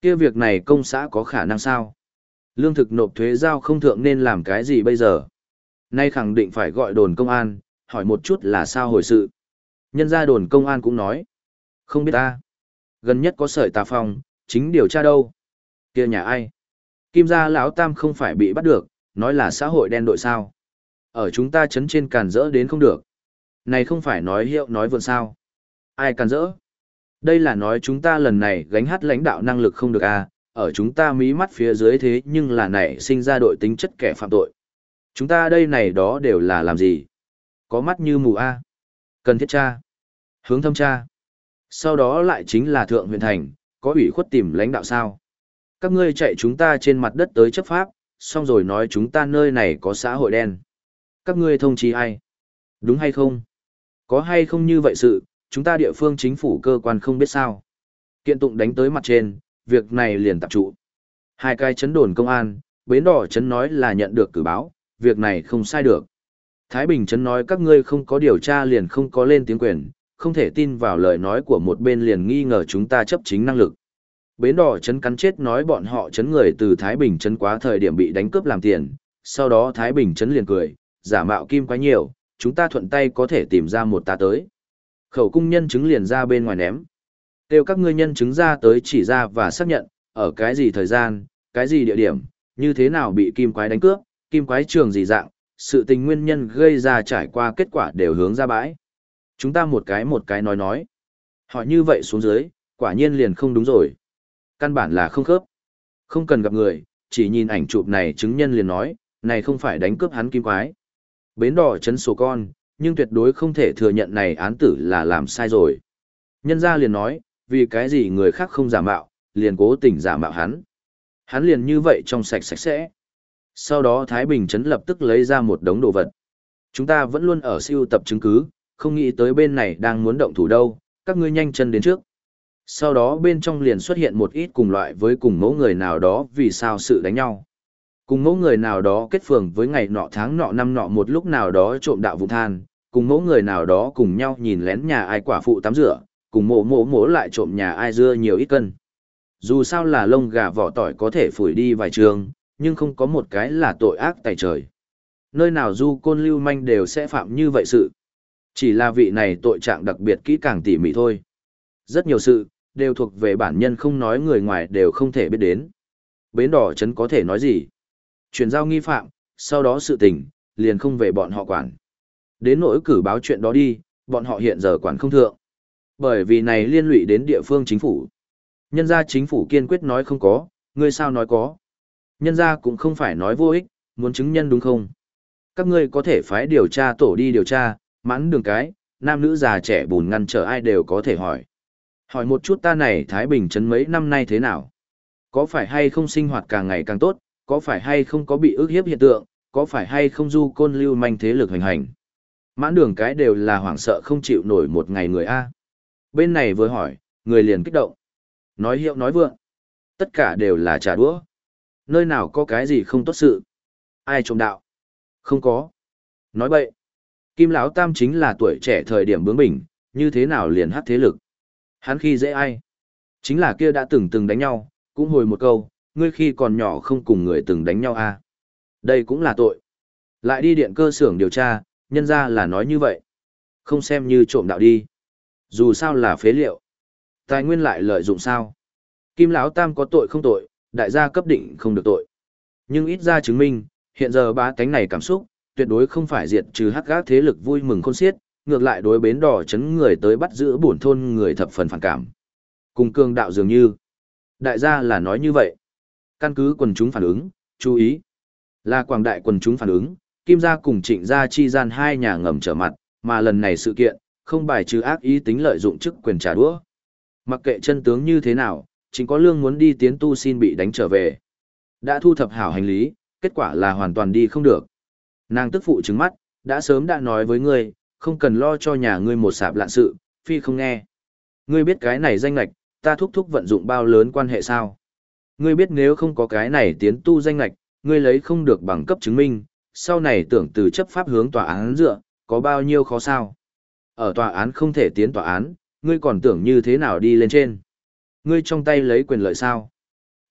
Kia việc này công xã có khả năng sao? Lương thực nộp thuế giao không thượng nên làm cái gì bây giờ? Nay khẳng định phải gọi đồn công an, hỏi một chút là sao hồi sự. Nhân gia đồn công an cũng nói. Không biết ta. Gần nhất có sợi tà phong, chính điều tra đâu? Kia nhà ai? Kim gia lão tam không phải bị bắt được, nói là xã hội đen đội sao? Ở chúng ta chấn trên càn rỡ đến không được. Này không phải nói hiệu nói vượn sao? Ai càn rỡ? Đây là nói chúng ta lần này gánh hát lãnh đạo năng lực không được à, ở chúng ta mí mắt phía dưới thế nhưng là nảy sinh ra đội tính chất kẻ phạm tội. Chúng ta đây này đó đều là làm gì? Có mắt như mù a. Cần thiết tra. Hướng thâm tra. Sau đó lại chính là thượng huyện thành, có ủy khuất tìm lãnh đạo sao? Các ngươi chạy chúng ta trên mặt đất tới chấp pháp, xong rồi nói chúng ta nơi này có xã hội đen. Các ngươi thông chí ai? Đúng hay không? Có hay không như vậy sự, chúng ta địa phương chính phủ cơ quan không biết sao? Kiện tụng đánh tới mặt trên, việc này liền tập trụ. Hai cái chấn đồn công an, bến đỏ chấn nói là nhận được cử báo, việc này không sai được. Thái Bình chấn nói các ngươi không có điều tra liền không có lên tiếng quyền, không thể tin vào lời nói của một bên liền nghi ngờ chúng ta chấp chính năng lực. Bến đỏ chấn cắn chết nói bọn họ chấn người từ Thái Bình chấn quá thời điểm bị đánh cướp làm tiền, sau đó Thái Bình chấn liền cười, giả mạo kim quá nhiều, chúng ta thuận tay có thể tìm ra một ta tới. Khẩu cung nhân chứng liền ra bên ngoài ném. Kêu các ngươi nhân chứng ra tới chỉ ra và xác nhận, ở cái gì thời gian, cái gì địa điểm, như thế nào bị kim quái đánh cướp, kim quái trường gì dạng, sự tình nguyên nhân gây ra trải qua kết quả đều hướng ra bãi. Chúng ta một cái một cái nói nói. Hỏi như vậy xuống dưới, quả nhiên liền không đúng rồi. Căn bản là không khớp. Không cần gặp người, chỉ nhìn ảnh chụp này chứng nhân liền nói, này không phải đánh cướp hắn kim quái. Bến đỏ chấn sổ con, nhưng tuyệt đối không thể thừa nhận này án tử là làm sai rồi. Nhân gia liền nói, vì cái gì người khác không giả mạo, liền cố tình giả mạo hắn. Hắn liền như vậy trong sạch sạch sẽ. Sau đó Thái Bình Trấn lập tức lấy ra một đống đồ vật. Chúng ta vẫn luôn ở siêu tập chứng cứ, không nghĩ tới bên này đang muốn động thủ đâu, các ngươi nhanh chân đến trước. Sau đó bên trong liền xuất hiện một ít cùng loại với cùng mẫu người nào đó vì sao sự đánh nhau. Cùng mẫu người nào đó kết phường với ngày nọ tháng nọ năm nọ một lúc nào đó trộm đạo vụ than, cùng mẫu người nào đó cùng nhau nhìn lén nhà ai quả phụ tắm rửa, cùng mộ mộ mộ lại trộm nhà ai dưa nhiều ít cân. Dù sao là lông gà vỏ tỏi có thể phủi đi vài trường, nhưng không có một cái là tội ác tại trời. Nơi nào du côn lưu manh đều sẽ phạm như vậy sự. Chỉ là vị này tội trạng đặc biệt kỹ càng tỉ mỉ thôi. Rất nhiều sự, đều thuộc về bản nhân không nói người ngoài đều không thể biết đến. Bến đỏ chấn có thể nói gì? Chuyển giao nghi phạm, sau đó sự tình, liền không về bọn họ quản. Đến nỗi cử báo chuyện đó đi, bọn họ hiện giờ quản không thượng. Bởi vì này liên lụy đến địa phương chính phủ. Nhân gia chính phủ kiên quyết nói không có, ngươi sao nói có. Nhân gia cũng không phải nói vô ích, muốn chứng nhân đúng không? Các ngươi có thể phái điều tra tổ đi điều tra, mãn đường cái, nam nữ già trẻ bùn ngăn trở ai đều có thể hỏi. Hỏi một chút ta này Thái Bình trấn mấy năm nay thế nào? Có phải hay không sinh hoạt càng ngày càng tốt, có phải hay không có bị ức hiếp hiện tượng, có phải hay không du côn lưu manh thế lực hành hành? Mãn đường cái đều là hoảng sợ không chịu nổi một ngày người A. Bên này vừa hỏi, người liền kích động. Nói hiệu nói vượng. Tất cả đều là trà đũa. Nơi nào có cái gì không tốt sự? Ai trộm đạo? Không có. Nói bậy. Kim Lão Tam chính là tuổi trẻ thời điểm bướng bỉnh, như thế nào liền hát thế lực? Hắn khi dễ ai? Chính là kia đã từng từng đánh nhau, cũng hồi một câu, ngươi khi còn nhỏ không cùng người từng đánh nhau à? Đây cũng là tội. Lại đi điện cơ xưởng điều tra, nhân ra là nói như vậy. Không xem như trộm đạo đi. Dù sao là phế liệu. Tài nguyên lại lợi dụng sao? Kim Lão Tam có tội không tội, đại gia cấp định không được tội. Nhưng ít ra chứng minh, hiện giờ bá tánh này cảm xúc, tuyệt đối không phải diệt trừ hắc gác thế lực vui mừng khôn xiết, ngược lại đối bến đỏ chấn người tới bắt giữ bổn thôn người thập phần phản cảm. Cùng cương đạo dường như. Đại gia là nói như vậy. Căn cứ quần chúng phản ứng, chú ý. Là quảng đại quần chúng phản ứng, Kim gia cùng Trịnh gia chi gian hai nhà ngầm trở mặt, mà lần này sự kiện, không bài trừ ác ý tính lợi dụng chức quyền trả đũa. Mặc kệ chân tướng như thế nào, chính có lương muốn đi tiến tu xin bị đánh trở về. Đã thu thập hảo hành lý, kết quả là hoàn toàn đi không được. Nàng tức phụ trứng mắt, đã sớm đã nói với ngươi, không cần lo cho nhà ngươi một sạp lạn sự, phi không nghe. Ngươi biết cái này danh lạch, ta thúc thúc vận dụng bao lớn quan hệ sao? Ngươi biết nếu không có cái này tiến tu danh lạch, ngươi lấy không được bằng cấp chứng minh, sau này tưởng từ chấp pháp hướng tòa án dựa, có bao nhiêu khó sao? Ở tòa án không thể tiến tòa án, ngươi còn tưởng như thế nào đi lên trên? Ngươi trong tay lấy quyền lợi sao?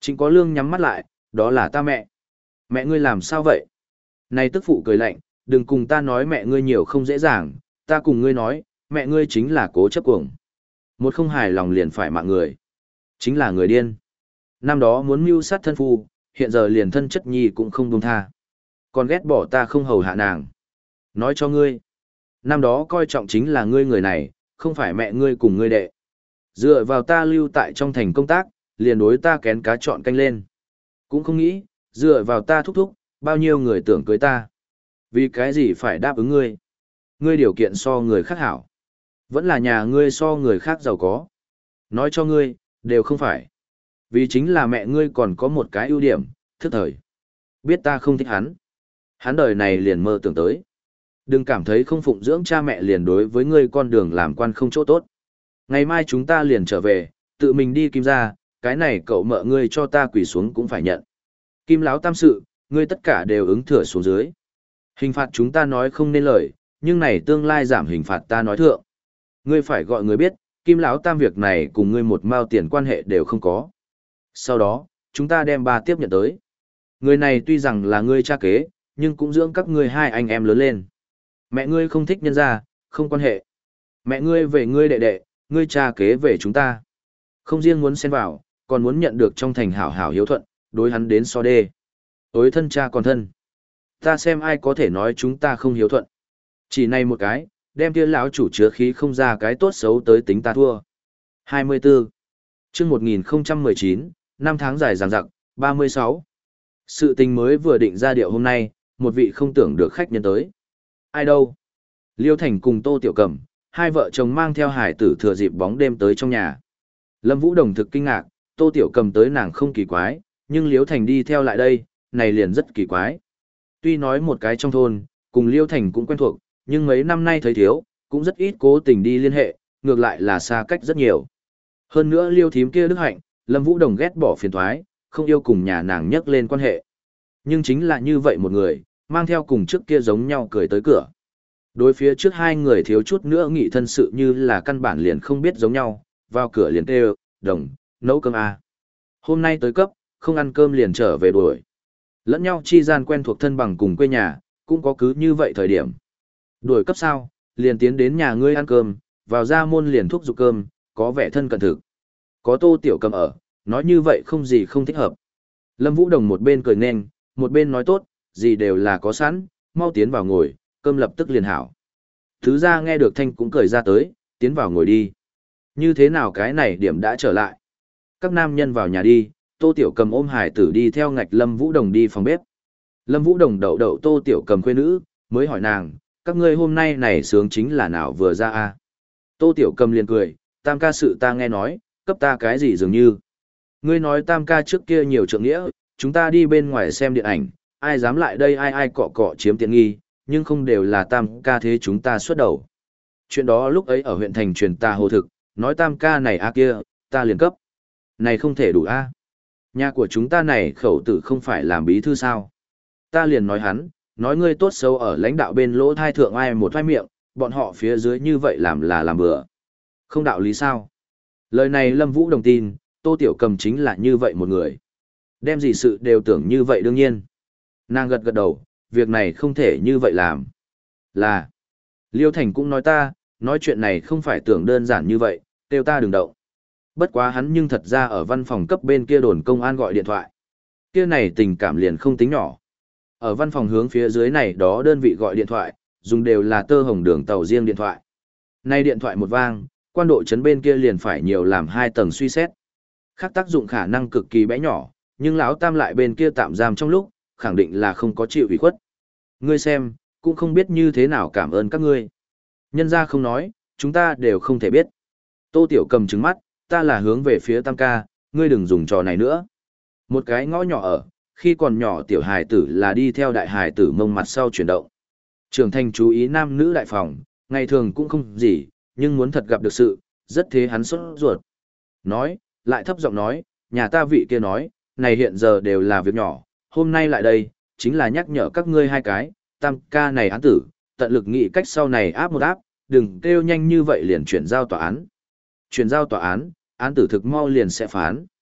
Trịnh Có Lương nhắm mắt lại, đó là ta mẹ. Mẹ ngươi làm sao vậy? Này tức phụ cười lạnh, đừng cùng ta nói mẹ ngươi nhiều không dễ dàng, ta cùng ngươi nói, mẹ ngươi chính là cố chấp cuồng. Một không hài lòng liền phải mạng người. Chính là người điên. Năm đó muốn mưu sát thân phu, hiện giờ liền thân chất nhi cũng không buông tha. Còn ghét bỏ ta không hầu hạ nàng. Nói cho ngươi. Năm đó coi trọng chính là ngươi người này, không phải mẹ ngươi cùng ngươi đệ. Dựa vào ta lưu tại trong thành công tác, liền đối ta kén cá chọn canh lên. Cũng không nghĩ, dựa vào ta thúc thúc, bao nhiêu người tưởng cưới ta. Vì cái gì phải đáp ứng ngươi? Ngươi điều kiện so người khác hảo. Vẫn là nhà ngươi so người khác giàu có. Nói cho ngươi, đều không phải. Vì chính là mẹ ngươi còn có một cái ưu điểm, thức thời. Biết ta không thích hắn. Hắn đời này liền mơ tưởng tới. Đừng cảm thấy không phụng dưỡng cha mẹ liền đối với ngươi con đường làm quan không chỗ tốt. Ngày mai chúng ta liền trở về, tự mình đi Kim ra, cái này cậu mợ ngươi cho ta quỳ xuống cũng phải nhận. Kim Láo tam sự, ngươi tất cả đều ứng thừa xuống dưới. Hình phạt chúng ta nói không nên lời, nhưng này tương lai giảm hình phạt ta nói thượng. Ngươi phải gọi người biết, Kim Láo tam việc này cùng ngươi một mao tiền quan hệ đều không có. Sau đó, chúng ta đem ba tiếp nhận tới. Người này tuy rằng là ngươi cha kế, nhưng cũng dưỡng các ngươi hai anh em lớn lên. Mẹ ngươi không thích nhân gia, không quan hệ. Mẹ ngươi về ngươi đệ đệ, ngươi cha kế về chúng ta. Không riêng muốn xen vào, còn muốn nhận được trong thành hảo hảo hiếu thuận, đối hắn đến so đê. Ối thân cha còn thân. Ta xem ai có thể nói chúng ta không hiếu thuận. Chỉ này một cái, đem kia lão chủ chứa khí không ra cái tốt xấu tới tính ta thua. hai mươi tư. Chương một nghìn không trăm mười chín, năm tháng dài dằng dặc, ba mươi sáu. Sự tình mới vừa định ra điệu hôm nay, một vị không tưởng được khách nhân tới. Ai đâu? Liêu Thành cùng Tô Tiểu Cẩm, hai vợ chồng mang theo hải tử thừa dịp bóng đêm tới trong nhà. Lâm Vũ Đồng thực kinh ngạc, Tô Tiểu Cẩm tới nàng không kỳ quái, nhưng Liêu Thành đi theo lại đây, này liền rất kỳ quái. Tuy nói một cái trong thôn, cùng Liêu Thành cũng quen thuộc, nhưng mấy năm nay thấy thiếu, cũng rất ít cố tình đi liên hệ, ngược lại là xa cách rất nhiều. Hơn nữa Liêu thím kia đức hạnh, Lâm Vũ Đồng ghét bỏ phiền thoái, không yêu cùng nhà nàng nhắc lên quan hệ. Nhưng chính là như vậy một người, mang theo cùng trước kia giống nhau cười tới cửa. Đối phía trước hai người thiếu chút nữa nghị thân sự như là căn bản liền không biết giống nhau, vào cửa liền kêu, Đồng, nấu cơm à. Hôm nay tới cấp, không ăn cơm liền trở về đuổi. Lẫn nhau chi gian quen thuộc thân bằng cùng quê nhà, cũng có cứ như vậy thời điểm. Đuổi cấp sao, liền tiến đến nhà ngươi ăn cơm, vào ra môn liền thúc giục cơm, có vẻ thân cận thực. Có Tô Tiểu Cầm ở, nói như vậy không gì không thích hợp. Lâm Vũ Đồng một bên cười nên, một bên nói tốt, gì đều là có sẵn, mau tiến vào ngồi, cơm lập tức liền hảo. Thứ ra nghe được thanh cũng cười ra tới, tiến vào ngồi đi. Như thế nào cái này điểm đã trở lại. Các nam nhân vào nhà đi, Tô Tiểu Cầm ôm hải tử đi theo ngạch Lâm Vũ Đồng đi phòng bếp. Lâm Vũ Đồng đậu đậu Tô Tiểu Cầm quê nữ, mới hỏi nàng, các ngươi hôm nay này sướng chính là nào vừa ra a? Tô Tiểu Cầm liền cười, tam ca sự ta nghe nói, cấp ta cái gì dường như. Ngươi nói tam ca trước kia nhiều trượng nghĩa, chúng ta đi bên ngoài xem điện ảnh, ai dám lại đây ai ai cọ cọ chiếm tiện nghi, nhưng không đều là tam ca thế chúng ta xuất đầu. Chuyện đó lúc ấy ở huyện thành truyền ta hồ thực, nói tam ca này a kia, ta liền cấp. Này không thể đủ a. Nhà của chúng ta này khẩu tử không phải làm bí thư sao. Ta liền nói hắn, nói ngươi tốt xấu ở lãnh đạo bên lỗ thai thượng ai một thai miệng, bọn họ phía dưới như vậy làm là làm bừa. Không đạo lý sao. Lời này Lâm Vũ Đồng tin, Tô Tiểu Cầm chính là như vậy một người. Đem gì sự đều tưởng như vậy đương nhiên. Nàng gật gật đầu, việc này không thể như vậy làm. Là, Liêu Thành cũng nói ta, nói chuyện này không phải tưởng đơn giản như vậy, kêu ta đừng động. Bất quá hắn nhưng thật ra ở văn phòng cấp bên kia đồn công an gọi điện thoại. Kia này tình cảm liền không tính nhỏ. Ở văn phòng hướng phía dưới này đó đơn vị gọi điện thoại, dùng đều là tơ hồng đường tàu riêng điện thoại. Nay điện thoại một vang, quan độ chấn bên kia liền phải nhiều làm hai tầng suy xét. Khác tác dụng khả năng cực kỳ bé nhỏ, nhưng lão tam lại bên kia tạm giam trong lúc, khẳng định là không có chịu ủy khuất. Ngươi xem, cũng không biết như thế nào cảm ơn các ngươi. Nhân ra không nói, chúng ta đều không thể biết. Tô Tiểu Cầm trứng mắt, ta là hướng về phía tam ca, ngươi đừng dùng trò này nữa. Một cái ngõ nhỏ ở, khi còn nhỏ tiểu hài tử là đi theo đại hài tử mông mặt sau chuyển động. Trưởng thành chú ý nam nữ đại phòng, ngày thường cũng không gì, nhưng muốn thật gặp được sự, rất thế hắn sốt ruột. Nói, lại thấp giọng nói, nhà ta vị kia nói, này hiện giờ đều là việc nhỏ, hôm nay lại đây, chính là nhắc nhở các ngươi hai cái, tam ca này án tử, tận lực nghĩ cách sau này áp một áp, đừng kêu nhanh như vậy liền chuyển giao tòa án. Chuyển giao tòa án, án tử thực mau liền sẽ phán.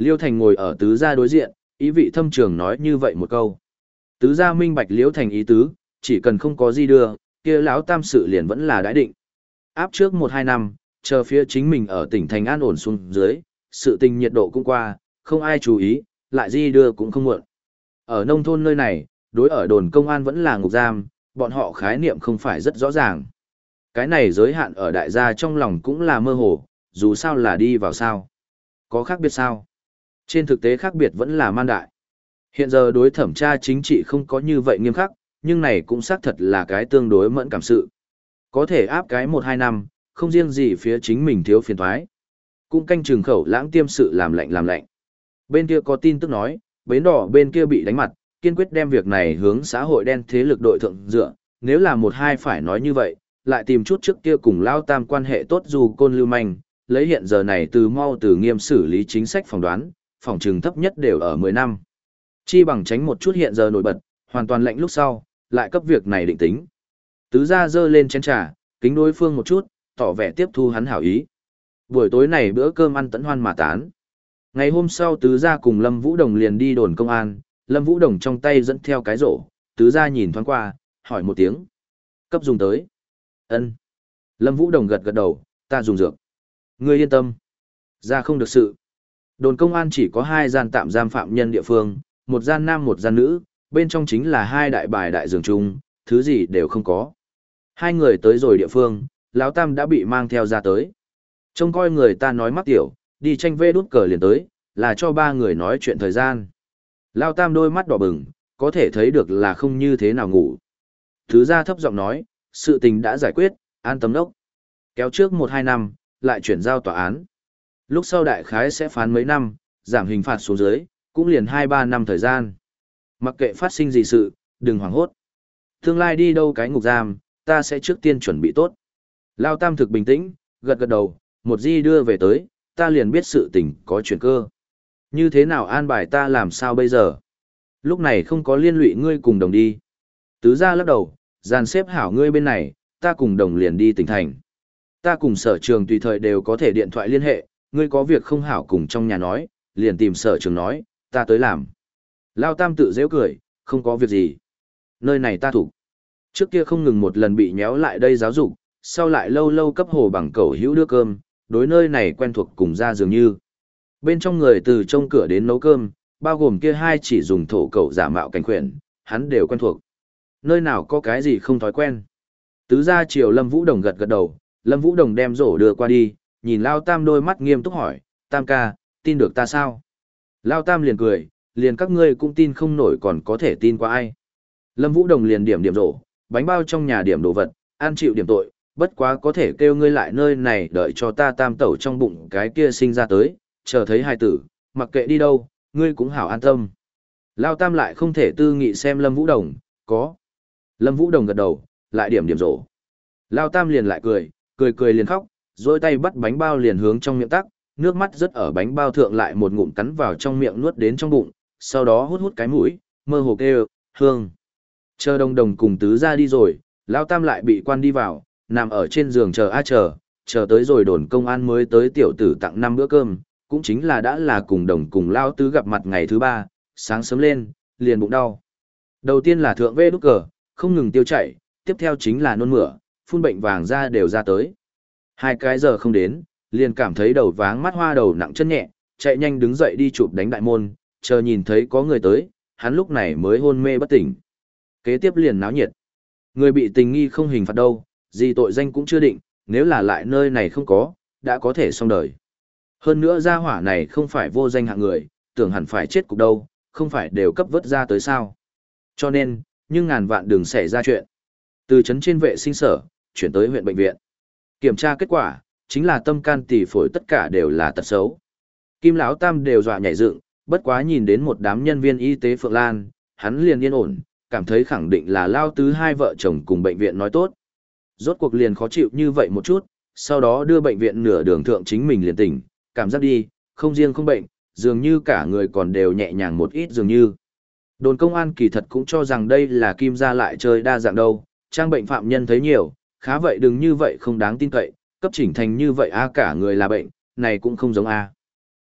Liêu Thành ngồi ở tứ gia đối diện, ý vị thâm trường nói như vậy một câu. Tứ gia minh bạch Liêu Thành ý tứ, chỉ cần không có gì đưa, kia lão tam sự liền vẫn là đãi định. Áp trước một hai năm, chờ phía chính mình ở tỉnh thành an ổn xuống dưới, sự tình nhiệt độ cũng qua, không ai chú ý, lại di đưa cũng không muộn. Ở nông thôn nơi này, đối ở đồn công an vẫn là ngục giam, bọn họ khái niệm không phải rất rõ ràng. Cái này giới hạn ở đại gia trong lòng cũng là mơ hồ, dù sao là đi vào sao. Có khác biệt sao? Trên thực tế khác biệt vẫn là man đại. Hiện giờ đối thẩm tra chính trị không có như vậy nghiêm khắc, nhưng này cũng xác thật là cái tương đối mẫn cảm sự. Có thể áp cái một hai năm, không riêng gì phía chính mình thiếu phiền thoái. Cũng canh trường khẩu lãng tiêm sự làm lạnh làm lạnh. Bên kia có tin tức nói, bến đỏ bên kia bị đánh mặt, kiên quyết đem việc này hướng xã hội đen thế lực đội thượng dựa, nếu là một hai phải nói như vậy, lại tìm chút trước kia cùng lao tam quan hệ tốt dù côn lưu manh, lấy hiện giờ này từ mau từ nghiêm xử lý chính sách phỏng đoán, phòng trừng thấp nhất đều ở mười năm. Chi bằng tránh một chút hiện giờ nổi bật, hoàn toàn lạnh lúc sau, lại cấp việc này định tính. Tứ gia dơ lên chén trà, kính đối phương một chút, tỏ vẻ tiếp thu hắn hảo ý. Buổi tối này bữa cơm ăn tẫn hoan mà tán. Ngày hôm sau tứ gia cùng Lâm Vũ Đồng liền đi đồn công an, Lâm Vũ Đồng trong tay dẫn theo cái rổ, tứ gia nhìn thoáng qua, hỏi một tiếng. Cấp dùng tới. Ân. Lâm Vũ Đồng gật gật đầu, ta dùng dược. Ngươi yên tâm. Ra không được sự. Đồn công an chỉ có hai gian tạm giam phạm nhân địa phương, một gian nam một gian nữ, bên trong chính là hai đại bài đại giường chung, thứ gì đều không có. Hai người tới rồi địa phương, lão tam đã bị mang theo ra tới. Trông coi người ta nói mắc tiểu, đi tranh vê đút cờ liền tới, là cho ba người nói chuyện thời gian. Lão tam đôi mắt đỏ bừng, có thể thấy được là không như thế nào ngủ. Thứ ra thấp giọng nói, sự tình đã giải quyết, an tâm đốc. Kéo trước một hai năm, lại chuyển giao tòa án. Lúc sau đại khái sẽ phán mấy năm, giảm hình phạt xuống dưới, cũng liền hai ba năm thời gian. Mặc kệ phát sinh gì sự, đừng hoảng hốt. Tương lai đi đâu cái ngục giam, ta sẽ trước tiên chuẩn bị tốt. Lao tam thực bình tĩnh, gật gật đầu, một di đưa về tới, ta liền biết sự tình có chuyển cơ. Như thế nào an bài ta làm sao bây giờ? Lúc này không có liên lụy ngươi cùng đồng đi. Tứ gia lắc đầu, dàn xếp hảo ngươi bên này, ta cùng đồng liền đi tỉnh thành. Ta cùng sở trường tùy thời đều có thể điện thoại liên hệ, ngươi có việc không hảo cùng trong nhà nói, liền tìm sở trường nói, ta tới làm. Lao tam tự dễ cười, không có việc gì. Nơi này ta thủ. Trước kia không ngừng một lần bị nhéo lại đây giáo dục, sau lại lâu lâu cấp hồ bằng cầu hữu đưa cơm, đối nơi này quen thuộc cùng ra dường như. Bên trong người từ trông cửa đến nấu cơm, bao gồm kia hai chỉ dùng thổ cẩu giả mạo cảnh khuyển, hắn đều quen thuộc. Nơi nào có cái gì không thói quen. Tứ gia chiều Lâm Vũ Đồng gật gật đầu, Lâm Vũ Đồng đem rổ đưa qua đi, nhìn Lao Tam đôi mắt nghiêm túc hỏi, Tam ca, tin được ta sao? Lao Tam liền cười, liền các ngươi cũng tin không nổi còn có thể tin qua ai. Lâm Vũ Đồng liền điểm điểm rổ, bánh bao trong nhà điểm đồ vật, an chịu điểm tội, bất quá có thể kêu ngươi lại nơi này đợi cho ta tam tẩu trong bụng cái kia sinh ra tới, chờ thấy hai tử, mặc kệ đi đâu, ngươi cũng hảo an tâm. Lao Tam lại không thể tư nghị xem Lâm Vũ Đồng, có. Lâm Vũ Đồng gật đầu, lại điểm điểm rổ. Lao Tam liền lại cười, cười cười liền khóc, rồi tay bắt bánh bao liền hướng trong miệng tắc, nước mắt rớt ở bánh bao thượng lại một ngụm cắn vào trong miệng nuốt đến trong bụng, sau đó hút hút cái mũi, mơ hồ kêu, hương. Chờ Đồng Đồng cùng tứ ra đi rồi, Lao Tam lại bị quan đi vào, nằm ở trên giường chờ a chờ, chờ tới rồi đồn công an mới tới tiểu tử tặng năm bữa cơm, cũng chính là đã là cùng Đồng cùng Lao Tứ gặp mặt ngày thứ ba, sáng sớm lên, liền bụng đau. Đầu tiên là thượng vê đút cờ, không ngừng tiêu chảy, tiếp theo chính là nôn mửa, phun bệnh vàng da đều ra tới. Hai cái giờ không đến, liền cảm thấy đầu váng mắt hoa đầu nặng chân nhẹ, chạy nhanh đứng dậy đi chụp đánh đại môn, chờ nhìn thấy có người tới, hắn lúc này mới hôn mê bất tỉnh. Kế tiếp liền náo nhiệt. Người bị tình nghi không hình phạt đâu, gì tội danh cũng chưa định, nếu là lại nơi này không có, đã có thể xong đời. Hơn nữa gia hỏa này không phải vô danh hạng người, tưởng hẳn phải chết cục đâu, không phải đều cấp vớt ra tới sao. Cho nên, nhưng ngàn vạn đừng xảy ra chuyện. Từ trấn trên vệ sinh sở, chuyển tới huyện bệnh viện. Kiểm tra kết quả, chính là tâm can tỳ phổi tất cả đều là tật xấu. Kim Lão Tam đều dọa nhảy dựng, bất quá nhìn đến một đám nhân viên y tế Phượng Lan, hắn liền yên ổn, cảm thấy khẳng định là Lao Tứ hai vợ chồng cùng bệnh viện nói tốt. Rốt cuộc liền khó chịu như vậy một chút, sau đó đưa bệnh viện nửa đường thượng chính mình liền tỉnh, cảm giác đi, không riêng không bệnh, dường như cả người còn đều nhẹ nhàng một ít dường như. Đồn công an kỳ thật cũng cho rằng đây là Kim gia lại chơi đa dạng đâu, trang bệnh phạm nhân thấy nhiều, khá vậy đừng như vậy không đáng tin cậy, cấp chỉnh thành như vậy a cả người là bệnh, này cũng không giống a.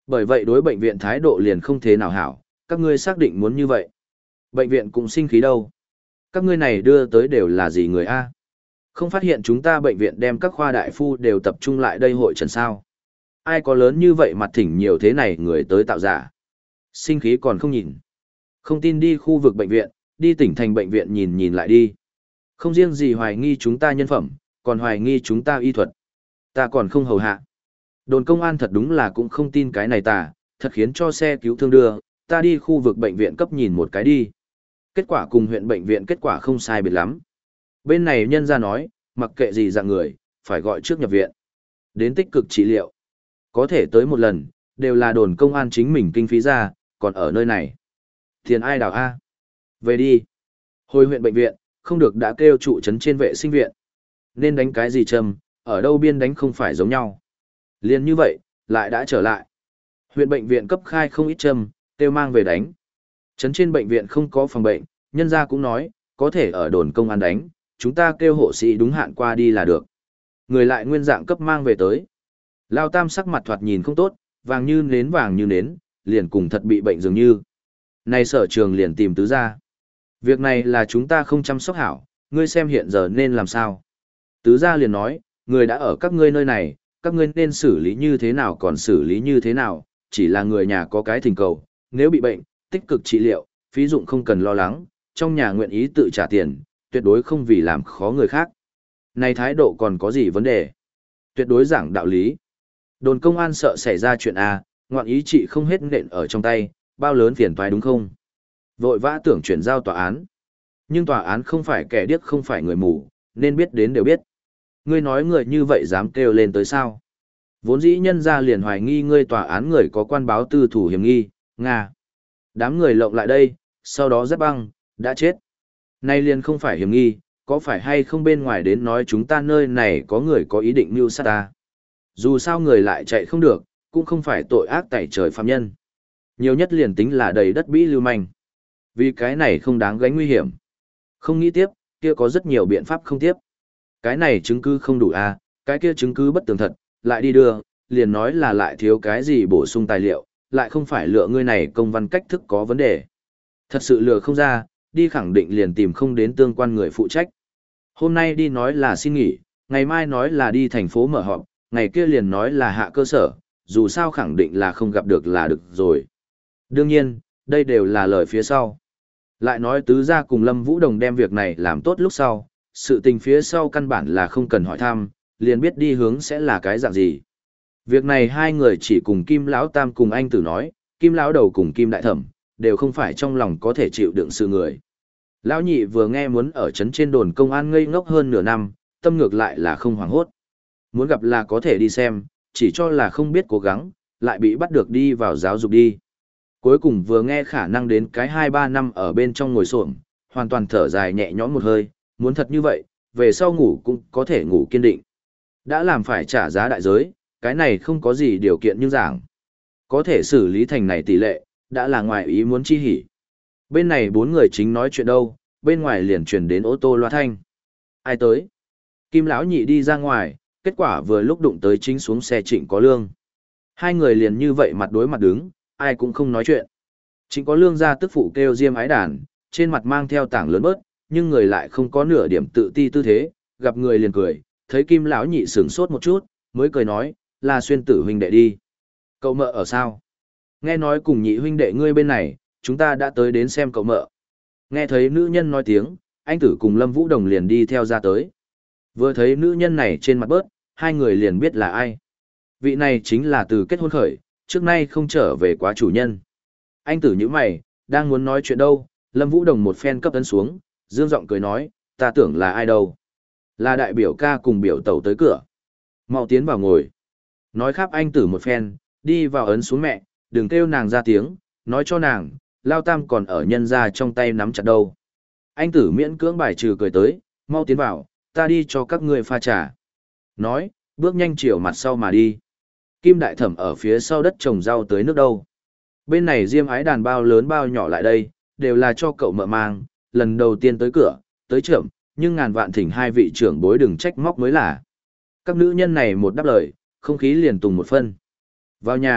Bởi vậy đối bệnh viện thái độ liền không thế nào hảo, các ngươi xác định muốn như vậy. Bệnh viện cũng sinh khí đâu. Các ngươi này đưa tới đều là gì người A? Không phát hiện chúng ta bệnh viện đem các khoa đại phu đều tập trung lại đây hội trần sao. Ai có lớn như vậy mặt thỉnh nhiều thế này người tới tạo giả. Sinh khí còn không nhìn. Không tin đi khu vực bệnh viện, đi tỉnh thành bệnh viện nhìn nhìn lại đi. Không riêng gì hoài nghi chúng ta nhân phẩm, còn hoài nghi chúng ta y thuật. Ta còn không hầu hạ. Đồn công an thật đúng là cũng không tin cái này tà, thật khiến cho xe cứu thương đưa, ta đi khu vực bệnh viện cấp nhìn một cái đi. Kết quả cùng huyện bệnh viện kết quả không sai biệt lắm. Bên này nhân ra nói, mặc kệ gì dạng người, phải gọi trước nhập viện. Đến tích cực trị liệu. Có thể tới một lần, đều là đồn công an chính mình kinh phí ra, còn ở nơi này. Tiền ai đào A? Về đi. Hồi huyện bệnh viện, không được đã kêu trụ trấn trên vệ sinh viện. Nên đánh cái gì châm, ở đâu biên đánh không phải giống nhau. Liên như vậy, lại đã trở lại. Huyện bệnh viện cấp khai không ít châm, kêu mang về đánh. Trấn trên bệnh viện không có phòng bệnh, nhân gia cũng nói, có thể ở đồn công an đánh, chúng ta kêu hộ sĩ đúng hạn qua đi là được. Người lại nguyên dạng cấp mang về tới. Lao Tam sắc mặt thoạt nhìn không tốt, vàng như nến vàng như nến, liền cùng thật bị bệnh dường như. Này sở trường liền tìm tứ ra. Việc này là chúng ta không chăm sóc hảo, ngươi xem hiện giờ nên làm sao. Tứ gia liền nói, người đã ở các ngươi nơi này, các ngươi nên xử lý như thế nào còn xử lý như thế nào, chỉ là người nhà có cái thỉnh cầu, nếu bị bệnh, tích cực trị liệu, phí dụng không cần lo lắng, trong nhà nguyện ý tự trả tiền, tuyệt đối không vì làm khó người khác. Này thái độ còn có gì vấn đề? Tuyệt đối giảng đạo lý. Đồn công an sợ xảy ra chuyện A, ngoạn ý trị không hết nện ở trong tay, bao lớn phiền toái đúng không? Vội vã tưởng chuyển giao tòa án. Nhưng tòa án không phải kẻ điếc không phải người mù, nên biết đến đều biết. Ngươi nói người như vậy dám kêu lên tới sao? Vốn dĩ nhân ra liền hoài nghi ngươi tòa án người có quan báo tư thủ hiểm nghi, Nga. Đám người lộng lại đây, sau đó rất băng, đã chết. Nay liền không phải hiểm nghi, có phải hay không bên ngoài đến nói chúng ta nơi này có người có ý định mưu sát ta. Dù sao người lại chạy không được, cũng không phải tội ác tẩy trời phạm nhân. Nhiều nhất liền tính là đầy đất bĩ lưu manh. Vì cái này không đáng gánh nguy hiểm. Không nghĩ tiếp, kia có rất nhiều biện pháp không tiếp. Cái này chứng cứ không đủ à, cái kia chứng cứ bất tường thật, lại đi đưa, liền nói là lại thiếu cái gì bổ sung tài liệu, lại không phải lựa ngươi này công văn cách thức có vấn đề. Thật sự lựa không ra, đi khẳng định liền tìm không đến tương quan người phụ trách. Hôm nay đi nói là xin nghỉ, ngày mai nói là đi thành phố mở họp, ngày kia liền nói là hạ cơ sở, dù sao khẳng định là không gặp được là được rồi. Đương nhiên, đây đều là lời phía sau. Lại nói tứ gia cùng Lâm Vũ Đồng đem việc này làm tốt lúc sau, sự tình phía sau căn bản là không cần hỏi thăm, liền biết đi hướng sẽ là cái dạng gì. Việc này hai người chỉ cùng Kim Lão Tam cùng anh tử nói, Kim Lão Đầu cùng Kim Đại Thẩm, đều không phải trong lòng có thể chịu đựng sự người. Lão nhị vừa nghe muốn ở trấn trên đồn công an ngây ngốc hơn nửa năm, tâm ngược lại là không hoảng hốt. Muốn gặp là có thể đi xem, chỉ cho là không biết cố gắng, lại bị bắt được đi vào giáo dục đi. Cuối cùng vừa nghe khả năng đến cái hai ba năm ở bên trong ngồi xổm, hoàn toàn thở dài nhẹ nhõm một hơi, muốn thật như vậy, về sau ngủ cũng có thể ngủ kiên định. Đã làm phải trả giá đại giới, cái này không có gì điều kiện như giảng. Có thể xử lý thành này tỷ lệ, đã là ngoài ý muốn chi hỉ. Bên này bốn người chính nói chuyện đâu, bên ngoài liền truyền đến ô tô loa thanh. Ai tới? Kim lão nhị đi ra ngoài, kết quả vừa lúc đụng tới chính xuống xe Trịnh Có Lương. Hai người liền như vậy mặt đối mặt đứng, ai cũng không nói chuyện. Trịnh Có Lương ra tức phụ kêu diêm ái đàn, trên mặt mang theo tảng lớn bớt, nhưng người lại không có nửa điểm tự ti tư thế, gặp người liền cười, thấy Kim lão nhị sửng sốt một chút, mới cười nói, là Xuyên tử huynh đệ đi. Cậu mợ ở sao? Nghe nói cùng nhị huynh đệ ngươi bên này, chúng ta đã tới đến xem cậu mợ. Nghe thấy nữ nhân nói tiếng, anh tử cùng Lâm Vũ Đồng liền đi theo ra tới. Vừa thấy nữ nhân này trên mặt bớt, hai người liền biết là ai. Vị này chính là từ kết hôn khởi, trước nay không trở về quá chủ nhân. Anh tử như mày, đang muốn nói chuyện đâu, Lâm Vũ Đồng một phen cấp ấn xuống, dương giọng cười nói, ta tưởng là ai đâu. Là đại biểu ca cùng biểu tẩu tới cửa. Mau tiến vào ngồi. Nói khắp anh tử một phen, đi vào ấn xuống mẹ, đừng kêu nàng ra tiếng, nói cho nàng, Lao Tam còn ở nhân ra trong tay nắm chặt đâu. Anh tử miễn cưỡng bài trừ cười tới, mau tiến vào, ta đi cho các ngươi pha trà. Nói, bước nhanh chiều mặt sau mà đi. Kim Đại Thẩm ở phía sau đất trồng rau tới nước đâu. Bên này diêm ái đàn bao lớn bao nhỏ lại đây, đều là cho cậu mợ mang, lần đầu tiên tới cửa, tới trưởng, nhưng ngàn vạn thỉnh hai vị trưởng bối đừng trách móc mới là. Các nữ nhân này một đáp lời, không khí liền tùng một phân. Vào nhà,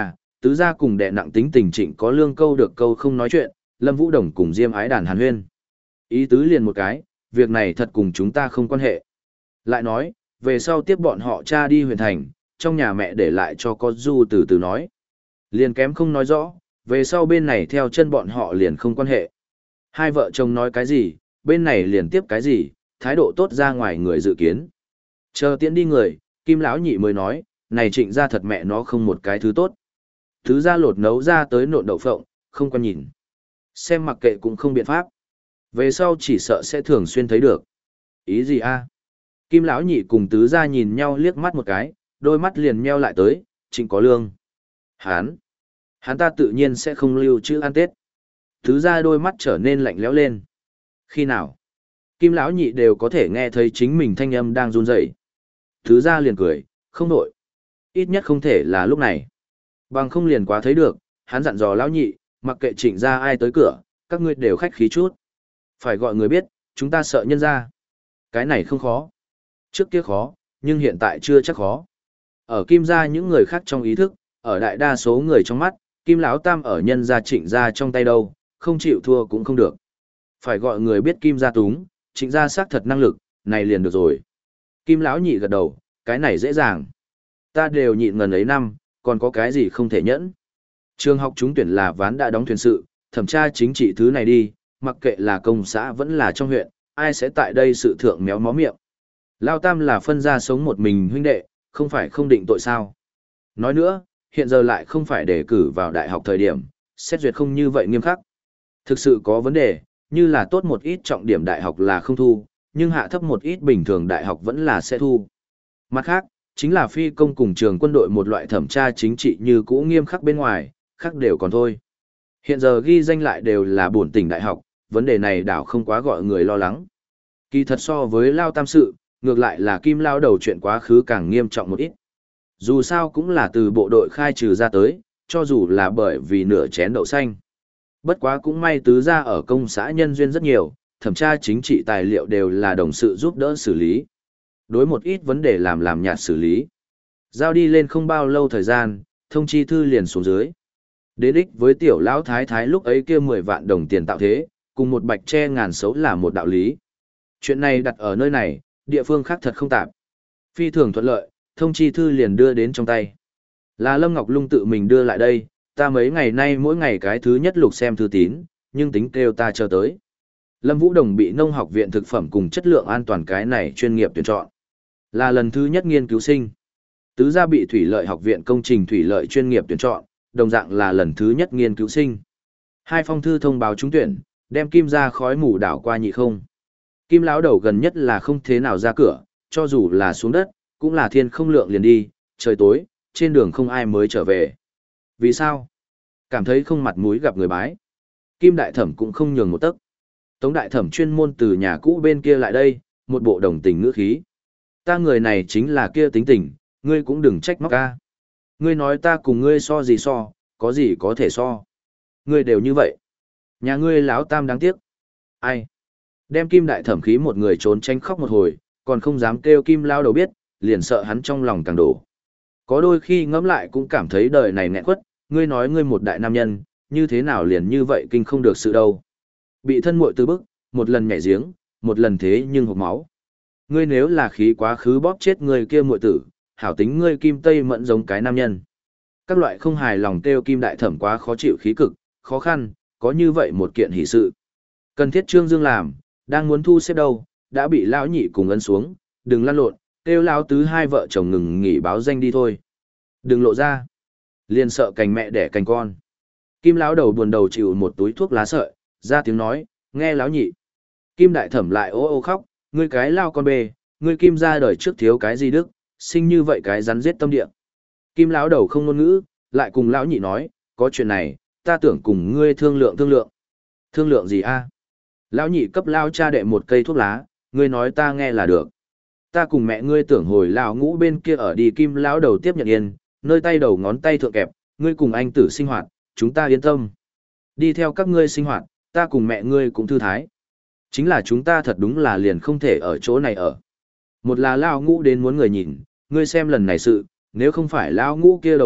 Tứ gia cùng đệ nặng tính tình Trịnh Có Lương câu được câu không nói chuyện, Lâm Vũ Đồng cùng Diêm Ái Đàn hàn huyên. Ý tứ liền một cái, việc này thật cùng chúng ta không quan hệ. Lại nói, về sau tiếp bọn họ cha đi huyện thành, trong nhà mẹ để lại cho có du từ từ nói. Liền kém không nói rõ, về sau bên này theo chân bọn họ liền không quan hệ. Hai vợ chồng nói cái gì, bên này liền tiếp cái gì, thái độ tốt ra ngoài người dự kiến. Chờ tiễn đi người, Kim lão nhị mới nói, này Trịnh gia thật mẹ nó không một cái thứ tốt. Thứ gia lột nấu ra tới nộn đậu phộng, không quan nhìn. Xem mặc kệ cũng không biện pháp. Về sau chỉ sợ sẽ thường xuyên thấy được. Ý gì a? Kim lão nhị cùng tứ gia nhìn nhau liếc mắt một cái, đôi mắt liền meo lại tới, Trịnh Có Lương. Hán, hắn ta tự nhiên sẽ không lưu trữ ăn Tết. Tứ gia đôi mắt trở nên lạnh lẽo lên. Khi nào? Kim lão nhị đều có thể nghe thấy chính mình thanh âm đang run rẩy. Tứ gia liền cười, không nổi. Ít nhất không thể là lúc này. Bằng không liền quá thấy được, hắn dặn dò lão nhị, mặc kệ Trịnh gia ai tới cửa, các ngươi đều khách khí chút. Phải gọi người biết, chúng ta sợ nhân ra. Cái này không khó. Trước kia khó, nhưng hiện tại chưa chắc khó. Ở Kim gia những người khác trong ý thức, ở đại đa số người trong mắt, Kim lão tam ở nhân gia Trịnh gia trong tay đâu, không chịu thua cũng không được. Phải gọi người biết Kim gia túng, Trịnh gia xác thật năng lực, này liền được rồi. Kim lão nhị gật đầu, cái này dễ dàng. Ta đều nhịn ngần ấy năm, còn có cái gì không thể nhẫn. Trường học trúng tuyển là ván đã đóng thuyền sự, thẩm tra chính trị thứ này đi, mặc kệ là công xã vẫn là trong huyện, ai sẽ tại đây sự thượng méo mó miệng. Lao tam là phân ra sống một mình huynh đệ, không phải không định tội sao. Nói nữa, hiện giờ lại không phải đề cử vào đại học thời điểm, xét duyệt không như vậy nghiêm khắc. Thực sự có vấn đề, như là tốt một ít trọng điểm đại học là không thu, nhưng hạ thấp một ít bình thường đại học vẫn là sẽ thu. Mặt khác, chính là phi công cùng trường quân đội một loại thẩm tra chính trị như cũ nghiêm khắc bên ngoài, khác đều còn thôi. Hiện giờ ghi danh lại đều là bổn tỉnh đại học, vấn đề này đảo không quá gọi người lo lắng. Kỳ thật so với Lao Tam sự, ngược lại là Kim Lao đầu chuyện quá khứ càng nghiêm trọng một ít. Dù sao cũng là từ bộ đội khai trừ ra tới, cho dù là bởi vì nửa chén đậu xanh. Bất quá cũng may tứ ra ở công xã nhân duyên rất nhiều, thẩm tra chính trị tài liệu đều là đồng sự giúp đỡ xử lý. Đối một ít vấn đề làm làm nhạt xử lý. Giao đi lên không bao lâu thời gian, thông chi thư liền xuống dưới. Đến ích với tiểu lão thái thái lúc ấy kia mười vạn đồng tiền tạo thế, cùng một bạch tre ngàn xấu là một đạo lý. Chuyện này đặt ở nơi này, địa phương khác thật không tạp. Phi thường thuận lợi, thông chi thư liền đưa đến trong tay. Là Lâm Ngọc Lung tự mình đưa lại đây, ta mấy ngày nay mỗi ngày cái thứ nhất lục xem thư tín, nhưng tính kêu ta chờ tới. Lâm Vũ Đồng bị nông học viện thực phẩm cùng chất lượng an toàn cái này chuyên nghiệp tuyển chọn. Là lần thứ nhất nghiên cứu sinh. Tứ gia bị thủy lợi học viện công trình thủy lợi chuyên nghiệp tuyển chọn, đồng dạng là lần thứ nhất nghiên cứu sinh. Hai phong thư thông báo trúng tuyển, đem Kim ra khói mù đảo qua nhị không. Kim lão đầu gần nhất là không thế nào ra cửa, cho dù là xuống đất, cũng là thiên không lượng liền đi, trời tối, trên đường không ai mới trở về. Vì sao? Cảm thấy không mặt mũi gặp người bái. Kim đại thẩm cũng không nhường một tấc. Tống đại thẩm chuyên môn từ nhà cũ bên kia lại đây, một bộ đồng tình ngữ khí. Ta người này chính là kia tính tình, ngươi cũng đừng trách móc ca. Ngươi nói ta cùng ngươi so gì so, có gì có thể so. Ngươi đều như vậy. Nhà ngươi láo tam đáng tiếc. Ai? Đem Kim đại thẩm khí một người trốn tránh khóc một hồi, còn không dám kêu Kim lao đầu biết, liền sợ hắn trong lòng càng đổ. Có đôi khi ngẫm lại cũng cảm thấy đời này nghẹn quất, ngươi nói ngươi một đại nam nhân, như thế nào liền như vậy kinh không được sự đâu. Bị thân muội từ bức, một lần nhảy giếng, một lần thế nhưng hộc máu. Ngươi nếu là khí quá khứ bóp chết người kia muội tử, hảo tính ngươi Kim Tây Mẫn giống cái nam nhân. Các loại không hài lòng kêu Kim đại thẩm quá khó chịu khí cực, khó khăn, có như vậy một kiện hỷ sự. Cần thiết Trương Dương làm, đang muốn thu xếp đâu, đã bị lão nhị cùng ấn xuống, đừng lăn lộn, kêu lão tứ hai vợ chồng ngừng nghỉ báo danh đi thôi. Đừng lộ ra. Liền sợ cành mẹ đẻ cành con. Kim lão đầu buồn đầu chịu một túi thuốc lá sợi, ra tiếng nói, nghe lão nhị. Kim đại thẩm lại ô ô khóc, ngươi cái lao con bê, ngươi Kim ra đời trước thiếu cái gì đức, sinh như vậy cái rắn giết tâm địa. Kim lão đầu không ngôn ngữ, lại cùng lão nhị nói, có chuyện này, ta tưởng cùng ngươi thương lượng thương lượng. Thương lượng gì a? Lão nhị cấp lao cha đệ một cây thuốc lá, ngươi nói ta nghe là được. Ta cùng mẹ ngươi tưởng hồi lão ngũ bên kia ở đi. Kim lão đầu tiếp nhận yên, nơi tay đầu ngón tay thượng kẹp, ngươi cùng anh tử sinh hoạt, chúng ta yên tâm. Đi theo các ngươi sinh hoạt, ta cùng mẹ ngươi cũng thư thái. Chính là chúng ta thật đúng là liền không thể ở chỗ này ở. Một là lão ngũ đến muốn người nhìn, ngươi xem lần này sự, nếu không phải lão ngũ kia đầu óc,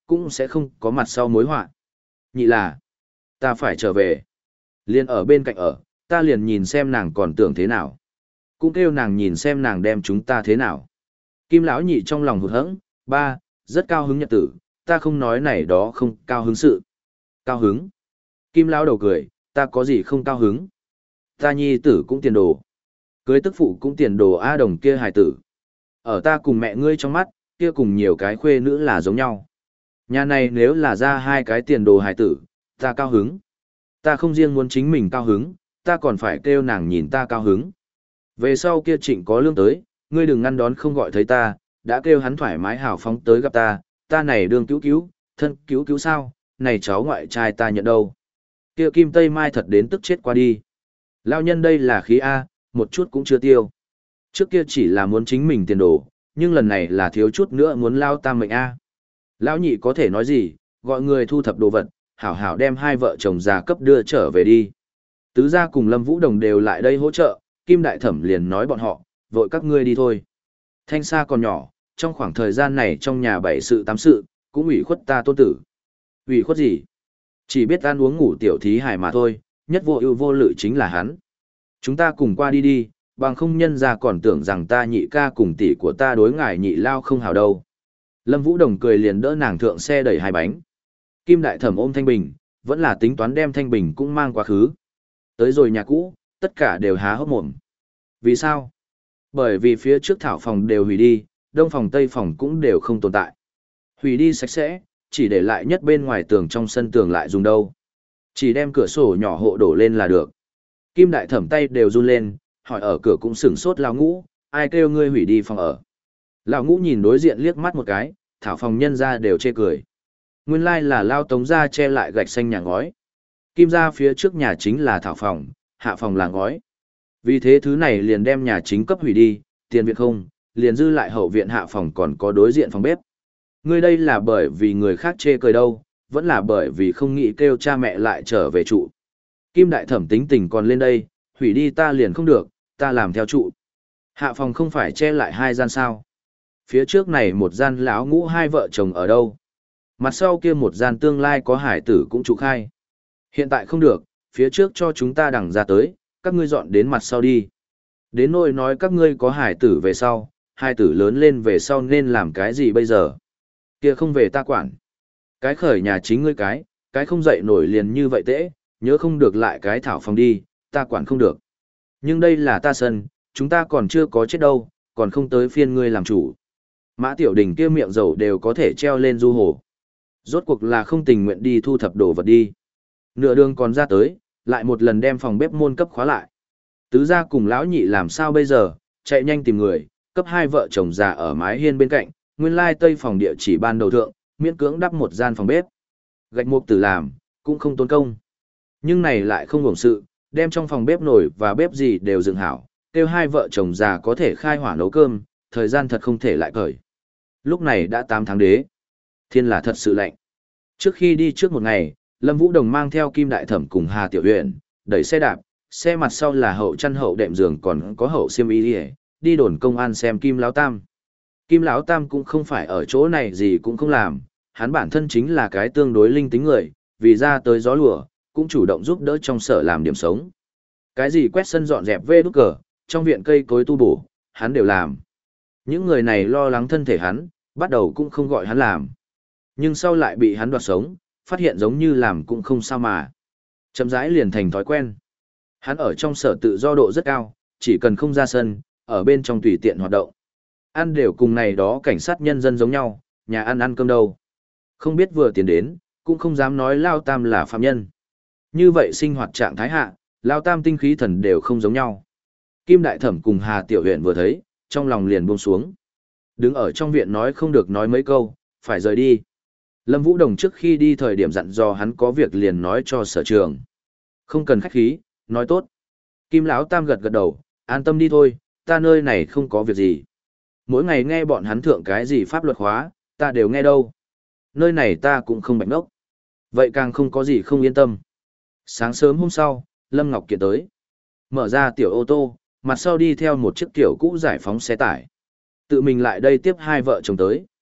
cũng sẽ không có mặt sau mối họa. Nhị là, ta phải trở về. Liền ở bên cạnh ở, ta liền nhìn xem nàng còn tưởng thế nào. Cũng kêu nàng nhìn xem nàng đem chúng ta thế nào. Kim lão nhị trong lòng hụt hẫng, ba, rất cao hứng nhật tử, ta không nói này đó không cao hứng sự. Cao hứng. Kim lão đầu cười, ta có gì không cao hứng. Ta nhi tử cũng tiền đồ. Cưới tức phụ cũng tiền đồ A Đồng kia hài tử. Ở ta cùng mẹ ngươi trong mắt, kia cùng nhiều cái khuê nữ là giống nhau. Nhà này nếu là ra hai cái tiền đồ hài tử, ta cao hứng. Ta không riêng muốn chính mình cao hứng, ta còn phải kêu nàng nhìn ta cao hứng. Về sau kia Trịnh có lương tới, ngươi đừng ngăn đón không gọi thấy ta, đã kêu hắn thoải mái hào phóng tới gặp ta, ta này đương cứu cứu, thân cứu cứu sao, này cháu ngoại trai ta nhận đâu. Kia Kim Tây Mai thật đến tức chết qua đi. Lao nhân đây là khí A, một chút cũng chưa tiêu. Trước kia chỉ là muốn chính mình tiền đồ, nhưng lần này là thiếu chút nữa muốn lao tam mệnh A. Lão nhị có thể nói gì, gọi người thu thập đồ vật, hảo hảo đem hai vợ chồng già cấp đưa trở về đi. Tứ gia cùng Lâm Vũ Đồng đều lại đây hỗ trợ, Kim Đại Thẩm liền nói bọn họ, vội các ngươi đi thôi. Thanh Sa còn nhỏ, trong khoảng thời gian này trong nhà bảy sự tám sự, cũng ủy khuất ta tôn tử. Ủy khuất gì? Chỉ biết ăn uống ngủ tiểu thí hài mà thôi, nhất vô ưu vô lự chính là hắn. Chúng ta cùng qua đi đi, bằng không nhân ra còn tưởng rằng ta nhị ca cùng tỷ của ta đối ngài nhị lao không hào đâu. Lâm Vũ Đồng cười liền đỡ nàng thượng xe đẩy hai bánh. Kim Đại Thẩm ôm Thanh Bình, vẫn là tính toán đem Thanh Bình cũng mang quá khứ. Tới rồi nhà cũ, tất cả đều há hốc mồm. Vì sao? Bởi vì phía trước thảo phòng đều hủy đi, đông phòng tây phòng cũng đều không tồn tại. Hủy đi sạch sẽ, chỉ để lại nhất bên ngoài tường trong sân tường lại dùng đâu. Chỉ đem cửa sổ nhỏ hộ đổ lên là được. Kim Đại Thẩm tay đều run lên, hỏi ở cửa cũng sửng sốt Lão Ngũ, ai kêu ngươi hủy đi phòng ở. Lão Ngũ nhìn đối diện liếc mắt một cái, thảo phòng nhân ra đều chê cười. Nguyên lai là Lao Tống gia che lại gạch xanh nhà ngói. Kim gia phía trước nhà chính là thảo phòng, hạ phòng là ngói. Vì thế thứ này liền đem nhà chính cấp hủy đi, tiền viện không, liền dư lại hậu viện hạ phòng còn có đối diện phòng bếp. Ngươi đây là bởi vì người khác chê cười đâu, vẫn là bởi vì không nghĩ kêu cha mẹ lại trở về trụ. Kim Đại Thẩm tính tình còn lên đây, hủy đi ta liền không được, ta làm theo trụ. Hạ phòng không phải che lại hai gian sao. Phía trước này một gian lão Ngũ hai vợ chồng ở đâu. Mặt sau kia một gian tương lai có hải tử cũng trụ khai. Hiện tại không được, phía trước cho chúng ta đằng ra tới, các ngươi dọn đến mặt sau đi. Đến nỗi nói các ngươi có hải tử về sau, hải tử lớn lên về sau nên làm cái gì bây giờ. Kia không về ta quản. Cái khởi nhà chính ngươi cái, cái không dậy nổi liền như vậy tễ, nhớ không được lại cái thảo phòng đi, ta quản không được. Nhưng đây là ta sân, chúng ta còn chưa có chết đâu, còn không tới phiên ngươi làm chủ. Mã Tiểu Đình kia miệng dầu đều có thể treo lên du hồ. Rốt cuộc là không tình nguyện đi thu thập đồ vật đi. Nửa đường còn ra tới, lại một lần đem phòng bếp môn cấp khóa lại. Tứ gia cùng lão nhị làm sao bây giờ, chạy nhanh tìm người, cấp hai vợ chồng già ở mái hiên bên cạnh, nguyên lai tây phòng địa chỉ ban đầu thượng, miễn cưỡng đắp một gian phòng bếp. Gạch mục tử làm, cũng không tốn công. Nhưng này lại không hưởng sự, đem trong phòng bếp nồi và bếp gì đều dựng hảo, kêu hai vợ chồng già có thể khai hỏa nấu cơm, thời gian thật không thể lại cởi. Lúc này đã tám tháng đế. Thiên là thật sự lạnh. Trước khi đi trước một ngày, Lâm Vũ Đồng mang theo Kim Đại Thẩm cùng Hà Tiểu Uyển, đẩy xe đạp, xe mặt sau là hậu chăn hậu đệm giường còn có hậu xiêm y đi, đi đồn công an xem Kim Lão Tam. Kim Lão Tam cũng không phải ở chỗ này gì cũng không làm, hắn bản thân chính là cái tương đối linh tính người, vì ra tới gió lùa, cũng chủ động giúp đỡ trong sở làm điểm sống. Cái gì quét sân dọn dẹp vê đút cờ, trong viện cây cối tu bổ, hắn đều làm. Những người này lo lắng thân thể hắn, bắt đầu cũng không gọi hắn làm. Nhưng sau lại bị hắn đoạt sống, phát hiện giống như làm cũng không sao mà. Chậm rãi liền thành thói quen. Hắn ở trong sở tự do độ rất cao, chỉ cần không ra sân, ở bên trong tùy tiện hoạt động. Ăn đều cùng này đó cảnh sát nhân dân giống nhau, nhà ăn ăn cơm đâu. Không biết vừa tiến đến, cũng không dám nói Lao Tam là phạm nhân. Như vậy sinh hoạt trạng thái hạ, Lao Tam tinh khí thần đều không giống nhau. Kim Đại Thẩm cùng Hà Tiểu Uyển vừa thấy, trong lòng liền buông xuống. Đứng ở trong viện nói không được nói mấy câu, phải rời đi. Lâm Vũ Đồng trước khi đi thời điểm dặn dò hắn có việc liền nói cho sở trường. Không cần khách khí, nói tốt. Kim Lão Tam gật gật đầu, an tâm đi thôi, ta nơi này không có việc gì. Mỗi ngày nghe bọn hắn thượng cái gì pháp luật hóa, ta đều nghe đâu. Nơi này ta cũng không bạch ngốc. Vậy càng không có gì không yên tâm. Sáng sớm hôm sau, Lâm Ngọc Kiện tới. Mở ra tiểu ô tô, mặt sau đi theo một chiếc kiểu cũ giải phóng xe tải. Tự mình lại đây tiếp hai vợ chồng tới.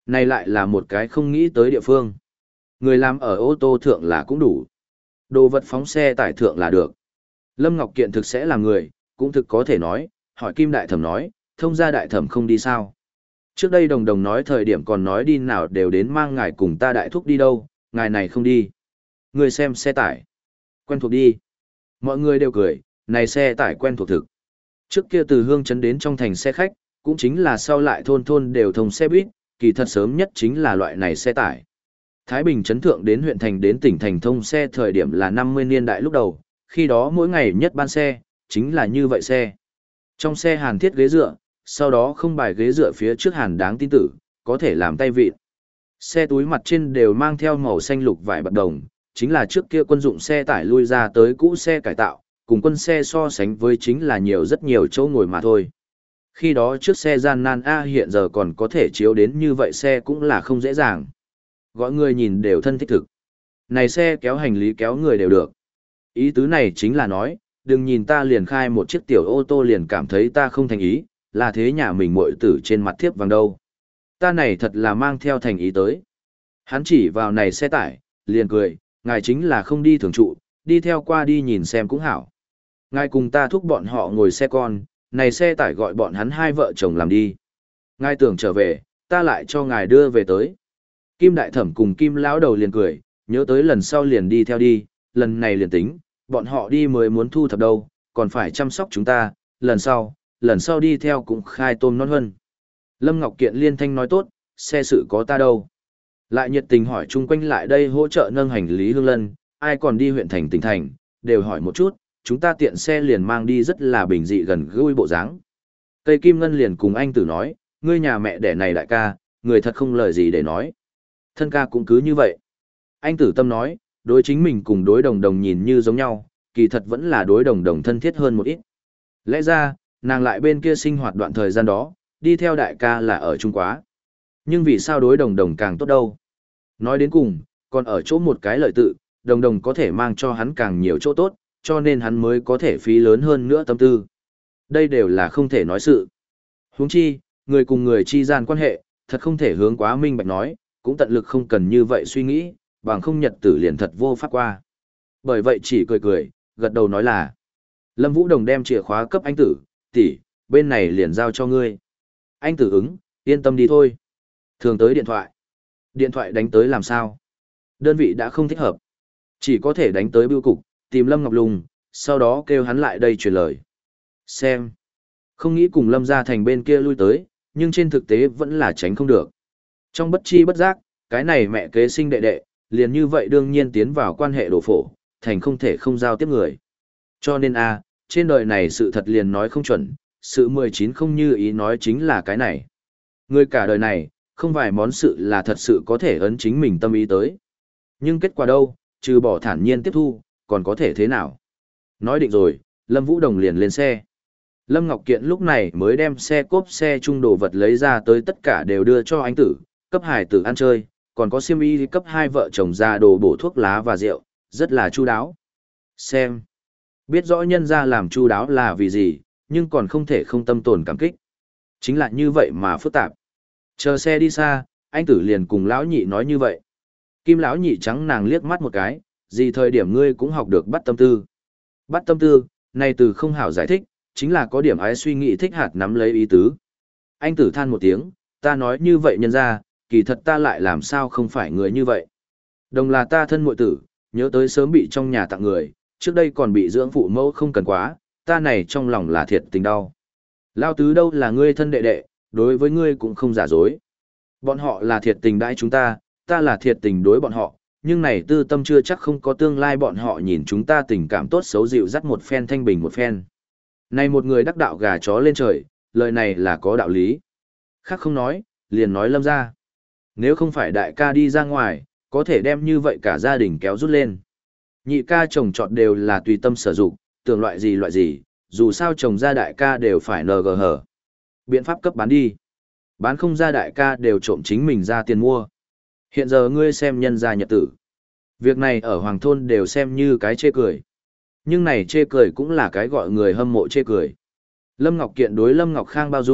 Này lại là một cái không nghĩ tới địa phương. Người làm ở ô tô thượng là cũng đủ. Đồ vật phóng xe tải thượng là được. Lâm Ngọc Kiện thực sẽ là người, cũng thực có thể nói, hỏi Kim Đại Thẩm nói, thông gia Đại Thẩm không đi sao. Trước đây đồng đồng nói thời điểm còn nói đi nào đều đến mang ngài cùng ta đại thúc đi đâu, ngài này không đi. Người xem xe tải. Quen thuộc đi. Mọi người đều cười, này xe tải quen thuộc thực. Trước kia từ Hương Trấn đến trong thành xe khách, cũng chính là sau lại thôn thôn đều thông xe buýt, kỳ thật sớm nhất chính là loại này xe tải. Thái Bình Trấn Thượng đến huyện thành đến tỉnh thành thông xe thời điểm là năm mươi niên đại lúc đầu, khi đó mỗi ngày nhất ban xe, chính là như vậy xe. Trong xe hàn thiết ghế dựa, sau đó không bài ghế dựa phía trước hàn đáng tin tử, có thể làm tay vịt. Xe túi mặt trên đều mang theo màu xanh lục vải bạc đồng, chính là trước kia quân dụng xe tải lui ra tới cũ xe cải tạo, cùng quân xe so sánh với chính là nhiều rất nhiều chỗ ngồi mà thôi. Khi đó trước xe gian nan A hiện giờ còn có thể chiếu đến như vậy xe cũng là không dễ dàng. Gọi người nhìn đều thân thích thực. Này xe kéo hành lý kéo người đều được. Ý tứ này chính là nói, đừng nhìn ta liền khai một chiếc tiểu ô tô liền cảm thấy ta không thành ý, là thế nhà mình muội tử trên mặt thiếp vàng đâu. Ta này thật là mang theo thành ý tới. Hắn chỉ vào này xe tải, liền cười, ngài chính là không đi thường trụ, đi theo qua đi nhìn xem cũng hảo. Ngài cùng ta thúc bọn họ ngồi xe con, này xe tải gọi bọn hắn hai vợ chồng làm đi. Ngài tưởng trở về, ta lại cho ngài đưa về tới. Kim Đại Thẩm cùng Kim Lão Đầu liền cười, nhớ tới lần sau liền đi theo đi, lần này liền tính, bọn họ đi mới muốn thu thập đâu, còn phải chăm sóc chúng ta, lần sau, lần sau đi theo cũng khai tôm non hơn. Lâm Ngọc Kiện liên thanh nói tốt, xe sự có ta đâu. Lại nhiệt tình hỏi chung quanh lại đây hỗ trợ nâng hành lý Hương Lân, ai còn đi huyện thành tỉnh thành, đều hỏi một chút, chúng ta tiện xe liền mang đi rất là bình dị gần gũi bộ dáng. Cây Kim Ngân liền cùng anh tử nói, ngươi nhà mẹ đẻ này đại ca, người thật không lời gì để nói. Thân ca cũng cứ như vậy. Anh tử tâm nói, đối chính mình cùng đối đồng đồng nhìn như giống nhau, kỳ thật vẫn là đối đồng đồng thân thiết hơn một ít. Lẽ ra, nàng lại bên kia sinh hoạt đoạn thời gian đó, đi theo đại ca là ở Trung Quá. Nhưng vì sao đối đồng đồng càng tốt đâu? Nói đến cùng, còn ở chỗ một cái lợi tự, đồng đồng có thể mang cho hắn càng nhiều chỗ tốt, cho nên hắn mới có thể phí lớn hơn nữa tâm tư. Đây đều là không thể nói sự. Huống chi, người cùng người chi gian quan hệ, thật không thể hướng quá minh bạch nói, cũng tận lực không cần như vậy suy nghĩ, bằng không nhật tử liền thật vô pháp qua. Bởi vậy chỉ cười cười, gật đầu nói là. Lâm Vũ Đồng đem chìa khóa cấp anh tử, tỷ, bên này liền giao cho ngươi. Anh tử ứng, yên tâm đi thôi. Thường tới điện thoại. Điện thoại đánh tới làm sao? Đơn vị đã không thích hợp. Chỉ có thể đánh tới bưu cục, tìm Lâm Ngọc Lùng, sau đó kêu hắn lại đây truyền lời. Xem. Không nghĩ cùng Lâm gia thành bên kia lui tới, nhưng trên thực tế vẫn là tránh không được. Trong bất chi bất giác, cái này mẹ kế sinh đệ đệ, liền như vậy đương nhiên tiến vào quan hệ đổ phổ, thành không thể không giao tiếp người. Cho nên a, trên đời này sự thật liền nói không chuẩn, sự mười chín không như ý nói chính là cái này. Người cả đời này, không vài món sự là thật sự có thể ấn chính mình tâm ý tới. Nhưng kết quả đâu, trừ bỏ thản nhiên tiếp thu, còn có thể thế nào? Nói định rồi, Lâm Vũ Đồng liền lên xe. Lâm Ngọc Kiện lúc này mới đem xe cốp xe chung đồ vật lấy ra tới tất cả đều đưa cho anh tử, cấp hải tử ăn chơi, còn có xiêm y cấp hai vợ chồng ra đồ bổ thuốc lá và rượu, rất là chu đáo. Xem, biết rõ nhân ra làm chu đáo là vì gì, nhưng còn không thể không tâm tồn cảm kích. Chính là như vậy mà phức tạp. Chờ xe đi xa, anh tử liền cùng lão nhị nói như vậy. Kim lão nhị trắng nàng liếc mắt một cái, gì thời điểm ngươi cũng học được bắt tâm tư. Bắt tâm tư, này từ không hảo giải thích, chính là có điểm ái suy nghĩ thích hạt nắm lấy ý tứ. Anh tử than một tiếng, ta nói như vậy nhân ra, kỳ thật ta lại làm sao không phải người như vậy. Đồng là ta thân muội tử, nhớ tới sớm bị trong nhà tặng người, trước đây còn bị dưỡng phụ mẫu không cần quá, ta này trong lòng là thiệt tình đau. Lao tứ đâu là ngươi thân đệ đệ, đối với ngươi cũng không giả dối. Bọn họ là thiệt tình đãi chúng ta, ta là thiệt tình đối bọn họ, nhưng này tư tâm chưa chắc không có tương lai bọn họ nhìn chúng ta tình cảm tốt xấu dịu dắt một phen thanh bình một phen. Này một người đắc đạo gà chó lên trời, lời này là có đạo lý. Khác không nói, liền nói Lâm ra. Nếu không phải đại ca đi ra ngoài, có thể đem như vậy cả gia đình kéo rút lên. Nhị ca chồng chọn đều là tùy tâm sử dụng, tưởng loại gì loại gì, dù sao chồng ra đại ca đều phải nờ gờ hở. Biện pháp cấp bán đi. Bán không ra đại ca đều trộm chính mình ra tiền mua. Hiện giờ ngươi xem nhân gia nhật tử. Việc này ở Hoàng Thôn đều xem như cái chê cười. Nhưng này chê cười cũng là cái gọi người hâm mộ chê cười. Lâm Ngọc Kiện đối Lâm Ngọc Khang bao dung,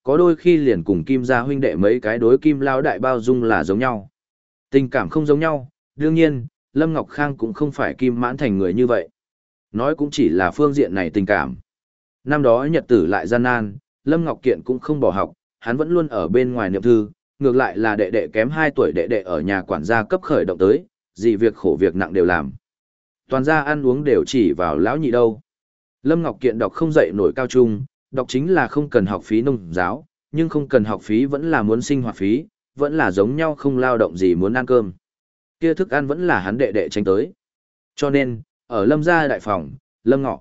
có đôi khi liền cùng Kim gia huynh đệ mấy cái đối Kim lao đại bao dung là giống nhau. Tình cảm không giống nhau, đương nhiên, Lâm Ngọc Khang cũng không phải Kim Mãn Thành người như vậy. Nói cũng chỉ là phương diện này tình cảm. Năm đó nhật tử lại gian nan, Lâm Ngọc Kiện cũng không bỏ học, hắn vẫn luôn ở bên ngoài niệm thư, ngược lại là đệ đệ kém hai tuổi đệ đệ ở nhà quản gia cấp khởi động tới, gì việc khổ việc nặng đều làm. Toàn gia ăn uống đều chỉ vào lão nhị đâu. Lâm Ngọc Kiện đọc không dậy nổi cao trung, đọc chính là không cần học phí nông giáo, nhưng không cần học phí vẫn là muốn sinh hoạt phí, vẫn là giống nhau không lao động gì muốn ăn cơm. Kia thức ăn vẫn là hắn đệ đệ tránh tới. Cho nên, ở Lâm gia đại phòng, Lâm Ngọc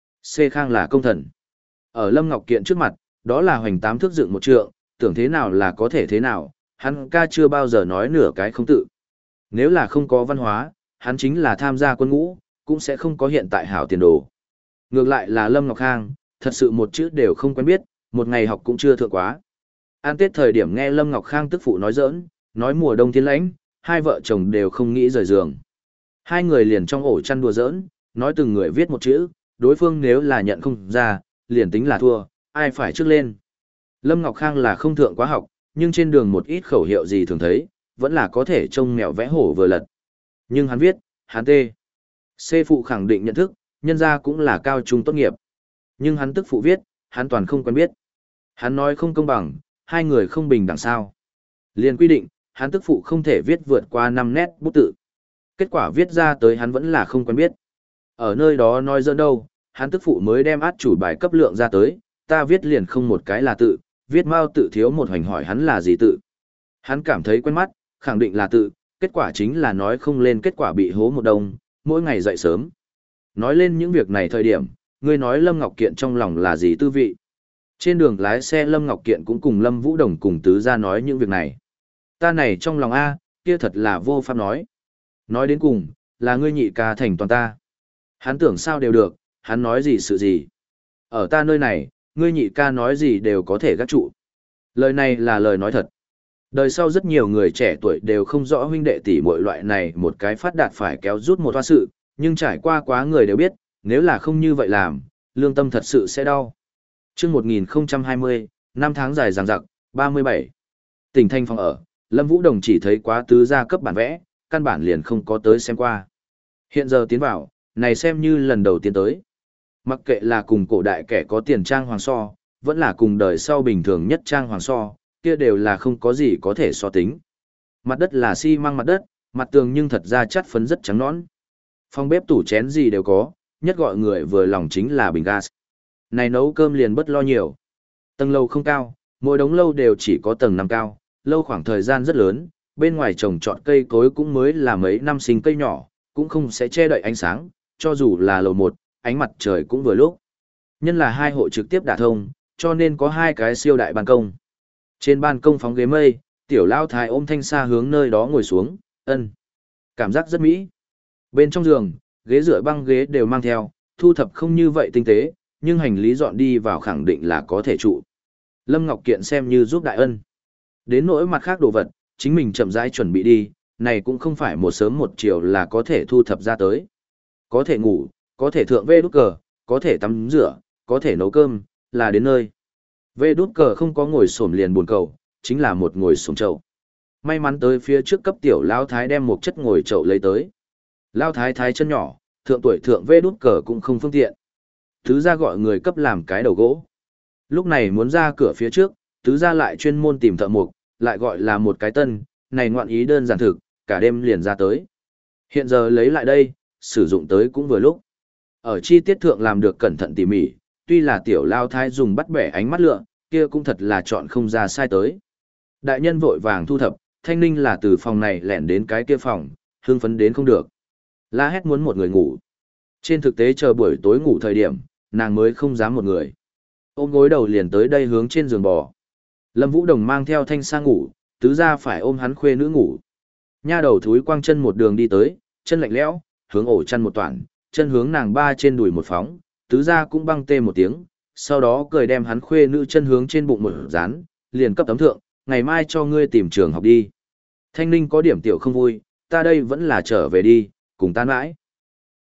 C Khang là công thần. Ở Lâm Ngọc Kiện trước mặt, đó là hoành tám thước dựng một trượng, tưởng thế nào là có thể thế nào, hắn ca chưa bao giờ nói nửa cái không tự. Nếu là không có văn hóa, hắn chính là tham gia quân ngũ, cũng sẽ không có hiện tại hảo tiền đồ. Ngược lại là Lâm Ngọc Khang, thật sự một chữ đều không quen biết, một ngày học cũng chưa thượng quá. An Tết thời điểm nghe Lâm Ngọc Khang tức phụ nói giỡn, nói mùa đông thiên lãnh, hai vợ chồng đều không nghĩ rời giường. Hai người liền trong ổ chăn đùa giỡn, nói từng người viết một chữ, đối phương nếu là nhận không ra, liền tính là thua, ai phải trước lên. Lâm Ngọc Khang là không thượng quá học, nhưng trên đường một ít khẩu hiệu gì thường thấy, vẫn là có thể trông mèo vẽ hổ vừa lật. Nhưng hắn viết, hắn tê. C phụ khẳng định nhận thức, nhân ra cũng là cao trung tốt nghiệp. Nhưng hắn tức phụ viết, hắn toàn không quen biết. Hắn nói không công bằng, hai người không bình đẳng sao. Liền quy định, hắn tức phụ không thể viết vượt qua năm nét bút tự. Kết quả viết ra tới hắn vẫn là không quen biết. Ở nơi đó nói giỡn đâu, hắn tức phụ mới đem át chủ bài cấp lượng ra tới, ta viết liền không một cái là tự, viết mau tự thiếu một hoành hỏi hắn là gì tự. Hắn cảm thấy quen mắt, khẳng định là tự, kết quả chính là nói không lên, kết quả bị hố một đông, mỗi ngày dậy sớm. Nói lên những việc này thời điểm, ngươi nói Lâm Ngọc Kiện trong lòng là gì tư vị. Trên đường lái xe Lâm Ngọc Kiện cũng cùng Lâm Vũ Đồng cùng tứ ra nói những việc này. Ta này trong lòng A, kia thật là vô pháp nói. Nói đến cùng, là ngươi nhị ca thành toàn ta. Hắn tưởng sao đều được, hắn nói gì sự gì. Ở ta nơi này, ngươi nhị ca nói gì đều có thể gác trụ. Lời này là lời nói thật. Đời sau rất nhiều người trẻ tuổi đều không rõ huynh đệ tỷ muội loại này một cái phát đạt phải kéo rút một hoa sự, nhưng trải qua quá người đều biết, nếu là không như vậy làm, lương tâm thật sự sẽ đau. Chương một nghìn không trăm hai mươi, năm tháng dài dằng dặc, ba mươi bảy. Tỉnh Thanh Phong ở, Lâm Vũ Đồng chỉ thấy quá tứ gia cấp bản vẽ, căn bản liền không có tới xem qua. Hiện giờ tiến vào, này xem như lần đầu tiên tới. Mặc kệ là cùng cổ đại kẻ có tiền trang hoàng so, vẫn là cùng đời sau bình thường nhất trang hoàng so, kia đều là không có gì có thể so tính. Mặt đất là xi măng mặt đất, mặt tường nhưng thật ra chất phấn rất trắng nõn. Phòng bếp tủ chén gì đều có, nhất gọi người vừa lòng chính là bình gas. Này nấu cơm liền bất lo nhiều. Tầng lầu không cao, mỗi đống lâu đều chỉ có tầng năm cao, lâu khoảng thời gian rất lớn, bên ngoài trồng trọt cây cối cũng mới là mấy năm sinh cây nhỏ, cũng không sẽ che đậy ánh sáng, cho dù là lầu một, ánh mặt trời cũng vừa lúc. Nhân là hai hộ trực tiếp đả thông, cho nên có hai cái siêu đại ban công. Trên ban công phóng ghế mây, tiểu lao thái ôm thanh xa hướng nơi đó ngồi xuống, ân. Cảm giác rất mỹ. Bên trong giường, ghế rửa băng ghế đều mang theo, thu thập không như vậy tinh tế, nhưng hành lý dọn đi vào khẳng định là có thể trụ. Lâm Ngọc Kiện xem như giúp đại ân. Đến nỗi mặt khác đồ vật, chính mình chậm rãi chuẩn bị đi, này cũng không phải một sớm một chiều là có thể thu thập ra tới. Có thể ngủ, có thể thượng vê đút cờ, có thể tắm rửa, có thể nấu cơm, là đến nơi. Vê đút cờ không có ngồi xổm liền buồn cầu, chính là một ngồi xổm chậu. May mắn tới phía trước cấp tiểu lao thái đem một chất ngồi chậu lấy tới. Lao thái thái chân nhỏ, thượng tuổi thượng vê đút cờ cũng không phương tiện. Tứ gia gọi người cấp làm cái đầu gỗ. Lúc này muốn ra cửa phía trước, tứ gia lại chuyên môn tìm thợ mộc, lại gọi là một cái tân, này ngoạn ý đơn giản thực, cả đêm liền ra tới. Hiện giờ lấy lại đây, sử dụng tới cũng vừa lúc. Ở chi tiết thượng làm được cẩn thận tỉ mỉ, tuy là tiểu lao thái dùng bắt bẻ ánh mắt lựa, kia cũng thật là chọn không ra sai tới. Đại nhân vội vàng thu thập, Thanh Ninh là từ phòng này lẻn đến cái kia phòng, hưng phấn đến không được. La hét muốn một người ngủ. Trên thực tế chờ buổi tối ngủ thời điểm, nàng mới không dám một người. Ôm gối đầu liền tới đây hướng trên giường bò. Lâm Vũ Đồng mang theo Thanh sang ngủ, tứ gia phải ôm hắn khuê nữ ngủ. Nha đầu thúi quang chân một đường đi tới, chân lạnh lẽo, hướng ổ chăn một toản, chân hướng nàng ba trên đùi một phóng, tứ gia cũng băng tê một tiếng, sau đó cười đem hắn khuê nữ chân hướng trên bụng một dán, liền cấp tấm thượng, ngày mai cho ngươi tìm trường học đi. Thanh Ninh có điểm tiểu không vui, ta đây vẫn là trở về đi, cùng ta mãi.